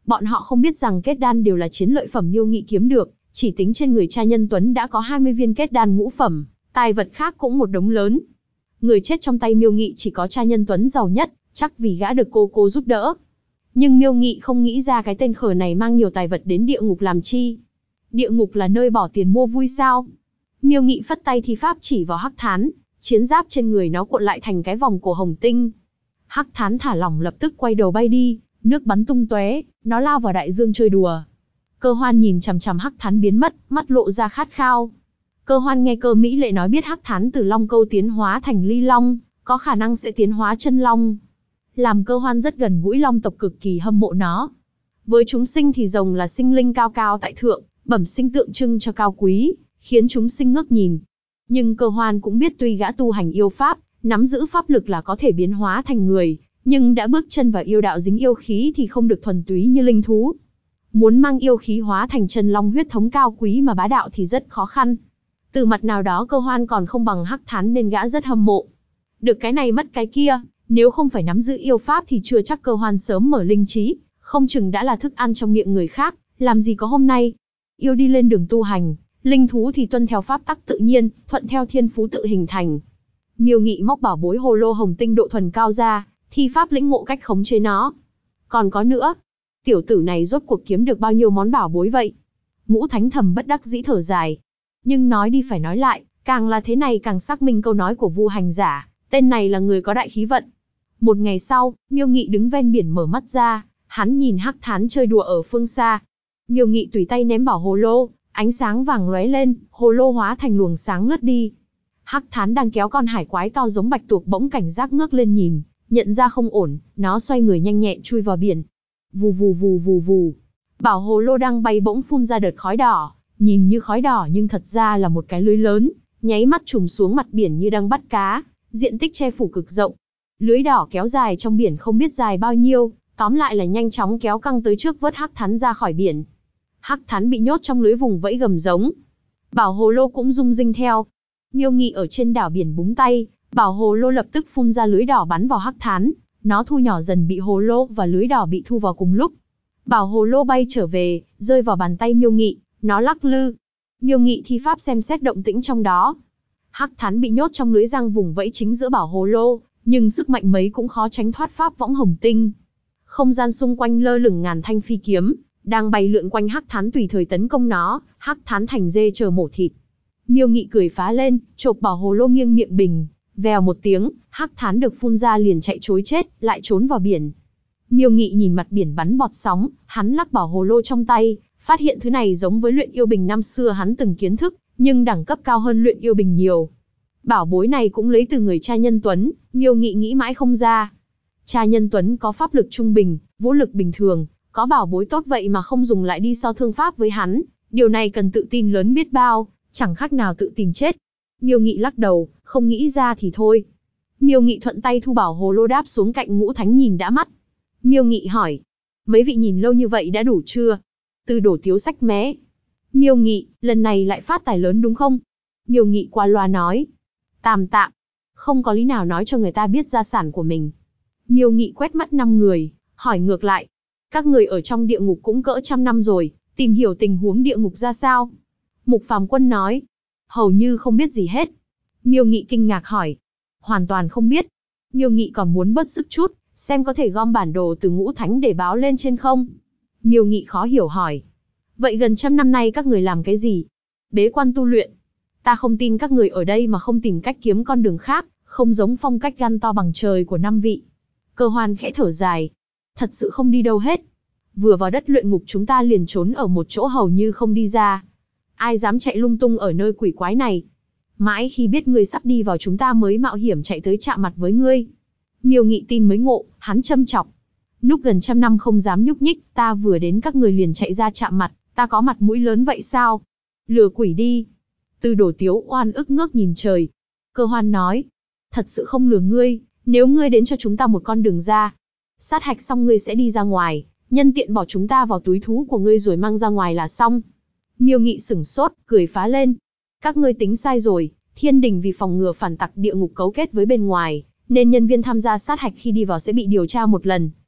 Bọn họ không biết rằng kết đan đều là chiến lợi phẩm Miêu Nghị kiếm được, chỉ tính trên người Tra Nhân Tuấn đã có 20 viên kết đan ngũ phẩm, tài vật khác cũng một đống lớn. Người chết trong tay Miêu Nghị chỉ có Tra Nhân Tuấn giàu nhất, chắc vì gã được cô giúp đỡ. Nhưng Miêu Nghị không nghĩ ra cái tên khờ này mang nhiều tài vật đến địa ngục làm chi. Địa ngục là nơi bỏ tiền mua vui sao? Miêu Nghị phất tay thi pháp chỉ vào Hắc Thán, chiến giáp trên người nó cuộn lại thành cái vòng cổ hồng tinh. Hắc Thán thả lỏng lập tức quay đầu bay đi, nước bắn tung tóe, nó lao vào đại dương chơi đùa. Cơ Hoan nhìn chằm chằm Hắc Thán biến mất, mắt lộ ra khát khao. Cơ Hoan nghe Cơ Mỹ Lệ nói biết Hắc Thán từ Long Câu tiến hóa thành Ly Long, có khả năng sẽ tiến hóa chân Long. Làm Cơ Hoan rất gần gũi Long tộc cực kỳ hâm mộ nó. Với chúng sinh thì rồng là sinh linh cao cao tại thượng, bẩm sinh tượng trưng cho cao quý, khiến chúng sinh ngước nhìn. Nhưng Cơ Hoan cũng biết tuy gã tu hành yêu pháp, nắm giữ pháp lực là có thể biến hóa thành người, nhưng đã bước chân vào yêu đạo dính yêu khí thì không được thuần túy như linh thú. Muốn mang yêu khí hóa thành chân long huyết thống cao quý mà bá đạo thì rất khó khăn. Từ mặt nào đó Cơ Hoan còn không bằng Hắc Thán nên gã rất hâm mộ. Được cái này mất cái kia, nếu không phải nắm giữ yêu pháp thì chưa chắc Cơ Hoan sớm mở linh trí, không chừng đã là thức ăn trong miệng người khác, làm gì có hôm nay. Yêu đi lên đường tu hành, linh thú thì tuân theo pháp tắc tự nhiên, thuận theo thiên phú tự hình thành. Miêu Nghị móc bảo bối hồ lô hồng tinh độ thuần cao ra, thi pháp lĩnh ngộ cách khống chế nó. Còn có nữa, tiểu tử này rốt cuộc kiếm được bao nhiêu món bảo bối vậy? Ngũ Thánh thầm bất đắc dĩ thở dài. Nhưng nói đi phải nói lại, càng là thế này càng xác minh câu nói của Vu Hành Giả, tên này là người có đại khí vận. Một ngày sau, Miêu Nghị đứng ven biển mở mắt ra, hắn nhìn Hắc Thán chơi đùa ở phương xa. Miêu Nghị tùy tay ném bảo hồ lô, ánh sáng vàng lóe lên, hồ lô hóa thành luồng sáng lướt đi. Hắc Thán đang kéo con hải quái to giống bạch tuộc bỗng cảnh giác ngước lên nhìn, nhận ra không ổn, nó xoay người nhanh nhẹn chui vào biển. Vù vù vù vù vù. Bảo hồ lô đang bay bỗng phun ra đợt khói đỏ, nhìn như khói đỏ nhưng thật ra là một cái lưới lớn, nháy mắt trùm xuống mặt biển như đang bắt cá, diện tích che phủ cực rộng. Lưới đỏ kéo dài trong biển không biết dài bao nhiêu, tóm lại là nhanh chóng kéo căng tới trước vớt Hắc Thán ra khỏi biển. Hắc Thán bị nhốt trong lưới vùng vẫy gầm giống. Bảo hồ lô cũng rung rinh theo. Miêu Nghị ở trên đảo biển búng tay, bảo hồ lô lập tức phun ra lưới đỏ bắn vào Hắc Thán, nó thu nhỏ dần bị hồ lô và lưới đỏ bị thu vào cùng lúc. Bảo hồ lô bay trở về, rơi vào bàn tay Miêu Nghị, nó lắc lư. Miêu Nghị thi pháp xem xét động tĩnh trong đó. Hắc Thán bị nhốt trong lưới răng vùng vẫy chính giữa bảo hồ lô, nhưng sức mạnh mấy cũng khó tránh thoát pháp võng hồng tinh. Không gian xung quanh lơ lửng ngàn thanh phi kiếm, đang bay lượn quanh Hắc Thán tùy thời tấn công nó. Hắc Thán thành dê chờ mổ thịt. Miêu Nghị cười phá lên, chộp bảo hồ lô nghiêng miệng bình, vèo một tiếng, Hắc Thán được phun ra liền chạy trối chết, lại trốn vào biển. Miêu Nghị nhìn mặt biển bắn bọt sóng, hắn lắc bảo hồ lô trong tay, phát hiện thứ này giống với luyện yêu bình năm xưa hắn từng kiến thức, nhưng đẳng cấp cao hơn luyện yêu bình nhiều. Bảo bối này cũng lấy từ người Tra Nhân Tuấn, Miêu Nghị nghĩ mãi không ra. Tra Nhân Tuấn có pháp lực trung bình, vũ lực bình thường, có bảo bối tốt vậy mà không dùng lại đi so thương pháp với hắn, điều này cần tự tin lớn biết bao, chẳng khác nào tự tìm chết. Miêu Nghị lắc đầu, không nghĩ ra thì thôi. Miêu Nghị thuận tay thu bảo hồ lô đáp xuống cạnh Ngũ Thánh nhìn đã mắt. Miêu Nghị hỏi, mấy vị nhìn lâu như vậy đã đủ chưa? Từ Đổ Tiếu xách mé. Miêu Nghị, lần này lại phát tài lớn đúng không? Miêu Nghị qua loa nói, tạm, không có lý nào nói cho người ta biết gia sản của mình. Miêu Nghị quét mắt 5 người, hỏi ngược lại, các người ở trong địa ngục cũng cỡ 100 năm rồi, tìm hiểu tình huống địa ngục ra sao? Mục Phàm Quân nói, hầu như không biết gì hết. Miêu Nghị kinh ngạc hỏi, hoàn toàn không biết. Miêu Nghị còn muốn bớt sức chút, xem có thể gom bản đồ từ Ngũ Thánh để báo lên trên không. Miêu Nghị khó hiểu hỏi, vậy gần 100 năm nay các người làm cái gì? Bế quan tu luyện. Ta không tin các người ở đây mà không tìm cách kiếm con đường khác, không giống phong cách gan to bằng trời của 5 vị. Cơ Hoan khẽ thở dài, thật sự không đi đâu hết. Vừa vào đất luyện ngục chúng ta liền trốn ở một chỗ hầu như không đi ra. Ai dám chạy lung tung ở nơi quỷ quái này? Mãi khi biết ngươi sắp đi vào chúng ta mới mạo hiểm chạy tới chạm mặt với ngươi. Miêu Nghị tin mới ngộ, hắn châm chọc. Núp gần 100 năm không dám nhúc nhích, ta vừa đến các người liền chạy ra chạm mặt, ta có mặt mũi lớn vậy sao? Lừa quỷ đi. Từ Đổ Tiếu oan ức ngước nhìn trời. Cơ Hoan nói, thật sự không lừa ngươi, nếu ngươi đến cho chúng ta một con đường ra. Sát hạch xong ngươi sẽ đi ra ngoài, nhân tiện bỏ chúng ta vào túi thú của ngươi rồi mang ra ngoài là xong. Miêu Nghị sửng sốt, cười phá lên. Các ngươi tính sai rồi, thiên đình vì phòng ngừa phản tặc địa ngục cấu kết với bên ngoài, nên nhân viên tham gia sát hạch khi đi vào sẽ bị điều tra một lần.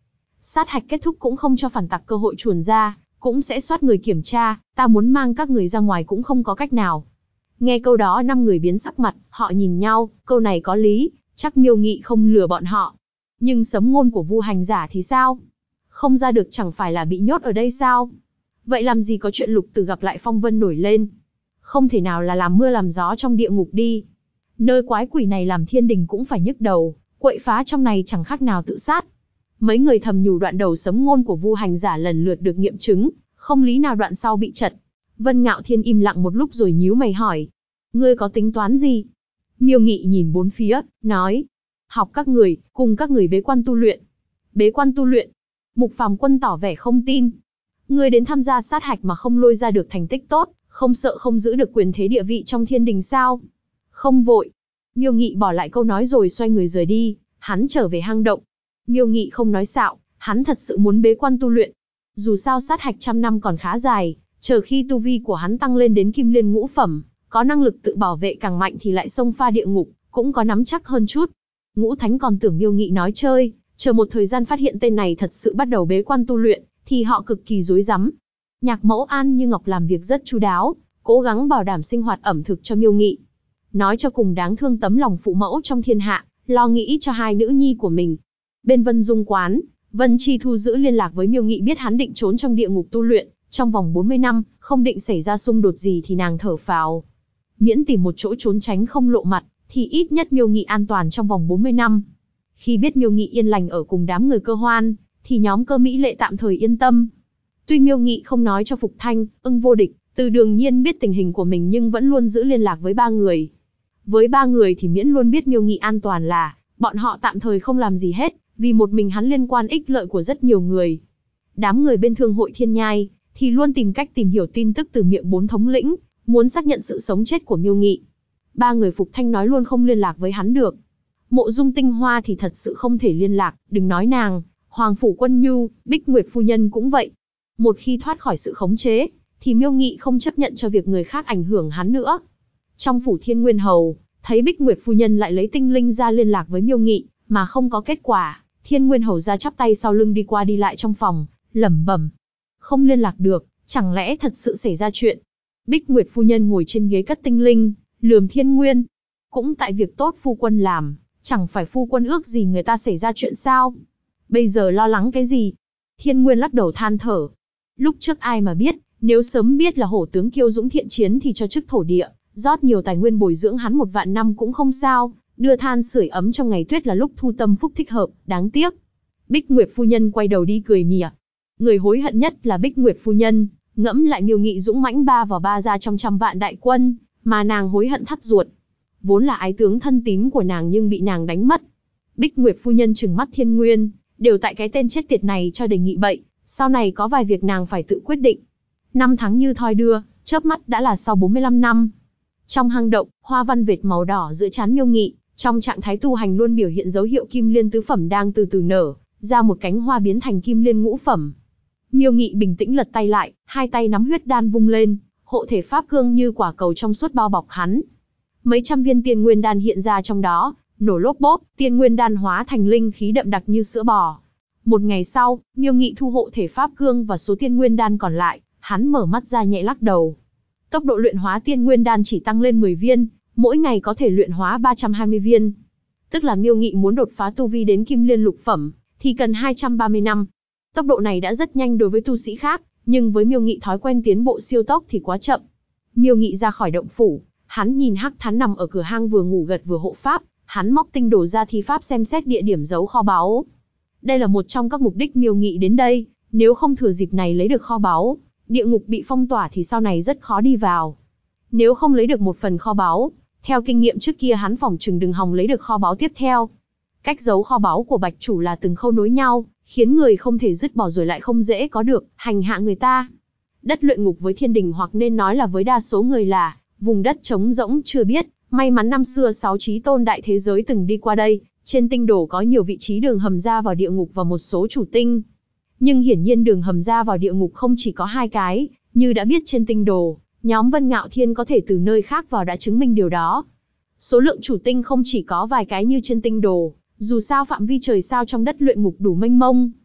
Sát hạch kết thúc cũng không cho phản tặc cơ hội chuồn ra, cũng sẽ soát người kiểm tra, ta muốn mang các người ra ngoài cũng không có cách nào. Nghe câu đó 5 người biến sắc mặt, họ nhìn nhau, câu này có lý, chắc Miêu Nghị không lừa bọn họ. Nhưng sấm ngôn của Vu hành giả thì sao? Không ra được chẳng phải là bị nhốt ở đây sao? Vậy làm gì có chuyện Lục Tử gặp lại phong vân nổi lên? Không thể nào là làm mưa làm gió trong địa ngục đi. Nơi quái quỷ này làm thiên đình cũng phải nhức đầu, quậy phá trong này chẳng khác nào tự sát. Mấy người thầm nhủ đoạn đầu sấm ngôn của Vu hành giả lần lượt được nghiệm chứng, không lý nào đoạn sau bị chật. Vân Ngạo Thiên im lặng một lúc rồi nhíu mày hỏi. Ngươi có tính toán gì? Miêu Nghị nhìn bốn phía, nói. Học các người, cùng các người bế quan tu luyện. Bế quan tu luyện. Mục Phàm Quân tỏ vẻ không tin. Ngươi đến tham gia sát hạch mà không lôi ra được thành tích tốt, không sợ không giữ được quyền thế địa vị trong thiên đình sao? Không vội. Miêu Nghị bỏ lại câu nói rồi xoay người rời đi, hắn trở về hang động. Miêu Nghị không nói xạo, hắn thật sự muốn bế quan tu luyện. Dù sao sát hạch 100 năm còn khá dài, chờ khi tu vi của hắn tăng lên đến Kim Liên ngũ phẩm, có năng lực tự bảo vệ càng mạnh thì lại xông pha địa ngục, cũng có nắm chắc hơn chút. Ngũ Thánh còn tưởng Miêu Nghị nói chơi, chờ một thời gian phát hiện tên này thật sự bắt đầu bế quan tu luyện, thì họ cực kỳ rối rắm. Nhạc Mẫu An Như Ngọc làm việc rất chu đáo, cố gắng bảo đảm sinh hoạt ẩm thực cho Miêu Nghị. Nói cho cùng đáng thương tấm lòng phụ mẫu trong thiên hạ, lo nghĩ cho hai nữ nhi của mình. Bên Vân Dung quán, Vân Chi Thu giữ liên lạc với Miêu Nghị biết hắn định trốn trong địa ngục tu luyện, trong vòng 40 năm, không định xảy ra xung đột gì thì nàng thở phào. Miễn tìm một chỗ trốn tránh không lộ mặt, thì ít nhất Miêu Nghị an toàn trong vòng 40 năm. Khi biết Miêu Nghị yên lành ở cùng đám người Cơ Hoan, thì nhóm Cơ Mỹ Lệ tạm thời yên tâm. Tuy Miêu Nghị không nói cho Phục Thanh, Ưng Vô Địch, Từ Đường Nhiên biết tình hình của mình nhưng vẫn luôn giữ liên lạc với 3 người. Với 3 người thì miễn luôn biết Miêu Nghị an toàn là, bọn họ tạm thời không làm gì hết, vì một mình hắn liên quan ích lợi của rất nhiều người. Đám người bên Thương hội Thiên Nhai, thì luôn tìm cách tìm hiểu tin tức từ miệng 4 thống lĩnh, muốn xác nhận sự sống chết của Miêu Nghị. 3 người Phục Thanh nói luôn không liên lạc với hắn được. Mộ Dung Tinh Hoa thì thật sự không thể liên lạc, đừng nói nàng, Hoàng Phủ Quân Nhu, Bích Nguyệt Phu Nhân cũng vậy. Một khi thoát khỏi sự khống chế, thì Miêu Nghị không chấp nhận cho việc người khác ảnh hưởng hắn nữa. Trong Phủ Thiên Nguyên Hầu, thấy Bích Nguyệt Phu Nhân lại lấy tinh linh ra liên lạc với Miêu Nghị, mà không có kết quả, Thiên Nguyên Hầu ra chắp tay sau lưng đi qua đi lại trong phòng, lẩm bẩm. Không liên lạc được, chẳng lẽ thật sự xảy ra chuyện? Bích Nguyệt Phu Nhân ngồi trên ghế cất tinh linh, lườm Thiên Nguyên. Cũng tại việc tốt phu quân làm, chẳng phải phu quân ước gì người ta xảy ra chuyện sao? Bây giờ lo lắng cái gì? Thiên Nguyên lắc đầu than thở. Lúc trước ai mà biết, nếu sớm biết là hổ tướng kiêu dũng thiện chiến thì cho chức thổ địa, rót nhiều tài nguyên bồi dưỡng hắn 1 vạn năm cũng không sao, đưa than sưởi ấm trong ngày tuyết là lúc thu tâm phúc thích hợp, đáng tiếc. Bích Nguyệt Phu Nhân quay đầu đi cười mỉa. Người hối hận nhất là Bích Nguyệt Phu Nhân, ngẫm lại Miêu Nghị dũng mãnh 3 vào 3 ra trong 100 vạn đại quân, mà nàng hối hận thắt ruột. Vốn là ái tướng thân tín của nàng nhưng bị nàng đánh mất. Bích Nguyệt Phu Nhân trừng mắt Thiên Nguyên, đều tại cái tên chết tiệt này cho đề nghị bậy, sau này có vài việc nàng phải tự quyết định. 5 tháng như thoi đưa, chớp mắt đã là sau 45 năm. Trong hang động, hoa văn vệt màu đỏ giữa trán Miêu Nghị, trong trạng thái tu hành luôn biểu hiện dấu hiệu Kim Liên tứ phẩm đang từ từ nở, ra một cánh hoa biến thành Kim Liên ngũ phẩm. Miêu Nghị bình tĩnh lật tay lại, hai tay nắm huyết đan vung lên, hộ thể pháp cương như quả cầu trong suốt bao bọc hắn. Mấy trăm viên tiên nguyên đan hiện ra trong đó, nổ lốp bốp, tiên nguyên đan hóa thành linh khí đậm đặc như sữa bò. Một ngày sau, Miêu Nghị thu hộ thể pháp cương và số tiên nguyên đan còn lại, hắn mở mắt ra nhẹ lắc đầu. Tốc độ luyện hóa tiên nguyên đan chỉ tăng lên 10 viên, mỗi ngày có thể luyện hóa 320 viên. Tức là Miêu Nghị muốn đột phá tu vi đến Kim Liên lục phẩm, thì cần 230 năm. Tốc độ này đã rất nhanh đối với tu sĩ khác, nhưng với Miêu Nghị thói quen tiến bộ siêu tốc thì quá chậm. Miêu Nghị ra khỏi động phủ, hắn nhìn Hắc Thán nằm ở cửa hang vừa ngủ gật vừa hộ pháp, hắn móc tinh đồ ra thi pháp xem xét địa điểm giấu kho báu. Đây là một trong các mục đích Miêu Nghị đến đây, nếu không thừa dịp này lấy được kho báu, địa ngục bị phong tỏa thì sau này rất khó đi vào. Nếu không lấy được một phần kho báu, theo kinh nghiệm trước kia hắn phỏng chừng đừng hòng lấy được kho báu tiếp theo. Cách giấu kho báu của Bạch Chủ là từng khâu nối nhau, khiến người không thể dứt bỏ rồi lại không dễ có được, hành hạ người ta. Đất luyện ngục với thiên đình hoặc nên nói là với đa số người là vùng đất trống rỗng chưa biết, may mắn năm xưa 6 chí tôn đại thế giới từng đi qua đây, trên tinh đồ có nhiều vị trí đường hầm ra vào địa ngục và một số chủ tinh. Nhưng hiển nhiên đường hầm ra vào địa ngục không chỉ có 2 cái, như đã biết trên tinh đồ, nhóm Vân Ngạo Thiên có thể từ nơi khác vào đã chứng minh điều đó. Số lượng chủ tinh không chỉ có vài cái như trên tinh đồ, dù sao phạm vi trời sao trong đất luyện ngục đủ mênh mông.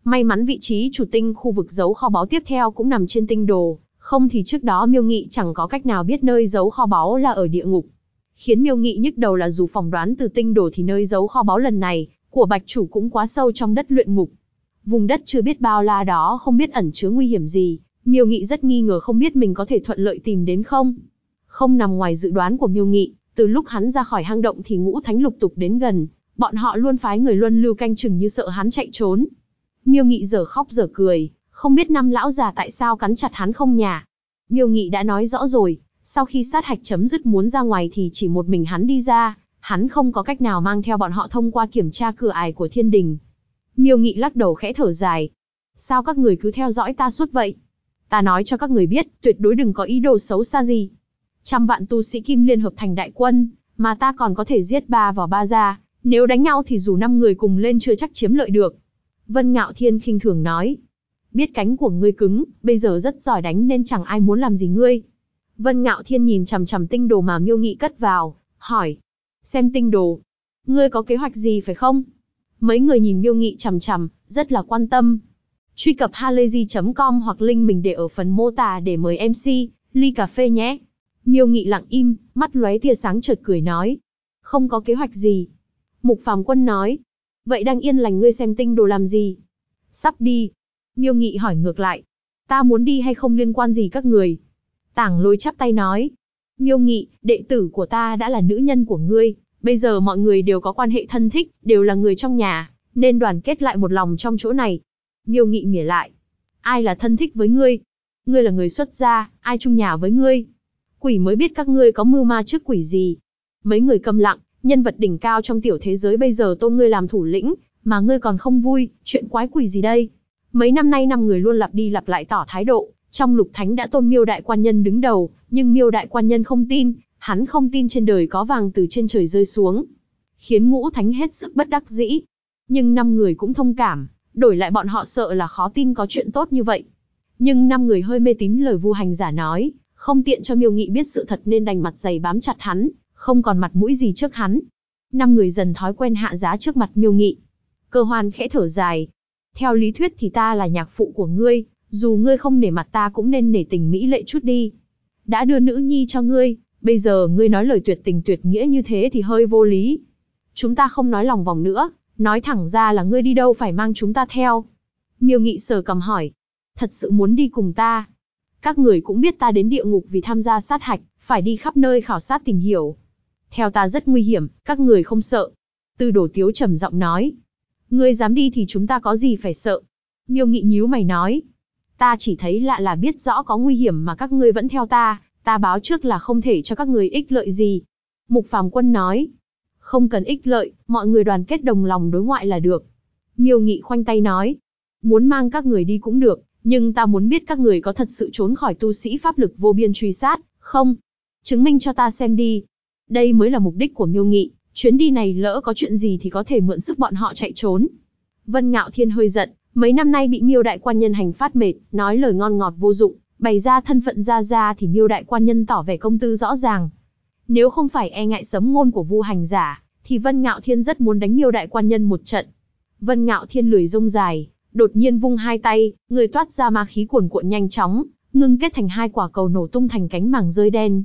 May mắn vị trí chủ tinh khu vực giấu kho báu tiếp theo cũng nằm trên tinh đồ, không thì trước đó Miêu Nghị chẳng có cách nào biết nơi giấu kho báu là ở địa ngục. Khiến Miêu Nghị nhức đầu là dù phỏng đoán từ tinh đồ thì nơi giấu kho báu lần này của Bạch Chủ cũng quá sâu trong đất luyện ngục. Vùng đất chưa biết bao la đó không biết ẩn chứa nguy hiểm gì, Miêu Nghị rất nghi ngờ không biết mình có thể thuận lợi tìm đến không. Không nằm ngoài dự đoán của Miêu Nghị, từ lúc hắn ra khỏi hang động thì Ngũ Thánh lục tục đến gần, bọn họ luôn phái người luân lưu canh chừng như sợ hắn chạy trốn. Miêu Nghị giờ khóc giờ cười, không biết năm lão già tại sao cắn chặt hắn không nhả. Miêu Nghị đã nói rõ rồi, sau khi sát hạch chấm dứt muốn ra ngoài thì chỉ một mình hắn đi ra, hắn không có cách nào mang theo bọn họ thông qua kiểm tra cửa ải của thiên đình. Miêu Nghị lắc đầu khẽ thở dài. Sao các người cứ theo dõi ta suốt vậy? Ta nói cho các người biết, tuyệt đối đừng có ý đồ xấu xa gì. 100 vạn tu sĩ Kim Liên hợp thành đại quân, mà ta còn có thể giết 3 vào 3 ra, nếu đánh nhau thì dù 5 người cùng lên chưa chắc chiếm lợi được. Vân Ngạo Thiên khinh thường nói. Biết cánh của ngươi cứng, bây giờ rất giỏi đánh nên chẳng ai muốn làm gì ngươi. Vân Ngạo Thiên nhìn chằm chằm tinh đồ mà Miêu Nghị cất vào, hỏi. Xem tinh đồ. Ngươi có kế hoạch gì phải không? Mấy người nhìn Miêu Nghị chằm chằm, rất là quan tâm. Truy cập halayzi.com hoặc link mình để ở phần mô tả để mời MC, ly cà phê nhé. Miêu Nghị lặng im, mắt lóe tia sáng chợt cười nói. Không có kế hoạch gì. Mục Phàm Quân nói. Vậy đang yên lành ngươi xem tinh đồ làm gì? Sắp đi. Miêu Nghị hỏi ngược lại. Ta muốn đi hay không liên quan gì các người? Tảng Lôi chắp tay nói. Miêu Nghị, đệ tử của ta đã là nữ nhân của ngươi. Bây giờ mọi người đều có quan hệ thân thích, đều là người trong nhà, nên đoàn kết lại một lòng trong chỗ này. Miêu Nghị mỉa lại. Ai là thân thích với ngươi? Ngươi là người xuất gia, ai chung nhà với ngươi? Quỷ mới biết các ngươi có mưu ma trước quỷ gì. Mấy người câm lặng, nhân vật đỉnh cao trong tiểu thế giới bây giờ tôn ngươi làm thủ lĩnh, mà ngươi còn không vui, chuyện quái quỷ gì đây? Mấy năm nay 5 người luôn lặp đi lặp lại tỏ thái độ, trong Lục Thánh đã tôn Miêu Đại Quan Nhân đứng đầu, nhưng Miêu Đại Quan Nhân không tin, hắn không tin trên đời có vàng từ trên trời rơi xuống. Khiến Ngũ Thánh hết sức bất đắc dĩ. Nhưng 5 người cũng thông cảm, đổi lại bọn họ sợ là khó tin có chuyện tốt như vậy. Nhưng 5 người hơi mê tín lời Vu Hành Giả nói, không tiện cho Miêu Nghị biết sự thật nên đành mặt dày bám chặt hắn, không còn mặt mũi gì trước hắn. 5 người dần thói quen hạ giá trước mặt Miêu Nghị. Cơ Hoan khẽ thở dài. Theo lý thuyết thì ta là nhạc phụ của ngươi, dù ngươi không nể mặt ta cũng nên nể tình mỹ lệ chút đi. Đã đưa nữ nhi cho ngươi, bây giờ ngươi nói lời tuyệt tình tuyệt nghĩa như thế thì hơi vô lý. Chúng ta không nói lòng vòng nữa, nói thẳng ra là ngươi đi đâu phải mang chúng ta theo. Miêu Nghị sờ cằm hỏi. Thật sự muốn đi cùng ta? Các người cũng biết ta đến địa ngục vì tham gia sát hạch, phải đi khắp nơi khảo sát tìm hiểu. Theo ta rất nguy hiểm, các người không sợ. Tư Đồ Tiếu trầm giọng nói. Ngươi dám đi thì chúng ta có gì phải sợ? Miêu Nghị nhíu mày nói. Ta chỉ thấy lạ là biết rõ có nguy hiểm mà các ngươi vẫn theo ta báo trước là không thể cho các người ích lợi gì. Mục Phàm Quân nói. Không cần ích lợi, mọi người đoàn kết đồng lòng đối ngoại là được. Miêu Nghị khoanh tay nói. Muốn mang các người đi cũng được, nhưng ta muốn biết các người có thật sự trốn khỏi tu sĩ pháp lực vô biên truy sát, không? Chứng minh cho ta xem đi. Đây mới là mục đích của Miêu Nghị, chuyến đi này lỡ có chuyện gì thì có thể mượn sức bọn họ chạy trốn. Vân Ngạo Thiên hơi giận, mấy năm nay bị Miêu Đại Quan Nhân hành phát mệt, nói lời ngon ngọt vô dụng, bày ra thân phận ra thì Miêu Đại Quan Nhân tỏ vẻ công tư rõ ràng. Nếu không phải e ngại sấm ngôn của Vu Hành Giả, thì Vân Ngạo Thiên rất muốn đánh Miêu Đại Quan Nhân một trận. Vân Ngạo Thiên lười rông dài, đột nhiên vung hai tay, người toát ra ma khí cuồn cuộn nhanh chóng, ngưng kết thành 2 quả cầu nổ tung thành cánh màng rơi đen.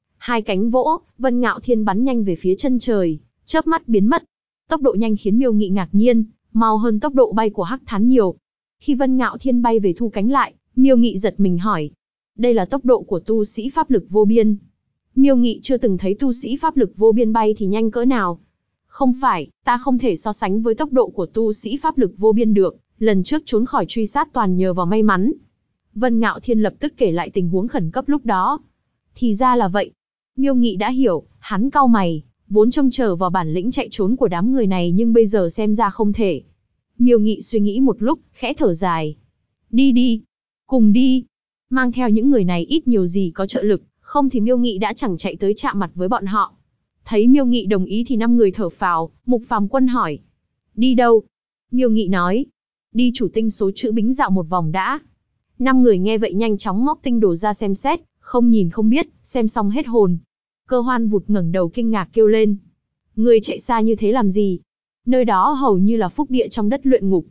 2 cánh vỗ, Vân Ngạo Thiên bắn nhanh về phía chân trời, chớp mắt biến mất. Tốc độ nhanh khiến Miêu Nghị ngạc nhiên, mau hơn tốc độ bay của Hắc Thán nhiều. Khi Vân Ngạo Thiên bay về thu cánh lại, Miêu Nghị giật mình hỏi. Đây là tốc độ của tu sĩ pháp lực vô biên. Miêu Nghị chưa từng thấy tu sĩ pháp lực vô biên bay thì nhanh cỡ nào. Không phải, ta không thể so sánh với tốc độ của tu sĩ pháp lực vô biên được, lần trước trốn khỏi truy sát toàn nhờ vào may mắn. Vân Ngạo Thiên lập tức kể lại tình huống khẩn cấp lúc đó. Thì ra là vậy. Miêu Nghị đã hiểu, hắn cau mày, vốn trông chờ vào bản lĩnh chạy trốn của đám người này nhưng bây giờ xem ra không thể. Miêu Nghị suy nghĩ một lúc, khẽ thở dài. Đi đi, cùng đi. Mang theo những người này ít nhiều gì có trợ lực, không thì Miêu Nghị đã chẳng chạy tới chạm mặt với bọn họ. Thấy Miêu Nghị đồng ý thì 5 người thở phào, Mục Phàm Quân hỏi. Đi đâu? Miêu Nghị nói. Đi chủ tinh số chữ bính dạo một vòng đã. 5 người nghe vậy nhanh chóng móc tinh đồ ra xem xét, không nhìn không biết, xem xong hết hồn. Cơ Hoan vụt ngẩng đầu kinh ngạc kêu lên. Người chạy xa như thế làm gì? Nơi đó hầu như là phúc địa trong đất luyện ngục.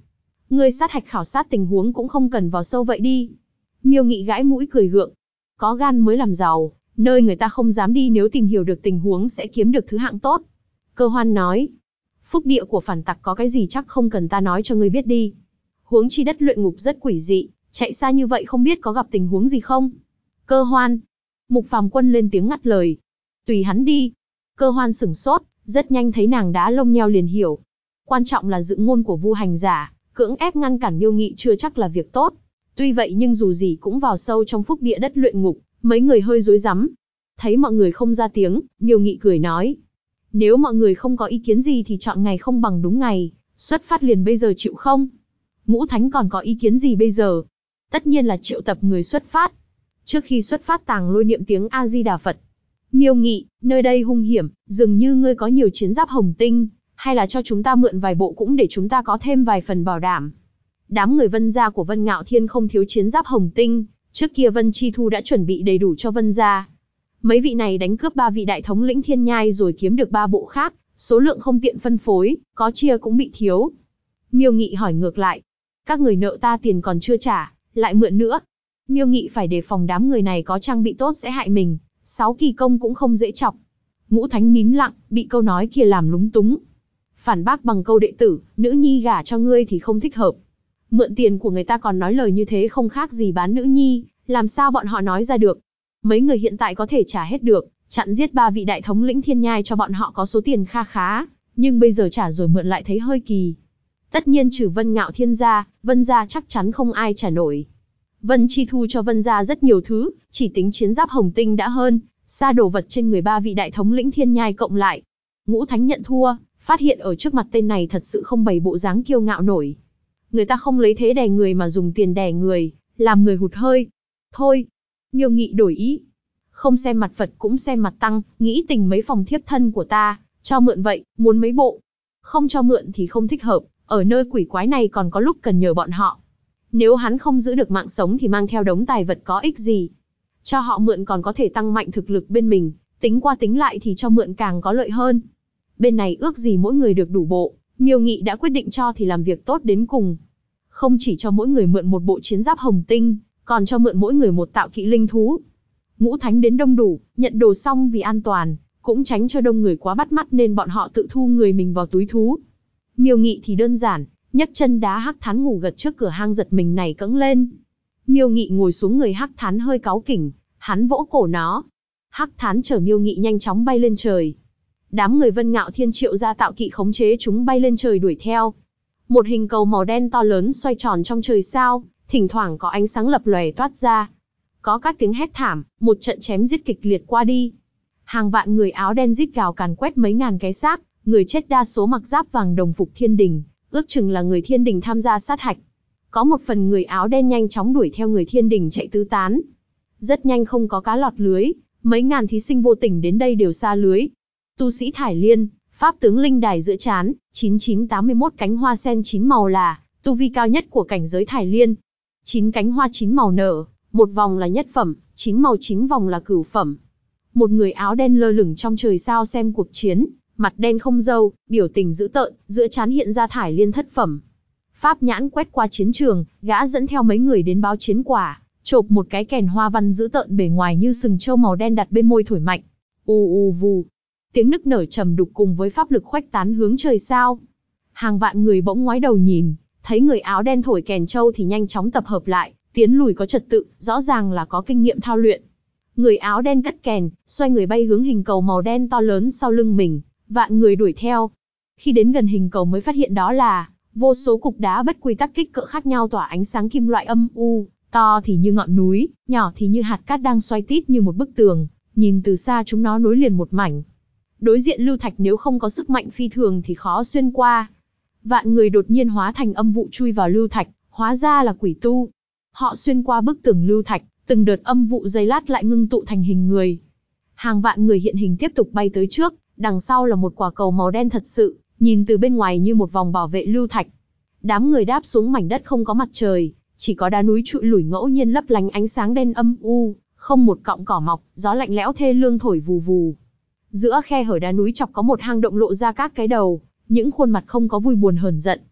Ngươi sát hạch khảo sát tình huống cũng không cần vào sâu vậy đi. Miêu Nghị gãi mũi cười gượng. Có gan mới làm giàu, nơi người ta không dám đi, nếu tìm hiểu được tình huống sẽ kiếm được thứ hạng tốt. Cơ Hoan nói. Phúc địa của phản tặc có cái gì chắc không cần ta nói cho ngươi biết đi. Huống chi đất luyện ngục rất quỷ dị, chạy xa như vậy không biết có gặp tình huống gì không? Cơ Hoan. Mục Phàm Quân lên tiếng ngắt lời. Tùy hắn đi. Cơ Hoan sửng sốt, rất nhanh thấy nàng đá lông nheo liền hiểu. Quan trọng là dự ngôn của Vu hành giả, cưỡng ép ngăn cản Miêu Nghị chưa chắc là việc tốt. Tuy vậy nhưng dù gì cũng vào sâu trong phúc địa đất luyện ngục, mấy người hơi rối rắm. Thấy mọi người không ra tiếng, Miêu Nghị cười nói. Nếu mọi người không có ý kiến gì thì chọn ngày không bằng đúng ngày, xuất phát liền bây giờ chịu không? Ngũ Thánh còn có ý kiến gì bây giờ? Tất nhiên là triệu tập người xuất phát. Trước khi xuất phát Tàng Lôi niệm tiếng A-di-đà Phật. Miêu Nghị, nơi đây hung hiểm, dường như ngươi có nhiều chiến giáp hồng tinh, hay là cho chúng ta mượn vài bộ cũng để chúng ta có thêm vài phần bảo đảm. Đám người Vân gia của Vân Ngạo Thiên không thiếu chiến giáp hồng tinh, trước kia Vân Chi Thu đã chuẩn bị đầy đủ cho Vân gia. Mấy vị này đánh cướp 3 vị đại thống lĩnh Thiên Nhai rồi kiếm được 3 bộ khác, số lượng không tiện phân phối, có chia cũng bị thiếu. Miêu Nghị hỏi ngược lại, các người nợ ta tiền còn chưa trả, lại mượn nữa. Miêu Nghị phải đề phòng đám người này có trang bị tốt sẽ hại mình, 6 kỳ công cũng không dễ chọc. Ngũ Thánh nín lặng, bị câu nói kia làm lúng túng. Phản bác bằng câu đệ tử, nữ nhi gả cho ngươi thì không thích hợp. Mượn tiền của người ta còn nói lời như thế không khác gì bán nữ nhi, làm sao bọn họ nói ra được. Mấy người hiện tại có thể trả hết được, chặn giết 3 vị đại thống lĩnh Thiên Nhai cho bọn họ có số tiền kha khá, nhưng bây giờ trả rồi mượn lại thấy hơi kỳ. Tất nhiên trừ Vân Ngạo Thiên gia, Vân gia chắc chắn không ai trả nổi. Vân Chi Thu cho Vân gia rất nhiều thứ, chỉ tính chiến giáp hồng tinh đã hơn, xa đồ vật trên người 3 vị đại thống lĩnh Thiên Nhai cộng lại. Ngũ Thánh nhận thua, phát hiện ở trước mặt tên này thật sự không bày bộ dáng kiêu ngạo nổi. Người ta không lấy thế đè người mà dùng tiền đè người, làm người hụt hơi. Thôi, Miêu Nghị đổi ý. Không xem mặt Phật cũng xem mặt Tăng, nghĩ tình mấy phòng thiếp thân của ta, cho mượn vậy, muốn mấy bộ. Không cho mượn thì không thích hợp, ở nơi quỷ quái này còn có lúc cần nhờ bọn họ. Nếu hắn không giữ được mạng sống thì mang theo đống tài vật có ích gì. Cho họ mượn còn có thể tăng mạnh thực lực bên mình, tính qua tính lại thì cho mượn càng có lợi hơn. Bên này ước gì mỗi người được đủ bộ, Miêu Nghị đã quyết định cho thì làm việc tốt đến cùng. Không chỉ cho mỗi người mượn một bộ chiến giáp hồng tinh, còn cho mượn mỗi người một tạo kỵ linh thú. Ngũ Thánh đến đông đủ, nhận đồ xong vì an toàn, cũng tránh cho đông người quá bắt mắt nên bọn họ tự thu người mình vào túi thú. Miêu Nghị thì đơn giản, nhấc chân đá Hắc Thán ngủ gật trước cửa hang giật mình nảy cẫng lên. Miêu Nghị ngồi xuống người Hắc Thán hơi cáu kỉnh, hắn vỗ cổ nó. Hắc Thán chở Miêu Nghị nhanh chóng bay lên trời. Đám người Vân Ngạo Thiên triệu ra tạo kỵ khống chế chúng bay lên trời đuổi theo. Một hình cầu màu đen to lớn xoay tròn trong trời sao, thỉnh thoảng có ánh sáng lập lòe toát ra. Có các tiếng hét thảm, một trận chém giết kịch liệt qua đi. Hàng vạn người áo đen rít gào càn quét mấy ngàn cái xác, người chết đa số mặc giáp vàng đồng phục thiên đình, ước chừng là người thiên đình tham gia sát hạch. Có một phần người áo đen nhanh chóng đuổi theo người thiên đình chạy tứ tán. Rất nhanh không có cá lọt lưới, mấy ngàn thí sinh vô tình đến đây đều sa lưới. Tu sĩ Thải Liên, pháp tướng linh đài giữa trán, 9981 cánh hoa sen 9 màu là tu vi cao nhất của cảnh giới Thải Liên. 9 cánh hoa 9 màu nở, một vòng là nhất phẩm, 9 màu 9 vòng là cửu phẩm. Một người áo đen lơ lửng trong trời sao xem cuộc chiến, mặt đen không râu, biểu tình dữ tợn, giữa trán hiện ra Thải Liên thất phẩm. Pháp nhãn quét qua chiến trường, gã dẫn theo mấy người đến báo chiến quả, chộp một cái kèn hoa văn dữ tợn bề ngoài như sừng trâu màu đen đặt bên môi thổi mạnh. U u vù. Tiếng nức nở trầm đục cùng với pháp lực khuếch tán hướng trời sao. Hàng vạn người bỗng ngoái đầu nhìn, thấy người áo đen thổi kèn trâu thì nhanh chóng tập hợp lại, tiến lùi có trật tự, rõ ràng là có kinh nghiệm thao luyện. Người áo đen cất kèn, xoay người bay hướng hình cầu màu đen to lớn sau lưng mình, vạn người đuổi theo. Khi đến gần hình cầu mới phát hiện đó là vô số cục đá bất quy tắc kích cỡ khác nhau tỏa ánh sáng kim loại âm u, to thì như ngọn núi, nhỏ thì như hạt cát đang xoay tít như một bức tường, nhìn từ xa chúng nó nối liền một mảnh. Đối diện lưu thạch nếu không có sức mạnh phi thường thì khó xuyên qua. Vạn người đột nhiên hóa thành âm vụ chui vào lưu thạch, hóa ra là quỷ tu. Họ xuyên qua bức tường lưu thạch, từng đợt âm vụ giây lát lại ngưng tụ thành hình người. Hàng vạn người hiện hình tiếp tục bay tới trước, đằng sau là một quả cầu màu đen thật sự, nhìn từ bên ngoài như một vòng bảo vệ lưu thạch. Đám người đáp xuống mảnh đất không có mặt trời, chỉ có đá núi trụi lủi ngẫu nhiên lấp lánh ánh sáng đen âm u, không một cọng cỏ mọc, gió lạnh lẽo thê lương thổi vù vù. Giữa khe hở đá núi chọc có một hang động lộ ra các cái đầu, những khuôn mặt không có vui buồn hờn giận.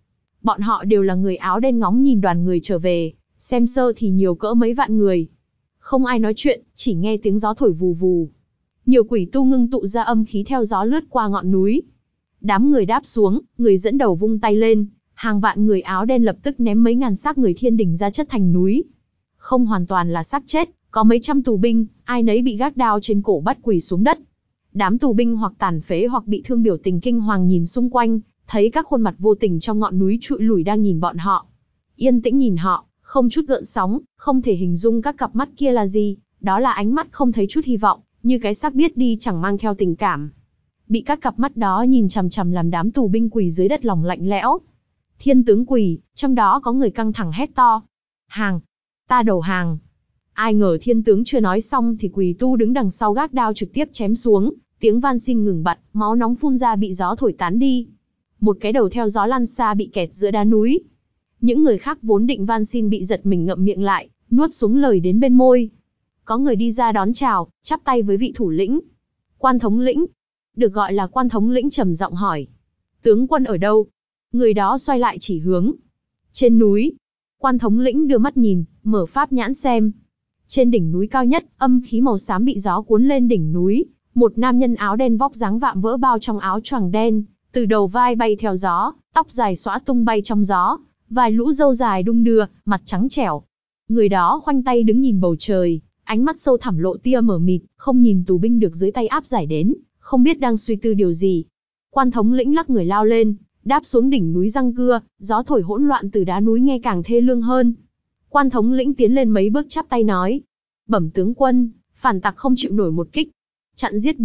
Bọn họ đều là người áo đen ngóng nhìn đoàn người trở về, xem sơ thì nhiều cỡ mấy vạn người. Không ai nói chuyện, chỉ nghe tiếng gió thổi vù vù. Nhiều quỷ tu ngưng tụ ra âm khí theo gió lướt qua ngọn núi. Đám người đáp xuống, người dẫn đầu vung tay lên, hàng vạn người áo đen lập tức ném mấy ngàn xác người thiên đình ra chất thành núi. Không hoàn toàn là xác chết, có mấy trăm tù binh, ai nấy bị gác đao trên cổ bắt quỳ xuống đất. Đám tù binh hoặc tàn phế hoặc bị thương biểu tình kinh hoàng nhìn xung quanh, thấy các khuôn mặt vô tình trong ngọn núi trụi lủi đang nhìn bọn họ. Yên tĩnh nhìn họ, không chút gợn sóng, không thể hình dung các cặp mắt kia là gì, đó là ánh mắt không thấy chút hy vọng, như cái xác biết đi chẳng mang theo tình cảm. Bị các cặp mắt đó nhìn chằm chằm làm đám tù binh quỳ dưới đất lòng lạnh lẽo. Thiên tướng quỳ, trong đó có người căng thẳng hét to. Hàng! Ta đầu hàng! Ai ngờ thiên tướng chưa nói xong thì quỳ tu đứng đằng sau gác đao trực tiếp chém xuống, tiếng van xin ngừng bặt, máu nóng phun ra bị gió thổi tán đi. Một cái đầu theo gió lăn xa bị kẹt giữa đá núi. Những người khác vốn định van xin bị giật mình ngậm miệng lại, nuốt xuống lời đến bên môi. Có người đi ra đón chào, chắp tay với vị thủ lĩnh. Quan thống lĩnh, được gọi là quan thống lĩnh trầm giọng hỏi. Tướng quân ở đâu? Người đó xoay lại chỉ hướng. Trên núi. Quan thống lĩnh đưa mắt nhìn, mở pháp nhãn xem. Trên đỉnh núi cao nhất, âm khí màu xám bị gió cuốn lên đỉnh núi. Một nam nhân áo đen vóc dáng vạm vỡ bao trong áo choàng đen, từ đầu vai bay theo gió, tóc dài xõa tung bay trong gió, vài lũ râu dài đung đưa, mặt trắng trẻo. Người đó khoanh tay đứng nhìn bầu trời, ánh mắt sâu thẳm lộ tia mờ mịt, không nhìn tù binh được dưới tay áp giải đến, không biết đang suy tư điều gì. Quan thống lĩnh lắc người lao lên, đáp xuống đỉnh núi răng cưa, gió thổi hỗn loạn từ đá núi nghe càng thê lương hơn. Quan thống lĩnh tiến lên mấy bước chắp tay nói: Bẩm tướng quân, phản tặc không chịu nổi một kích, chặn giết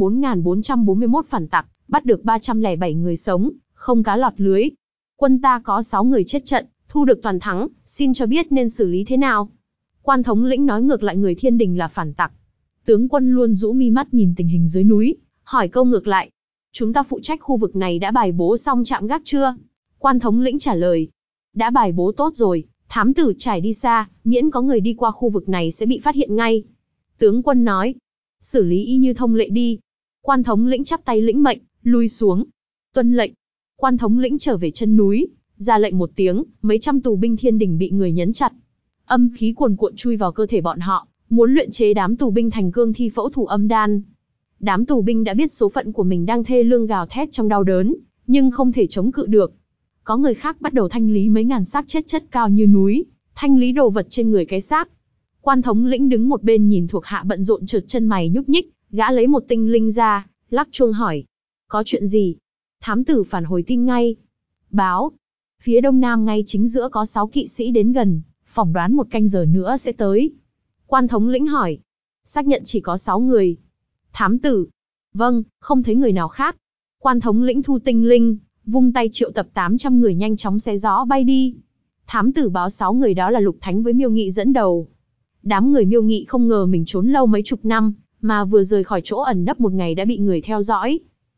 4.441 phản tặc, bắt được 307 người sống, không cá lọt lưới. Quân ta có 6 người chết trận, thu được toàn thắng, xin cho biết nên xử lý thế nào. Quan thống lĩnh nói ngược lại người thiên đình là phản tặc. Tướng quân luôn rũ mi mắt nhìn tình hình dưới núi, hỏi câu ngược lại. Chúng ta phụ trách khu vực này đã bài bố xong trạm gác chưa? Quan thống lĩnh trả lời. Đã bài bố tốt rồi, thám tử trải đi xa, miễn có người đi qua khu vực này sẽ bị phát hiện ngay. Tướng quân nói. Xử lý y như thông lệ đi. Quan thống lĩnh chắp tay lĩnh mệnh, lui xuống. Tuân lệnh. Quan thống lĩnh trở về chân núi, ra lệnh một tiếng, mấy trăm tù binh thiên đình bị người nhấn chặt. Âm khí cuồn cuộn chui vào cơ thể bọn họ, muốn luyện chế đám tù binh thành cương thi phẫu thủ âm đan. Đám tù binh đã biết số phận của mình đang thê lương gào thét trong đau đớn, nhưng không thể chống cự được. Có người khác bắt đầu thanh lý mấy ngàn xác chết chất cao như núi, thanh lý đồ vật trên người cái xác. Quan thống lĩnh đứng một bên nhìn thuộc hạ bận rộn trượt chân mày nhúc nhích, gã lấy một tinh linh ra, lắc chuông hỏi. Có chuyện gì? Thám tử phản hồi tin ngay. Báo. Phía đông nam ngay chính giữa có 6 kỵ sĩ đến gần, phỏng đoán một canh giờ nữa sẽ tới. Quan thống lĩnh hỏi. Xác nhận chỉ có 6 người. Thám tử. Vâng, không thấy người nào khác. Quan thống lĩnh thu tinh linh, vung tay triệu tập 800 người nhanh chóng xé gió bay đi. Thám tử báo 6 người đó là Lục Thánh với Miêu Nghị dẫn đầu. Đám người Miêu Nghị không ngờ mình trốn lâu mấy chục năm, mà vừa rời khỏi chỗ ẩn nấp một ngày đã bị người theo dõi.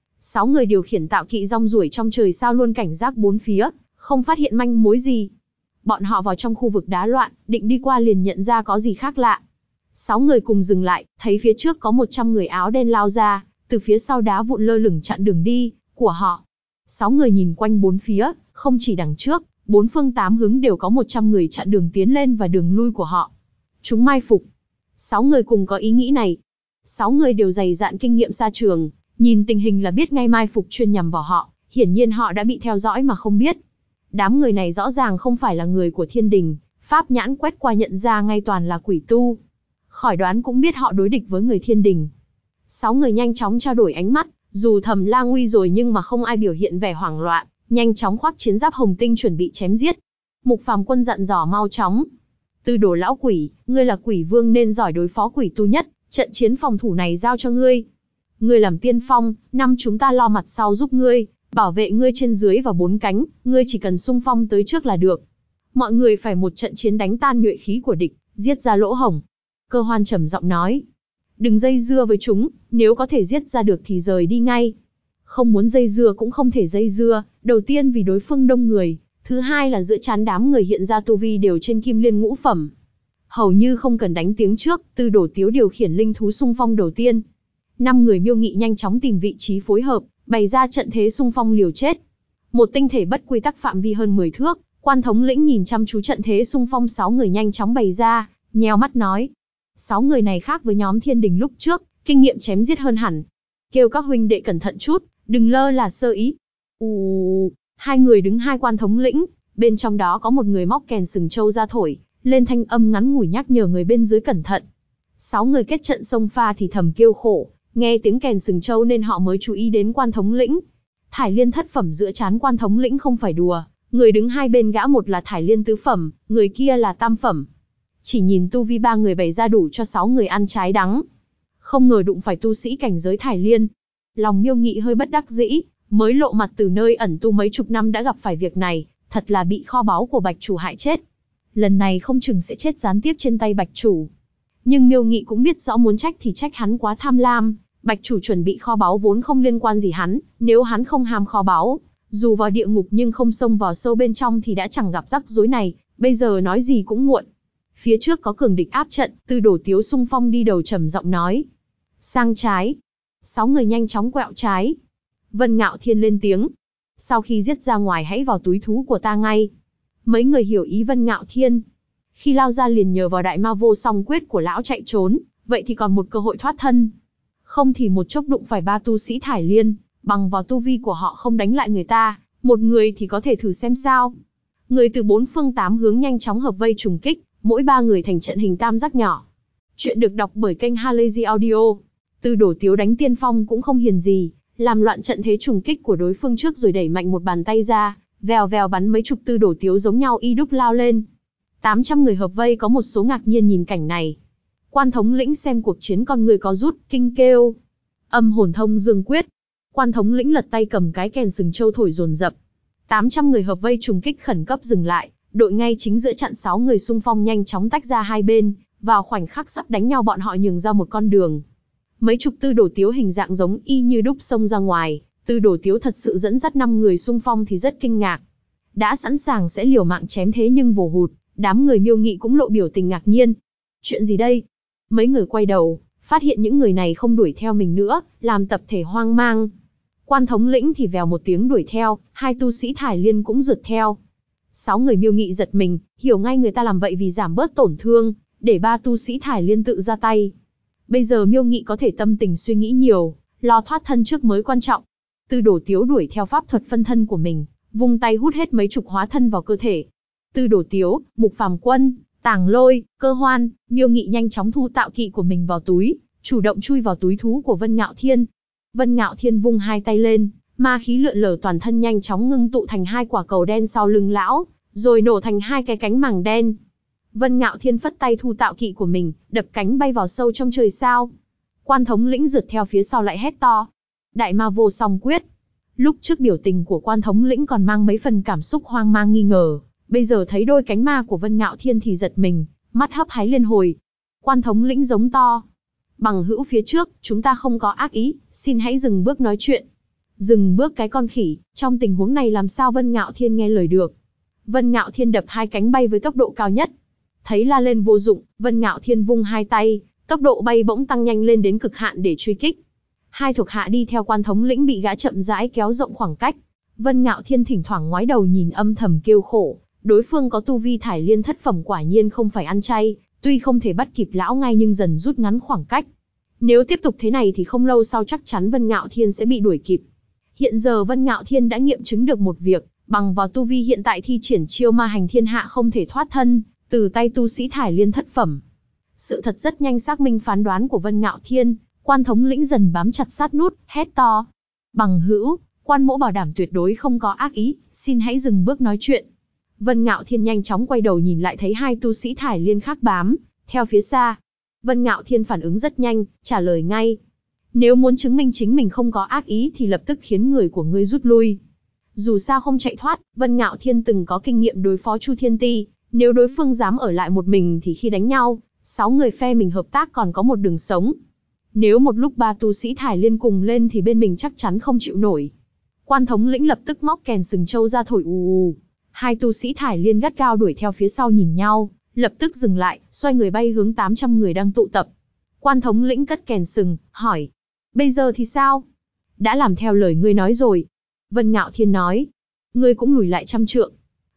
6 người điều khiển tạo kỵ rong ruổi trong trời sao luôn cảnh giác bốn phía, không phát hiện manh mối gì. Bọn họ vào trong khu vực đá loạn, định đi qua liền nhận ra có gì khác lạ. 6 người cùng dừng lại, thấy phía trước có 100 người áo đen lao ra, từ phía sau đá vụn lơ lửng chặn đường đi của họ. 6 người nhìn quanh bốn phía, không chỉ đằng trước, bốn phương tám hướng đều có 100 người chặn đường tiến lên và đường lui của họ. Chúng mai phục. 6 người cùng có ý nghĩ này. 6 người đều dày dạn kinh nghiệm xa trường, nhìn tình hình là biết ngay mai phục chuyên nhằm vào họ, hiển nhiên họ đã bị theo dõi mà không biết. Đám người này rõ ràng không phải là người của thiên đình, pháp nhãn quét qua nhận ra ngay toàn là quỷ tu. Khỏi đoán cũng biết họ đối địch với người thiên đình. 6 người nhanh chóng trao đổi ánh mắt, dù thầm la nguy rồi nhưng mà không ai biểu hiện vẻ hoảng loạn, nhanh chóng khoác chiến giáp hồng tinh chuẩn bị chém giết. Mục Phàm Quân dặn dò mau chóng. Tư Đồ lão quỷ, ngươi là quỷ vương nên giỏi đối phó quỷ tu nhất, trận chiến phòng thủ này giao cho ngươi. Ngươi làm tiên phong, năm chúng ta lo mặt sau giúp ngươi, bảo vệ ngươi trên dưới và bốn cánh, ngươi chỉ cần xung phong tới trước là được. Mọi người phải một trận chiến đánh tan nhuệ khí của địch, giết ra lỗ hổng. Cơ Hoan trầm giọng nói, đừng dây dưa với chúng, nếu có thể giết ra được thì rời đi ngay. Không muốn dây dưa cũng không thể dây dưa, đầu tiên vì đối phương đông người, thứ hai là giữa chán đám người hiện ra tu vi đều trên kim liên ngũ phẩm. Hầu như không cần đánh tiếng trước, Tư Đồ Tiếu điều khiển linh thú xung phong đầu tiên. 5 người Miêu Nghị nhanh chóng tìm vị trí phối hợp, bày ra trận thế xung phong liều chết. Một tinh thể bất quy tắc phạm vi hơn 10 thước, Quan thống lĩnh nhìn chăm chú trận thế xung phong 6 người nhanh chóng bày ra, nheo mắt nói. 6 người này khác với nhóm thiên đình lúc trước, kinh nghiệm chém giết hơn hẳn. Kêu các huynh đệ cẩn thận chút, đừng lơ là sơ ý. Hai người đứng hai quan thống lĩnh, bên trong đó có một người móc kèn sừng trâu ra thổi, lên thanh âm ngắn ngủi nhắc nhở người bên dưới cẩn thận. 6 người kết trận xông pha thì thầm kêu khổ, nghe tiếng kèn sừng trâu nên họ mới chú ý đến quan thống lĩnh. Thải liên thất phẩm giữa trán quan thống lĩnh không phải đùa, người đứng hai bên gã một là thải liên tứ phẩm, người kia là tam phẩm. Chỉ nhìn tu vi ba người bày ra đủ cho 6 người ăn trái đắng. Không ngờ đụng phải tu sĩ cảnh giới thải liên. Lòng Miêu Nghị hơi bất đắc dĩ, mới lộ mặt từ nơi ẩn tu mấy chục năm đã gặp phải việc này, thật là bị kho báu của Bạch Chủ hại chết. Lần này không chừng sẽ chết gián tiếp trên tay Bạch Chủ. Nhưng Miêu Nghị cũng biết rõ muốn trách thì trách hắn quá tham lam, Bạch Chủ chuẩn bị kho báu vốn không liên quan gì hắn, nếu hắn không ham kho báu, dù vào địa ngục nhưng không xông vào sâu bên trong thì đã chẳng gặp rắc rối này, bây giờ nói gì cũng muộn. Phía trước có cường địch áp trận, Tư Đồ Tiếu xung phong đi đầu trầm giọng nói. Sang trái. 6 người nhanh chóng quẹo trái. Vân Ngạo Thiên lên tiếng. Sau khi giết ra ngoài hãy vào túi thú của ta ngay. Mấy người hiểu ý Vân Ngạo Thiên. Khi lao ra liền nhờ vào đại ma vô song quyết của lão chạy trốn, vậy thì còn một cơ hội thoát thân. Không thì một chốc đụng phải ba tu sĩ thải liên, bằng vào tu vi của họ không đánh lại người ta, một người thì có thể thử xem sao. Người từ 4 phương 8 hướng nhanh chóng hợp vây trùng kích, mỗi 3 người thành trận hình tam giác nhỏ. Chuyện được đọc bởi kênh Halazy Audio. Tư Đồ Tiếu đánh tiên phong cũng không hiền gì, làm loạn trận thế trùng kích của đối phương trước rồi đẩy mạnh một bàn tay ra, vèo vèo bắn mấy chục Tư Đồ Tiếu giống nhau y đúc lao lên. 800 người hợp vây có một số ngạc nhiên nhìn cảnh này. Quan thống lĩnh xem cuộc chiến con người có rút, kinh kêu. Âm hồn thông dương quyết. Quan thống lĩnh lật tay cầm cái kèn sừng trâu thổi dồn dập. 800 người hợp vây trùng kích khẩn cấp dừng lại, đội ngay chính giữa chặn 6 người xung phong nhanh chóng tách ra hai bên, vào khoảnh khắc sắp đánh nhau bọn họ nhường ra một con đường. Mấy chục Tư Đồ Tiếu hình dạng giống y như đúc xông ra ngoài, Tư Đồ Tiếu thật sự dẫn dắt 5 người xung phong thì rất kinh ngạc. Đã sẵn sàng sẽ liều mạng chém thế nhưng vồ hụt, đám người Miêu Nghị cũng lộ biểu tình ngạc nhiên. Chuyện gì đây? Mấy người quay đầu, phát hiện những người này không đuổi theo mình nữa, làm tập thể hoang mang. Quan thống lĩnh thì vèo một tiếng đuổi theo, hai tu sĩ thải liên cũng rượt theo. 6 người Miêu Nghị giật mình, hiểu ngay người ta làm vậy vì giảm bớt tổn thương, để ba tu sĩ thải liên tự ra tay. Bây giờ Miêu Nghị có thể tâm tình suy nghĩ nhiều, lo thoát thân trước mới quan trọng. Tư Đồ Tiếu đuổi theo pháp thuật phân thân của mình, vung tay hút hết mấy chục hóa thân vào cơ thể. Tư Đồ Tiếu, Mục Phàm Quân, Tàng Lôi, Cơ Hoan, Miêu Nghị nhanh chóng thu tạo kỵ của mình vào túi, chủ động chui vào túi thú của Vân Ngạo Thiên. Vân Ngạo Thiên vung hai tay lên, ma khí lượn lờ toàn thân nhanh chóng ngưng tụ thành hai quả cầu đen sau lưng lão, rồi nổ thành hai cái cánh màng đen. Vân Ngạo Thiên phất tay thu tạo kỵ của mình, đập cánh bay vào sâu trong trời sao. Quan thống lĩnh rượt theo phía sau lại hét to. Đại ma vô song quyết. Lúc trước biểu tình của quan thống lĩnh còn mang mấy phần cảm xúc hoang mang nghi ngờ, bây giờ thấy đôi cánh ma của Vân Ngạo Thiên thì giật mình, mắt hấp háy liên hồi. Quan thống lĩnh giống to. Bằng hữu phía trước, chúng ta không có ác ý, xin hãy dừng bước nói chuyện. Dừng bước cái con khỉ, trong tình huống này làm sao Vân Ngạo Thiên nghe lời được. Vân Ngạo Thiên đập hai cánh bay với tốc độ cao nhất. Thấy la lên vô dụng, Vân Ngạo Thiên vung hai tay, tốc độ bay bỗng tăng nhanh lên đến cực hạn để truy kích. Hai thuộc hạ đi theo quan thống lĩnh bị gã chậm rãi kéo rộng khoảng cách. Vân Ngạo Thiên thỉnh thoảng ngoái đầu nhìn âm thầm kêu khổ, đối phương có tu vi thải liên thất phẩm quả nhiên không phải ăn chay, tuy không thể bắt kịp lão ngay nhưng dần rút ngắn khoảng cách. Nếu tiếp tục thế này thì không lâu sau chắc chắn Vân Ngạo Thiên sẽ bị đuổi kịp. Hiện giờ Vân Ngạo Thiên đã nghiệm chứng được một việc, bằng vào tu vi hiện tại thi triển chiêu ma hành thiên hạ không thể thoát thân từ tay tu sĩ thải liên thất phẩm. Sự thật rất nhanh xác minh phán đoán của Vân Ngạo Thiên, quan thống lĩnh dần bám chặt sát nút, hét to. Bằng hữu, quan mỗ bảo đảm tuyệt đối không có ác ý, xin hãy dừng bước nói chuyện. Vân Ngạo Thiên nhanh chóng quay đầu nhìn lại thấy hai tu sĩ thải liên khác bám theo phía xa. Vân Ngạo Thiên phản ứng rất nhanh, trả lời ngay. Nếu muốn chứng minh chính mình không có ác ý thì lập tức khiến người của ngươi rút lui. Dù sao không chạy thoát, Vân Ngạo Thiên từng có kinh nghiệm đối phó Chu Thiên Ti, nếu đối phương dám ở lại một mình thì khi đánh nhau, 6 người phe mình hợp tác còn có một đường sống. Nếu một lúc ba tu sĩ thải liên cùng lên thì bên mình chắc chắn không chịu nổi. Quan thống lĩnh lập tức móc kèn sừng trâu ra thổi ù ù. Hai tu sĩ thải liên gắt gao đuổi theo phía sau nhìn nhau, lập tức dừng lại, xoay người bay hướng 800 người đang tụ tập. Quan thống lĩnh cất kèn sừng, hỏi. Bây giờ thì sao? Đã làm theo lời ngươi nói rồi. Vân Ngạo Thiên nói. Ngươi cũng lùi lại 100 trượng.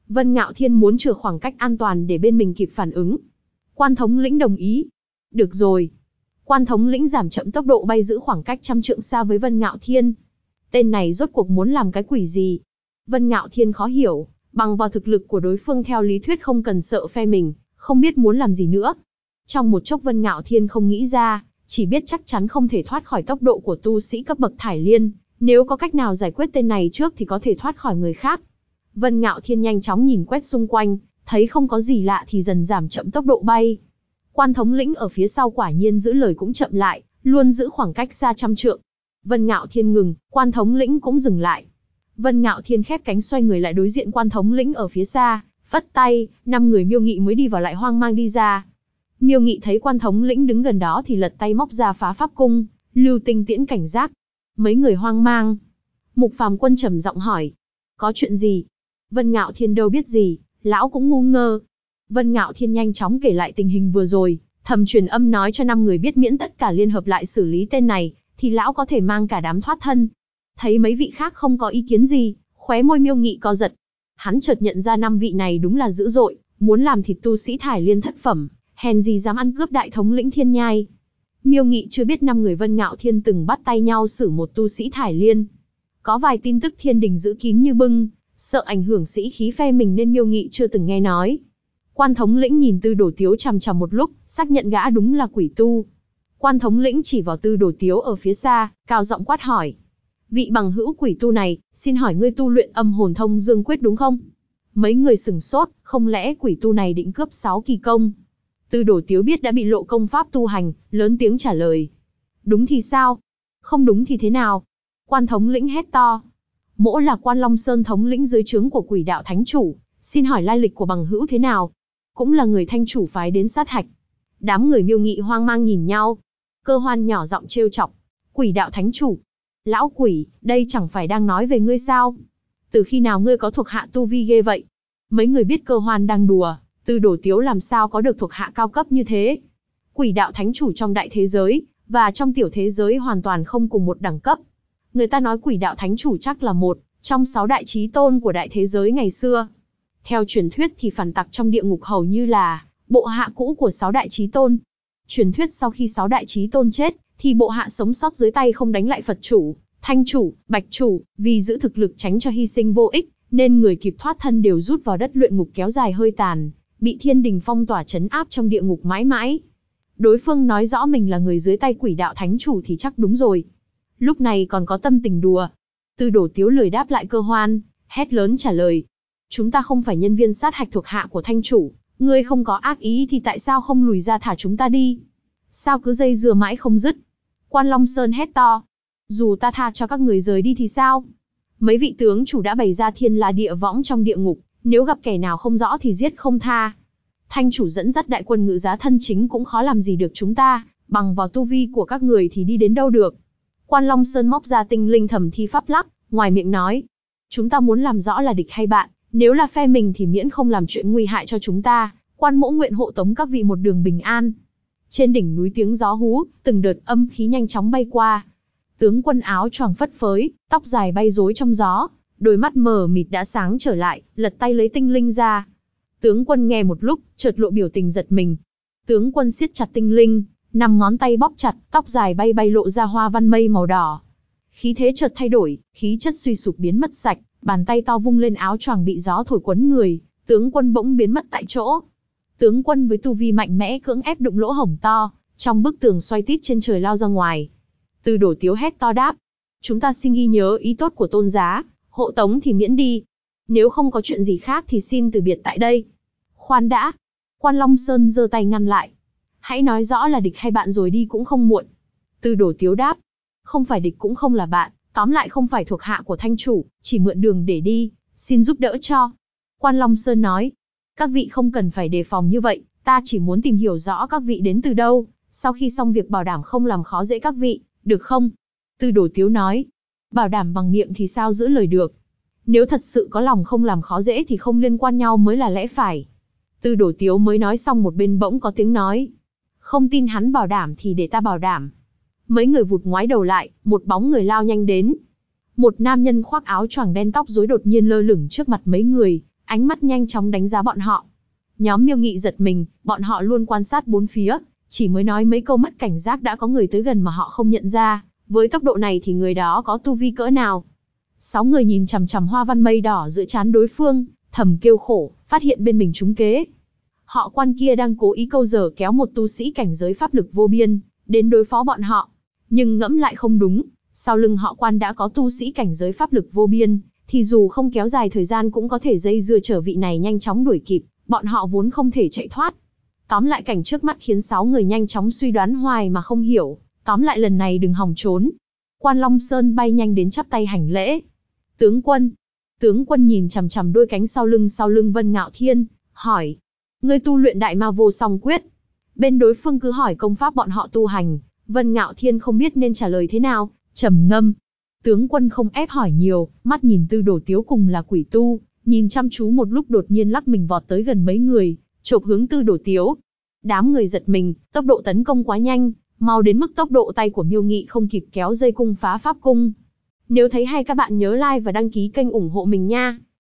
Vân Ngạo Thiên muốn chừa khoảng cách an toàn để bên mình kịp phản ứng. Quan thống lĩnh đồng ý. Được rồi. Quan thống lĩnh giảm chậm tốc độ bay giữ khoảng cách 100 trượng xa với Vân Ngạo Thiên. Tên này rốt cuộc muốn làm cái quỷ gì? Vân Ngạo Thiên khó hiểu, bằng vào thực lực của đối phương theo lý thuyết không cần sợ phe mình, không biết muốn làm gì nữa. Trong một chốc Vân Ngạo Thiên không nghĩ ra, chỉ biết chắc chắn không thể thoát khỏi tốc độ của tu sĩ cấp bậc Thải Liên, nếu có cách nào giải quyết tên này trước thì có thể thoát khỏi người khác. Vân Ngạo Thiên nhanh chóng nhìn quét xung quanh, thấy không có gì lạ thì dần giảm chậm tốc độ bay. Quan thống lĩnh ở phía sau quả nhiên giữ lời cũng chậm lại, luôn giữ khoảng cách xa 100 trượng. Vân Ngạo Thiên ngừng, quan thống lĩnh cũng dừng lại. Vân Ngạo Thiên khép cánh xoay người lại đối diện quan thống lĩnh ở phía xa, vất tay, 5 người Miêu Nghị mới đi vào lại hoang mang đi ra. Miêu Nghị thấy quan thống lĩnh đứng gần đó thì lật tay móc ra phá pháp cung, lưu tinh tiễn cảnh giác. Mấy người hoang mang. Mục Phàm Quân trầm giọng hỏi, có chuyện gì? Vân Ngạo Thiên đâu biết gì, lão cũng ngu ngơ. Vân Ngạo Thiên nhanh chóng kể lại tình hình vừa rồi, thầm truyền âm nói cho 5 người biết miễn tất cả liên hợp lại xử lý tên này, thì lão có thể mang cả đám thoát thân. Thấy mấy vị khác không có ý kiến gì, khóe môi Miêu Nghị co giật. Hắn chợt nhận ra 5 vị này đúng là dữ dội, muốn làm thịt tu sĩ Thải Liên thất phẩm, hèn gì dám ăn cướp đại thống lĩnh Thiên Nhai. Miêu Nghị chưa biết 5 người Vân Ngạo Thiên từng bắt tay nhau xử một tu sĩ Thải Liên. Có vài tin tức thiên đình giữ kín như bưng, sợ ảnh hưởng sĩ khí phe mình nên Miêu Nghị chưa từng nghe nói. Quan thống lĩnh nhìn Tư Đồ Tiếu chằm chằm một lúc, xác nhận gã đúng là quỷ tu. Quan thống lĩnh chỉ vào Tư Đồ Tiếu ở phía xa, cao giọng quát hỏi. Vị bằng hữu quỷ tu này, xin hỏi ngươi tu luyện âm hồn thông dương quyết đúng không? Mấy người sửng sốt, không lẽ quỷ tu này định cướp 6 kỳ công? Tư Đồ Tiếu biết đã bị lộ công pháp tu hành, lớn tiếng trả lời. Đúng thì sao? Không đúng thì thế nào? Quan thống lĩnh hét to. Mỗ là Quan Long Sơn thống lĩnh dưới trướng của Quỷ Đạo Thánh Chủ, xin hỏi lai lịch của bằng hữu thế nào? Cũng là người Thanh Chủ phái đến sát hạch. Đám người Miêu Nghị hoang mang nhìn nhau. Cơ Hoan nhỏ giọng trêu chọc. Quỷ Đạo Thánh Chủ. Lão quỷ, đây chẳng phải đang nói về ngươi sao? Từ khi nào ngươi có thuộc hạ tu vi ghê vậy? Mấy người biết Cơ Hoan đang đùa, Tư Đồ Tiếu làm sao có được thuộc hạ cao cấp như thế? Quỷ Đạo Thánh Chủ trong đại thế giới, và trong tiểu thế giới hoàn toàn không cùng một đẳng cấp. Người ta nói Quỷ Đạo Thánh Chủ chắc là một trong 6 đại chí tôn của đại thế giới ngày xưa. Theo truyền thuyết thì phản tặc trong địa ngục hầu như là bộ hạ cũ của 6 đại chí tôn. Truyền thuyết sau khi 6 đại chí tôn chết, thì bộ hạ sống sót dưới tay không đánh lại Phật chủ, Thanh chủ, Bạch chủ, vì giữ thực lực tránh cho hy sinh vô ích, nên người kịp thoát thân đều rút vào đất luyện ngục kéo dài hơi tàn, bị thiên đình phong tỏa trấn áp trong địa ngục mãi mãi. Đối phương nói rõ mình là người dưới tay Quỷ Đạo Thánh Chủ thì chắc đúng rồi. Lúc này còn có tâm tình đùa. Tư Đồ Tiếu lười đáp lại Cơ Hoan, hét lớn trả lời. Chúng ta không phải nhân viên sát hạch thuộc hạ của Thanh Chủ, ngươi không có ác ý thì tại sao không lùi ra thả chúng ta đi? Sao cứ dây dưa mãi không dứt? Quan Long Sơn hét to. Dù ta tha cho các người rời đi thì sao? Mấy vị tướng chủ đã bày ra thiên la địa võng trong địa ngục, nếu gặp kẻ nào không rõ thì giết không tha. Thanh Chủ dẫn dắt đại quân ngự giá thân chính cũng khó làm gì được chúng ta, bằng vào tu vi của các người thì đi đến đâu được. Quan Long Sơn móc ra tinh linh thầm thi pháp lắc, ngoài miệng nói. Chúng ta muốn làm rõ là địch hay bạn, nếu là phe mình thì miễn không làm chuyện nguy hại cho chúng ta, quan mỗ nguyện hộ tống các vị một đường bình an. Trên đỉnh núi tiếng gió hú, từng đợt âm khí nhanh chóng bay qua. Tướng quân áo choàng phất phới, tóc dài bay rối trong gió, đôi mắt mờ mịt đã sáng trở lại, lật tay lấy tinh linh ra. Tướng quân nghe một lúc, chợt lộ biểu tình giật mình. Tướng quân siết chặt tinh linh, 5 ngón tay bóp chặt, tóc dài bay bay lộ ra hoa văn mây màu đỏ. Khí thế chợt thay đổi, khí chất suy sụp biến mất sạch, bàn tay to vung lên áo choàng bị gió thổi quấn người, tướng quân bỗng biến mất tại chỗ. Tướng quân với tu vi mạnh mẽ cưỡng ép đụng lỗ hổng to, trong bức tường xoay tít trên trời lao ra ngoài. Tư Đồ Tiếu hét to đáp. Chúng ta xin ghi nhớ ý tốt của tôn giá, hộ tống thì miễn đi. Nếu không có chuyện gì khác thì xin từ biệt tại đây. Khoan đã. Quan Long Sơn giơ tay ngăn lại. Hãy nói rõ là địch hay bạn rồi đi cũng không muộn. Tư Đồ Tiếu đáp. Không phải địch cũng không là bạn, tóm lại không phải thuộc hạ của Thanh Chủ, chỉ mượn đường để đi, xin giúp đỡ cho. Quan Long Sơn nói. Các vị không cần phải đề phòng như vậy, ta chỉ muốn tìm hiểu rõ các vị đến từ đâu, sau khi xong việc bảo đảm không làm khó dễ các vị, được không? Tư Đồ Tiếu nói. Bảo đảm bằng miệng thì sao giữ lời được. Nếu thật sự có lòng không làm khó dễ thì không liên quan nhau mới là lẽ phải. Tư Đồ Tiếu mới nói xong một bên bỗng có tiếng nói. Không tin hắn bảo đảm thì để ta bảo đảm. Mấy người vụt ngoái đầu lại, một bóng người lao nhanh đến. Một nam nhân khoác áo choàng đen tóc rối đột nhiên lơ lửng trước mặt mấy người, ánh mắt nhanh chóng đánh giá bọn họ. Nhóm Miêu Nghị giật mình, bọn họ luôn quan sát bốn phía, chỉ mới nói mấy câu mất cảnh giác đã có người tới gần mà họ không nhận ra, với tốc độ này thì người đó có tu vi cỡ nào. 6 người nhìn chằm chằm hoa văn mây đỏ giữa trán đối phương, thầm kêu khổ, phát hiện bên mình trúng kế. Họ Quan kia đang cố ý câu giờ kéo một tu sĩ cảnh giới pháp lực vô biên, đến đối phó bọn họ. Nhưng ngẫm lại không đúng, sau lưng họ Quan đã có tu sĩ cảnh giới pháp lực vô biên, thì dù không kéo dài thời gian cũng có thể dây dưa chở vị này nhanh chóng đuổi kịp, bọn họ vốn không thể chạy thoát. Tóm lại cảnh trước mắt khiến 6 người nhanh chóng suy đoán hoài mà không hiểu, tóm lại lần này đừng hòng trốn. Quan Long Sơn bay nhanh đến chắp tay hành lễ. Tướng quân. Tướng quân nhìn chằm chằm đôi cánh sau lưng Vân Ngạo Thiên, hỏi. Ngươi tu luyện Đại Ma Vô Song Quyết. Bên đối phương cứ hỏi công pháp bọn họ tu hành, Vân Ngạo Thiên không biết nên trả lời thế nào, trầm ngâm. Tướng quân không ép hỏi nhiều, mắt nhìn Tư Đồ Tiếu cùng là quỷ tu, nhìn chăm chú một lúc đột nhiên lắc mình vọt tới gần mấy người, chộp hướng Tư Đồ Tiếu. Đám người giật mình, tốc độ tấn công quá nhanh, mau đến mức tốc độ tay của Miêu Nghị không kịp kéo dây cung phá pháp cung. Nếu thấy hay các bạn nhớ like và đăng ký kênh ủng hộ mình nha.